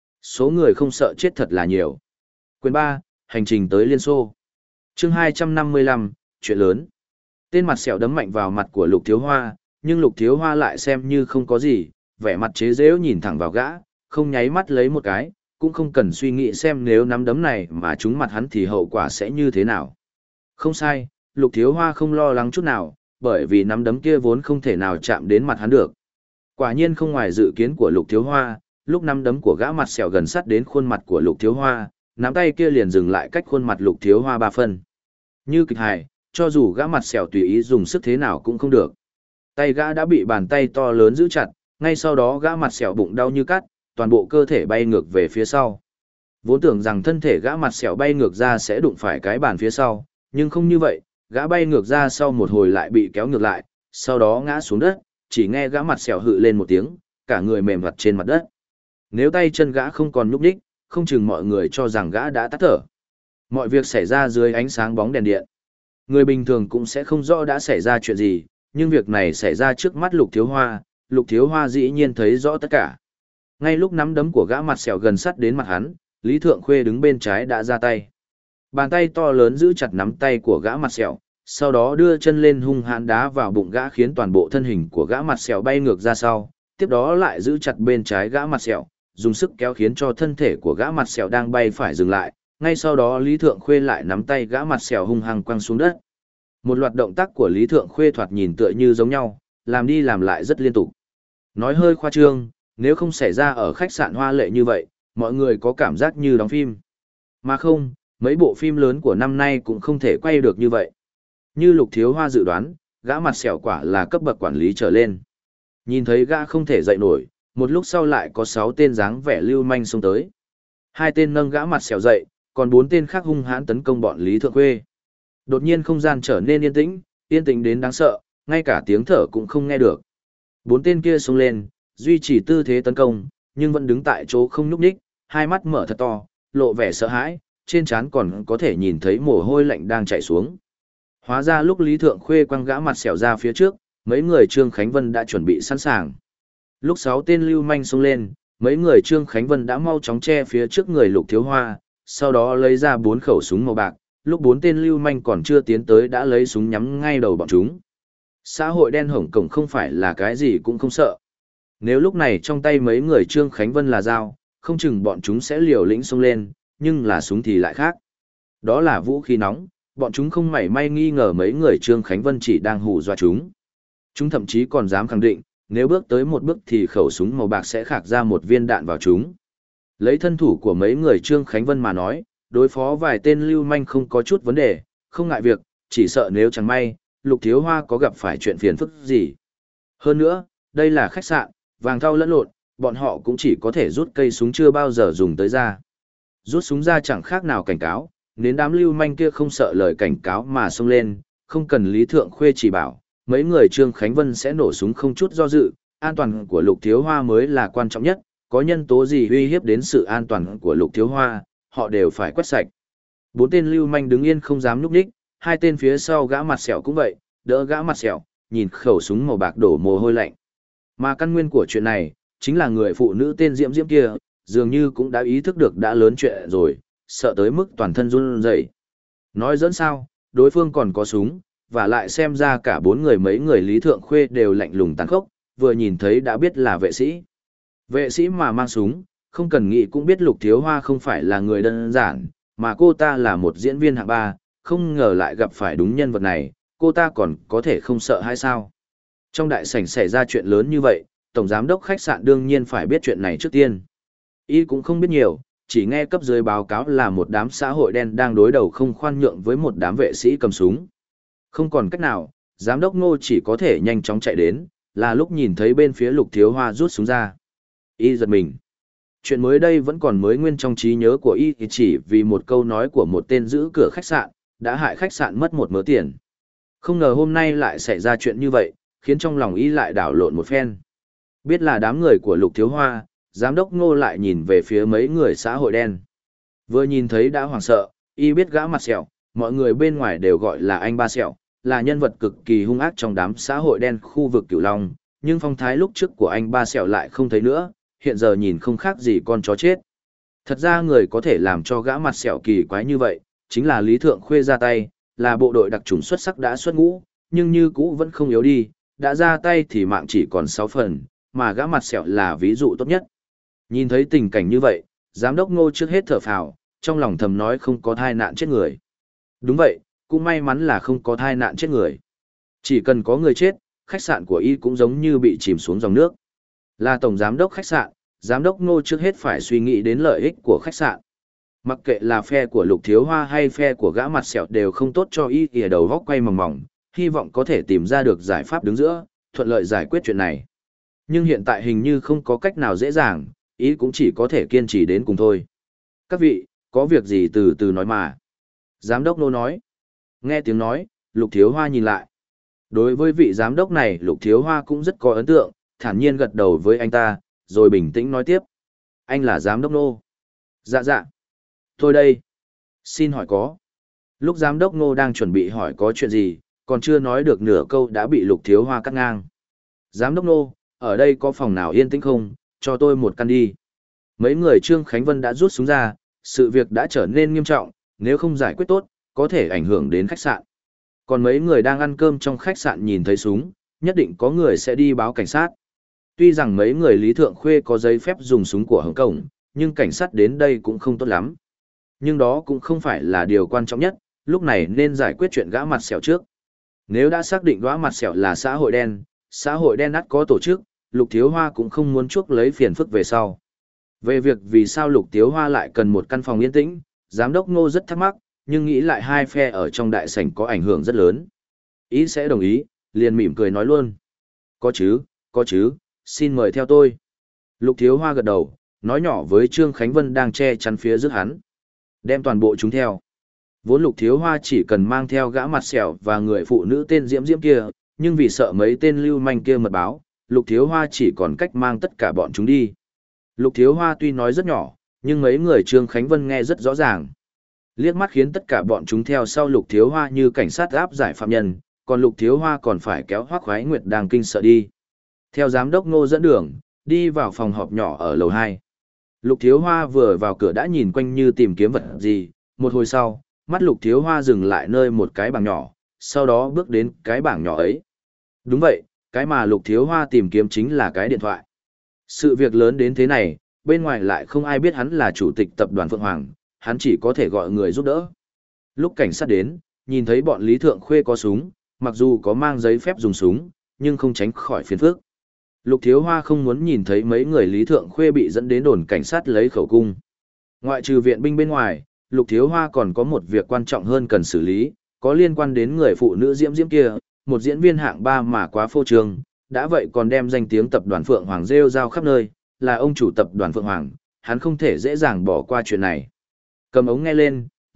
Speaker 1: Số người không sợ chết thật là nhiều. Quyền ba, hành trình tới Liên Xô. Chương hai trăm năm mươi lăm, chuyện lớn. Tên mặt sẹo đấm mạnh vào mặt của Lục Thiếu Hoa, nhưng Lục Thiếu Hoa lại xem như không có gì, vẻ mặt chế giễu nhìn thẳng vào gã, không nháy mắt lấy một cái, cũng không cần suy nghĩ xem nếu nắm đấm này mà trúng mặt hắn thì hậu quả sẽ như thế nào. Không sai, Lục Thiếu Hoa không lo lắng chút nào, bởi vì nắm đấm kia vốn không thể nào chạm đến mặt hắn được. Quả nhiên không ngoài dự kiến của Lục Thiếu Hoa, lúc nắm đấm của gã mặt sẹo gần sát đến khuôn mặt của Lục Thiếu Hoa, nắm tay kia liền dừng lại cách khuôn mặt Lục Thiếu Hoa ba phân. Như kịch hài, cho dù gã mặt sẹo tùy ý dùng sức thế nào cũng không được. Tay gã đã bị bàn tay to lớn giữ chặt, ngay sau đó gã mặt sẹo bụng đau như cắt, toàn bộ cơ thể bay ngược về phía sau. Vốn tưởng rằng thân thể gã mặt sẹo bay ngược ra sẽ đụng phải cái bàn phía sau, nhưng không như vậy, gã bay ngược ra sau một hồi lại bị kéo ngược lại, sau đó ngã xuống đất, chỉ nghe gã mặt sẹo hự lên một tiếng, cả người mềm vặt trên mặt đất. Nếu tay chân gã không còn nhúc nhích, không chừng mọi người cho rằng gã đã tắt thở. Mọi việc xảy ra dưới ánh sáng bóng đèn điện. Người bình thường cũng sẽ không rõ đã xảy ra chuyện gì, nhưng việc này xảy ra trước mắt Lục Thiếu Hoa, Lục Thiếu Hoa dĩ nhiên thấy rõ tất cả. Ngay lúc nắm đấm của gã mặt sẹo gần sát đến mặt hắn, Lý Thượng Khuê đứng bên trái đã ra tay. Bàn tay to lớn giữ chặt nắm tay của gã mặt sẹo, sau đó đưa chân lên hung hãn đá vào bụng gã khiến toàn bộ thân hình của gã mặt sẹo bay ngược ra sau, tiếp đó lại giữ chặt bên trái gã mặt sẹo, dùng sức kéo khiến cho thân thể của gã mặt sẹo đang bay phải dừng lại, ngay sau đó Lý Thượng Khuê lại nắm tay gã mặt sẹo hung hăng quăng xuống đất. Một loạt động tác của Lý Thượng Khuê thoạt nhìn tựa như giống nhau, làm đi làm lại rất liên tục. Nói hơi khoa trương, nếu không xảy ra ở khách sạn hoa lệ như vậy, mọi người có cảm giác như đóng phim. Mà không, mấy bộ phim lớn của năm nay cũng không thể quay được như vậy. Như Lục Thiếu Hoa dự đoán, gã mặt sẹo quả là cấp bậc quản lý trở lên. Nhìn thấy gã không thể dậy nổi, một lúc sau lại có sáu tên dáng vẻ lưu manh xông tới. Hai tên nâng gã mặt sẹo dậy, còn bốn tên khác hung hãn tấn công bọn Lý Thượng Khuê. Đột nhiên không gian trở nên yên tĩnh, yên tĩnh đến đáng sợ, ngay cả tiếng thở cũng không nghe được. Bốn tên kia xông lên, duy trì tư thế tấn công, nhưng vẫn đứng tại chỗ không nhúc nhích, hai mắt mở thật to, lộ vẻ sợ hãi, trên trán còn có thể nhìn thấy mồ hôi lạnh đang chảy xuống. Hóa ra lúc Lý Thượng Khuê quăng gã mặt sẹo ra phía trước, mấy người Trương Khánh Vân đã chuẩn bị sẵn sàng. Lúc sáu tên lưu manh xông lên, mấy người Trương Khánh Vân đã mau chóng che phía trước người Lục Thiếu Hoa, sau đó lấy ra bốn khẩu súng màu bạc, lúc bốn tên lưu manh còn chưa tiến tới đã lấy súng nhắm ngay đầu bọn chúng. Xã hội đen Hồng Kông không phải là cái gì cũng không sợ. Nếu lúc này trong tay mấy người Trương Khánh Vân là dao, không chừng bọn chúng sẽ liều lĩnh xông lên, nhưng là súng thì lại khác. Đó là vũ khí nóng, bọn chúng không mảy may nghi ngờ mấy người Trương Khánh Vân chỉ đang hù dọa chúng. Chúng thậm chí còn dám khẳng định, nếu bước tới một bước thì khẩu súng màu bạc sẽ khạc ra một viên đạn vào chúng. Lấy thân thủ của mấy người Trương Khánh Vân mà nói, đối phó vài tên lưu manh không có chút vấn đề, không ngại việc, chỉ sợ nếu chẳng may, Lục Thiếu Hoa có gặp phải chuyện phiền phức gì. Hơn nữa, đây là khách sạn, vàng thau lẫn lộn, bọn họ cũng chỉ có thể rút cây súng chưa bao giờ dùng tới ra. Rút súng ra chẳng khác nào cảnh cáo, Đến đám lưu manh kia không sợ lời cảnh cáo mà xông lên, không cần Lý Thượng Khuê chỉ bảo, mấy người Trương Khánh Vân sẽ nổ súng không chút do dự, an toàn của Lục Thiếu Hoa mới là quan trọng nhất, có nhân tố gì uy hiếp đến sự an toàn của Lục Thiếu Hoa, họ đều phải quét sạch. Bốn tên lưu manh đứng yên không dám núp đích, hai tên phía sau gã mặt sẹo cũng vậy, đỡ gã mặt sẹo, nhìn khẩu súng màu bạc đổ mồ hôi lạnh. Mà căn nguyên của chuyện này, chính là người phụ nữ tên Diễm Diễm kia, dường như cũng đã ý thức được đã lớn chuyện rồi, sợ tới mức toàn thân run rẩy. Nói dẫn sao, đối phương còn có súng, và lại xem ra cả bốn người mấy người Lý Thượng Khuê đều lạnh lùng tàn khốc, vừa nhìn thấy đã biết là vệ sĩ. Vệ sĩ mà mang súng, không cần nghĩ cũng biết Lục Thiếu Hoa không phải là người đơn giản, mà cô ta là một diễn viên hạng ba, không ngờ lại gặp phải đúng nhân vật này, cô ta còn có thể không sợ hay sao? Trong đại sảnh xảy ra chuyện lớn như vậy, tổng giám đốc khách sạn đương nhiên phải biết chuyện này trước tiên. Y cũng không biết nhiều, chỉ nghe cấp dưới báo cáo là một đám xã hội đen đang đối đầu không khoan nhượng với một đám vệ sĩ cầm súng. Không còn cách nào, giám đốc Ngô chỉ có thể nhanh chóng chạy đến, là lúc nhìn thấy bên phía Lục Thiếu Hoa rút súng ra. Y giật mình. Chuyện mới đây vẫn còn mới nguyên trong trí nhớ của Y, chỉ vì một câu nói của một tên giữ cửa khách sạn, đã hại khách sạn mất một mớ tiền. Không ngờ hôm nay lại xảy ra chuyện như vậy, khiến trong lòng Y lại đảo lộn một phen. Biết là đám người của Lục Thiếu Hoa, giám đốc Ngô lại nhìn về phía mấy người xã hội đen. Vừa nhìn thấy đã hoảng sợ, Y biết gã mặt sẹo, mọi người bên ngoài đều gọi là anh ba sẹo, là nhân vật cực kỳ hung ác trong đám xã hội đen khu vực Cửu Long, nhưng phong thái lúc trước của anh ba sẹo lại không thấy nữa, hiện giờ nhìn không khác gì con chó chết. Thật ra người có thể làm cho gã mặt sẹo kỳ quái như vậy, chính là Lý Thượng Khuê ra tay, là bộ đội đặc chủng xuất sắc đã xuất ngũ, nhưng như cũ vẫn không yếu đi, đã ra tay thì mạng chỉ còn sáu phần, mà gã mặt sẹo là ví dụ tốt nhất. Nhìn thấy tình cảnh như vậy, giám đốc Ngô trước hết thở phào, trong lòng thầm nói không có thai nạn chết người. Đúng vậy, cũng may mắn là không có thai nạn chết người. Chỉ cần có người chết, khách sạn của Y cũng giống như bị chìm xuống dòng nước. Là tổng giám đốc khách sạn, giám đốc Ngô trước hết phải suy nghĩ đến lợi ích của khách sạn. Mặc kệ là phe của Lục Thiếu Hoa hay phe của gã mặt sẹo đều không tốt cho Y, ỉa đầu góc quay mòng mòng, hy vọng có thể tìm ra được giải pháp đứng giữa, thuận lợi giải quyết chuyện này. Nhưng hiện tại hình như không có cách nào dễ dàng, Y cũng chỉ có thể kiên trì đến cùng thôi. Các vị, có việc gì từ từ nói mà. Giám đốc Ngô nói. Nghe tiếng nói, Lục Thiếu Hoa nhìn lại. Đối với vị giám đốc này, Lục Thiếu Hoa cũng rất có ấn tượng, thản nhiên gật đầu với anh ta, rồi bình tĩnh nói tiếp. Anh là giám đốc Ngô. Dạ dạ. Tôi đây. Xin hỏi có. Lúc giám đốc Ngô đang chuẩn bị hỏi có chuyện gì, còn chưa nói được nửa câu đã bị Lục Thiếu Hoa cắt ngang. Giám đốc Ngô, ở đây có phòng nào yên tĩnh không, cho tôi một căn đi. Mấy người Trương Khánh Vân đã rút súng ra, sự việc đã trở nên nghiêm trọng, nếu không giải quyết tốt, có thể ảnh hưởng đến khách sạn. Còn mấy người đang ăn cơm trong khách sạn nhìn thấy súng, nhất định có người sẽ đi báo cảnh sát. Tuy rằng mấy người Lý Thượng Khuê có giấy phép dùng súng của Hồng Kông, nhưng cảnh sát đến đây cũng không tốt lắm. Nhưng đó cũng không phải là điều quan trọng nhất, lúc này nên giải quyết chuyện gã mặt sẹo trước. Nếu đã xác định gã mặt sẹo là xã hội đen, xã hội đen ắt có tổ chức, Lục Thiếu Hoa cũng không muốn chuốc lấy phiền phức về sau. Về việc vì sao Lục Thiếu Hoa lại cần một căn phòng yên tĩnh, giám đốc Ngô rất thắc mắc, nhưng nghĩ lại hai phe ở trong đại sảnh có ảnh hưởng rất lớn. Ý sẽ đồng ý, liền mỉm cười nói luôn. Có chứ, có chứ, xin mời theo tôi. Lục Thiếu Hoa gật đầu, nói nhỏ với Trương Khánh Vân đang che chắn phía trước hắn. Đem toàn bộ chúng theo. Vốn Lục Thiếu Hoa chỉ cần mang theo gã mặt sẹo và người phụ nữ tên Diễm Diễm kia, nhưng vì sợ mấy tên lưu manh kia mật báo, Lục Thiếu Hoa chỉ còn cách mang tất cả bọn chúng đi. Lục Thiếu Hoa tuy nói rất nhỏ, nhưng mấy người Trương Khánh Vân nghe rất rõ ràng. Liếc mắt khiến tất cả bọn chúng theo sau Lục Thiếu Hoa như cảnh sát áp giải phạm nhân, còn Lục Thiếu Hoa còn phải kéo Hoắc Khoái Nguyệt đang kinh sợ đi. Theo giám đốc Ngô dẫn đường, đi vào phòng họp nhỏ ở lầu hai. Lục Thiếu Hoa vừa vào cửa đã nhìn quanh như tìm kiếm vật gì, một hồi sau, mắt Lục Thiếu Hoa dừng lại nơi một cái bảng nhỏ, sau đó bước đến cái bảng nhỏ ấy. Đúng vậy, cái mà Lục Thiếu Hoa tìm kiếm chính là cái điện thoại. Sự việc lớn đến thế này, bên ngoài lại không ai biết hắn là chủ tịch tập đoàn Phượng Hoàng, hắn chỉ có thể gọi người giúp đỡ. Lúc cảnh sát đến, nhìn thấy bọn Lý Thượng Khuê có súng, mặc dù có mang giấy phép dùng súng, nhưng không tránh khỏi phiền phức. Lục Thiếu Hoa không muốn nhìn thấy mấy người Lý Thượng Khuê bị dẫn đến đồn cảnh sát lấy khẩu cung. Ngoại trừ viện binh bên ngoài, Lục Thiếu Hoa còn có một việc quan trọng hơn cần xử lý, có liên quan đến người phụ nữ Diễm Diễm kia, một diễn viên hạng ba mà quá phô trương, đã vậy còn đem danh tiếng tập đoàn Phượng Hoàng rêu rao khắp nơi, là ông chủ tập đoàn Phượng Hoàng, hắn không thể dễ dàng bỏ qua chuyện này. Cầm ống nghe lên,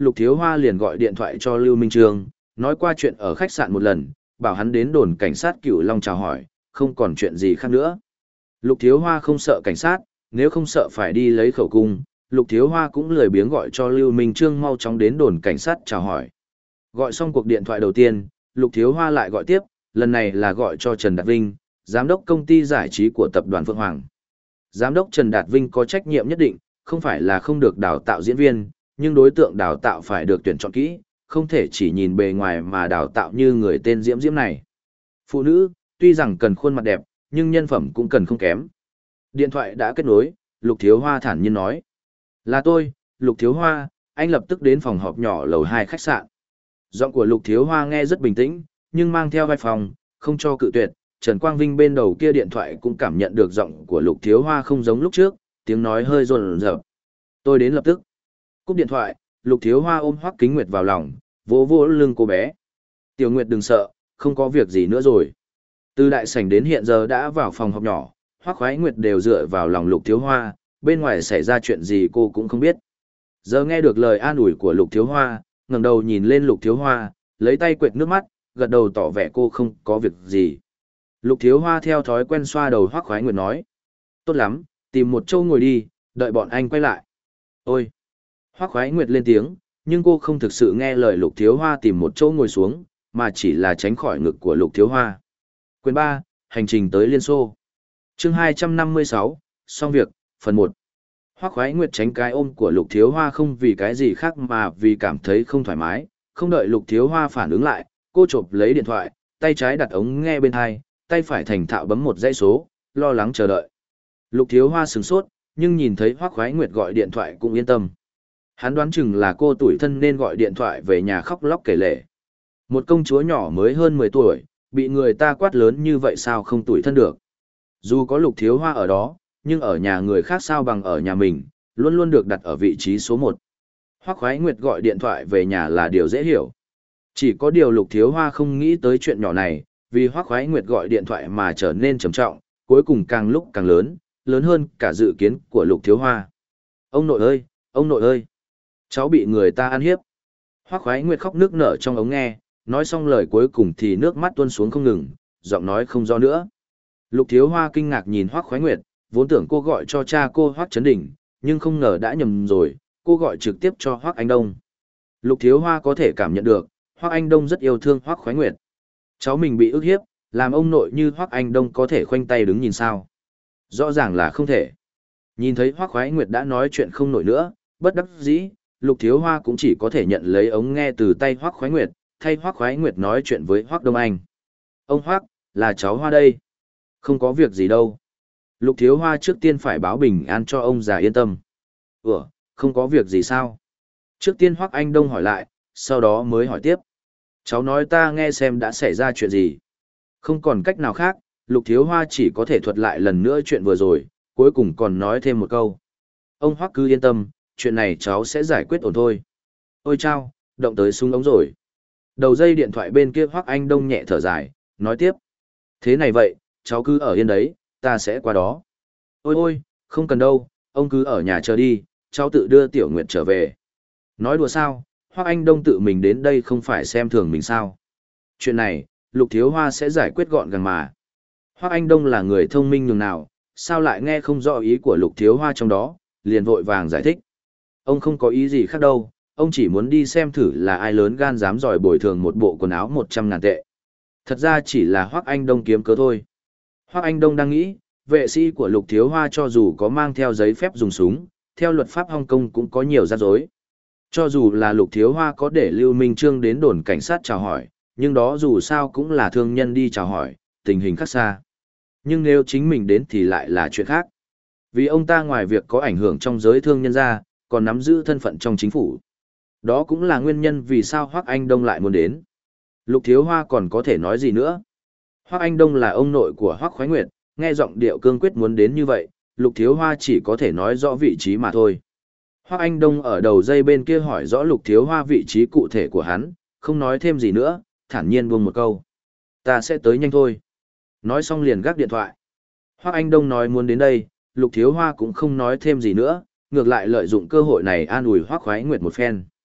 Speaker 1: Lục Thiếu Hoa liền gọi điện thoại cho Lưu Minh Trương, nói qua chuyện ở khách sạn một lần, bảo hắn đến đồn cảnh sát Cửu Long chào hỏi, không còn chuyện gì khác nữa. Lục Thiếu Hoa không sợ cảnh sát, nếu không sợ phải đi lấy khẩu cung, Lục Thiếu Hoa cũng lười biếng gọi cho Lưu Minh Trương mau chóng đến đồn cảnh sát chào hỏi. Gọi xong cuộc điện thoại đầu tiên, Lục Thiếu Hoa lại gọi tiếp, lần này là gọi cho Trần Đạt Vinh, giám đốc công ty giải trí của tập đoàn Phượng Hoàng. Giám đốc Trần Đạt Vinh có trách nhiệm nhất định, không phải là không được đào tạo diễn viên, nhưng đối tượng đào tạo phải được tuyển chọn kỹ, không thể chỉ nhìn bề ngoài mà đào tạo như người tên Diễm Diễm này. Phụ nữ, tuy rằng cần khuôn mặt đẹp, nhưng nhân phẩm cũng cần không kém. Điện thoại đã kết nối, Lục Thiếu Hoa thản nhiên nói. Là tôi, Lục Thiếu Hoa, anh lập tức đến phòng họp nhỏ lầu hai khách sạn. Giọng của Lục Thiếu Hoa nghe rất bình tĩnh, nhưng mang theo vai phòng, không cho cự tuyệt. Trần Quang Vinh bên đầu kia điện thoại cũng cảm nhận được giọng của Lục Thiếu Hoa không giống lúc trước, tiếng nói hơi rồn rợp. Tôi đến lập tức. Cúp điện thoại, Lục Thiếu Hoa ôm Hoắc Kính Nguyệt vào lòng, vỗ vỗ lưng cô bé. Tiểu Nguyệt đừng sợ, không có việc gì nữa rồi. Từ đại sảnh đến hiện giờ đã vào phòng họp nhỏ, Hoắc Khoái Nguyệt đều dựa vào lòng Lục Thiếu Hoa, bên ngoài xảy ra chuyện gì cô cũng không biết. Giờ nghe được lời an ủi của Lục Thiếu Hoa, ngẩng đầu nhìn lên Lục Thiếu Hoa, lấy tay quệt nước mắt, gật đầu tỏ vẻ cô không có việc gì. Lục Thiếu Hoa theo thói quen xoa đầu Hoắc Khoái Nguyệt nói. Tốt lắm, tìm một chỗ ngồi đi, đợi bọn anh quay lại. Ôi! Hoắc Khoái Nguyệt lên tiếng, nhưng cô không thực sự nghe lời Lục Thiếu Hoa tìm một chỗ ngồi xuống, mà chỉ là tránh khỏi ngực của Lục Thiếu Hoa. Quyền ba, hành trình tới Liên Xô. Chương hai trăm năm mươi sáu, xong việc, phần một. Hoắc Khoái Nguyệt tránh cái ôm của Lục Thiếu Hoa không vì cái gì khác mà vì cảm thấy không thoải mái, không đợi Lục Thiếu Hoa phản ứng lại, cô chộp lấy điện thoại, tay trái đặt ống nghe bên tai, tay phải thành thạo bấm một dãy số, lo lắng chờ đợi. Lục Thiếu Hoa sửng sốt, nhưng nhìn thấy Hoắc Khoái Nguyệt gọi điện thoại cũng yên tâm. Hắn đoán chừng là cô tủi thân nên gọi điện thoại về nhà khóc lóc kể lể. Một công chúa nhỏ mới hơn mười tuổi, bị người ta quát lớn như vậy sao không tủi thân được. Dù có Lục Thiếu Hoa ở đó, nhưng ở nhà người khác sao bằng ở nhà mình, luôn luôn được đặt ở vị trí số một. Hoắc Khoái Nguyệt gọi điện thoại về nhà là điều dễ hiểu. Chỉ có điều Lục Thiếu Hoa không nghĩ tới chuyện nhỏ này, vì Hoắc Khoái Nguyệt gọi điện thoại mà trở nên trầm trọng, cuối cùng càng lúc càng lớn, lớn hơn cả dự kiến của Lục Thiếu Hoa. Ông nội ơi, ông nội ơi, cháu bị người ta ăn hiếp. Hoắc Khoái Nguyệt khóc nức nở trong ống nghe, nói xong lời cuối cùng thì nước mắt tuôn xuống không ngừng, giọng nói không do nữa. Lục Thiếu Hoa kinh ngạc nhìn Hoắc Khoái Nguyệt, vốn tưởng cô gọi cho cha cô Hoắc Chấn Đình, nhưng không ngờ đã nhầm rồi, cô gọi trực tiếp cho Hoắc Anh Đông. Lục Thiếu Hoa có thể cảm nhận được, Hoắc Anh Đông rất yêu thương Hoắc Khoái Nguyệt. Cháu mình bị ức hiếp, làm ông nội như Hoắc Anh Đông có thể khoanh tay đứng nhìn sao? Rõ ràng là không thể. Nhìn thấy Hoắc Khoái Nguyệt đã nói chuyện không nổi nữa, bất đắc dĩ, Lục Thiếu Hoa cũng chỉ có thể nhận lấy ống nghe từ tay Hoắc Khoái Nguyệt, thay Hoắc Khoái Nguyệt nói chuyện với Hoắc Đông Anh. Ông Hoắc, là cháu Hoa đây. Không có việc gì đâu. Lục Thiếu Hoa trước tiên phải báo bình an cho ông già yên tâm. Ủa, không có việc gì sao? Trước tiên Hoắc Anh Đông hỏi lại, sau đó mới hỏi tiếp. Cháu nói ta nghe xem đã xảy ra chuyện gì. Không còn cách nào khác, Lục Thiếu Hoa chỉ có thể thuật lại lần nữa chuyện vừa rồi, cuối cùng còn nói thêm một câu. Ông Hoắc cứ yên tâm, chuyện này cháu sẽ giải quyết ổn thôi. Ôi chao, động tới súng ống rồi. Đầu dây điện thoại bên kia Hoắc Anh Đông nhẹ thở dài, nói tiếp. Thế này vậy, cháu cứ ở yên đấy, ta sẽ qua đó. Ôi ôi, không cần đâu, ông cứ ở nhà chờ đi, cháu tự đưa Tiểu Nguyệt trở về. Nói đùa sao, Hoắc Anh Đông tự mình đến đây không phải xem thường mình sao. Chuyện này, Lục Thiếu Hoa sẽ giải quyết gọn gàng mà. Hoắc Anh Đông là người thông minh nhường nào, sao lại nghe không rõ ý của Lục Thiếu Hoa trong đó, liền vội vàng giải thích. Ông không có ý gì khác đâu, ông chỉ muốn đi xem thử là ai lớn gan dám đòi bồi thường một bộ quần áo một trăm ngàn tệ. Thật ra chỉ là Hoắc Anh Đông kiếm cớ thôi. Hoắc Anh Đông đang nghĩ, vệ sĩ của Lục Thiếu Hoa cho dù có mang theo giấy phép dùng súng, theo luật pháp Hồng Kông cũng có nhiều rắc rối. Cho dù là Lục Thiếu Hoa có để Lưu Minh Trương đến đồn cảnh sát chào hỏi, nhưng đó dù sao cũng là thương nhân đi chào hỏi, tình hình khác xa. Nhưng nếu chính mình đến thì lại là chuyện khác. Vì ông ta ngoài việc có ảnh hưởng trong giới thương nhân ra, còn nắm giữ thân phận trong chính phủ. Đó cũng là nguyên nhân vì sao Hoắc Anh Đông lại muốn đến. Lục Thiếu Hoa còn có thể nói gì nữa? Hoắc Anh Đông là ông nội của Hoắc Khoái Nguyệt, nghe giọng điệu cương quyết muốn đến như vậy, Lục Thiếu Hoa chỉ có thể nói rõ vị trí mà thôi. Hoắc Anh Đông ở đầu dây bên kia hỏi rõ Lục Thiếu Hoa vị trí cụ thể của hắn, không nói thêm gì nữa, thản nhiên buông một câu. Ta sẽ tới nhanh thôi. Nói xong liền gác điện thoại. Hoắc Anh Đông nói muốn đến đây, Lục Thiếu Hoa cũng không nói thêm gì nữa, ngược lại lợi dụng cơ hội này an ủi Hoắc Khoái Nguyệt một phen.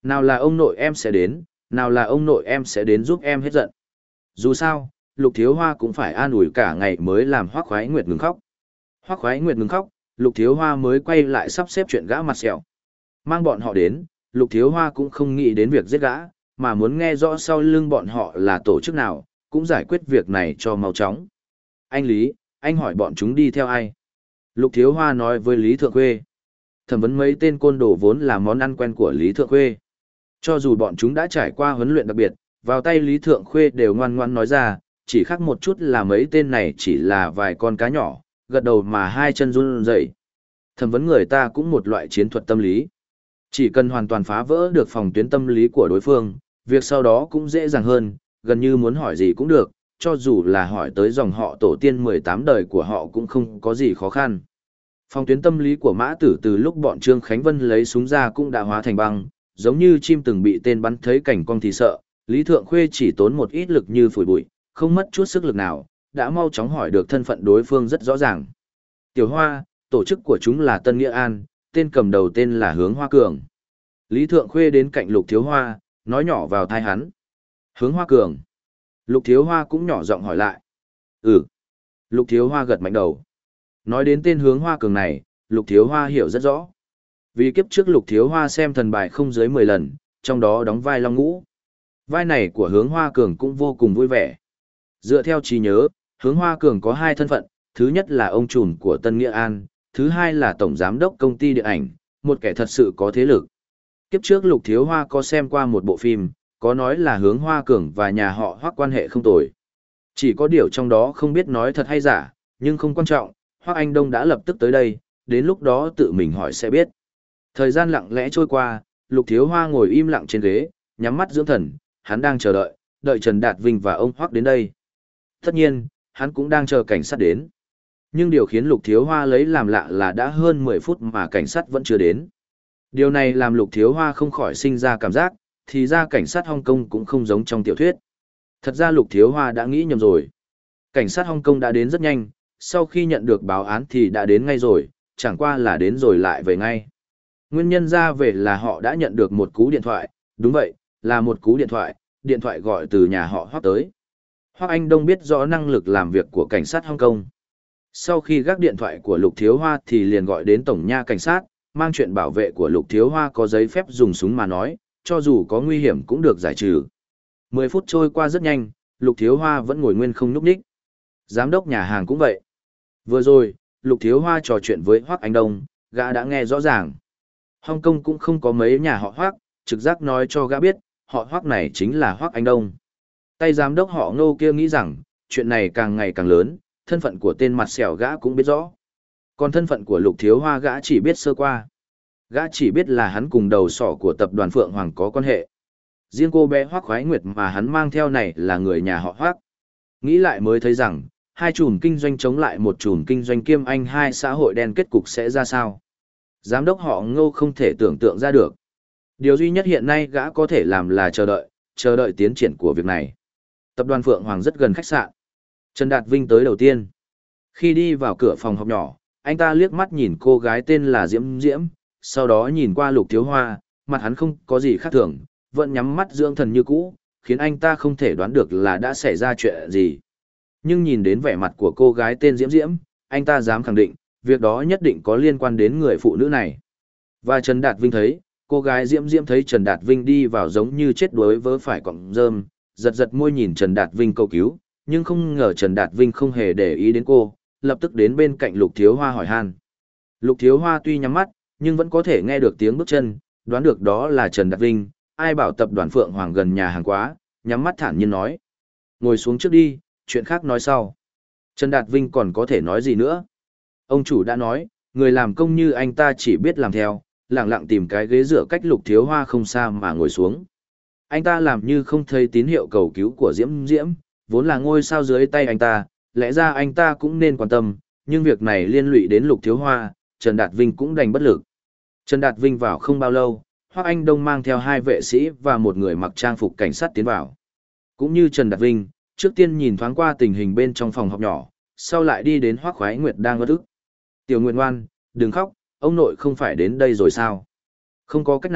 Speaker 1: Nào là ông nội em sẽ đến, nào là ông nội em sẽ đến giúp em hết giận. Dù sao, Lục Thiếu Hoa cũng phải an ủi cả ngày mới làm Hoắc Khoái Nguyệt ngừng khóc. Hoắc Khoái Nguyệt ngừng khóc, Lục Thiếu Hoa mới quay lại sắp xếp chuyện gã mặt sẹo. Mang bọn họ đến, Lục Thiếu Hoa cũng không nghĩ đến việc giết gã, mà muốn nghe rõ sau lưng bọn họ là tổ chức nào, cũng giải quyết việc này cho mau chóng. Anh Lý, anh hỏi bọn chúng đi theo ai? Lục Thiếu Hoa nói với Lý Thượng Khuê. Thẩm vấn mấy tên côn đồ vốn là món ăn quen của Lý Thượng Khuê. Cho dù bọn chúng đã trải qua huấn luyện đặc biệt, vào tay Lý Thượng Khuê đều ngoan ngoãn nói ra, chỉ khác một chút là mấy tên này chỉ là vài con cá nhỏ, gật đầu mà hai chân run rẩy. Thẩm vấn người ta cũng một loại chiến thuật tâm lý. Chỉ cần hoàn toàn phá vỡ được phòng tuyến tâm lý của đối phương, việc sau đó cũng dễ dàng hơn, gần như muốn hỏi gì cũng được, cho dù là hỏi tới dòng họ tổ tiên mười tám đời của họ cũng không có gì khó khăn. Phòng tuyến tâm lý của Mã Tử từ lúc bọn Trương Khánh Vân lấy súng ra cũng đã hóa thành băng, giống như chim từng bị tên bắn thấy cảnh cong thì sợ, Lý Thượng Khuê chỉ tốn một ít lực như phủi bụi, không mất chút sức lực nào, đã mau chóng hỏi được thân phận đối phương rất rõ ràng. Tiểu Hoa, tổ chức của chúng là Tân Nghĩa An, tên cầm đầu tên là Hướng Hoa Cường. Lý Thượng Khuê đến cạnh Lục Thiếu Hoa, nói nhỏ vào tai hắn. Hướng Hoa Cường. Lục Thiếu Hoa cũng nhỏ giọng hỏi lại. Ừ. Lục Thiếu Hoa gật mạnh đầu. Nói đến tên Hướng Hoa Cường này, Lục Thiếu Hoa hiểu rất rõ. Vì kiếp trước Lục Thiếu Hoa xem thần bài không dưới mười lần, trong đó đóng vai Long Ngũ. Vai này của Hướng Hoa Cường cũng vô cùng vui vẻ. Dựa theo trí nhớ, Hướng Hoa Cường có hai thân phận, thứ nhất là ông trùm của Tân Nghĩa An, thứ hai là tổng giám đốc công ty điện ảnh, một kẻ thật sự có thế lực. Kiếp trước Lục Thiếu Hoa có xem qua một bộ phim, có nói là Hướng Hoa Cường và nhà họ Hoắc quan hệ không tồi. Chỉ có điều trong đó không biết nói thật hay giả, nhưng không quan trọng, Hoắc Anh Đông đã lập tức tới đây, đến lúc đó tự mình hỏi sẽ biết. Thời gian lặng lẽ trôi qua, Lục Thiếu Hoa ngồi im lặng trên ghế, nhắm mắt dưỡng thần, hắn đang chờ đợi, đợi Trần Đạt Vinh và ông Hoắc đến đây. Tất nhiên, hắn cũng đang chờ cảnh sát đến. Nhưng điều khiến Lục Thiếu Hoa lấy làm lạ là đã hơn mười phút mà cảnh sát vẫn chưa đến. Điều này làm Lục Thiếu Hoa không khỏi sinh ra cảm giác, thì ra cảnh sát Hong Kong cũng không giống trong tiểu thuyết. Thật ra Lục Thiếu Hoa đã nghĩ nhầm rồi. Cảnh sát Hong Kong đã đến rất nhanh, sau khi nhận được báo án thì đã đến ngay rồi, chẳng qua là đến rồi lại về ngay. Nguyên nhân ra về là họ đã nhận được một cú điện thoại, đúng vậy, là một cú điện thoại, điện thoại gọi từ nhà họ Hoắc tới. Hoắc Anh Đông biết rõ năng lực làm việc của cảnh sát Hong Kong. Sau khi gác điện thoại của Lục Thiếu Hoa thì liền gọi đến tổng nha cảnh sát, mang chuyện bảo vệ của Lục Thiếu Hoa có giấy phép dùng súng mà nói, cho dù có nguy hiểm cũng được giải trừ. Mười phút trôi qua rất nhanh, Lục Thiếu Hoa vẫn ngồi nguyên không nhúc nhích. Giám đốc nhà hàng cũng vậy. Vừa rồi, Lục Thiếu Hoa trò chuyện với Hoắc Anh Đông, gã đã nghe rõ ràng. Hong Kong cũng không có mấy nhà họ Hoắc, trực giác nói cho gã biết, họ Hoắc này chính là Hoắc Anh Đông. Tay giám đốc họ Ngô kia nghĩ rằng, chuyện này càng ngày càng lớn, thân phận của tên mặt sẹo gã cũng biết rõ. Còn thân phận của Lục Thiếu Hoa gã chỉ biết sơ qua. Gã chỉ biết là hắn cùng đầu sỏ của tập đoàn Phượng Hoàng có quan hệ. Riêng cô bé Hoắc Khoái Nguyệt mà hắn mang theo này là người nhà họ Hoắc. Nghĩ lại mới thấy rằng, hai chùm kinh doanh chống lại một chùm kinh doanh kiêm anh hai xã hội đen kết cục sẽ ra sao. Giám đốc họ Ngô không thể tưởng tượng ra được. Điều duy nhất hiện nay gã có thể làm là chờ đợi, chờ đợi tiến triển của việc này. Tập đoàn Phượng Hoàng rất gần khách sạn. Trần Đạt Vinh tới đầu tiên. Khi đi vào cửa phòng họp nhỏ, anh ta liếc mắt nhìn cô gái tên là Diễm Diễm, sau đó nhìn qua Lục Thiếu Hoa, mặt hắn không có gì khác thường, vẫn nhắm mắt dưỡng thần như cũ, khiến anh ta không thể đoán được là đã xảy ra chuyện gì. Nhưng nhìn đến vẻ mặt của cô gái tên Diễm Diễm, anh ta dám khẳng định, việc đó nhất định có liên quan đến người phụ nữ này. Và Trần Đạt Vinh thấy, cô gái Diễm Diễm thấy Trần Đạt Vinh đi vào giống như chết đuối vớ phải cọng rơm, giật giật môi nhìn Trần Đạt Vinh cầu cứu, nhưng không ngờ Trần Đạt Vinh không hề để ý đến cô, lập tức đến bên cạnh Lục Thiếu Hoa hỏi han. Lục Thiếu Hoa tuy nhắm mắt, nhưng vẫn có thể nghe được tiếng bước chân, đoán được đó là Trần Đạt Vinh, ai bảo tập đoàn Phượng Hoàng gần nhà hàng quá, nhắm mắt thản nhiên nói. Ngồi xuống trước đi, chuyện khác nói sau. Trần Đạt Vinh còn có thể nói gì nữa? Ông chủ đã nói, người làm công như anh ta chỉ biết làm theo, lặng lặng tìm cái ghế dựa cách Lục Thiếu Hoa không xa mà ngồi xuống. Anh ta làm như không thấy tín hiệu cầu cứu của Diễm Diễm, vốn là ngôi sao dưới tay anh ta, lẽ ra anh ta cũng nên quan tâm, nhưng việc này liên lụy đến Lục Thiếu Hoa, Trần Đạt Vinh cũng đành bất lực. Trần Đạt Vinh vào không bao lâu, Hoắc Anh Đông mang theo hai vệ sĩ và một người mặc trang phục cảnh sát tiến vào. Cũng như Trần Đạt Vinh, trước tiên nhìn thoáng qua tình hình bên trong phòng họp nhỏ, sau lại đi đến Hoắc Khoái Nguyệt đang uất ức. Tiểu Nguyệt ngoan, đừng khóc, ông nội không phải đến đây rồi sao? Không có cách nào,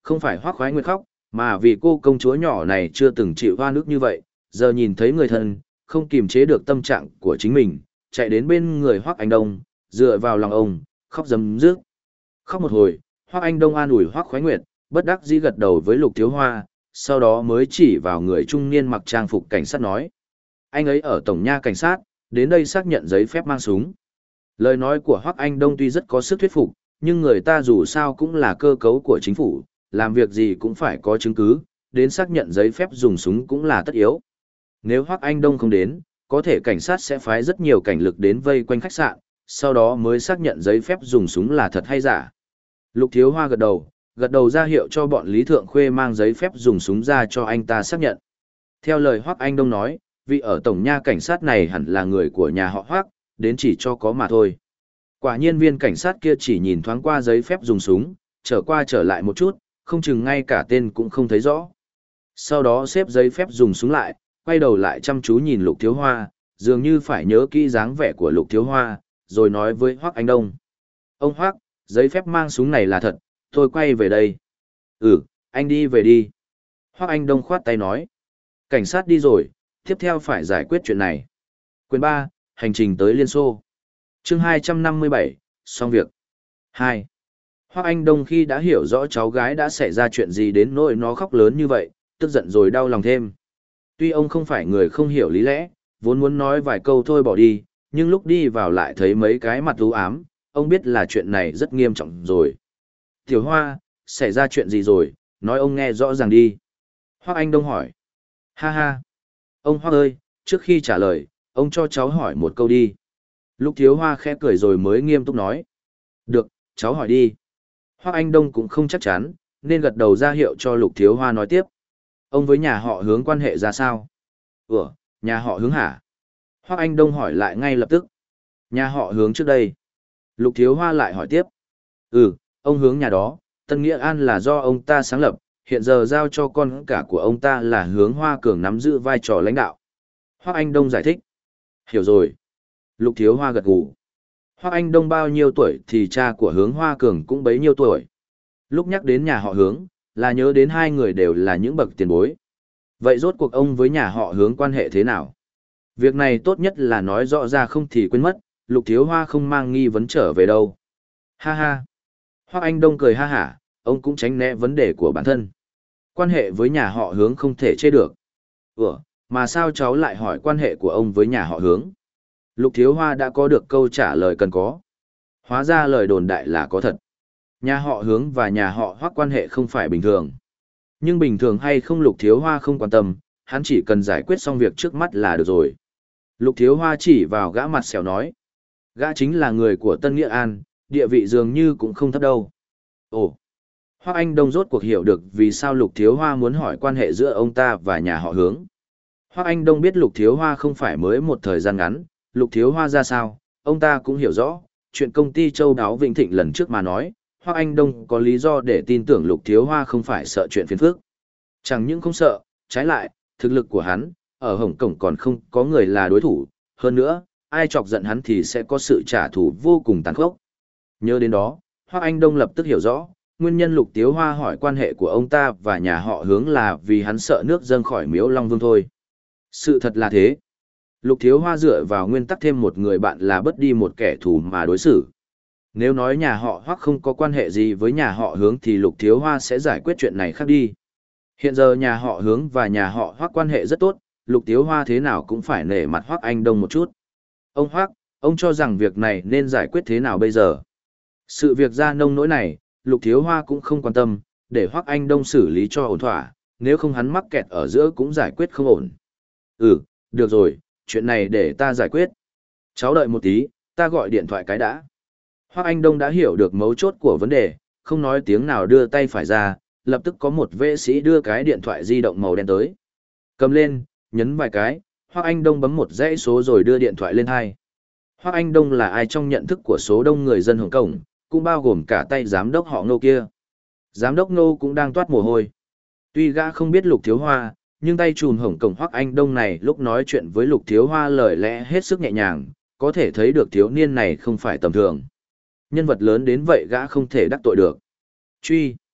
Speaker 1: không phải Hoắc Khoái Nguyệt khóc, mà vì cô công chúa nhỏ này chưa từng chịu hoa nước như vậy, giờ nhìn thấy người thân, không kiềm chế được tâm trạng của chính mình, chạy đến bên người Hoắc Anh Đông, dựa vào lòng ông, khóc rấm rức. Khóc một hồi, Hoắc Anh Đông an ủi Hoắc Khoái Nguyệt, bất đắc dĩ gật đầu với Lục Thiếu Hoa, sau đó mới chỉ vào người trung niên mặc trang phục cảnh sát nói. Anh ấy ở tổng nha cảnh sát, đến đây xác nhận giấy phép mang súng. Lời nói của Hoắc Anh Đông tuy rất có sức thuyết phục, nhưng người ta dù sao cũng là cơ cấu của chính phủ, làm việc gì cũng phải có chứng cứ, đến xác nhận giấy phép dùng súng cũng là tất yếu. Nếu Hoắc Anh Đông không đến, có thể cảnh sát sẽ phái rất nhiều cảnh lực đến vây quanh khách sạn, sau đó mới xác nhận giấy phép dùng súng là thật hay giả. Lục Thiếu Hoa gật đầu, gật đầu ra hiệu cho bọn Lý Thượng Khuê mang giấy phép dùng súng ra cho anh ta xác nhận. Theo lời Hoắc Anh Đông nói, vị ở tổng nha cảnh sát này hẳn là người của nhà họ Hoắc, đến chỉ cho có mà thôi. Quả nhiên viên cảnh sát kia chỉ nhìn thoáng qua giấy phép dùng súng, trở qua trở lại một chút, không chừng ngay cả tên cũng không thấy rõ. Sau đó xếp giấy phép dùng súng lại, quay đầu lại chăm chú nhìn Lục Thiếu Hoa, dường như phải nhớ kỹ dáng vẻ của Lục Thiếu Hoa, rồi nói với Hoắc Anh Đông. Ông Hoắc, giấy phép mang súng này là thật, tôi quay về đây. Ừ, anh đi về đi. Hoắc Anh Đông khoát tay nói. Cảnh sát đi rồi, tiếp theo phải giải quyết chuyện này. Quyền ba, hành trình tới Liên Xô. Chương hai trăm năm mươi bảy, xong việc. hai. Hoắc Anh Đông khi đã hiểu rõ cháu gái đã xảy ra chuyện gì đến nỗi nó khóc lớn như vậy, tức giận rồi đau lòng thêm. Tuy ông không phải người không hiểu lý lẽ, vốn muốn nói vài câu thôi bỏ đi, nhưng lúc đi vào lại thấy mấy cái mặt u ám, ông biết là chuyện này rất nghiêm trọng rồi. Tiểu Hoa, xảy ra chuyện gì rồi, nói ông nghe rõ ràng đi. Hoắc Anh Đông hỏi. Ha ha. Ông Hoắc ơi, trước khi trả lời, ông cho cháu hỏi một câu đi. Lục Thiếu Hoa khẽ cười rồi mới nghiêm túc nói. Được, cháu hỏi đi. Hoắc Anh Đông cũng không chắc chắn, nên gật đầu ra hiệu cho Lục Thiếu Hoa nói tiếp. Ông với nhà họ Hướng quan hệ ra sao? Ủa, nhà họ Hướng hả? Hoắc Anh Đông hỏi lại ngay lập tức. Nhà họ Hướng trước đây. Lục Thiếu Hoa lại hỏi tiếp. Ừ, ông Hướng nhà đó, Tân Nghĩa An là do ông ta sáng lập, hiện giờ giao cho con cả của ông ta là Hướng Hoa Cường nắm giữ vai trò lãnh đạo. Hoắc Anh Đông giải thích. Hiểu rồi. Lục Thiếu Hoa gật gù. Hoắc Anh Đông bao nhiêu tuổi thì cha của Hướng Hoa Cường cũng bấy nhiêu tuổi. Lúc nhắc đến nhà họ Hướng, là nhớ đến hai người đều là những bậc tiền bối. Vậy rốt cuộc ông với nhà họ Hướng quan hệ thế nào? Việc này tốt nhất là nói rõ ra không thì quên mất, Lục Thiếu Hoa không mang nghi vấn trở về đâu. Ha ha. Hoắc Anh Đông cười ha hả, ông cũng tránh né vấn đề của bản thân. Quan hệ với nhà họ Hướng không thể chê được. Ủa, mà sao cháu lại hỏi quan hệ của ông với nhà họ Hướng? Lục Thiếu Hoa đã có được câu trả lời cần có. Hóa ra lời đồn đại là có thật. Nhà họ Hướng và nhà họ Hoắc quan hệ không phải bình thường. Nhưng bình thường hay không Lục Thiếu Hoa không quan tâm, hắn chỉ cần giải quyết xong việc trước mắt là được rồi. Lục Thiếu Hoa chỉ vào gã mặt xẻo nói. Gã chính là người của Tân Nghĩa An, địa vị dường như cũng không thấp đâu. Ồ! Hoắc Anh Đông rốt cuộc hiểu được vì sao Lục Thiếu Hoa muốn hỏi quan hệ giữa ông ta và nhà họ Hướng. Hoắc Anh Đông biết Lục Thiếu Hoa không phải mới một thời gian ngắn, Lục Thiếu Hoa ra sao, ông ta cũng hiểu rõ, chuyện công ty Châu Đáo Vĩnh Thịnh lần trước mà nói, Hoắc Anh Đông có lý do để tin tưởng Lục Thiếu Hoa không phải sợ chuyện phiền phức. Chẳng những không sợ, trái lại, thực lực của hắn, ở Hồng Kông còn không có người là đối thủ, hơn nữa, ai chọc giận hắn thì sẽ có sự trả thù vô cùng tàn khốc. Nhớ đến đó, Hoắc Anh Đông lập tức hiểu rõ, nguyên nhân Lục Thiếu Hoa hỏi quan hệ của ông ta và nhà họ Hướng là vì hắn sợ nước dâng khỏi miếu Long Vương thôi. Sự thật là thế. Lục Thiếu Hoa dựa vào nguyên tắc thêm một người bạn là bớt đi một kẻ thù mà đối xử. Nếu nói nhà họ Hoắc không có quan hệ gì với nhà họ Hướng thì Lục Thiếu Hoa sẽ giải quyết chuyện này khác đi. Hiện giờ nhà họ Hướng và nhà họ Hoắc quan hệ rất tốt, Lục Thiếu Hoa thế nào cũng phải nể mặt Hoắc Anh Đông một chút. Ông Hoắc, ông cho rằng việc này nên giải quyết thế nào bây giờ? Sự việc ra nông nỗi này, Lục Thiếu Hoa cũng không quan tâm, để Hoắc Anh Đông xử lý cho ổn thỏa, nếu không hắn mắc kẹt ở giữa cũng giải quyết không ổn. Ừ, được rồi, chuyện này để ta giải quyết. Cháu đợi một tí, ta gọi điện thoại cái đã. Hoắc Anh Đông đã hiểu được mấu chốt của vấn đề, không nói tiếng nào đưa tay phải ra, lập tức có một vệ sĩ đưa cái điện thoại di động màu đen tới. Cầm lên, nhấn vài cái, Hoắc Anh Đông bấm một dãy số rồi đưa điện thoại lên hai. Hoắc Anh Đông là ai trong nhận thức của số đông người dân Hồng Kông, cũng bao gồm cả tay giám đốc họ Ngô kia. Giám đốc Ngô cũng đang toát mồ hôi. Tuy gã không biết Lục Thiếu Hoa, nhưng tay trùm Hồng Kông Hoắc Anh Đông này lúc nói chuyện với Lục Thiếu Hoa lời lẽ hết sức nhẹ nhàng, có thể thấy được thiếu niên này không phải tầm thường. Nhân vật lớn đến vậy gã không thể đắc tội được. Truy.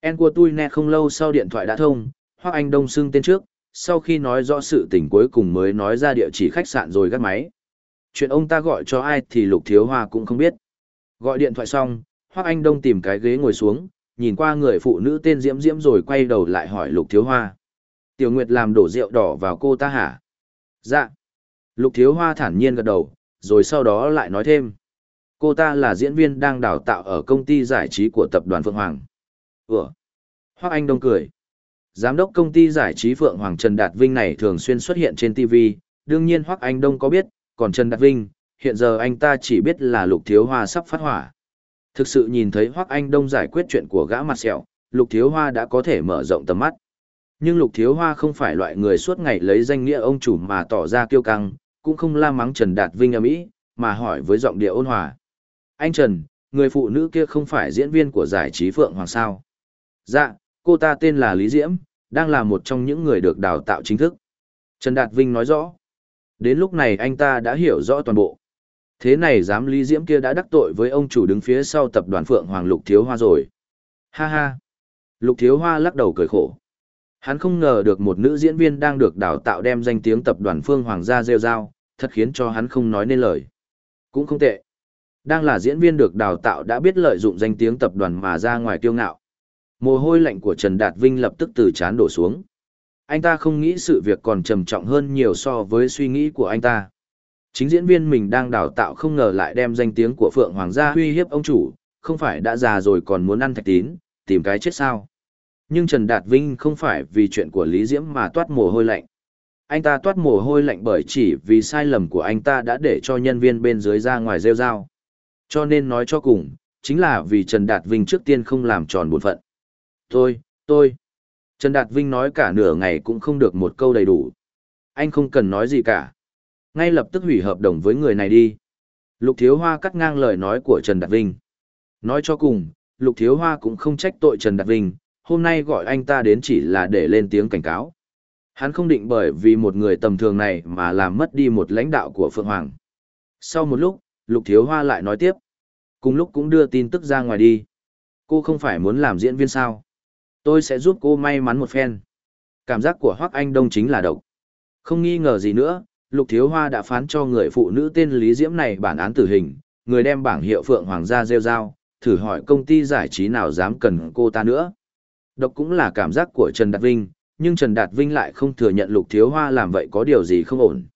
Speaker 1: En của tôi nè không lâu sau điện thoại đã thông, Hoắc Anh Đông xưng tên trước, sau khi nói rõ sự tình cuối cùng mới nói ra địa chỉ khách sạn rồi gắt máy. Chuyện ông ta gọi cho ai thì Lục Thiếu Hoa cũng không biết. Gọi điện thoại xong, Hoắc Anh Đông tìm cái ghế ngồi xuống, nhìn qua người phụ nữ tên Diễm Diễm rồi quay đầu lại hỏi Lục Thiếu Hoa. Tiểu Nguyệt làm đổ rượu đỏ vào cô ta hả? Dạ. Lục Thiếu Hoa thản nhiên gật đầu, rồi sau đó lại nói thêm. Cô ta là diễn viên đang đào tạo ở công ty giải trí của tập đoàn Phượng Hoàng. Ủa? Hoắc Anh Đông cười. Giám đốc công ty giải trí Phượng Hoàng Trần Đạt Vinh này thường xuyên xuất hiện trên ti vi, đương nhiên Hoắc Anh Đông có biết, còn Trần Đạt Vinh, hiện giờ anh ta chỉ biết là Lục Thiếu Hoa sắp phát hỏa. Thực sự nhìn thấy Hoắc Anh Đông giải quyết chuyện của gã mặt sẹo, Lục Thiếu Hoa đã có thể mở rộng tầm mắt. Nhưng Lục Thiếu Hoa không phải loại người suốt ngày lấy danh nghĩa ông chủ mà tỏ ra kiêu căng, cũng không la mắng Trần Đạt Vinh ầm ĩ, mà hỏi với giọng điệu ôn hòa. Anh Trần, người phụ nữ kia không phải diễn viên của giải trí Phượng Hoàng sao? Dạ, cô ta tên là Lý Diễm, đang là một trong những người được đào tạo chính thức. Trần Đạt Vinh nói rõ. Đến lúc này anh ta đã hiểu rõ toàn bộ. Thế này dám Lý Diễm kia đã đắc tội với ông chủ đứng phía sau tập đoàn Phượng Hoàng Lục Thiếu Hoa rồi. Ha ha. Lục Thiếu Hoa lắc đầu cười khổ. Hắn không ngờ được một nữ diễn viên đang được đào tạo đem danh tiếng tập đoàn Phương Hoàng ra rêu rao, thật khiến cho hắn không nói nên lời. Cũng không tệ. Đang là diễn viên được đào tạo đã biết lợi dụng danh tiếng tập đoàn mà ra ngoài kiêu ngạo. Mồ hôi lạnh của Trần Đạt Vinh lập tức từ trán đổ xuống. Anh ta không nghĩ sự việc còn trầm trọng hơn nhiều so với suy nghĩ của anh ta. Chính diễn viên mình đang đào tạo không ngờ lại đem danh tiếng của Phượng Hoàng gia uy hiếp ông chủ, không phải đã già rồi còn muốn ăn thạch tín, tìm cái chết sao. Nhưng Trần Đạt Vinh không phải vì chuyện của Lý Diễm mà toát mồ hôi lạnh. Anh ta toát mồ hôi lạnh bởi chỉ vì sai lầm của anh ta đã để cho nhân viên bên dưới ra ngoài rêu rao. Cho nên nói cho cùng, chính là vì Trần Đạt Vinh trước tiên không làm tròn bổn phận. Tôi, tôi. Trần Đạt Vinh nói cả nửa ngày cũng không được một câu đầy đủ. Anh không cần nói gì cả. Ngay lập tức hủy hợp đồng với người này đi. Lục Thiếu Hoa cắt ngang lời nói của Trần Đạt Vinh. Nói cho cùng, Lục Thiếu Hoa cũng không trách tội Trần Đạt Vinh, hôm nay gọi anh ta đến chỉ là để lên tiếng cảnh cáo. Hắn không định bởi vì một người tầm thường này mà làm mất đi một lãnh đạo của Phượng Hoàng. Sau một lúc, Lục Thiếu Hoa lại nói tiếp. Cùng lúc cũng đưa tin tức ra ngoài đi. Cô không phải muốn làm diễn viên sao? Tôi sẽ giúp cô may mắn một phen. Cảm giác của Hoắc Anh Đông chính là độc. Không nghi ngờ gì nữa, Lục Thiếu Hoa đã phán cho người phụ nữ tên Lý Diễm này bản án tử hình, người đem bảng hiệu Phượng Hoàng ra rêu rao, thử hỏi công ty giải trí nào dám cần cô ta nữa. Độc cũng là cảm giác của Trần Đạt Vinh, nhưng Trần Đạt Vinh lại không thừa nhận Lục Thiếu Hoa làm vậy có điều gì không ổn.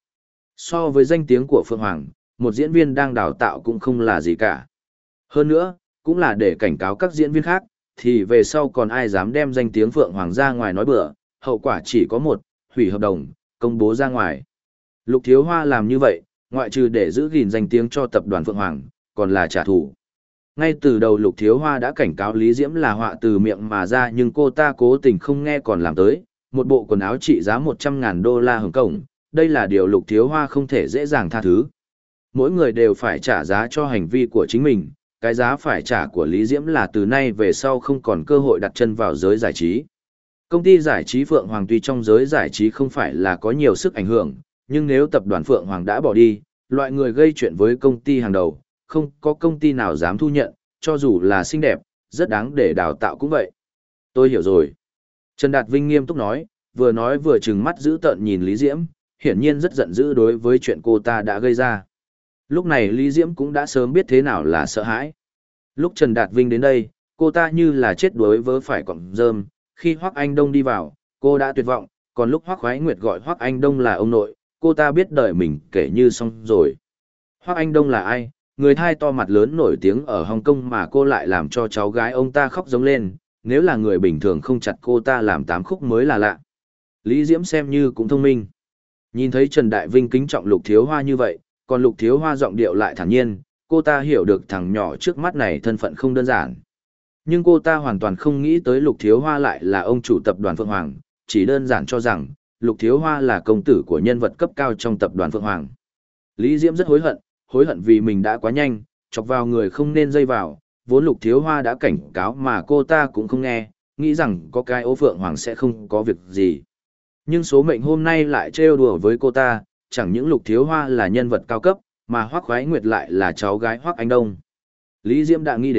Speaker 1: So với danh tiếng của Phượng Hoàng, một diễn viên đang đào tạo cũng không là gì cả. Hơn nữa, cũng là để cảnh cáo các diễn viên khác, thì về sau còn ai dám đem danh tiếng Phượng Hoàng ra ngoài nói bừa, hậu quả chỉ có một, hủy hợp đồng, công bố ra ngoài. Lục Thiếu Hoa làm như vậy, ngoại trừ để giữ gìn danh tiếng cho tập đoàn Phượng Hoàng, còn là trả thù. Ngay từ đầu Lục Thiếu Hoa đã cảnh cáo Lý Diễm là họa từ miệng mà ra nhưng cô ta cố tình không nghe còn làm tới, một bộ quần áo trị giá một trăm ngàn đô la Hồng Kông, đây là điều Lục Thiếu Hoa không thể dễ dàng tha thứ. Mỗi người đều phải trả giá cho hành vi của chính mình, cái giá phải trả của Lý Diễm là từ nay về sau không còn cơ hội đặt chân vào giới giải trí. Công ty giải trí Phượng Hoàng tuy trong giới giải trí không phải là có nhiều sức ảnh hưởng, nhưng nếu tập đoàn Phượng Hoàng đã bỏ đi, loại người gây chuyện với công ty hàng đầu, không có công ty nào dám thu nhận, cho dù là xinh đẹp, rất đáng để đào tạo cũng vậy. Tôi hiểu rồi. Trần Đạt Vinh nghiêm túc nói, vừa nói vừa trừng mắt giữ tợn nhìn Lý Diễm, hiển nhiên rất giận dữ đối với chuyện cô ta đã gây ra. Lúc này Lý Diễm cũng đã sớm biết thế nào là sợ hãi. Lúc Trần Đạt Vinh đến đây, cô ta như là chết đuối vớ phải cọng rơm, khi Hoắc Anh Đông đi vào, cô đã tuyệt vọng, còn lúc Hoắc Khoái Nguyệt gọi Hoắc Anh Đông là ông nội, cô ta biết đời mình kể như xong rồi. Hoắc Anh Đông là ai? Người thai to mặt lớn nổi tiếng ở Hồng Kông mà cô lại làm cho cháu gái ông ta khóc giống lên, nếu là người bình thường không chặt cô ta làm tám khúc mới là lạ. Lý Diễm xem như cũng thông minh. Nhìn thấy Trần Đại Vinh kính trọng Lục Thiếu Hoa như vậy, còn Lục Thiếu Hoa giọng điệu lại thản nhiên, cô ta hiểu được thằng nhỏ trước mắt này thân phận không đơn giản. Nhưng cô ta hoàn toàn không nghĩ tới Lục Thiếu Hoa lại là ông chủ tập đoàn Phượng Hoàng, chỉ đơn giản cho rằng Lục Thiếu Hoa là công tử của nhân vật cấp cao trong tập đoàn Phượng Hoàng. Lý Diễm rất hối hận, hối hận vì mình đã quá nhanh, chọc vào người không nên dây vào, vốn Lục Thiếu Hoa đã cảnh cáo mà cô ta cũng không nghe, nghĩ rằng có cái ô Phượng Hoàng sẽ không có việc gì. Nhưng số mệnh hôm nay lại trêu đùa với cô ta, chẳng những Lục Thiếu Hoa là nhân vật cao cấp, mà Hoắc Khoái Nguyệt lại là cháu gái Hoắc Anh Đông. Lý Diễm đã nghĩ đến,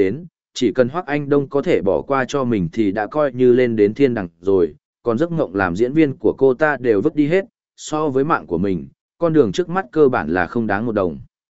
Speaker 1: chỉ cần Hoắc Anh Đông có thể bỏ qua cho mình thì đã coi như lên đến thiên đẳng rồi, còn giấc mộng làm diễn viên của cô ta đều vứt đi hết, so với mạng của mình, con đường trước mắt cơ bản là không đáng một đồng.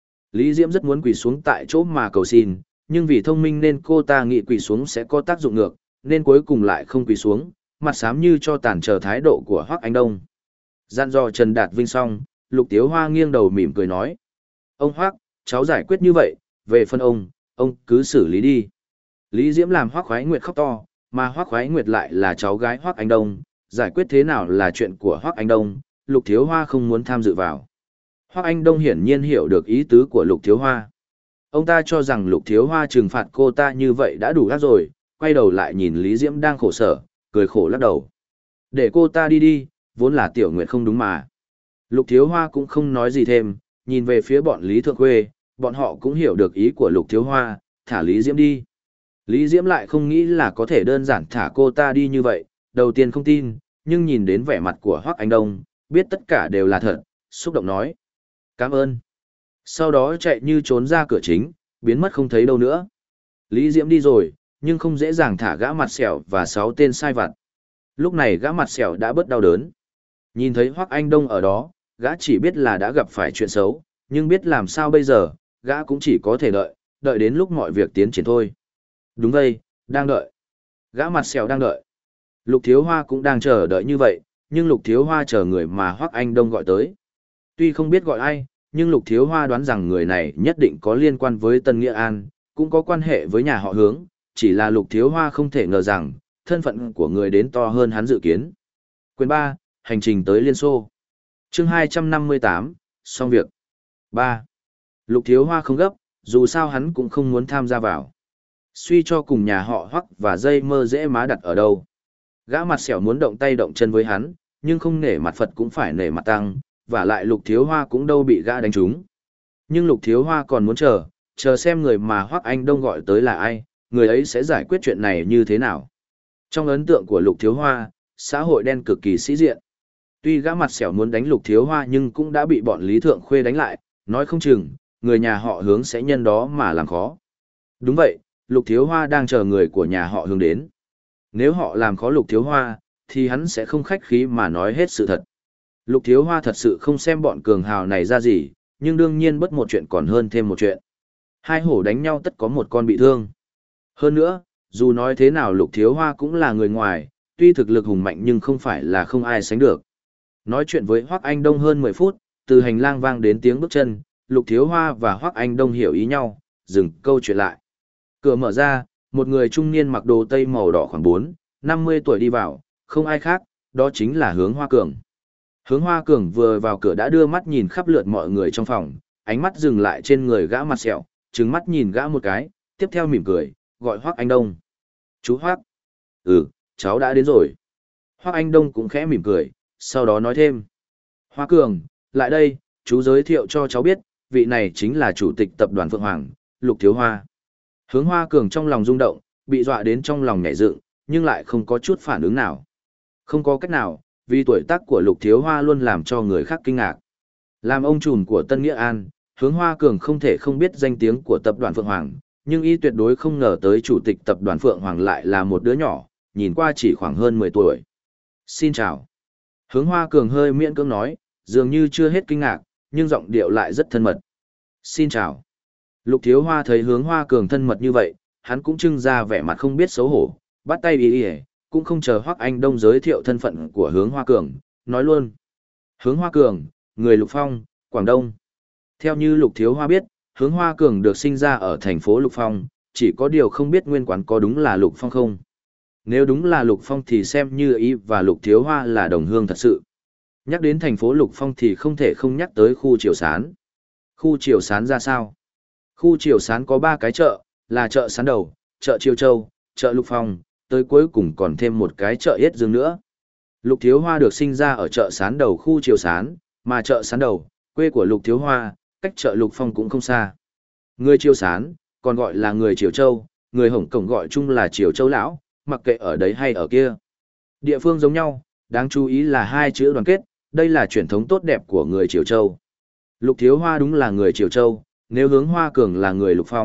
Speaker 1: Lý Diễm rất muốn quỳ xuống tại chỗ mà cầu xin, nhưng vì thông minh nên cô ta nghĩ quỳ xuống sẽ có tác dụng ngược, nên cuối cùng lại không quỳ xuống, mặt xám như cho tàn chờ thái độ của Hoắc Anh Đông. Dặn dò Trần Đạt Vinh xong, Lục Tiếu Hoa nghiêng đầu mỉm cười nói: "Ông Hoắc, cháu giải quyết như vậy, về phần ông, ông cứ xử lý đi." Lý Diễm làm Hoắc Khoái Nguyệt khóc to, mà Hoắc Khoái Nguyệt lại là cháu gái Hoắc Anh Đông, giải quyết thế nào là chuyện của Hoắc Anh Đông, Lục Thiếu Hoa không muốn tham dự vào. Hoắc Anh Đông hiển nhiên hiểu được ý tứ của Lục Thiếu Hoa. Ông ta cho rằng Lục Thiếu Hoa trừng phạt cô ta như vậy đã đủ gắt rồi, quay đầu lại nhìn Lý Diễm đang khổ sở, cười khổ lắc đầu. Để cô ta đi đi, vốn là Tiểu Nguyệt không đúng mà. Lục Thiếu Hoa cũng không nói gì thêm, nhìn về phía bọn Lý Thượng Khuê, bọn họ cũng hiểu được ý của Lục Thiếu Hoa, thả Lý Diễm đi. Lý Diễm lại không nghĩ là có thể đơn giản thả cô ta đi như vậy, đầu tiên không tin, nhưng nhìn đến vẻ mặt của Hoắc Anh Đông, biết tất cả đều là thật, xúc động nói: "Cảm ơn." Sau đó chạy như trốn ra cửa chính, biến mất không thấy đâu nữa. Lý Diễm đi rồi, nhưng không dễ dàng thả gã mặt sẹo và sáu tên sai vặt. Lúc này gã mặt sẹo đã bớt đau đớn. Nhìn thấy Hoắc Anh Đông ở đó, gã chỉ biết là đã gặp phải chuyện xấu, nhưng biết làm sao bây giờ, gã cũng chỉ có thể đợi, đợi đến lúc mọi việc tiến triển thôi. Đúng vậy, đang đợi. Gã mặt sẹo đang đợi. Lục Thiếu Hoa cũng đang chờ đợi như vậy, nhưng Lục Thiếu Hoa chờ người mà Hoắc Anh Đông gọi tới. Tuy không biết gọi ai, nhưng Lục Thiếu Hoa đoán rằng người này nhất định có liên quan với Tân Nghĩa An, cũng có quan hệ với nhà họ Hướng, chỉ là Lục Thiếu Hoa không thể ngờ rằng, thân phận của người đến to hơn hắn dự kiến. Quyền ba, hành trình tới Liên Xô. Chương hai trăm năm mươi tám, xong việc. ba. Lục Thiếu Hoa không gấp, dù sao hắn cũng không muốn tham gia vào. Suy cho cùng nhà họ Hoắc và dây mơ dễ má đặt ở đâu. Gã mặt sẹo muốn động tay động chân với hắn, nhưng không nể mặt Phật cũng phải nể mặt Tăng, và lại Lục Thiếu Hoa cũng đâu bị gã đánh trúng. Nhưng Lục Thiếu Hoa còn muốn chờ, chờ xem người mà Hoắc Anh Đông gọi tới là ai, người ấy sẽ giải quyết chuyện này như thế nào. Trong ấn tượng của Lục Thiếu Hoa, xã hội đen cực kỳ sĩ diện. Tuy gã mặt sẹo muốn đánh Lục Thiếu Hoa nhưng cũng đã bị bọn Lý Thượng Khuê đánh lại, nói không chừng, người nhà họ Hướng sẽ nhân đó mà làm khó. Đúng vậy, Lục Thiếu Hoa đang chờ người của nhà họ Hướng đến. Nếu họ làm khó Lục Thiếu Hoa, thì hắn sẽ không khách khí mà nói hết sự thật. Lục Thiếu Hoa thật sự không xem bọn cường hào này ra gì, nhưng đương nhiên bất một chuyện còn hơn thêm một chuyện. Hai hổ đánh nhau tất có một con bị thương. Hơn nữa, dù nói thế nào Lục Thiếu Hoa cũng là người ngoài, tuy thực lực hùng mạnh nhưng không phải là không ai sánh được. Nói chuyện với Hoắc Anh Đông hơn mười phút, từ hành lang vang đến tiếng bước chân, Lục Thiếu Hoa và Hoắc Anh Đông hiểu ý nhau, dừng câu chuyện lại. Cửa mở ra, một người trung niên mặc đồ tây màu đỏ khoảng bốn, năm mươi tuổi đi vào, không ai khác, đó chính là Hướng Hoa Cường. Hướng Hoa Cường vừa vào cửa đã đưa mắt nhìn khắp lượt mọi người trong phòng, ánh mắt dừng lại trên người gã mặt sẹo, trừng mắt nhìn gã một cái, tiếp theo mỉm cười, gọi Hoắc Anh Đông. Chú Hoắc. Ừ, cháu đã đến rồi. Hoắc Anh Đông cũng khẽ mỉm cười, sau đó nói thêm. Hoa Cường, lại đây, chú giới thiệu cho cháu biết, vị này chính là chủ tịch tập đoàn Phượng Hoàng, Lục Thiếu Hoa. Hướng Hoa Cường trong lòng rung động, bị dọa đến trong lòng nhảy dựng, nhưng lại không có chút phản ứng nào. Không có cách nào, vì tuổi tác của Lục Thiếu Hoa luôn làm cho người khác kinh ngạc. Làm ông trùm của Tân Nghĩa An, Hướng Hoa Cường không thể không biết danh tiếng của tập đoàn Phượng Hoàng, nhưng y tuyệt đối không ngờ tới chủ tịch tập đoàn Phượng Hoàng lại là một đứa nhỏ, nhìn qua chỉ khoảng hơn mười tuổi. Xin chào. Hướng Hoa Cường hơi miễn cưỡng nói, dường như chưa hết kinh ngạc, nhưng giọng điệu lại rất thân mật. Xin chào. Lục Thiếu Hoa thấy Hướng Hoa Cường thân mật như vậy, hắn cũng trưng ra vẻ mặt không biết xấu hổ, bắt tay ý ý, cũng không chờ Hoắc Anh Đông giới thiệu thân phận của Hướng Hoa Cường, nói luôn. Hướng Hoa Cường, người Lục Phong, Quảng Đông. Theo như Lục Thiếu Hoa biết, Hướng Hoa Cường được sinh ra ở thành phố Lục Phong, chỉ có điều không biết nguyên quán có đúng là Lục Phong không. Nếu đúng là Lục Phong thì xem như y và Lục Thiếu Hoa là đồng hương thật sự. Nhắc đến thành phố Lục Phong thì không thể không nhắc tới khu Triều Sán. Khu Triều Sán ra sao? Khu Triều Sán có ba cái chợ, là chợ Sán Đầu, chợ Triều Châu, chợ Lục Phong, tới cuối cùng còn thêm một cái chợ Yết Dương nữa. Lục Thiếu Hoa được sinh ra ở chợ Sán Đầu khu Triều Sán, mà chợ Sán Đầu, quê của Lục Thiếu Hoa, cách chợ Lục Phong cũng không xa. Người Triều Sán, còn gọi là người Triều Châu, người Hồng Cổng gọi chung là Triều Châu Lão, mặc kệ ở đấy hay ở kia. Địa phương giống nhau, đáng chú ý là hai chữ đoàn kết, đây là truyền thống tốt đẹp của người Triều Châu. Lục Thiếu Hoa đúng là người Triều Châu, nếu Hướng Hoa Cường là người Lục Phong,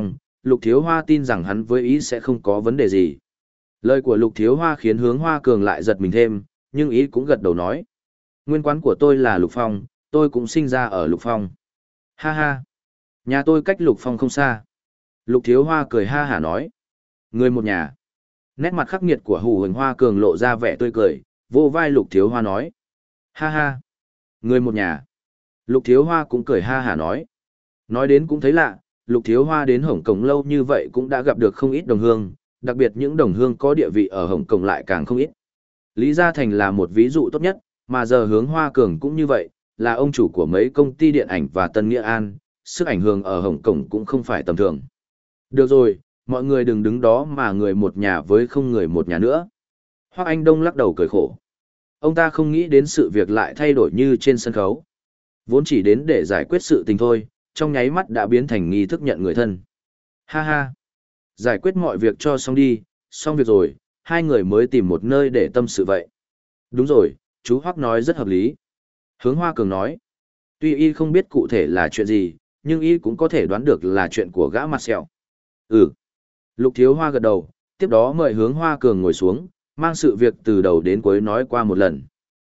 Speaker 1: Lục Thiếu Hoa tin rằng hắn với ý sẽ không có vấn đề gì. Lời của Lục Thiếu Hoa khiến Hướng Hoa Cường lại giật mình thêm, nhưng ý cũng gật đầu nói. Nguyên quán của tôi là Lục Phong, tôi cũng sinh ra ở Lục Phong. Ha ha, nhà tôi cách Lục Phong không xa. Lục Thiếu Hoa cười ha hả nói. Người một nhà. Nét mặt khắc nghiệt của Hù Hướng Hoa Cường lộ ra vẻ tươi cười, vô vai Lục Thiếu Hoa nói. Ha ha, người một nhà. Lục Thiếu Hoa cũng cười ha hả nói. Nói đến cũng thấy lạ, Lục Thiếu Hoa đến Hồng Kông lâu như vậy cũng đã gặp được không ít đồng hương, đặc biệt những đồng hương có địa vị ở Hồng Kông lại càng không ít. Lý Gia Thành là một ví dụ tốt nhất, mà giờ Hướng Hoa Cường cũng như vậy, là ông chủ của mấy công ty điện ảnh và Tân Nghĩa An, sức ảnh hưởng ở Hồng Kông cũng không phải tầm thường. Được rồi, mọi người đừng đứng đó mà người một nhà với không người một nhà nữa. Hoắc Anh Đông lắc đầu cười khổ. Ông ta không nghĩ đến sự việc lại thay đổi như trên sân khấu. Vốn chỉ đến để giải quyết sự tình thôi, trong nháy mắt đã biến thành nghi thức nhận người thân. Ha ha, giải quyết mọi việc cho xong đi, xong việc rồi, hai người mới tìm một nơi để tâm sự vậy. Đúng rồi, chú Hoắc nói rất hợp lý. Hướng Hoa Cường nói, tuy y không biết cụ thể là chuyện gì, nhưng y cũng có thể đoán được là chuyện của gã mặt sẹo. Ừ. Lục Thiếu Hoa gật đầu, tiếp đó mời Hướng Hoa Cường ngồi xuống, mang sự việc từ đầu đến cuối nói qua một lần.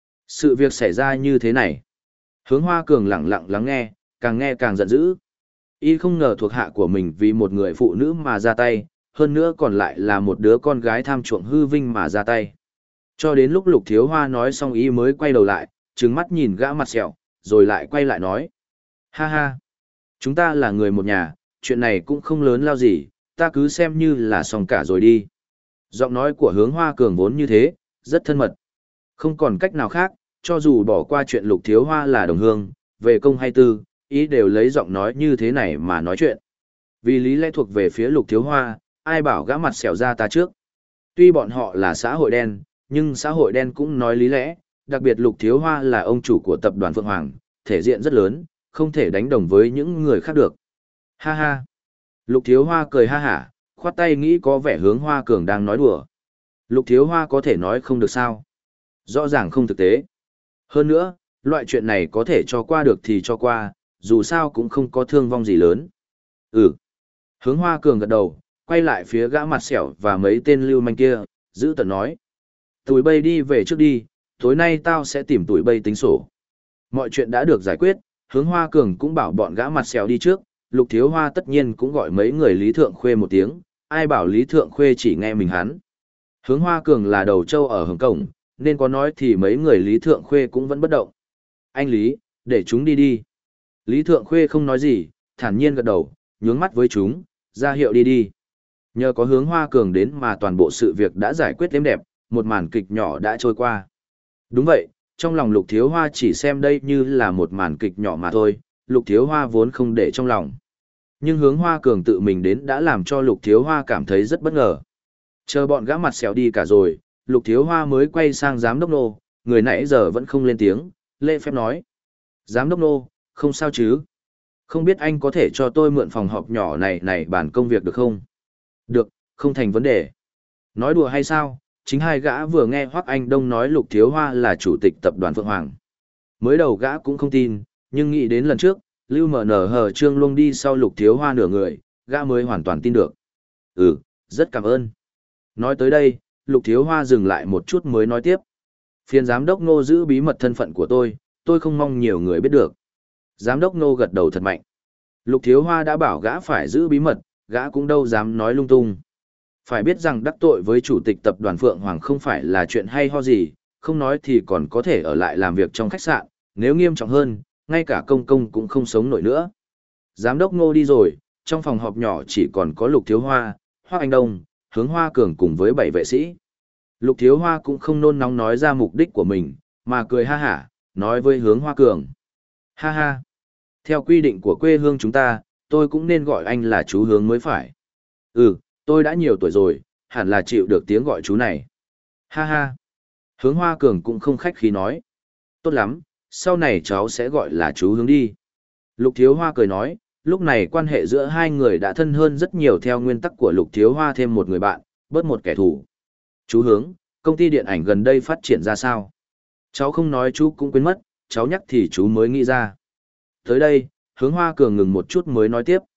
Speaker 1: Sự việc xảy ra như thế này. Hướng Hoa Cường lặng lặng lắng nghe, càng nghe càng giận dữ. Y không ngờ thuộc hạ của mình vì một người phụ nữ mà ra tay, hơn nữa còn lại là một đứa con gái tham chuộng hư vinh mà ra tay. Cho đến lúc Lục Thiếu Hoa nói xong y mới quay đầu lại, trừng mắt nhìn gã mặt sẹo, rồi lại quay lại nói. Ha ha, chúng ta là người một nhà, chuyện này cũng không lớn lao gì, ta cứ xem như là xong cả rồi đi. Giọng nói của Hướng Hoa Cường vốn như thế, rất thân mật. Không còn cách nào khác, cho dù bỏ qua chuyện Lục Thiếu Hoa là đồng hương, về công hay tư, ý đều lấy giọng nói như thế này mà nói chuyện. Vì lý lẽ thuộc về phía Lục Thiếu Hoa, ai bảo gã mặt xẻo ra ta trước. Tuy bọn họ là xã hội đen, nhưng xã hội đen cũng nói lý lẽ, đặc biệt Lục Thiếu Hoa là ông chủ của tập đoàn Phượng Hoàng, thể diện rất lớn, không thể đánh đồng với những người khác được. Ha ha. Lục Thiếu Hoa cười ha hả, khoát tay nghĩ có vẻ Hướng Hoa Cường đang nói đùa. Lục Thiếu Hoa có thể nói không được sao. Rõ ràng không thực tế. Hơn nữa, loại chuyện này có thể cho qua được thì cho qua, dù sao cũng không có thương vong gì lớn. Ừ. Hướng Hoa Cường gật đầu, quay lại phía gã mặt sẹo và mấy tên lưu manh kia, giữ tận nói. Tụi bay đi về trước đi, tối nay tao sẽ tìm tụi bay tính sổ. Mọi chuyện đã được giải quyết, Hướng Hoa Cường cũng bảo bọn gã mặt sẹo đi trước, Lục Thiếu Hoa tất nhiên cũng gọi mấy người Lý Thượng Khuê một tiếng, ai bảo Lý Thượng Khuê chỉ nghe mình hắn. Hướng Hoa Cường là đầu trâu ở Hồng Kông, nên có nói thì mấy người Lý Thượng Khuê cũng vẫn bất động. Anh Lý, để chúng đi đi. Lý Thượng Khuê không nói gì, thản nhiên gật đầu, nhướng mắt với chúng, ra hiệu đi đi. Nhờ có Hướng Hoa Cường đến mà toàn bộ sự việc đã giải quyết êm đẹp, một màn kịch nhỏ đã trôi qua. Đúng vậy, trong lòng Lục Thiếu Hoa chỉ xem đây như là một màn kịch nhỏ mà thôi, Lục Thiếu Hoa vốn không để trong lòng. Nhưng Hướng Hoa Cường tự mình đến đã làm cho Lục Thiếu Hoa cảm thấy rất bất ngờ. Chờ bọn gã mặt xẻo đi cả rồi, Lục Thiếu Hoa mới quay sang giám đốc nô, người nãy giờ vẫn không lên tiếng, lễ phép nói. Giám đốc nô, không sao chứ? Không biết anh có thể cho tôi mượn phòng họp nhỏ này này bàn công việc được không? Được, không thành vấn đề. Nói đùa hay sao? Chính hai gã vừa nghe Hoắc Anh Đông nói Lục Thiếu Hoa là chủ tịch tập đoàn Phượng Hoàng. Mới đầu gã cũng không tin, nhưng nghĩ đến lần trước, Lưu Mở Nở Hờ Trương Luông đi sau Lục Thiếu Hoa nửa người, gã mới hoàn toàn tin được. Ừ, rất cảm ơn. Nói tới đây, Lục Thiếu Hoa dừng lại một chút mới nói tiếp. Phiền giám đốc Ngô giữ bí mật thân phận của tôi, tôi không mong nhiều người biết được. Giám đốc Ngô gật đầu thật mạnh. Lục Thiếu Hoa đã bảo gã phải giữ bí mật, gã cũng đâu dám nói lung tung. Phải biết rằng đắc tội với chủ tịch tập đoàn Phượng Hoàng không phải là chuyện hay ho gì, không nói thì còn có thể ở lại làm việc trong khách sạn, nếu nghiêm trọng hơn, ngay cả công công cũng không sống nổi nữa. Giám đốc Ngô đi rồi, trong phòng họp nhỏ chỉ còn có Lục Thiếu Hoa, Hoắc Anh Đông, Hướng Hoa Cường cùng với bảy vệ sĩ. Lục Thiếu Hoa cũng không nôn nóng nói ra mục đích của mình, mà cười ha hả, nói với Hướng Hoa Cường. Ha ha, theo quy định của quê hương chúng ta, tôi cũng nên gọi anh là chú Hướng mới phải. Ừ, tôi đã nhiều tuổi rồi, hẳn là chịu được tiếng gọi chú này. Ha ha, Hướng Hoa Cường cũng không khách khí nói. Tốt lắm, sau này cháu sẽ gọi là chú Hướng đi. Lục Thiếu Hoa cười nói, lúc này quan hệ giữa hai người đã thân hơn rất nhiều theo nguyên tắc của Lục Thiếu Hoa thêm một người bạn, bớt một kẻ thù. Chú Hướng, công ty điện ảnh gần đây phát triển ra sao? Cháu không nói chú cũng quên mất, cháu nhắc thì chú mới nghĩ ra. Tới đây, Hướng Hoa Cường ngừng một chút mới nói tiếp.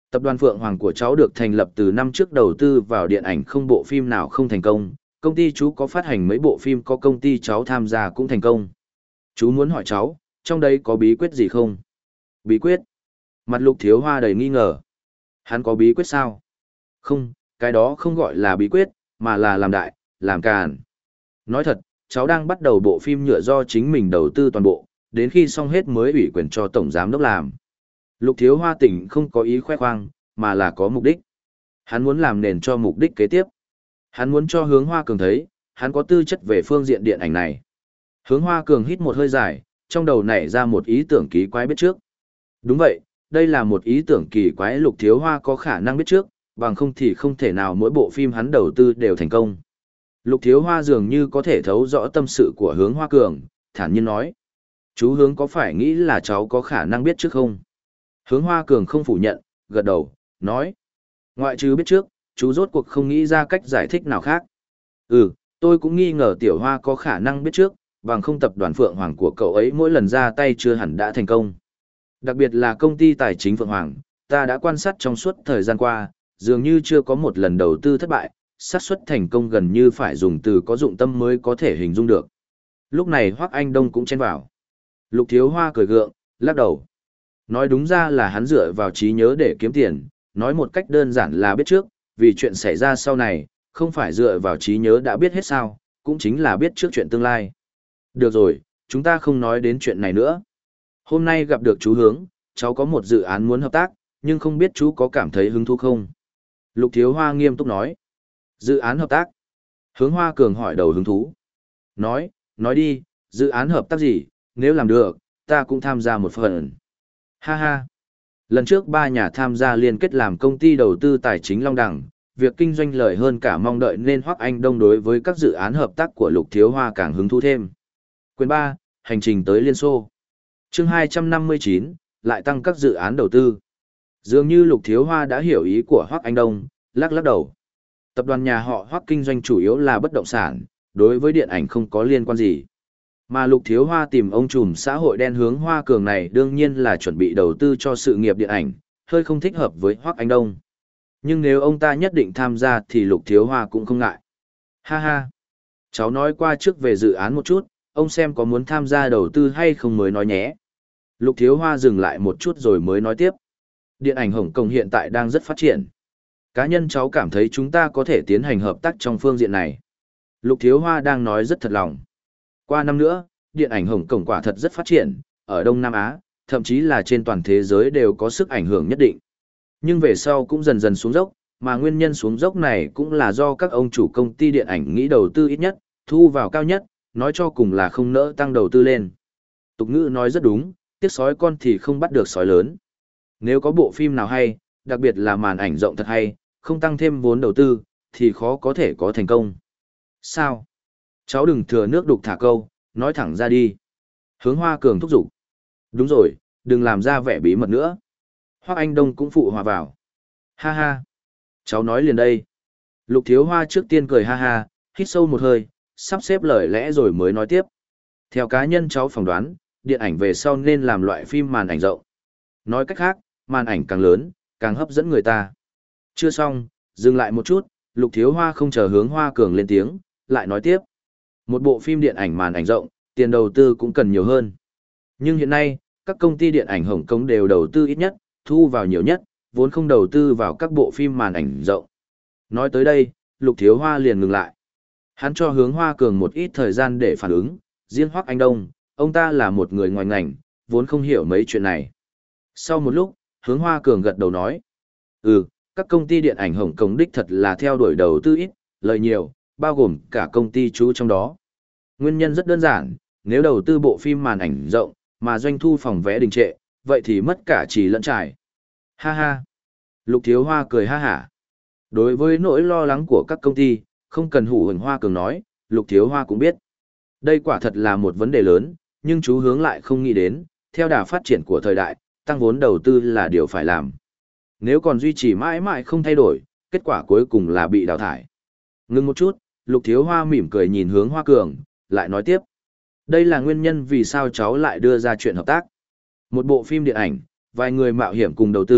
Speaker 1: Tập đoàn Phượng Hoàng của cháu được thành lập từ năm trước, đầu tư vào điện ảnh không bộ phim nào không thành công, công ty chú có phát hành mấy bộ phim có công ty cháu tham gia cũng thành công. Chú muốn hỏi cháu, trong đây có bí quyết gì không? Bí quyết? Mặt Lục Thiếu Hoa đầy nghi ngờ. Hắn có bí quyết sao? Không, cái đó không gọi là bí quyết, mà là làm đại, làm càn. Nói thật, cháu đang bắt đầu bộ phim nhựa do chính mình đầu tư toàn bộ, đến khi xong hết mới ủy quyền cho tổng giám đốc làm. Lục Thiếu Hoa tỉnh không có ý khoe khoang, mà là có mục đích. Hắn muốn làm nền cho mục đích kế tiếp. Hắn muốn cho Hướng Hoa Cường thấy, hắn có tư chất về phương diện điện ảnh này. Hướng Hoa Cường hít một hơi dài, trong đầu nảy ra một ý tưởng kỳ quái biết trước. Đúng vậy, đây là một ý tưởng kỳ quái Lục Thiếu Hoa có khả năng biết trước, bằng không thì không thể nào mỗi bộ phim hắn đầu tư đều thành công. Lục Thiếu Hoa dường như có thể thấu rõ tâm sự của Hướng Hoa Cường, thản nhiên nói. Chú Hướng có phải nghĩ là cháu có khả năng biết trước không? Hướng Hoa Cường không phủ nhận, gật đầu, nói. Ngoại trừ biết trước, chú rốt cuộc không nghĩ ra cách giải thích nào khác. Ừ, tôi cũng nghi ngờ Tiểu Hoa có khả năng biết trước, bằng không tập đoàn Phượng Hoàng của cậu ấy mỗi lần ra tay chưa hẳn đã thành công. Đặc biệt là công ty tài chính Phượng Hoàng, ta đã quan sát trong suốt thời gian qua, dường như chưa có một lần đầu tư thất bại, xác suất thành công gần như phải dùng từ có dụng tâm mới có thể hình dung được. Lúc này Hoắc Anh Đông cũng chen vào. Lục Thiếu Hoa cười gượng, lắc đầu. Nói đúng ra là hắn dựa vào trí nhớ để kiếm tiền, nói một cách đơn giản là biết trước, vì chuyện xảy ra sau này, không phải dựa vào trí nhớ đã biết hết sao, cũng chính là biết trước chuyện tương lai. Được rồi, chúng ta không nói đến chuyện này nữa. Hôm nay gặp được chú Hướng, cháu có một dự án muốn hợp tác, nhưng không biết chú có cảm thấy hứng thú không? Lục Thiếu Hoa nghiêm túc nói. Dự án hợp tác? Hướng Hoa Cường hỏi đầu hứng thú. Nói, nói đi, dự án hợp tác gì, nếu làm được, ta cũng tham gia một phần. Ha ha. Lần trước ba nhà tham gia liên kết làm công ty đầu tư tài chính Long Đẳng, việc kinh doanh lợi hơn cả mong đợi nên Hoắc Anh Đông đối với các dự án hợp tác của Lục Thiếu Hoa càng hứng thú thêm. Quyền ba, hành trình tới Liên Xô. Chương hai trăm năm mươi chín, lại tăng các dự án đầu tư. Dường như Lục Thiếu Hoa đã hiểu ý của Hoắc Anh Đông, lắc lắc đầu. Tập đoàn nhà họ Hoắc kinh doanh chủ yếu là bất động sản, đối với điện ảnh không có liên quan gì. Mà Lục Thiếu Hoa tìm ông trùm xã hội đen Hướng Hoa Cường này đương nhiên là chuẩn bị đầu tư cho sự nghiệp điện ảnh, hơi không thích hợp với Hoắc Anh Đông. Nhưng nếu ông ta nhất định tham gia thì Lục Thiếu Hoa cũng không ngại. Ha ha. Cháu nói qua trước về dự án một chút, ông xem có muốn tham gia đầu tư hay không mới nói nhé. Lục Thiếu Hoa dừng lại một chút rồi mới nói tiếp. Điện ảnh Hồng Kông hiện tại đang rất phát triển. Cá nhân cháu cảm thấy chúng ta có thể tiến hành hợp tác trong phương diện này. Lục Thiếu Hoa đang nói rất thật lòng. Qua năm nữa, điện ảnh Hồng Kông quả thật rất phát triển, ở Đông Nam Á, thậm chí là trên toàn thế giới đều có sức ảnh hưởng nhất định. Nhưng về sau cũng dần dần xuống dốc, mà nguyên nhân xuống dốc này cũng là do các ông chủ công ty điện ảnh nghĩ đầu tư ít nhất, thu vào cao nhất, nói cho cùng là không nỡ tăng đầu tư lên. Tục ngữ nói rất đúng, tiếc sói con thì không bắt được sói lớn. Nếu có bộ phim nào hay, đặc biệt là màn ảnh rộng thật hay, không tăng thêm vốn đầu tư, thì khó có thể có thành công. Sao? Cháu đừng thừa nước đục thả câu, nói thẳng ra đi. Hướng Hoa Cường thúc giục. Đúng rồi, đừng làm ra vẻ bí mật nữa. Hoắc Anh Đông cũng phụ hòa vào. Ha ha. Cháu nói liền đây. Lục Thiếu Hoa trước tiên cười ha ha, hít sâu một hơi, sắp xếp lời lẽ rồi mới nói tiếp. Theo cá nhân cháu phỏng đoán, điện ảnh về sau nên làm loại phim màn ảnh rộng. Nói cách khác, màn ảnh càng lớn, càng hấp dẫn người ta. Chưa xong, dừng lại một chút, Lục Thiếu Hoa không chờ Hướng Hoa Cường lên tiếng, lại nói tiếp. Một bộ phim điện ảnh màn ảnh rộng, tiền đầu tư cũng cần nhiều hơn. Nhưng hiện nay, các công ty điện ảnh Hồng Kông đều đầu tư ít nhất, thu vào nhiều nhất, vốn không đầu tư vào các bộ phim màn ảnh rộng. Nói tới đây, Lục Thiếu Hoa liền ngừng lại. Hắn cho Hướng Hoa Cường một ít thời gian để phản ứng, riêng Hoắc Anh Đông, ông ta là một người ngoài ngành, vốn không hiểu mấy chuyện này. Sau một lúc, Hướng Hoa Cường gật đầu nói. Ừ, các công ty điện ảnh Hồng Kông đích thật là theo đuổi đầu tư ít, lợi nhiều, bao gồm cả công ty chú trong đó. Nguyên nhân rất đơn giản, nếu đầu tư bộ phim màn ảnh rộng, mà doanh thu phòng vé đình trệ, vậy thì mất cả chỉ lẫn trải. Ha ha. Lục Thiếu Hoa cười ha hả. Đối với nỗi lo lắng của các công ty, không cần Hủ Huỳnh Hoa Cường nói, Lục Thiếu Hoa cũng biết. Đây quả thật là một vấn đề lớn, nhưng chú Hướng lại không nghĩ đến, theo đà phát triển của thời đại, tăng vốn đầu tư là điều phải làm. Nếu còn duy trì mãi mãi không thay đổi, kết quả cuối cùng là bị đào thải. Ngưng một chút, Lục Thiếu Hoa mỉm cười nhìn Hướng Hoa Cường, lại nói tiếp. Đây là nguyên nhân vì sao cháu lại đưa ra chuyện hợp tác. Một bộ phim điện ảnh, vài người mạo hiểm cùng đầu tư,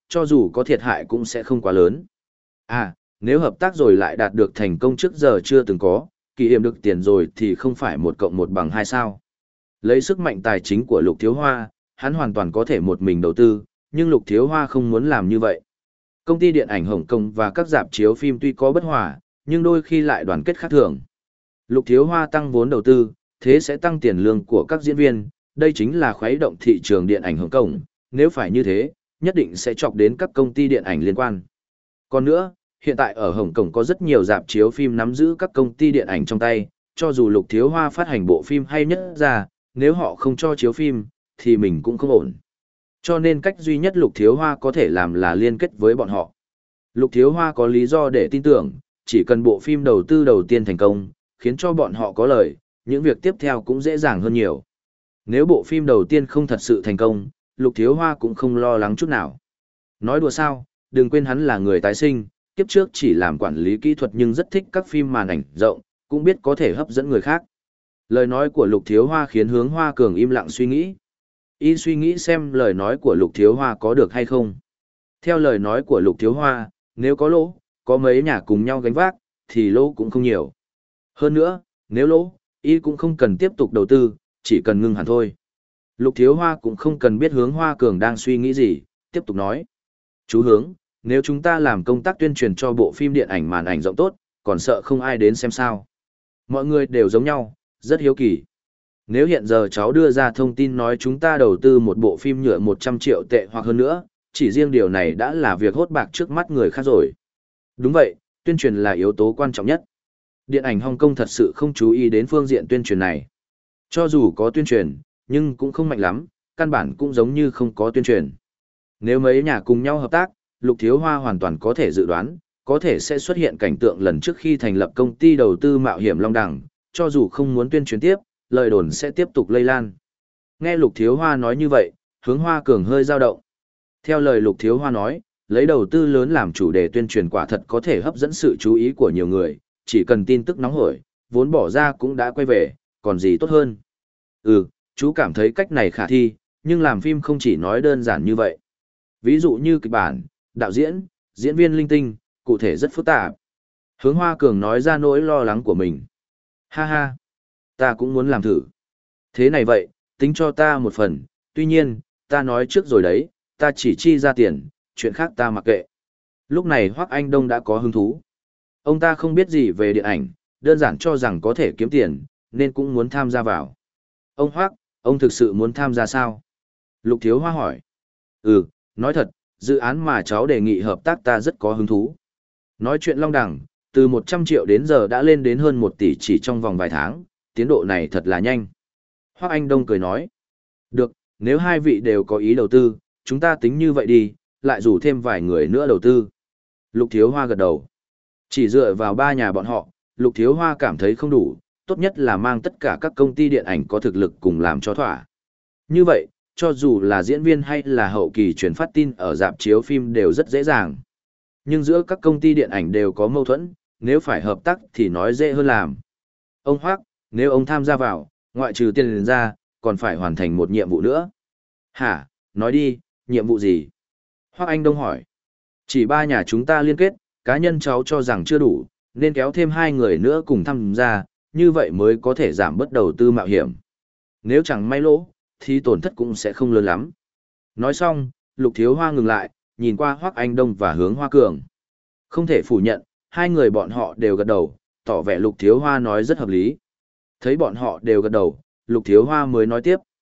Speaker 1: cho dù có thiệt hại cũng sẽ không quá lớn. À, nếu hợp tác rồi lại đạt được thành công trước giờ chưa từng có, kỳ hiểm được tiền rồi thì không phải một cộng một bằng hai sao. Lấy sức mạnh tài chính của Lục Thiếu Hoa, hắn hoàn toàn có thể một mình đầu tư, nhưng Lục Thiếu Hoa không muốn làm như vậy. Công ty điện ảnh Hồng Kông và các rạp chiếu phim tuy có bất hòa, nhưng đôi khi lại đoàn kết khác thường. Lục Thiếu Hoa tăng vốn đầu tư, thế sẽ tăng tiền lương của các diễn viên, đây chính là khuấy động thị trường điện ảnh Hồng Kông, nếu phải như thế, nhất định sẽ chọc đến các công ty điện ảnh liên quan. Còn nữa, hiện tại ở Hồng Kông có rất nhiều rạp chiếu phim nắm giữ các công ty điện ảnh trong tay, cho dù Lục Thiếu Hoa phát hành bộ phim hay nhất ra, nếu họ không cho chiếu phim, thì mình cũng không ổn. Cho nên cách duy nhất Lục Thiếu Hoa có thể làm là liên kết với bọn họ. Lục Thiếu Hoa có lý do để tin tưởng, chỉ cần bộ phim đầu tư đầu tiên thành công, khiến cho bọn họ có lợi, những việc tiếp theo cũng dễ dàng hơn nhiều. Nếu bộ phim đầu tiên không thật sự thành công, Lục Thiếu Hoa cũng không lo lắng chút nào. Nói đùa sao, đừng quên hắn là người tái sinh, kiếp trước chỉ làm quản lý kỹ thuật nhưng rất thích các phim màn ảnh rộng, cũng biết có thể hấp dẫn người khác. Lời nói của Lục Thiếu Hoa khiến Hướng Hoa Cường im lặng suy nghĩ. Y suy nghĩ xem lời nói của Lục Thiếu Hoa có được hay không. Theo lời nói của Lục Thiếu Hoa, nếu có lỗ, có mấy nhà cùng nhau gánh vác, thì lỗ cũng không nhiều. Hơn nữa, nếu lỗ, Y cũng không cần tiếp tục đầu tư, chỉ cần ngưng hẳn thôi. Lục Thiếu Hoa cũng không cần biết Hướng Hoa Cường đang suy nghĩ gì, tiếp tục nói. Chú Hướng, nếu chúng ta làm công tác tuyên truyền cho bộ phim điện ảnh màn ảnh rộng tốt, còn sợ không ai đến xem sao. Mọi người đều giống nhau, rất hiếu kỳ. Nếu hiện giờ cháu đưa ra thông tin nói chúng ta đầu tư một bộ phim nhựa một trăm triệu tệ hoặc hơn nữa, chỉ riêng điều này đã là việc hốt bạc trước mắt người khác rồi. Đúng vậy, tuyên truyền là yếu tố quan trọng nhất. Điện ảnh Hồng Kông thật sự không chú ý đến phương diện tuyên truyền này. Cho dù có tuyên truyền, nhưng cũng không mạnh lắm, căn bản cũng giống như không có tuyên truyền. Nếu mấy nhà cùng nhau hợp tác, Lục Thiếu Hoa hoàn toàn có thể dự đoán, có thể sẽ xuất hiện cảnh tượng lần trước khi thành lập công ty đầu tư mạo hiểm Long Đẳng, cho dù không muốn tuyên truyền tiếp, lời đồn sẽ tiếp tục lây lan. Nghe Lục Thiếu Hoa nói như vậy, Hướng Hoa Cường hơi dao động. Theo lời Lục Thiếu Hoa nói, lấy đầu tư lớn làm chủ đề tuyên truyền quả thật có thể hấp dẫn sự chú ý của nhiều người, chỉ cần tin tức nóng hổi, vốn bỏ ra cũng đã quay về, còn gì tốt hơn. Ừ, chú cảm thấy cách này khả thi, nhưng làm phim không chỉ nói đơn giản như vậy. Ví dụ như kịch bản, đạo diễn, diễn viên linh tinh, cụ thể rất phức tạp. Hướng Hoa Cường nói ra nỗi lo lắng của mình. Ha ha, ta cũng muốn làm thử. Thế này vậy, tính cho ta một phần, tuy nhiên, ta nói trước rồi đấy, ta chỉ chi ra tiền, chuyện khác ta mặc kệ. Lúc này Hoắc Anh Đông đã có hứng thú. Ông ta không biết gì về điện ảnh, đơn giản cho rằng có thể kiếm tiền, nên cũng muốn tham gia vào. Ông Hoắc, ông thực sự muốn tham gia sao? Lục Thiếu Hoa hỏi. Ừ, nói thật, dự án mà cháu đề nghị hợp tác ta rất có hứng thú. Nói chuyện Long Đẳng, từ một trăm triệu đến giờ đã lên đến hơn một tỷ chỉ trong vòng vài tháng, tiến độ này thật là nhanh. Hoắc Anh Đông cười nói. Được, nếu hai vị đều có ý đầu tư, chúng ta tính như vậy đi, lại rủ thêm vài người nữa đầu tư. Lục Thiếu Hoa gật đầu. Chỉ dựa vào ba nhà bọn họ, Lục Thiếu Hoa cảm thấy không đủ, tốt nhất là mang tất cả các công ty điện ảnh có thực lực cùng làm cho thỏa. Như vậy, cho dù là diễn viên hay là hậu kỳ truyền phát tin ở rạp chiếu phim đều rất dễ dàng. Nhưng giữa các công ty điện ảnh đều có mâu thuẫn, nếu phải hợp tác thì nói dễ hơn làm. Ông Hoắc, nếu ông tham gia vào, ngoại trừ tiền ra, còn phải hoàn thành một nhiệm vụ nữa. Hả, nói đi, nhiệm vụ gì? Hoắc Anh Đông hỏi. Chỉ ba nhà chúng ta liên kết, cá nhân cháu cho rằng chưa đủ, nên kéo thêm hai người nữa cùng tham gia, như vậy mới có thể giảm bớt đầu tư mạo hiểm. Nếu chẳng may lỗ, thì tổn thất cũng sẽ không lớn lắm. Nói xong, Lục Thiếu Hoa ngừng lại, nhìn qua Hoắc Anh Đông và Hướng Hoa Cường. Không thể phủ nhận, hai người bọn họ đều gật đầu, tỏ vẻ Lục Thiếu Hoa nói rất hợp lý. Thấy bọn họ đều gật đầu, Lục Thiếu Hoa mới nói tiếp.